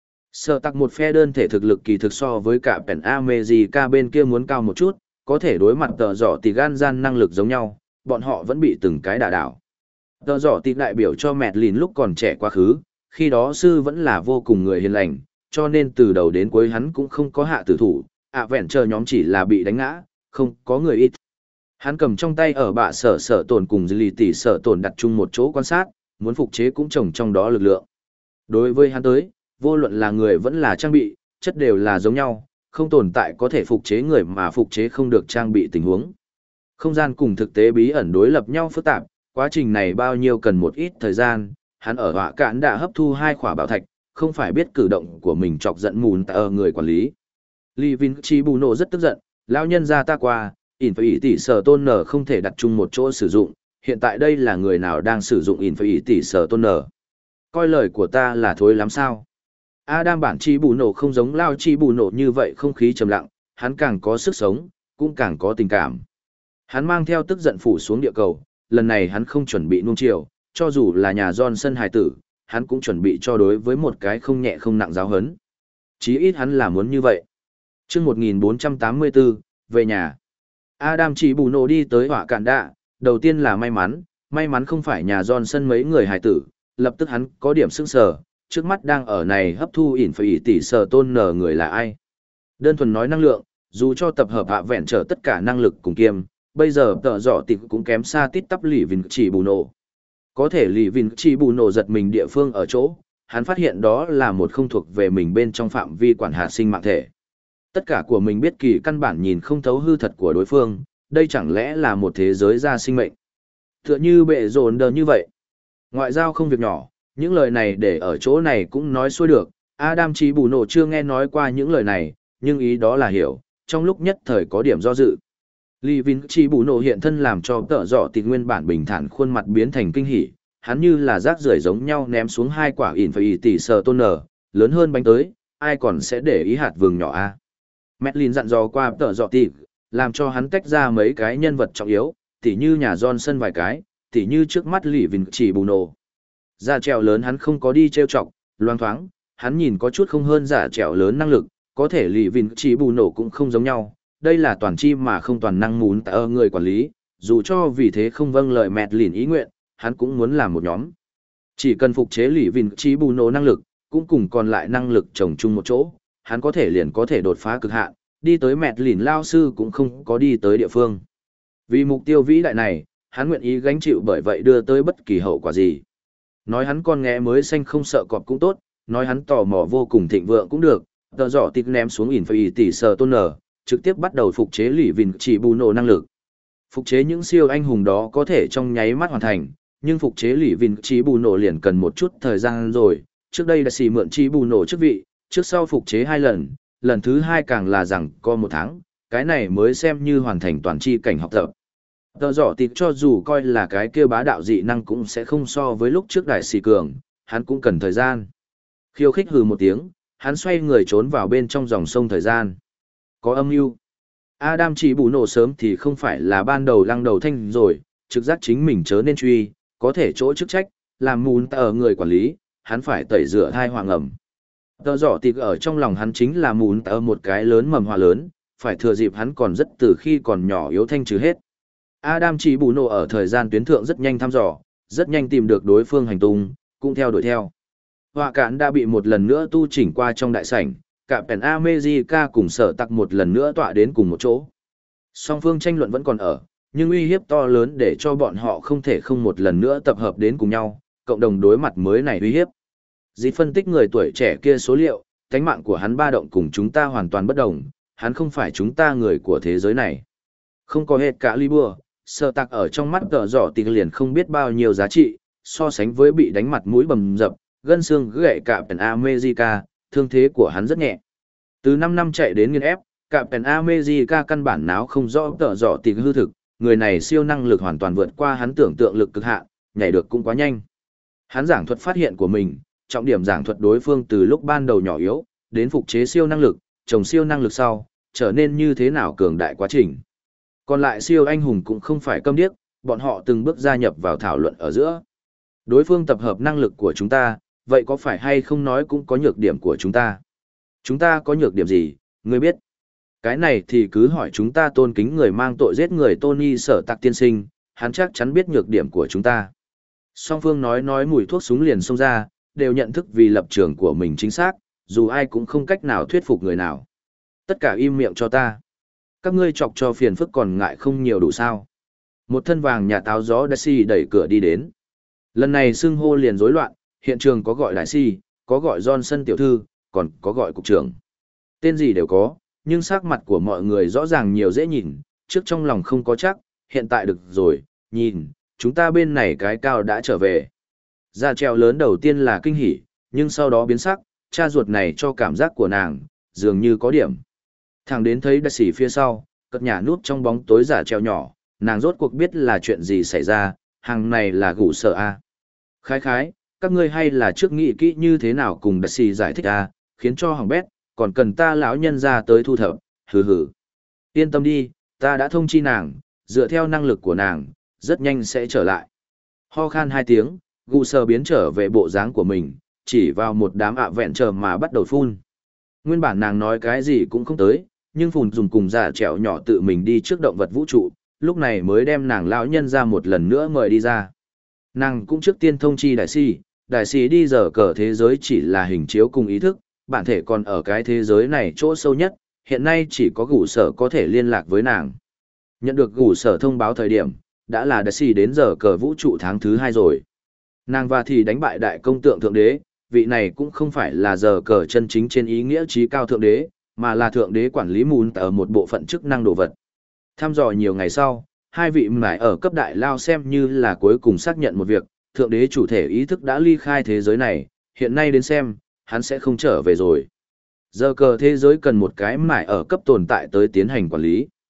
Sở tặc một phe đơn thể thực lực kỳ thực so với cả Pen America bên kia muốn cao một chút, có thể đối mặt tở dọ tịt gan gian năng lực giống nhau, bọn họ vẫn bị từng cái đả đảo. Tở dọ tịt đại biểu cho mẹt lìn lúc còn trẻ quá khứ, khi đó sư vẫn là vô cùng người hiền lành, cho nên từ đầu đến cuối hắn cũng không có hạ tử thủ, ạ vẹn chờ nhóm chỉ là bị đánh ngã, không có người ít. Hắn cầm trong tay ở bạ sở sở tồn cùng dư lì tỷ sở tồn đặt chung một chỗ quan sát, muốn phục chế cũng trồng trong đó lực lượng. Đối với hắn tới, vô luận là người vẫn là trang bị, chất đều là giống nhau, không tồn tại có thể phục chế người mà phục chế không được trang bị tình huống. Không gian cùng thực tế bí ẩn đối lập nhau phức tạp, quá trình này bao nhiêu cần một ít thời gian, hắn ở họa cạn đã hấp thu hai khỏa bảo thạch, không phải biết cử động của mình chọc giận mùn ở người quản lý. Lý Vinh Chi bù nổ rất tức giận, lão nhân ra ta qua, ỉn phải ý tỷ sở tôn nở không thể đặt chung một chỗ sử dụng, hiện tại đây là người nào đang sử dụng ỉn phải ý tỷ sở tôn nở. Coi lời của ta là thối lắm sao. Adam bản chi bù nổ không giống lao chi bù nổ như vậy không khí trầm lặng, hắn càng có sức sống, cũng càng có tình cảm. Hắn mang theo tức giận phủ xuống địa cầu, lần này hắn không chuẩn bị nuông chiều, cho dù là nhà Johnson hài tử, hắn cũng chuẩn bị cho đối với một cái không nhẹ không nặng giáo hấn. Chí ít hắn là muốn như vậy. Chương một nghìn bốn trăm tám mươi tư, về nhà. Adam chỉ bù nổ đi tới họa cạn đạ, đầu tiên là may mắn, may mắn không phải nhà Johnson mấy người hài tử, lập tức hắn có điểm sững sờ, trước mắt đang ở này hấp thu ỉn phải ỉ tỷ sở tôn nở người là ai. Đơn thuần nói năng lượng, dù cho tập hợp hạ vẹn trở tất cả năng lực cùng kiêm, bây giờ tợ dọ tịt cũng kém xa tít tắp lì vinh chỉ bù nổ. Có thể lì vinh chỉ bù nổ giật mình địa phương ở chỗ, hắn phát hiện đó là một không thuộc về mình bên trong phạm vi quản hạt sinh mạng thể. Tất cả của mình biết kỳ căn bản nhìn không thấu hư thật của đối phương, đây chẳng lẽ là một thế giới ra sinh mệnh. Tựa như bệ rồn đờ như vậy. Ngoại giao không việc nhỏ, những lời này để ở chỗ này cũng nói xuôi được, Adam chỉ bù nổ chưa nghe nói qua những lời này, nhưng ý đó là hiểu, trong lúc nhất thời có điểm do dự. Lý Vinh Chi Bù Nổ hiện thân làm cho tợ dọ tịt nguyên bản bình thản khuôn mặt biến thành kinh hỉ, hắn như là rác rưởi giống nhau ném xuống hai quả ỉn phải ỉ tỷ sờ tôn nở, lớn hơn bánh tới, ai còn sẽ để ý hạt vừng nhỏ a à? Medlin dặn dò qua tợ dọ tịt, làm cho hắn tách ra mấy cái nhân vật trọng yếu, tỉ như nhà Johnson vài cái, tỉ như trước mắt Lý Vinh Chi Bù Nổ. Giả trèo lớn hắn không có đi trêu chọc, loang thoáng, hắn nhìn có chút không hơn giả trèo lớn năng lực, có thể Lý Vinh Chi Bù Nổ cũng không giống nhau. Đây là toàn chi mà không toàn năng muốn ở người quản lý, dù cho vì thế không vâng lời mẹt lìn ý nguyện, hắn cũng muốn làm một nhóm. Chỉ cần phục chế Lý Vinh Chi Bù Nổ năng lực, cũng cùng còn lại năng lực chồng chung một chỗ, hắn có thể liền có thể đột phá cực hạn, đi tới mẹt lìn lao sư cũng không có đi tới địa phương. Vì mục tiêu vĩ đại này, hắn nguyện ý gánh chịu bởi vậy đưa tới bất kỳ hậu quả gì. Nói hắn con nghe mới xanh không sợ cọp cũng tốt, nói hắn tò mò vô cùng thịnh vượng cũng được, tờ giỏ tịch ném xuống ỉn phải tỷ sờ tôn nở, trực tiếp bắt đầu phục chế Lý Vinh Chỉ Bù Nổ năng lực. Phục chế những siêu anh hùng đó có thể trong nháy mắt hoàn thành, nhưng phục chế Lý Vinh Chỉ Bù Nổ liền cần một chút thời gian rồi. Trước đây đã xì mượn Chỉ Bù Nổ chức vị, trước sau phục chế hai lần, lần thứ hai càng là rằng có một tháng, cái này mới xem như hoàn thành toàn chi cảnh học tập. Tờ giỏ tịt cho dù coi là cái kia bá đạo dị năng cũng sẽ không so với lúc trước đại sĩ cường, hắn cũng cần thời gian. Khiêu khích hừ một tiếng, hắn xoay người trốn vào bên trong dòng sông thời gian. Có âm mưu. Adam Chỉ Bù Nổ sớm thì không phải là ban đầu lăng đầu thanh rồi, trực giác chính mình chớ nên truy, có thể chỗ chức trách, làm mùn tờ người quản lý, hắn phải tẩy rửa thai hoàng ẩm. Tờ giỏ tịt ở trong lòng hắn chính là mùn tờ một cái lớn mầm hòa lớn, phải thừa dịp hắn còn rất từ khi còn nhỏ yếu thanh trừ hết. Adam Chỉ Bù Nổ ở thời gian tuyến thượng rất nhanh thăm dò, rất nhanh tìm được đối phương hành tung, cũng theo đuổi theo. Họa cản đã bị một lần nữa tu chỉnh qua trong đại sảnh, cả Pen America cùng sở tặc một lần nữa tọa đến cùng một chỗ. Song phương tranh luận vẫn còn ở, nhưng uy hiếp to lớn để cho bọn họ không thể không một lần nữa tập hợp đến cùng nhau, cộng đồng đối mặt mới này uy hiếp. Dĩ phân tích người tuổi trẻ kia số liệu, cánh mạng của hắn ba động cùng chúng ta hoàn toàn bất đồng, hắn không phải chúng ta người của thế giới này. Không có hết cả Libur, sở tặc ở trong mắt tờ giỏ tình liền không biết bao nhiêu giá trị, so sánh với bị đánh mặt mũi bầm dập, gân xương gãy cả Pen America, thương thế của hắn rất nhẹ. Từ năm năm chạy đến nghiên ép, cả Pen America căn bản náo không rõ tợ dọ tình hư thực, người này siêu năng lực hoàn toàn vượt qua hắn tưởng tượng lực cực hạn, nhảy được cũng quá nhanh. Hắn giảng thuật phát hiện của mình, trọng điểm giảng thuật đối phương từ lúc ban đầu nhỏ yếu, đến phục chế siêu năng lực, trồng siêu năng lực sau, trở nên như thế nào cường đại quá trình. Còn lại siêu anh hùng cũng không phải câm điếc, bọn họ từng bước gia nhập vào thảo luận ở giữa. Đối phương tập hợp năng lực của chúng ta, vậy có phải hay không nói cũng có nhược điểm của chúng ta? Chúng ta có nhược điểm gì, ngươi biết? Cái này thì cứ hỏi chúng ta tôn kính người mang tội giết người Tony Sở Tạc tiên sinh, hắn chắc chắn biết nhược điểm của chúng ta. Song phương nói nói mùi thuốc súng liền xông ra, đều nhận thức vì lập trường của mình chính xác, dù ai cũng không cách nào thuyết phục người nào. Tất cả im miệng cho ta. Các ngươi chọc cho phiền phức còn ngại không nhiều đủ sao. Một thân vàng nhà táo gió Daisy đẩy cửa đi đến. Lần này xưng hô liền rối loạn, hiện trường có gọi đại si, có gọi Johnson tiểu thư, còn có gọi cục trưởng. Tên gì đều có, nhưng sắc mặt của mọi người rõ ràng nhiều dễ nhìn, trước trong lòng không có chắc, hiện tại được rồi, nhìn, chúng ta bên này cái cao đã trở về. Ra treo lớn đầu tiên là kinh hỉ, nhưng sau đó biến sắc, cha ruột này cho cảm giác của nàng, dường như có điểm. Thằng đến thấy đại sĩ phía sau, cất nhà núp trong bóng tối giả treo nhỏ, nàng rốt cuộc biết là chuyện gì xảy ra, hàng này là gủ sợ a. Khái khái, các ngươi hay là trước nghĩ kỹ như thế nào cùng đại sĩ giải thích a, khiến cho hỏng bét, còn cần ta lão nhân ra tới thu thập, hừ hừ. Yên tâm đi, ta đã thông chi nàng, dựa theo năng lực của nàng, rất nhanh sẽ trở lại. Ho khan hai tiếng, gù sờ biến trở về bộ dáng của mình, chỉ vào một đám ạ vẹn chờ mà bắt đầu phun. Nguyên bản nàng nói cái gì cũng không tới, nhưng phùn dùng cùng giả trẻo nhỏ tự mình đi trước động vật vũ trụ, lúc này mới đem nàng lão nhân ra một lần nữa mời đi ra. Nàng cũng trước tiên thông chi đại sĩ, đại sĩ đi giờ cờ thế giới chỉ là hình chiếu cùng ý thức, bản thể còn ở cái thế giới này chỗ sâu nhất, hiện nay chỉ có gủ sở có thể liên lạc với nàng. Nhận được gủ sở thông báo thời điểm, đã là đại sĩ đến giờ cờ vũ trụ tháng thứ hai rồi. Nàng và thì đánh bại đại công tượng thượng đế, vị này cũng không phải là giờ cờ chân chính trên ý nghĩa trí cao thượng đế, mà là thượng đế quản lý mùn ở một bộ phận chức năng đồ vật. Thăm dò nhiều ngày sau, hai vị mải ở cấp đại lao xem như là cuối cùng xác nhận một việc, thượng đế chủ thể ý thức đã ly khai thế giới này, hiện nay đến xem, hắn sẽ không trở về rồi. Giờ cờ thế giới cần một cái mải ở cấp tồn tại tới tiến hành quản lý.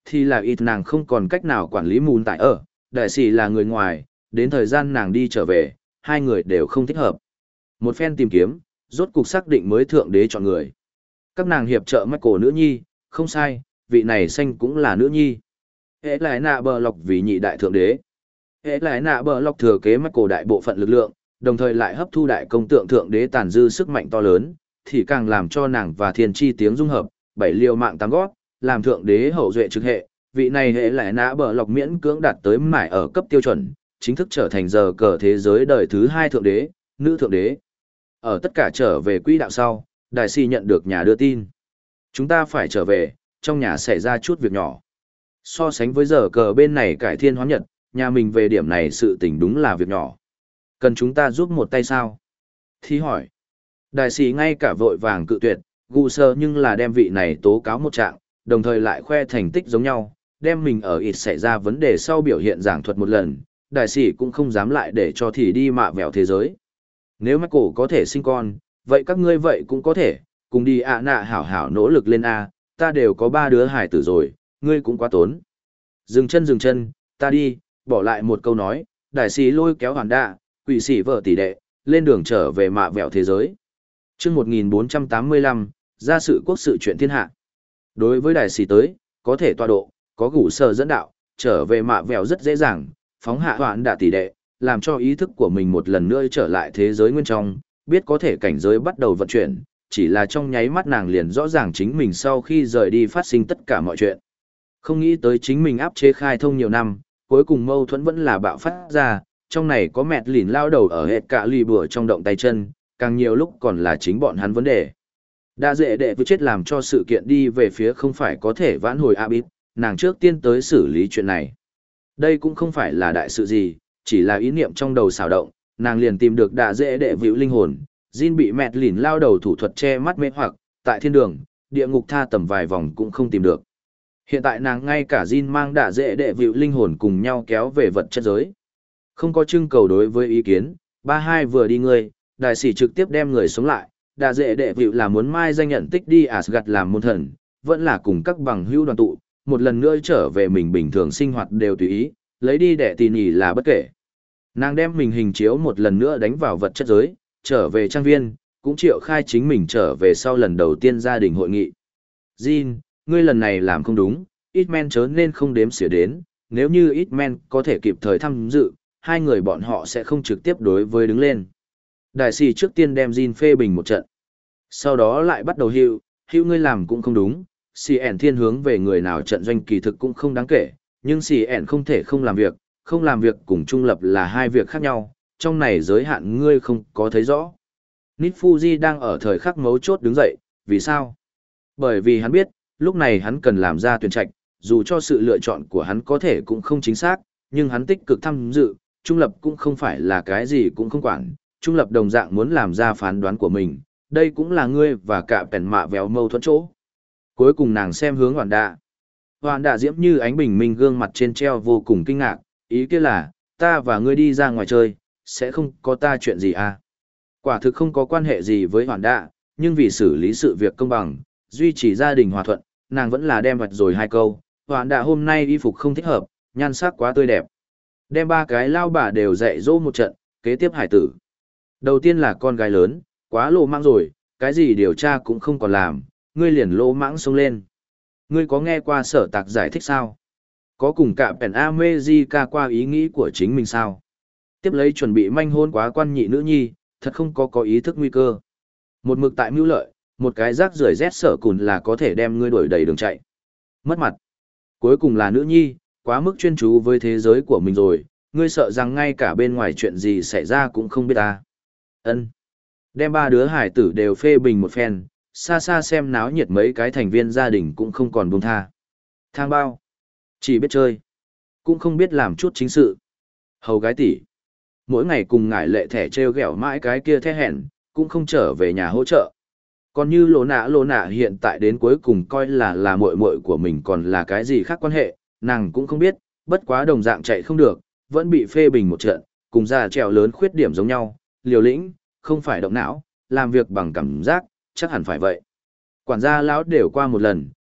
thì là ít nàng không còn cách nào quản lý mùn tại ở, đại sĩ là người ngoài, đến thời gian nàng đi trở về, hai người đều không thích hợp. Một phen tìm kiếm, rốt cục xác định mới thượng đế chọn người. Các nàng hiệp trợ Michael nữ nhi, không sai, vị này xanh cũng là nữ nhi. Hệ lại nạ bờ lọc vì nhị đại thượng đế. Hệ lại nạ bờ lọc thừa kế Michael đại bộ phận lực lượng, đồng thời lại hấp thu đại công tượng thượng đế tàn dư sức mạnh to lớn, thì càng làm cho nàng và thiên chi tiếng dung hợp, bảy liều mạng tám gót, làm thượng đế hậu duệ trực hệ. Vị này hệ lại nạ bờ lọc miễn cưỡng đạt tới mải ở cấp tiêu chuẩn, chính thức trở thành giờ cờ thế giới đời thứ hai thượng đế, nữ thượng đế. Ở tất cả trở về quỹ đạo sau, đại sĩ nhận được nhà đưa tin. Chúng ta phải trở về, trong nhà xảy ra chút việc nhỏ. So sánh với giờ cờ bên này cải thiên hóa nhật, nhà mình về điểm này sự tình đúng là việc nhỏ. Cần chúng ta giúp một tay sao? Thì hỏi. Đại sĩ ngay cả vội vàng cự tuyệt, gu sơ nhưng là đem vị này tố cáo một trạng, đồng thời lại khoe thành tích giống nhau, đem mình ở ít xảy ra vấn đề sau biểu hiện giảng thuật một lần, đại sĩ cũng không dám lại để cho thì đi mạ vẹo thế giới. Nếu Michael có thể sinh con, vậy các ngươi vậy cũng có thể, cùng đi ạ nạ hảo hảo nỗ lực lên A, ta đều có ba đứa hải tử rồi, ngươi cũng quá tốn. Dừng chân dừng chân, ta đi, bỏ lại một câu nói, đại sĩ lôi kéo hoàn đạ, quỷ sĩ vợ tỷ đệ, lên đường trở về mạ vẹo thế giới. chương một nghìn bốn trăm tám mươi lăm, ra sự quốc sự chuyện thiên hạ. Đối với đại sĩ tới, có thể tọa độ, có gủ sở dẫn đạo, trở về mạ vẹo rất dễ dàng, phóng hạ hoàn đạ tỷ đệ, làm cho ý thức của mình một lần nữa trở lại thế giới nguyên trong, biết có thể cảnh giới bắt đầu vận chuyển, chỉ là trong nháy mắt nàng liền rõ ràng chính mình sau khi rời đi phát sinh tất cả mọi chuyện. Không nghĩ tới chính mình áp chế khai thông nhiều năm, cuối cùng mâu thuẫn vẫn là bạo phát ra, trong này có mẹt lìn lao đầu ở hết cả lì bùa trong động tay chân, càng nhiều lúc còn là chính bọn hắn vấn đề. Đã dễ đệ với chết làm cho sự kiện đi về phía không phải có thể vãn hồi Abit, nàng trước tiên tới xử lý chuyện này. Đây cũng không phải là đại sự gì, chỉ là ý niệm trong đầu xào động, nàng liền tìm được đạ dễ đệ vĩu linh hồn, Jin bị mẹt lìn lao đầu thủ thuật che mắt mê hoặc, tại thiên đường, địa ngục tha tầm vài vòng cũng không tìm được. Hiện tại nàng ngay cả Jin mang đạ dễ đệ vĩu linh hồn cùng nhau kéo về vật chất giới. Không có trưng cầu đối với ý kiến, ba hai vừa đi người, đại sĩ trực tiếp đem người sống lại, đạ dễ đệ vĩu là muốn mai danh nhận tích đi Asgard làm môn thần, vẫn là cùng các bằng hữu đoàn tụ, một lần nữa trở về mình bình thường sinh hoạt đều tùy ý, lấy đi để tỉ nhỉ là bất kể. Nàng đem mình hình chiếu một lần nữa đánh vào vật chất giới, trở về trang viên, cũng triệu khai chính mình trở về sau lần đầu tiên gia đình hội nghị. Jin, ngươi lần này làm không đúng, ít men chớ nên không đếm xỉa đến, nếu như ít men có thể kịp thời tham dự, hai người bọn họ sẽ không trực tiếp đối với đứng lên. Đại sĩ trước tiên đem Jin phê bình một trận. Sau đó lại bắt đầu hữu, hữu ngươi làm cũng không đúng, xì ẻn thiên hướng về người nào trận doanh kỳ thực cũng không đáng kể, nhưng xì ẻn không thể không làm việc, không làm việc cùng trung lập là hai việc khác nhau, trong này giới hạn ngươi không có thấy rõ. Nít Fuji đang ở thời khắc mấu chốt đứng dậy, vì sao? Bởi vì hắn biết, lúc này hắn cần làm ra tuyển trạch, dù cho sự lựa chọn của hắn có thể cũng không chính xác, nhưng hắn tích cực tham dự, trung lập cũng không phải là cái gì cũng không quản, trung lập đồng dạng muốn làm ra phán đoán của mình, đây cũng là ngươi và cả bèn mạ véo mâu thuẫn chỗ. Cuối cùng nàng xem hướng Hoàn Đạ. Hoàn Đạ diễm như ánh bình minh gương mặt trên treo vô cùng kinh ngạc, ý kia là, ta và ngươi đi ra ngoài chơi, sẽ không có ta chuyện gì à. Quả thực không có quan hệ gì với Hoàn Đạ, nhưng vì xử lý sự việc công bằng, duy trì gia đình hòa thuận, nàng vẫn là đem vạch rồi hai câu. Hoàn Đạ hôm nay y phục không thích hợp, nhan sắc quá tươi đẹp. Đem ba cái lao bà đều dạy dỗ một trận, kế tiếp hải tử. Đầu tiên là con gái lớn, quá lô mãng rồi, cái gì điều tra cũng không còn làm, ngươi liền lô mãng xông lên. Ngươi có nghe qua sở tạc giải thích sao? Có cùng cả Pen America qua ý nghĩ của chính mình sao? Tiếp lấy chuẩn bị manh hôn quá quan nhị nữ nhi, thật không có có ý thức nguy cơ. Một mực tại mưu lợi, một cái rác rưởi rét sở cùn là có thể đem ngươi đuổi đầy đường chạy. Mất mặt. Cuối cùng là nữ nhi, quá mức chuyên chú với thế giới của mình rồi, ngươi sợ rằng ngay cả bên ngoài chuyện gì xảy ra cũng không biết ta. Ân. Đem ba đứa hải tử đều phê bình một phen, xa xa xem náo nhiệt mấy cái thành viên gia đình cũng không còn buông tha. Thang bao. Chỉ biết chơi. Cũng không biết làm chút chính sự. Hầu gái tỷ. Mỗi ngày cùng ngải lệ thẻ treo ghẹo mãi cái kia the hẹn, cũng không trở về nhà hỗ trợ. Còn như lỗ nạ lỗ nạ hiện tại đến cuối cùng coi là là muội muội của mình còn là cái gì khác quan hệ, nàng cũng không biết, bất quá đồng dạng chạy không được, vẫn bị phê bình một trận, cùng già trèo lớn khuyết điểm giống nhau, liều lĩnh, không phải động não, làm việc bằng cảm giác, chắc hẳn phải vậy. Quản gia lão đều qua một lần,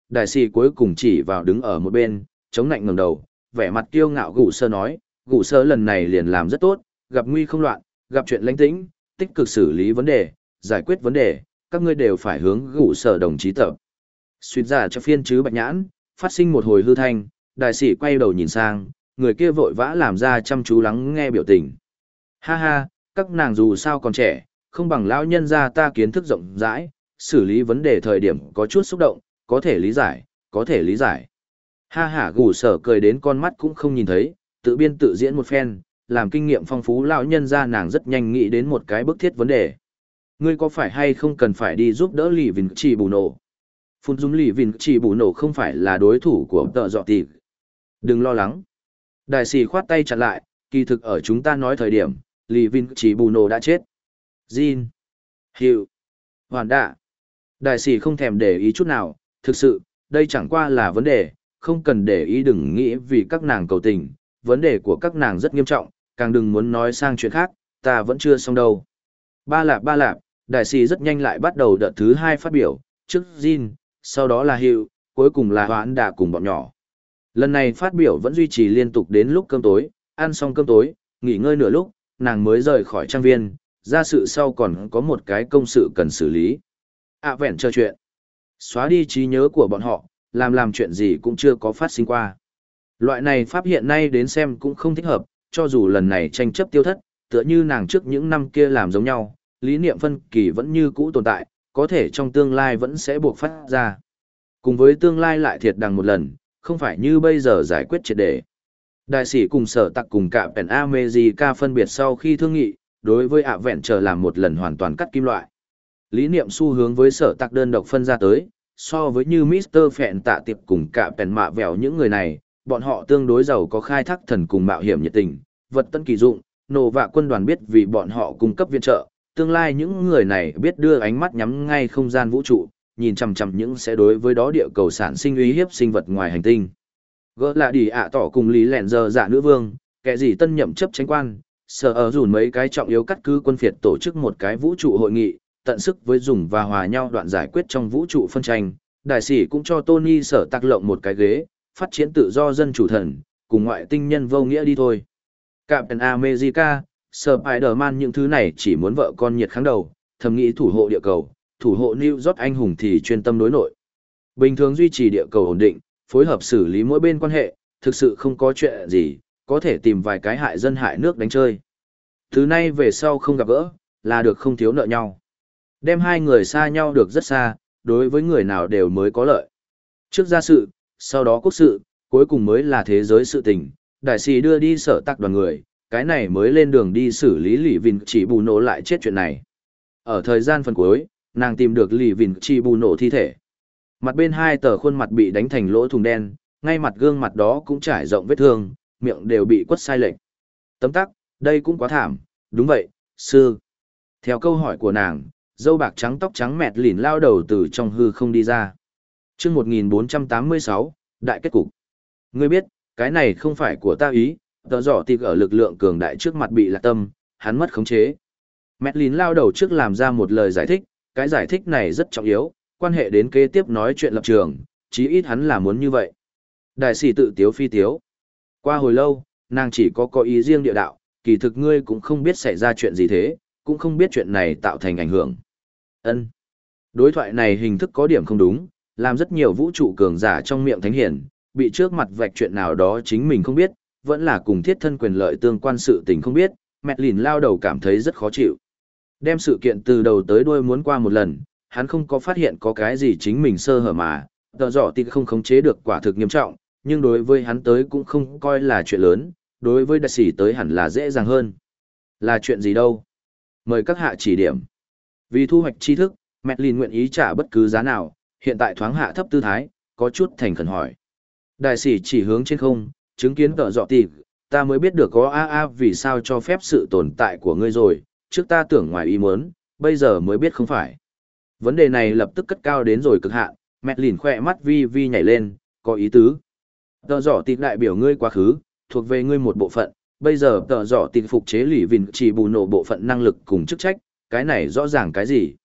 đại sĩ cuối cùng chỉ vào đứng ở một bên, chống nạnh ngẩng đầu, vẻ mặt kiêu ngạo gù sơ nói, gù sơ lần này liền làm rất tốt, gặp nguy không loạn, gặp chuyện lãnh tĩnh, tích cực xử lý vấn đề, giải quyết vấn đề, các ngươi đều phải hướng gù sơ đồng chí tập. Suýt ra cho phiên chứ bạch nhãn, phát sinh một hồi hư thanh, đại sĩ quay đầu nhìn sang, người kia vội vã làm ra chăm chú lắng nghe biểu tình. Ha ha, các nàng dù sao còn trẻ, không bằng lão nhân gia ta kiến thức rộng rãi, xử lý vấn đề thời điểm có chút xúc động, có thể lý giải, có thể lý giải. Ha ha, gù sở cười đến con mắt cũng không nhìn thấy, tự biên tự diễn một phen, làm kinh nghiệm phong phú lão nhân gia nàng rất nhanh nghĩ đến một cái bức thiết vấn đề. Ngươi có phải hay không cần phải đi giúp đỡ Lì Vinh Chỉ Bù Nổ? Phun Dung Lì Vinh Chỉ Bù Nổ không phải là đối thủ của tợ dọ tịp. Đừng lo lắng. Đại sĩ khoát tay chặn lại, kỳ thực ở chúng ta nói thời điểm, Lì Vinh Chỉ Bù Nổ đã chết. Jin. Hiệu. Hoàn đạ. Đại sĩ không thèm để ý chút nào, thực sự, đây chẳng qua là vấn đề, không cần để ý đừng nghĩ vì các nàng cầu tình, vấn đề của các nàng rất nghiêm trọng, càng đừng muốn nói sang chuyện khác, ta vẫn chưa xong đâu. Ba lạp ba lạp, đại sĩ rất nhanh lại bắt đầu đợt thứ hai phát biểu, trước Jin, sau đó là Hiệu, cuối cùng là Hoãn Đạ cùng bọn nhỏ. Lần này phát biểu vẫn duy trì liên tục đến lúc cơm tối, ăn xong cơm tối, nghỉ ngơi nửa lúc, nàng mới rời khỏi trang viên, ra sự sau còn có một cái công sự cần xử lý. À vẹn chờ chuyện. Xóa đi trí nhớ của bọn họ, làm làm chuyện gì cũng chưa có phát sinh qua. Loại này pháp hiện nay đến xem cũng không thích hợp, cho dù lần này tranh chấp tiêu thất, tựa như nàng trước những năm kia làm giống nhau, lý niệm phân kỳ vẫn như cũ tồn tại, có thể trong tương lai vẫn sẽ buộc phát ra. Cùng với tương lai lại thiệt đằng một lần, không phải như bây giờ giải quyết triệt để. Đại sĩ cùng sở tặc cùng cả Pen America phân biệt sau khi thương nghị, đối với ạ vẹn chờ làm một lần hoàn toàn cắt kim loại. Lý niệm xu hướng với sở tặc đơn độc phân ra tới, so với như mít tơ Phẹn tạ tiệp cùng cả Pen mạ vẻo những người này, bọn họ tương đối giàu có khai thác thần cùng mạo hiểm nhiệt tình, vật tân kỳ dụng, nổ vạ quân đoàn biết vì bọn họ cung cấp viện trợ, tương lai những người này biết đưa ánh mắt nhắm ngay không gian vũ trụ, nhìn chằm chằm những sẽ đối với đó địa cầu sản sinh uy hiếp sinh vật ngoài hành tinh. Gỡ là đi ạ tỏ cùng lý lẹn giờ dạ nữ vương, kẻ gì tân nhậm chấp tránh quan, sở ở dùn mấy cái trọng yếu cắt cứ quân phiệt tổ chức một cái vũ trụ hội nghị, tận sức với dùng và hòa nhau đoạn giải quyết trong vũ trụ phân tranh. Đại sĩ cũng cho Tony sở tác lộng một cái ghế, phát triển tự do dân chủ thần, cùng ngoại tinh nhân vô nghĩa đi thôi. Captain America, Spider-Man những thứ này chỉ muốn vợ con nhiệt kháng đầu, thầm nghĩ thủ hộ địa cầu, thủ hộ New York anh hùng thì chuyên tâm đối nội. Bình thường duy trì địa cầu ổn định, phối hợp xử lý mỗi bên quan hệ, thực sự không có chuyện gì, có thể tìm vài cái hại dân hại nước đánh chơi. Từ nay về sau không gặp gỡ, là được không thiếu nợ nhau. Đem hai người xa nhau được rất xa, đối với người nào đều mới có lợi. Trước gia sự, sau đó quốc sự, cuối cùng mới là thế giới sự tình. Đại sĩ đưa đi sở tạc đoàn người, cái này mới lên đường đi xử lý Lì Vinh Chỉ Bù Nổ lại chết chuyện này. Ở thời gian phần cuối, nàng tìm được Lì Vinh Chỉ Bù Nổ thi thể. Mặt bên hai tờ khuôn mặt bị đánh thành lỗ thùng đen, ngay mặt gương mặt đó cũng trải rộng vết thương, miệng đều bị quất sai lệch. Tấm tắc, đây cũng quá thảm, đúng vậy, sư. Theo câu hỏi của nàng, dâu bạc trắng tóc trắng mẹt lìn lao đầu từ trong hư không đi ra. Chương một nghìn bốn trăm tám mươi sáu, đại kết cục. Ngươi biết, cái này không phải của ta ý, tờ giỏ tịch ở lực lượng cường đại trước mặt bị lạc tâm, hắn mất khống chế. Mẹt lìn lao đầu trước làm ra một lời giải thích, cái giải thích này rất trọng yếu, quan hệ đến kế tiếp nói chuyện lập trường, chí ít hắn là muốn như vậy. Đại sĩ tự tiếu phi tiếu. Qua hồi lâu, nàng chỉ có có ý riêng địa đạo, kỳ thực ngươi cũng không biết xảy ra chuyện gì thế, cũng không biết chuyện này tạo thành ảnh hưởng. Ân. Đối thoại này hình thức có điểm không đúng, làm rất nhiều vũ trụ cường giả trong miệng thánh hiển, bị trước mặt vạch chuyện nào đó chính mình không biết, vẫn là cùng thiết thân quyền lợi tương quan sự tình không biết, mẹ lìn lao đầu cảm thấy rất khó chịu. Đem sự kiện từ đầu tới đuôi muốn qua một lần, hắn không có phát hiện có cái gì chính mình sơ hở mà, tờ giỏ thì không khống chế được quả thực nghiêm trọng, nhưng đối với hắn tới cũng không coi là chuyện lớn, đối với đại sĩ tới hẳn là dễ dàng hơn. Là chuyện gì đâu? Mời các hạ chỉ điểm. Vì thu hoạch tri thức, mẹ lìn nguyện ý trả bất cứ giá nào, hiện tại thoáng hạ thấp tư thái, có chút thành khẩn hỏi. Đại sĩ chỉ hướng trên không, chứng kiến tờ giỏ tịp, ta mới biết được có a a vì sao cho phép sự tồn tại của ngươi rồi, trước ta tưởng ngoài ý muốn, bây giờ mới biết không phải. Vấn đề này lập tức cất cao đến rồi cực hạn, mẹ lìn khỏe mắt vi vi nhảy lên, có ý tứ. Tờ giỏ tịp đại biểu ngươi quá khứ, thuộc về ngươi một bộ phận, bây giờ tờ giỏ tịp phục chế Lì Vinh Chỉ Bù Nổ bộ phận năng lực cùng chức trách, cái này rõ ràng cái gì?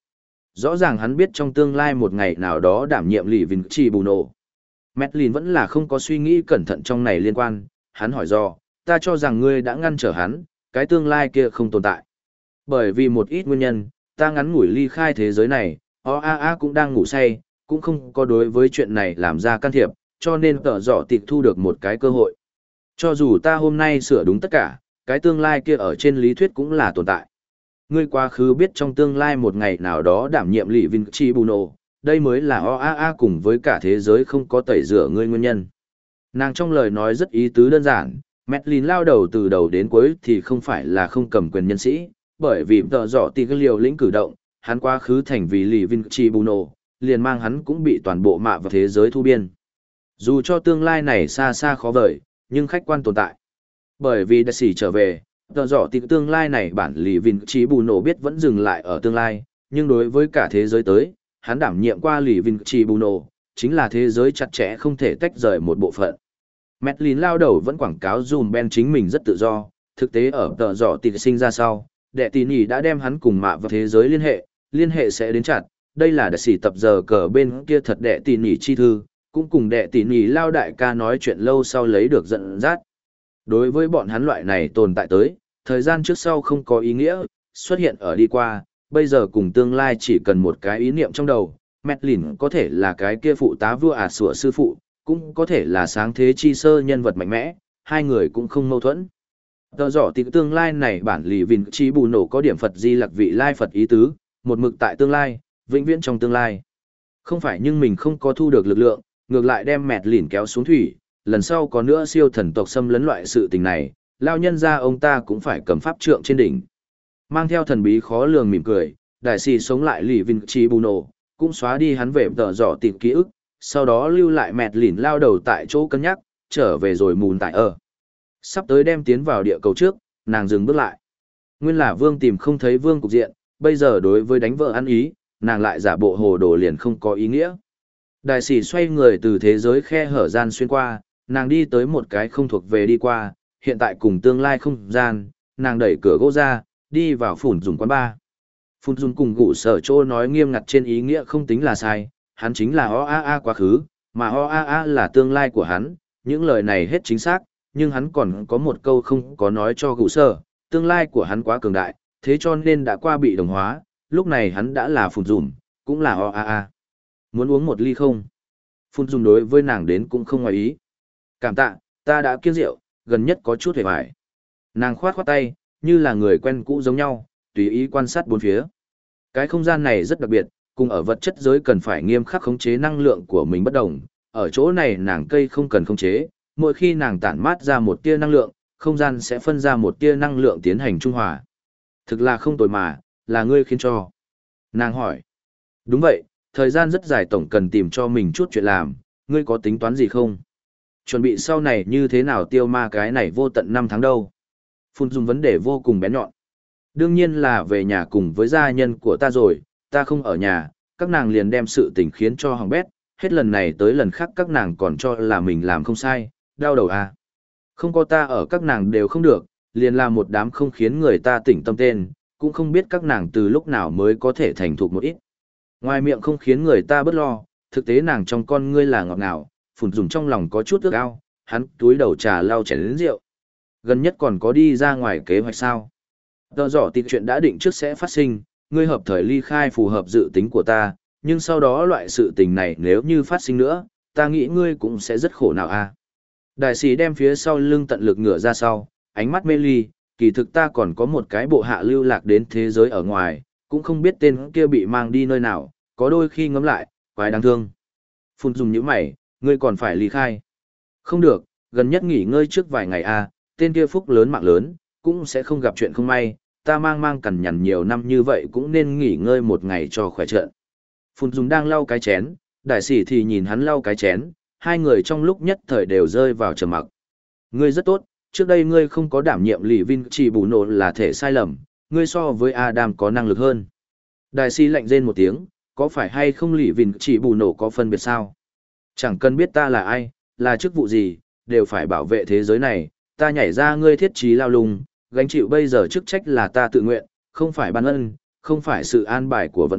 Rõ ràng hắn biết trong tương lai một ngày nào đó đảm nhiệm lì vinh chỉ bù nổ. Medlin vẫn là không có suy nghĩ cẩn thận trong này liên quan, hắn hỏi do, ta cho rằng ngươi đã ngăn trở hắn, cái tương lai kia không tồn tại. Bởi vì một ít nguyên nhân, ta ngắn ngủi ly khai thế giới này, o a a cũng đang ngủ say, cũng không có đối với chuyện này làm ra can thiệp, cho nên tở dọ tịp thu được một cái cơ hội. Cho dù ta hôm nay sửa đúng tất cả, cái tương lai kia ở trên lý thuyết cũng là tồn tại. Ngươi quá khứ biết trong tương lai một ngày nào đó đảm nhiệm lì vinh chi bù nổ, đây mới là o a a cùng với cả thế giới không có tẩy rửa ngươi nguyên nhân. Nàng trong lời nói rất ý tứ đơn giản, Medlin lao đầu từ đầu đến cuối thì không phải là không cầm quyền nhân sĩ, bởi vì tợ dọ tì cái liều lĩnh cử động, hắn quá khứ thành vì lì vinh chi bù nổ, liền mang hắn cũng bị toàn bộ mạ và thế giới thu biên. Dù cho tương lai này xa xa khó vời, nhưng khách quan tồn tại. Bởi vì đã xỉ trở về, tợ dọ tì tương lai này bản lì vinh chi bù nổ biết vẫn dừng lại ở tương lai, nhưng đối với cả thế giới tới, hắn đảm nhiệm qua lì vinh chi bù nổ, chính là thế giới chặt chẽ không thể tách rời một bộ phận. Medlin lao đầu vẫn quảng cáo dùm Ben chính mình rất tự do, thực tế ở tợ dọ tì sinh ra sau, đệ tỷ nhỉ đã đem hắn cùng mạ vào thế giới liên hệ, liên hệ sẽ đến chặt, đây là đệ sĩ tập giờ cờ bên kia thật đệ tỷ nhỉ chi thư, cũng cùng đệ tỷ nhỉ lao đại ca nói chuyện lâu sau lấy được dẫn dắt. Đối với bọn hắn loại này tồn tại tới, thời gian trước sau không có ý nghĩa, xuất hiện ở đi qua, bây giờ cùng tương lai chỉ cần một cái ý niệm trong đầu, Medlin có thể là cái kia phụ tá vua ả sủa sư phụ, cũng có thể là sáng thế chi sơ nhân vật mạnh mẽ, hai người cũng không mâu thuẫn. Tờ rõ thì tương lai này bản lì vinh chi bù nổ có điểm Phật di lặc vị lai Phật ý tứ, một mực tại tương lai, vĩnh viễn trong tương lai. Không phải nhưng mình không có thu được lực lượng, ngược lại đem mẹt lỉn kéo xuống thủy, lần sau có nữa siêu thần tộc xâm lấn loại sự tình này, lao nhân ra ông ta cũng phải cầm pháp trượng trên đỉnh. Mang theo thần bí khó lường mỉm cười, đại sĩ sống lại lì vinh chi bù nổ, cũng xóa đi hắn về tờ rõ tìm ký ức, sau đó lưu lại mẹt lỉn lao đầu tại chỗ cân nhắc, trở về rồi mùn tại ở. Sắp tới đem tiến vào địa cầu trước, nàng dừng bước lại. Nguyên là Vương tìm không thấy Vương cục diện, bây giờ đối với đánh vợ ăn ý, nàng lại giả bộ hồ đồ liền không có ý nghĩa. Đại sĩ xoay người từ thế giới khe hở gian xuyên qua, nàng đi tới một cái không thuộc về đi qua, hiện tại cùng tương lai không gian, nàng đẩy cửa gỗ ra, đi vào phủn dùng quán bar. Phủn dùng cùng gụ sở trô nói nghiêm ngặt trên ý nghĩa không tính là sai, hắn chính là o a a quá khứ, mà o a a là tương lai của hắn, những lời này hết chính xác, nhưng hắn còn có một câu không có nói cho gụ sở, tương lai của hắn quá cường đại, thế cho nên đã qua bị đồng hóa, lúc này hắn đã là phủn dùm, cũng là o a a. Muốn uống một ly không? Phủn dùm đối với nàng đến cũng không ngoài ý. Cảm tạ, ta đã kiêng rượu, gần nhất có chút hề vải. Nàng khoát khoát tay, như là người quen cũ giống nhau, tùy ý quan sát bốn phía. Cái không gian này rất đặc biệt, cùng ở vật chất giới cần phải nghiêm khắc khống chế năng lượng của mình bất đồng. Ở chỗ này nàng cây không cần khống chế, mỗi khi nàng tản mát ra một tia năng lượng, không gian sẽ phân ra một tia năng lượng tiến hành trung hòa. Thực là không tồi mà, là ngươi khiến cho. Nàng hỏi. Đúng vậy, thời gian rất dài tổng cần tìm cho mình chút chuyện làm, ngươi có tính toán gì không? Chuẩn bị sau này như thế nào tiêu ma cái này vô tận năm tháng đâu? Phun dùng vấn đề vô cùng bén nhọn. Đương nhiên là về nhà cùng với gia nhân của ta rồi, ta không ở nhà, các nàng liền đem sự tình khiến cho hỏng bét, hết lần này tới lần khác các nàng còn cho là mình làm không sai, đau đầu à. Không có ta ở các nàng đều không được, liền là một đám không khiến người ta tỉnh tâm tên, cũng không biết các nàng từ lúc nào mới có thể thành thục một ít. Ngoài miệng không khiến người ta bớt lo, thực tế nàng trong con ngươi là ngọt ngào, phủn dùng trong lòng có chút ước ao, hắn túi đầu trà lau chén đến rượu. Gần nhất còn có đi ra ngoài kế hoạch sao? Tờ rõ tịch chuyện đã định trước sẽ phát sinh, ngươi hợp thời ly khai phù hợp dự tính của ta, nhưng sau đó loại sự tình này nếu như phát sinh nữa, ta nghĩ ngươi cũng sẽ rất khổ nào a. À? Đại sĩ đem phía sau lưng tận lực ngửa ra sau, ánh mắt mê ly, kỳ thực ta còn có một cái bộ hạ lưu lạc đến thế giới ở ngoài, cũng không biết tên kia bị mang đi nơi nào, có đôi khi ngẫm lại, quái đáng thương. Phun dùng những mày, ngươi còn phải ly khai. Không được, gần nhất nghỉ ngơi trước vài ngày a, à, tên kia phúc lớn mạng lớn, cũng sẽ không gặp chuyện không may, ta mang mang cằn nhằn nhiều năm như vậy cũng nên nghỉ ngơi một ngày cho khỏe trận. Phun dùng đang lau cái chén, đại sĩ thì nhìn hắn lau cái chén, hai người trong lúc nhất thời đều rơi vào trầm mặc. Ngươi rất tốt, trước đây ngươi không có đảm nhiệm lì vin chỉ bù nổ là thể sai lầm, ngươi so với Adam có năng lực hơn. Đại sĩ lạnh rên một tiếng, có phải hay không lì vin chỉ bù nổ có phân biệt sao? Chẳng cần biết ta là ai, là chức vụ gì, đều phải bảo vệ thế giới này, ta nhảy ra ngươi thiết trí lao lung, gánh chịu bây giờ chức trách là ta tự nguyện, không phải ban ân, không phải sự an bài của vận mệnh,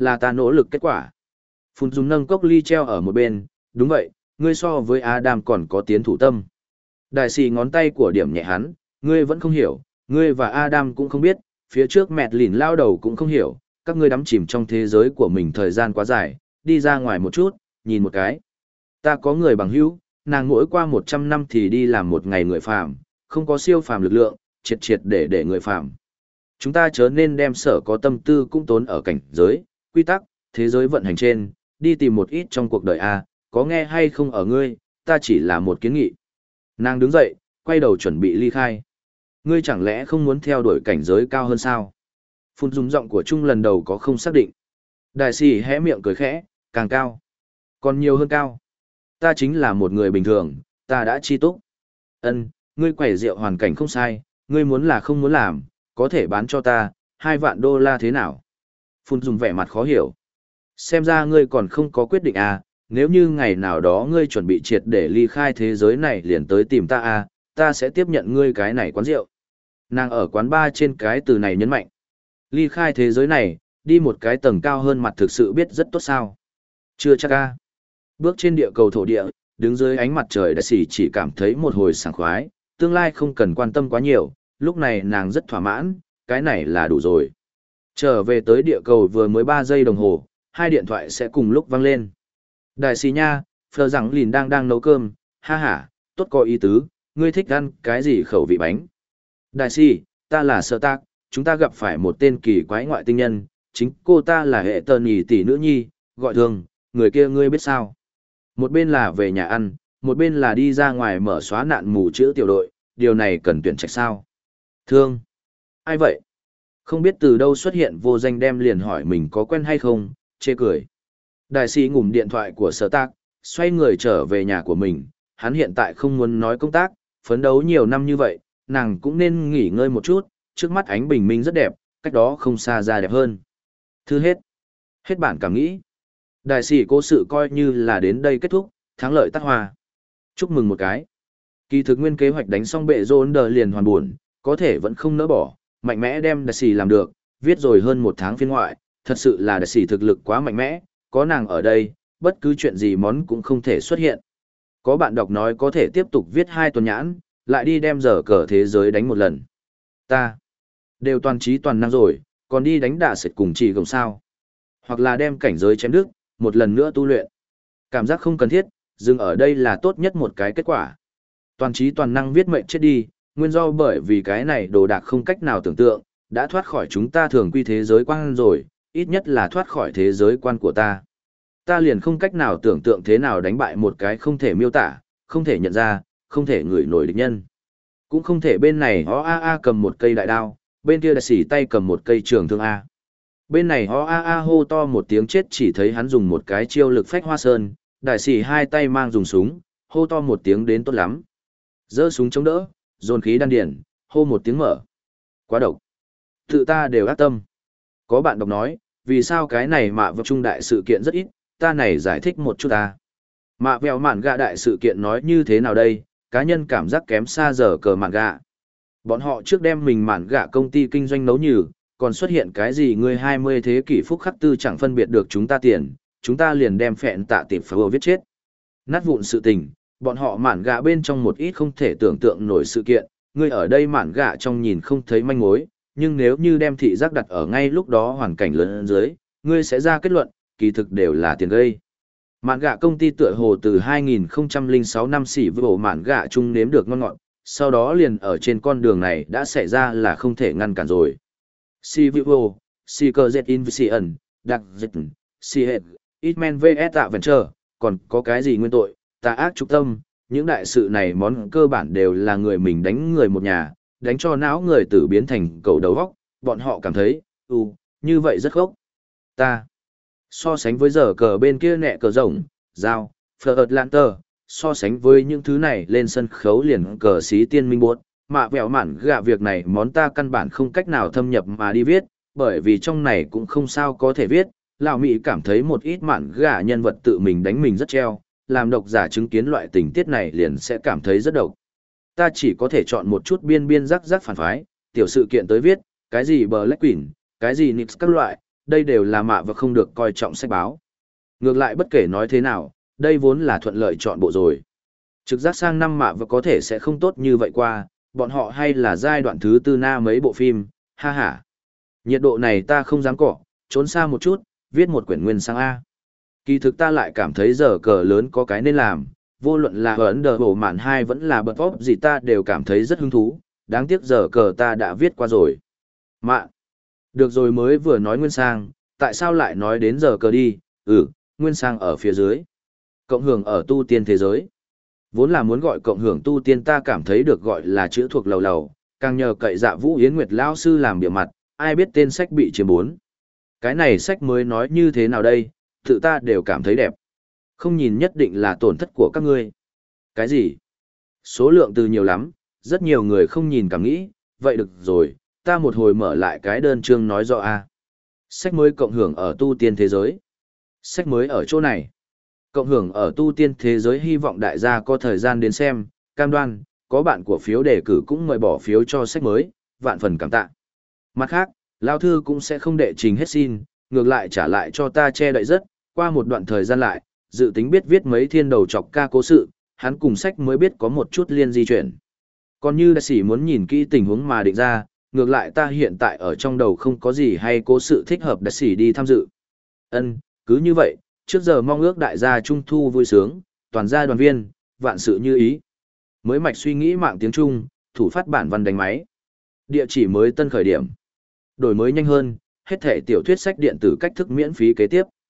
là ta nỗ lực kết quả. Phun dùng nâng cốc ly treo ở một bên, đúng vậy, ngươi so với Adam còn có tiến thủ tâm. Đại sĩ ngón tay của điểm nhẹ hắn, ngươi vẫn không hiểu, ngươi và Adam cũng không biết, phía trước mẹt lìn lao đầu cũng không hiểu, các ngươi đắm chìm trong thế giới của mình thời gian quá dài, đi ra ngoài một chút, nhìn một cái. Ta có người bằng hữu, nàng mỗi qua một trăm năm thì đi làm một ngày người phàm, không có siêu phàm lực lượng, triệt triệt để để người phàm. Chúng ta chớ nên đem sở có tâm tư cũng tốn ở cảnh giới, quy tắc, thế giới vận hành trên, đi tìm một ít trong cuộc đời A, có nghe hay không ở ngươi, ta chỉ là một kiến nghị. Nàng đứng dậy, quay đầu chuẩn bị ly khai. Ngươi chẳng lẽ không muốn theo đuổi cảnh giới cao hơn sao? Phun dùng giọng của Trung lần đầu có không xác định. Đại sĩ hé miệng cười khẽ, càng cao. Còn nhiều hơn cao. Ta chính là một người bình thường, ta đã chi túc. Ân, ngươi quẩy rượu hoàn cảnh không sai, ngươi muốn là không muốn làm, có thể bán cho ta, hai vạn đô la thế nào? Phun dùng vẻ mặt khó hiểu. Xem ra ngươi còn không có quyết định à, nếu như ngày nào đó ngươi chuẩn bị triệt để ly khai thế giới này liền tới tìm ta à, ta sẽ tiếp nhận ngươi cái này quán rượu. Nàng ở quán bar trên cái từ này nhấn mạnh. Ly khai thế giới này, đi một cái tầng cao hơn mặt thực sự biết rất tốt sao. Chưa chắc à. Bước trên địa cầu thổ địa, đứng dưới ánh mặt trời đại sĩ chỉ cảm thấy một hồi sảng khoái, tương lai không cần quan tâm quá nhiều, lúc này nàng rất thỏa mãn, cái này là đủ rồi. Trở về tới địa cầu vừa mới ba giây đồng hồ, hai điện thoại sẽ cùng lúc vang lên. Đại sĩ nha, Phờ rằng lìn đang đang nấu cơm, ha ha, tốt có ý tứ, ngươi thích ăn cái gì khẩu vị bánh. Đại sĩ, ta là Sở Tạc, chúng ta gặp phải một tên kỳ quái ngoại tinh nhân, chính cô ta là hệ tờ nhì tỷ nữ nhi, gọi thường, người kia ngươi biết sao. Một bên là về nhà ăn, một bên là đi ra ngoài mở xóa nạn mù chữ tiểu đội, điều này cần tuyển trạch sao. Thương. Ai vậy? Không biết từ đâu xuất hiện vô danh đem liền hỏi mình có quen hay không, chê cười. Đại sĩ ngủm điện thoại của Sở Tạc, xoay người trở về nhà của mình, hắn hiện tại không muốn nói công tác, phấn đấu nhiều năm như vậy, nàng cũng nên nghỉ ngơi một chút, trước mắt ánh bình minh rất đẹp, cách đó không xa ra đẹp hơn. Thư hết. Hết bản cảm nghĩ. Đại sĩ cố sự coi như là đến đây kết thúc, thắng lợi tắt hoa. Chúc mừng một cái. Kỳ thực nguyên kế hoạch đánh xong bệ rôn đờ liền hoàn buồn, có thể vẫn không nỡ bỏ, mạnh mẽ đem đại sĩ làm được, viết rồi hơn một tháng phiên ngoại, thật sự là đại sĩ thực lực quá mạnh mẽ, có nàng ở đây, bất cứ chuyện gì món cũng không thể xuất hiện. Có bạn đọc nói có thể tiếp tục viết hai tuần nhãn, lại đi đem giờ cờ thế giới đánh một lần. Ta, đều toàn trí toàn năng rồi, còn đi đánh đả sệt cùng chỉ gồng sao. Hoặc là đem cảnh giới chém đứt, một lần nữa tu luyện. Cảm giác không cần thiết, dừng ở đây là tốt nhất một cái kết quả. Toàn trí toàn năng viết mệnh chết đi, nguyên do bởi vì cái này đồ đạc không cách nào tưởng tượng, đã thoát khỏi chúng ta thường quy thế giới quan rồi, ít nhất là thoát khỏi thế giới quan của ta. Ta liền không cách nào tưởng tượng thế nào đánh bại một cái không thể miêu tả, không thể nhận ra, không thể ngửi nổi địch nhân. Cũng không thể bên này ho a a cầm một cây đại đao, bên kia đại sĩ tay cầm một cây trường thương A. Bên này ho a a hô to một tiếng chết chỉ thấy hắn dùng một cái chiêu lực phách hoa sơn, đại sĩ hai tay mang dùng súng, hô to một tiếng đến tốt lắm. Giơ súng chống đỡ, dồn khí đan điển, hô một tiếng mở. Quá độc. Tự ta đều ác tâm. Có bạn đọc nói, vì sao cái này mạ vẹo trung đại sự kiện rất ít, ta này giải thích một chút ta. Mạ vẹo mạn gạ đại sự kiện nói như thế nào đây, cá nhân cảm giác kém xa giờ cờ mạn gạ. Bọn họ trước đem mình mạn gạ công ty kinh doanh nấu nhừ, còn xuất hiện cái gì người hai mươi thế kỷ phúc khắc tư chẳng phân biệt được chúng ta tiền, chúng ta liền đem phẹn tạ tiệp phá viết chết. Nát vụn sự tình, bọn họ mạn gạ bên trong một ít không thể tưởng tượng nổi sự kiện, người ở đây mạn gạ trong nhìn không thấy manh mối, nhưng nếu như đem thị giác đặt ở ngay lúc đó hoàn cảnh lớn dưới, ngươi sẽ ra kết luận, kỳ thực đều là tiền gây. Mạn gạ công ty tựa hồ từ hai nghìn không trăm lẻ sáu năm xỉ với bộ mạn gạ chung nếm được ngon ngọt, sau đó liền ở trên con đường này đã xảy ra là không thể ngăn cản rồi. Si Vivo, Si Cơ Z Invision, Đặc Dịch, Si Hệ, Hitman vê ét Adventure, còn có cái gì nguyên tội, tà ác trục tâm, những đại sự này món cơ bản đều là người mình đánh người một nhà, đánh cho não người tử biến thành cầu đầu vóc, bọn họ cảm thấy, ừ, như vậy rất gốc. Ta, so sánh với giờ cờ bên kia nẹ cờ rồng, dao, Fleur Lanter, so sánh với những thứ này lên sân khấu liền cờ xí tiên minh buốt, mạ vẹo mạn gạ việc này món ta căn bản không cách nào thâm nhập mà đi viết, bởi vì trong này cũng không sao có thể viết, lão Mỹ cảm thấy một ít mạn gạ nhân vật tự mình đánh mình rất treo, làm độc giả chứng kiến loại tình tiết này liền sẽ cảm thấy rất độc. Ta chỉ có thể chọn một chút biên biên rắc rắc phản phái, tiểu sự kiện tới viết, cái gì Black Queen, cái gì Nix các loại, đây đều là mạ và không được coi trọng sách báo. Ngược lại bất kể nói thế nào, đây vốn là thuận lợi chọn bộ rồi. Trực giác sang năm mạ và có thể sẽ không tốt như vậy qua, bọn họ hay là giai đoạn thứ tư na mấy bộ phim, ha ha. Nhiệt độ này ta không dám cọ, trốn xa một chút, viết một quyển nguyên sang A. Kỳ thực ta lại cảm thấy giờ cờ lớn có cái nên làm, vô luận là ấn đờ bổ mạn hai vẫn là bật vóp gì ta đều cảm thấy rất hứng thú, đáng tiếc giờ cờ ta đã viết qua rồi. Mạn, được rồi mới vừa nói nguyên sang, tại sao lại nói đến giờ cờ đi, ừ, nguyên sang ở phía dưới. Cộng hưởng ở tu tiên thế giới. Vốn là muốn gọi cộng hưởng tu tiên ta cảm thấy được gọi là chữ thuộc lầu lầu, càng nhờ cậy dạ Vũ Yến Nguyệt Lao sư làm bìa mặt, ai biết tên sách bị chiếm bốn. Cái này sách mới nói như thế nào đây, tự ta đều cảm thấy đẹp. Không nhìn nhất định là tổn thất của các ngươi. Cái gì? Số lượng từ nhiều lắm, rất nhiều người không nhìn cảm nghĩ, vậy được rồi, ta một hồi mở lại cái đơn chương nói rõ a. Sách mới cộng hưởng ở tu tiên thế giới. Sách mới ở chỗ này. Cộng hưởng ở tu tiên thế giới hy vọng đại gia có thời gian đến xem, cam đoan, có bạn của phiếu đề cử cũng mời bỏ phiếu cho sách mới, vạn phần cảm tạ. Mặt khác, Lao Thư cũng sẽ không đệ trình hết xin, ngược lại trả lại cho ta che đậy rất, qua một đoạn thời gian lại, dự tính biết viết mấy thiên đầu chọc ca cố sự, hắn cùng sách mới biết có một chút liên di chuyển. Còn như đại sĩ muốn nhìn kỹ tình huống mà định ra, ngược lại ta hiện tại ở trong đầu không có gì hay cố sự thích hợp đại sĩ đi tham dự. Ân, cứ như vậy, trước giờ mong ước đại gia trung thu vui sướng, toàn gia đoàn viên, vạn sự như ý. Mới mạch suy nghĩ mạng tiếng Trung, thủ phát bản văn đánh máy. Địa chỉ mới tân khởi điểm. Đổi mới nhanh hơn, hết thể tiểu thuyết sách điện tử cách thức miễn phí kế tiếp.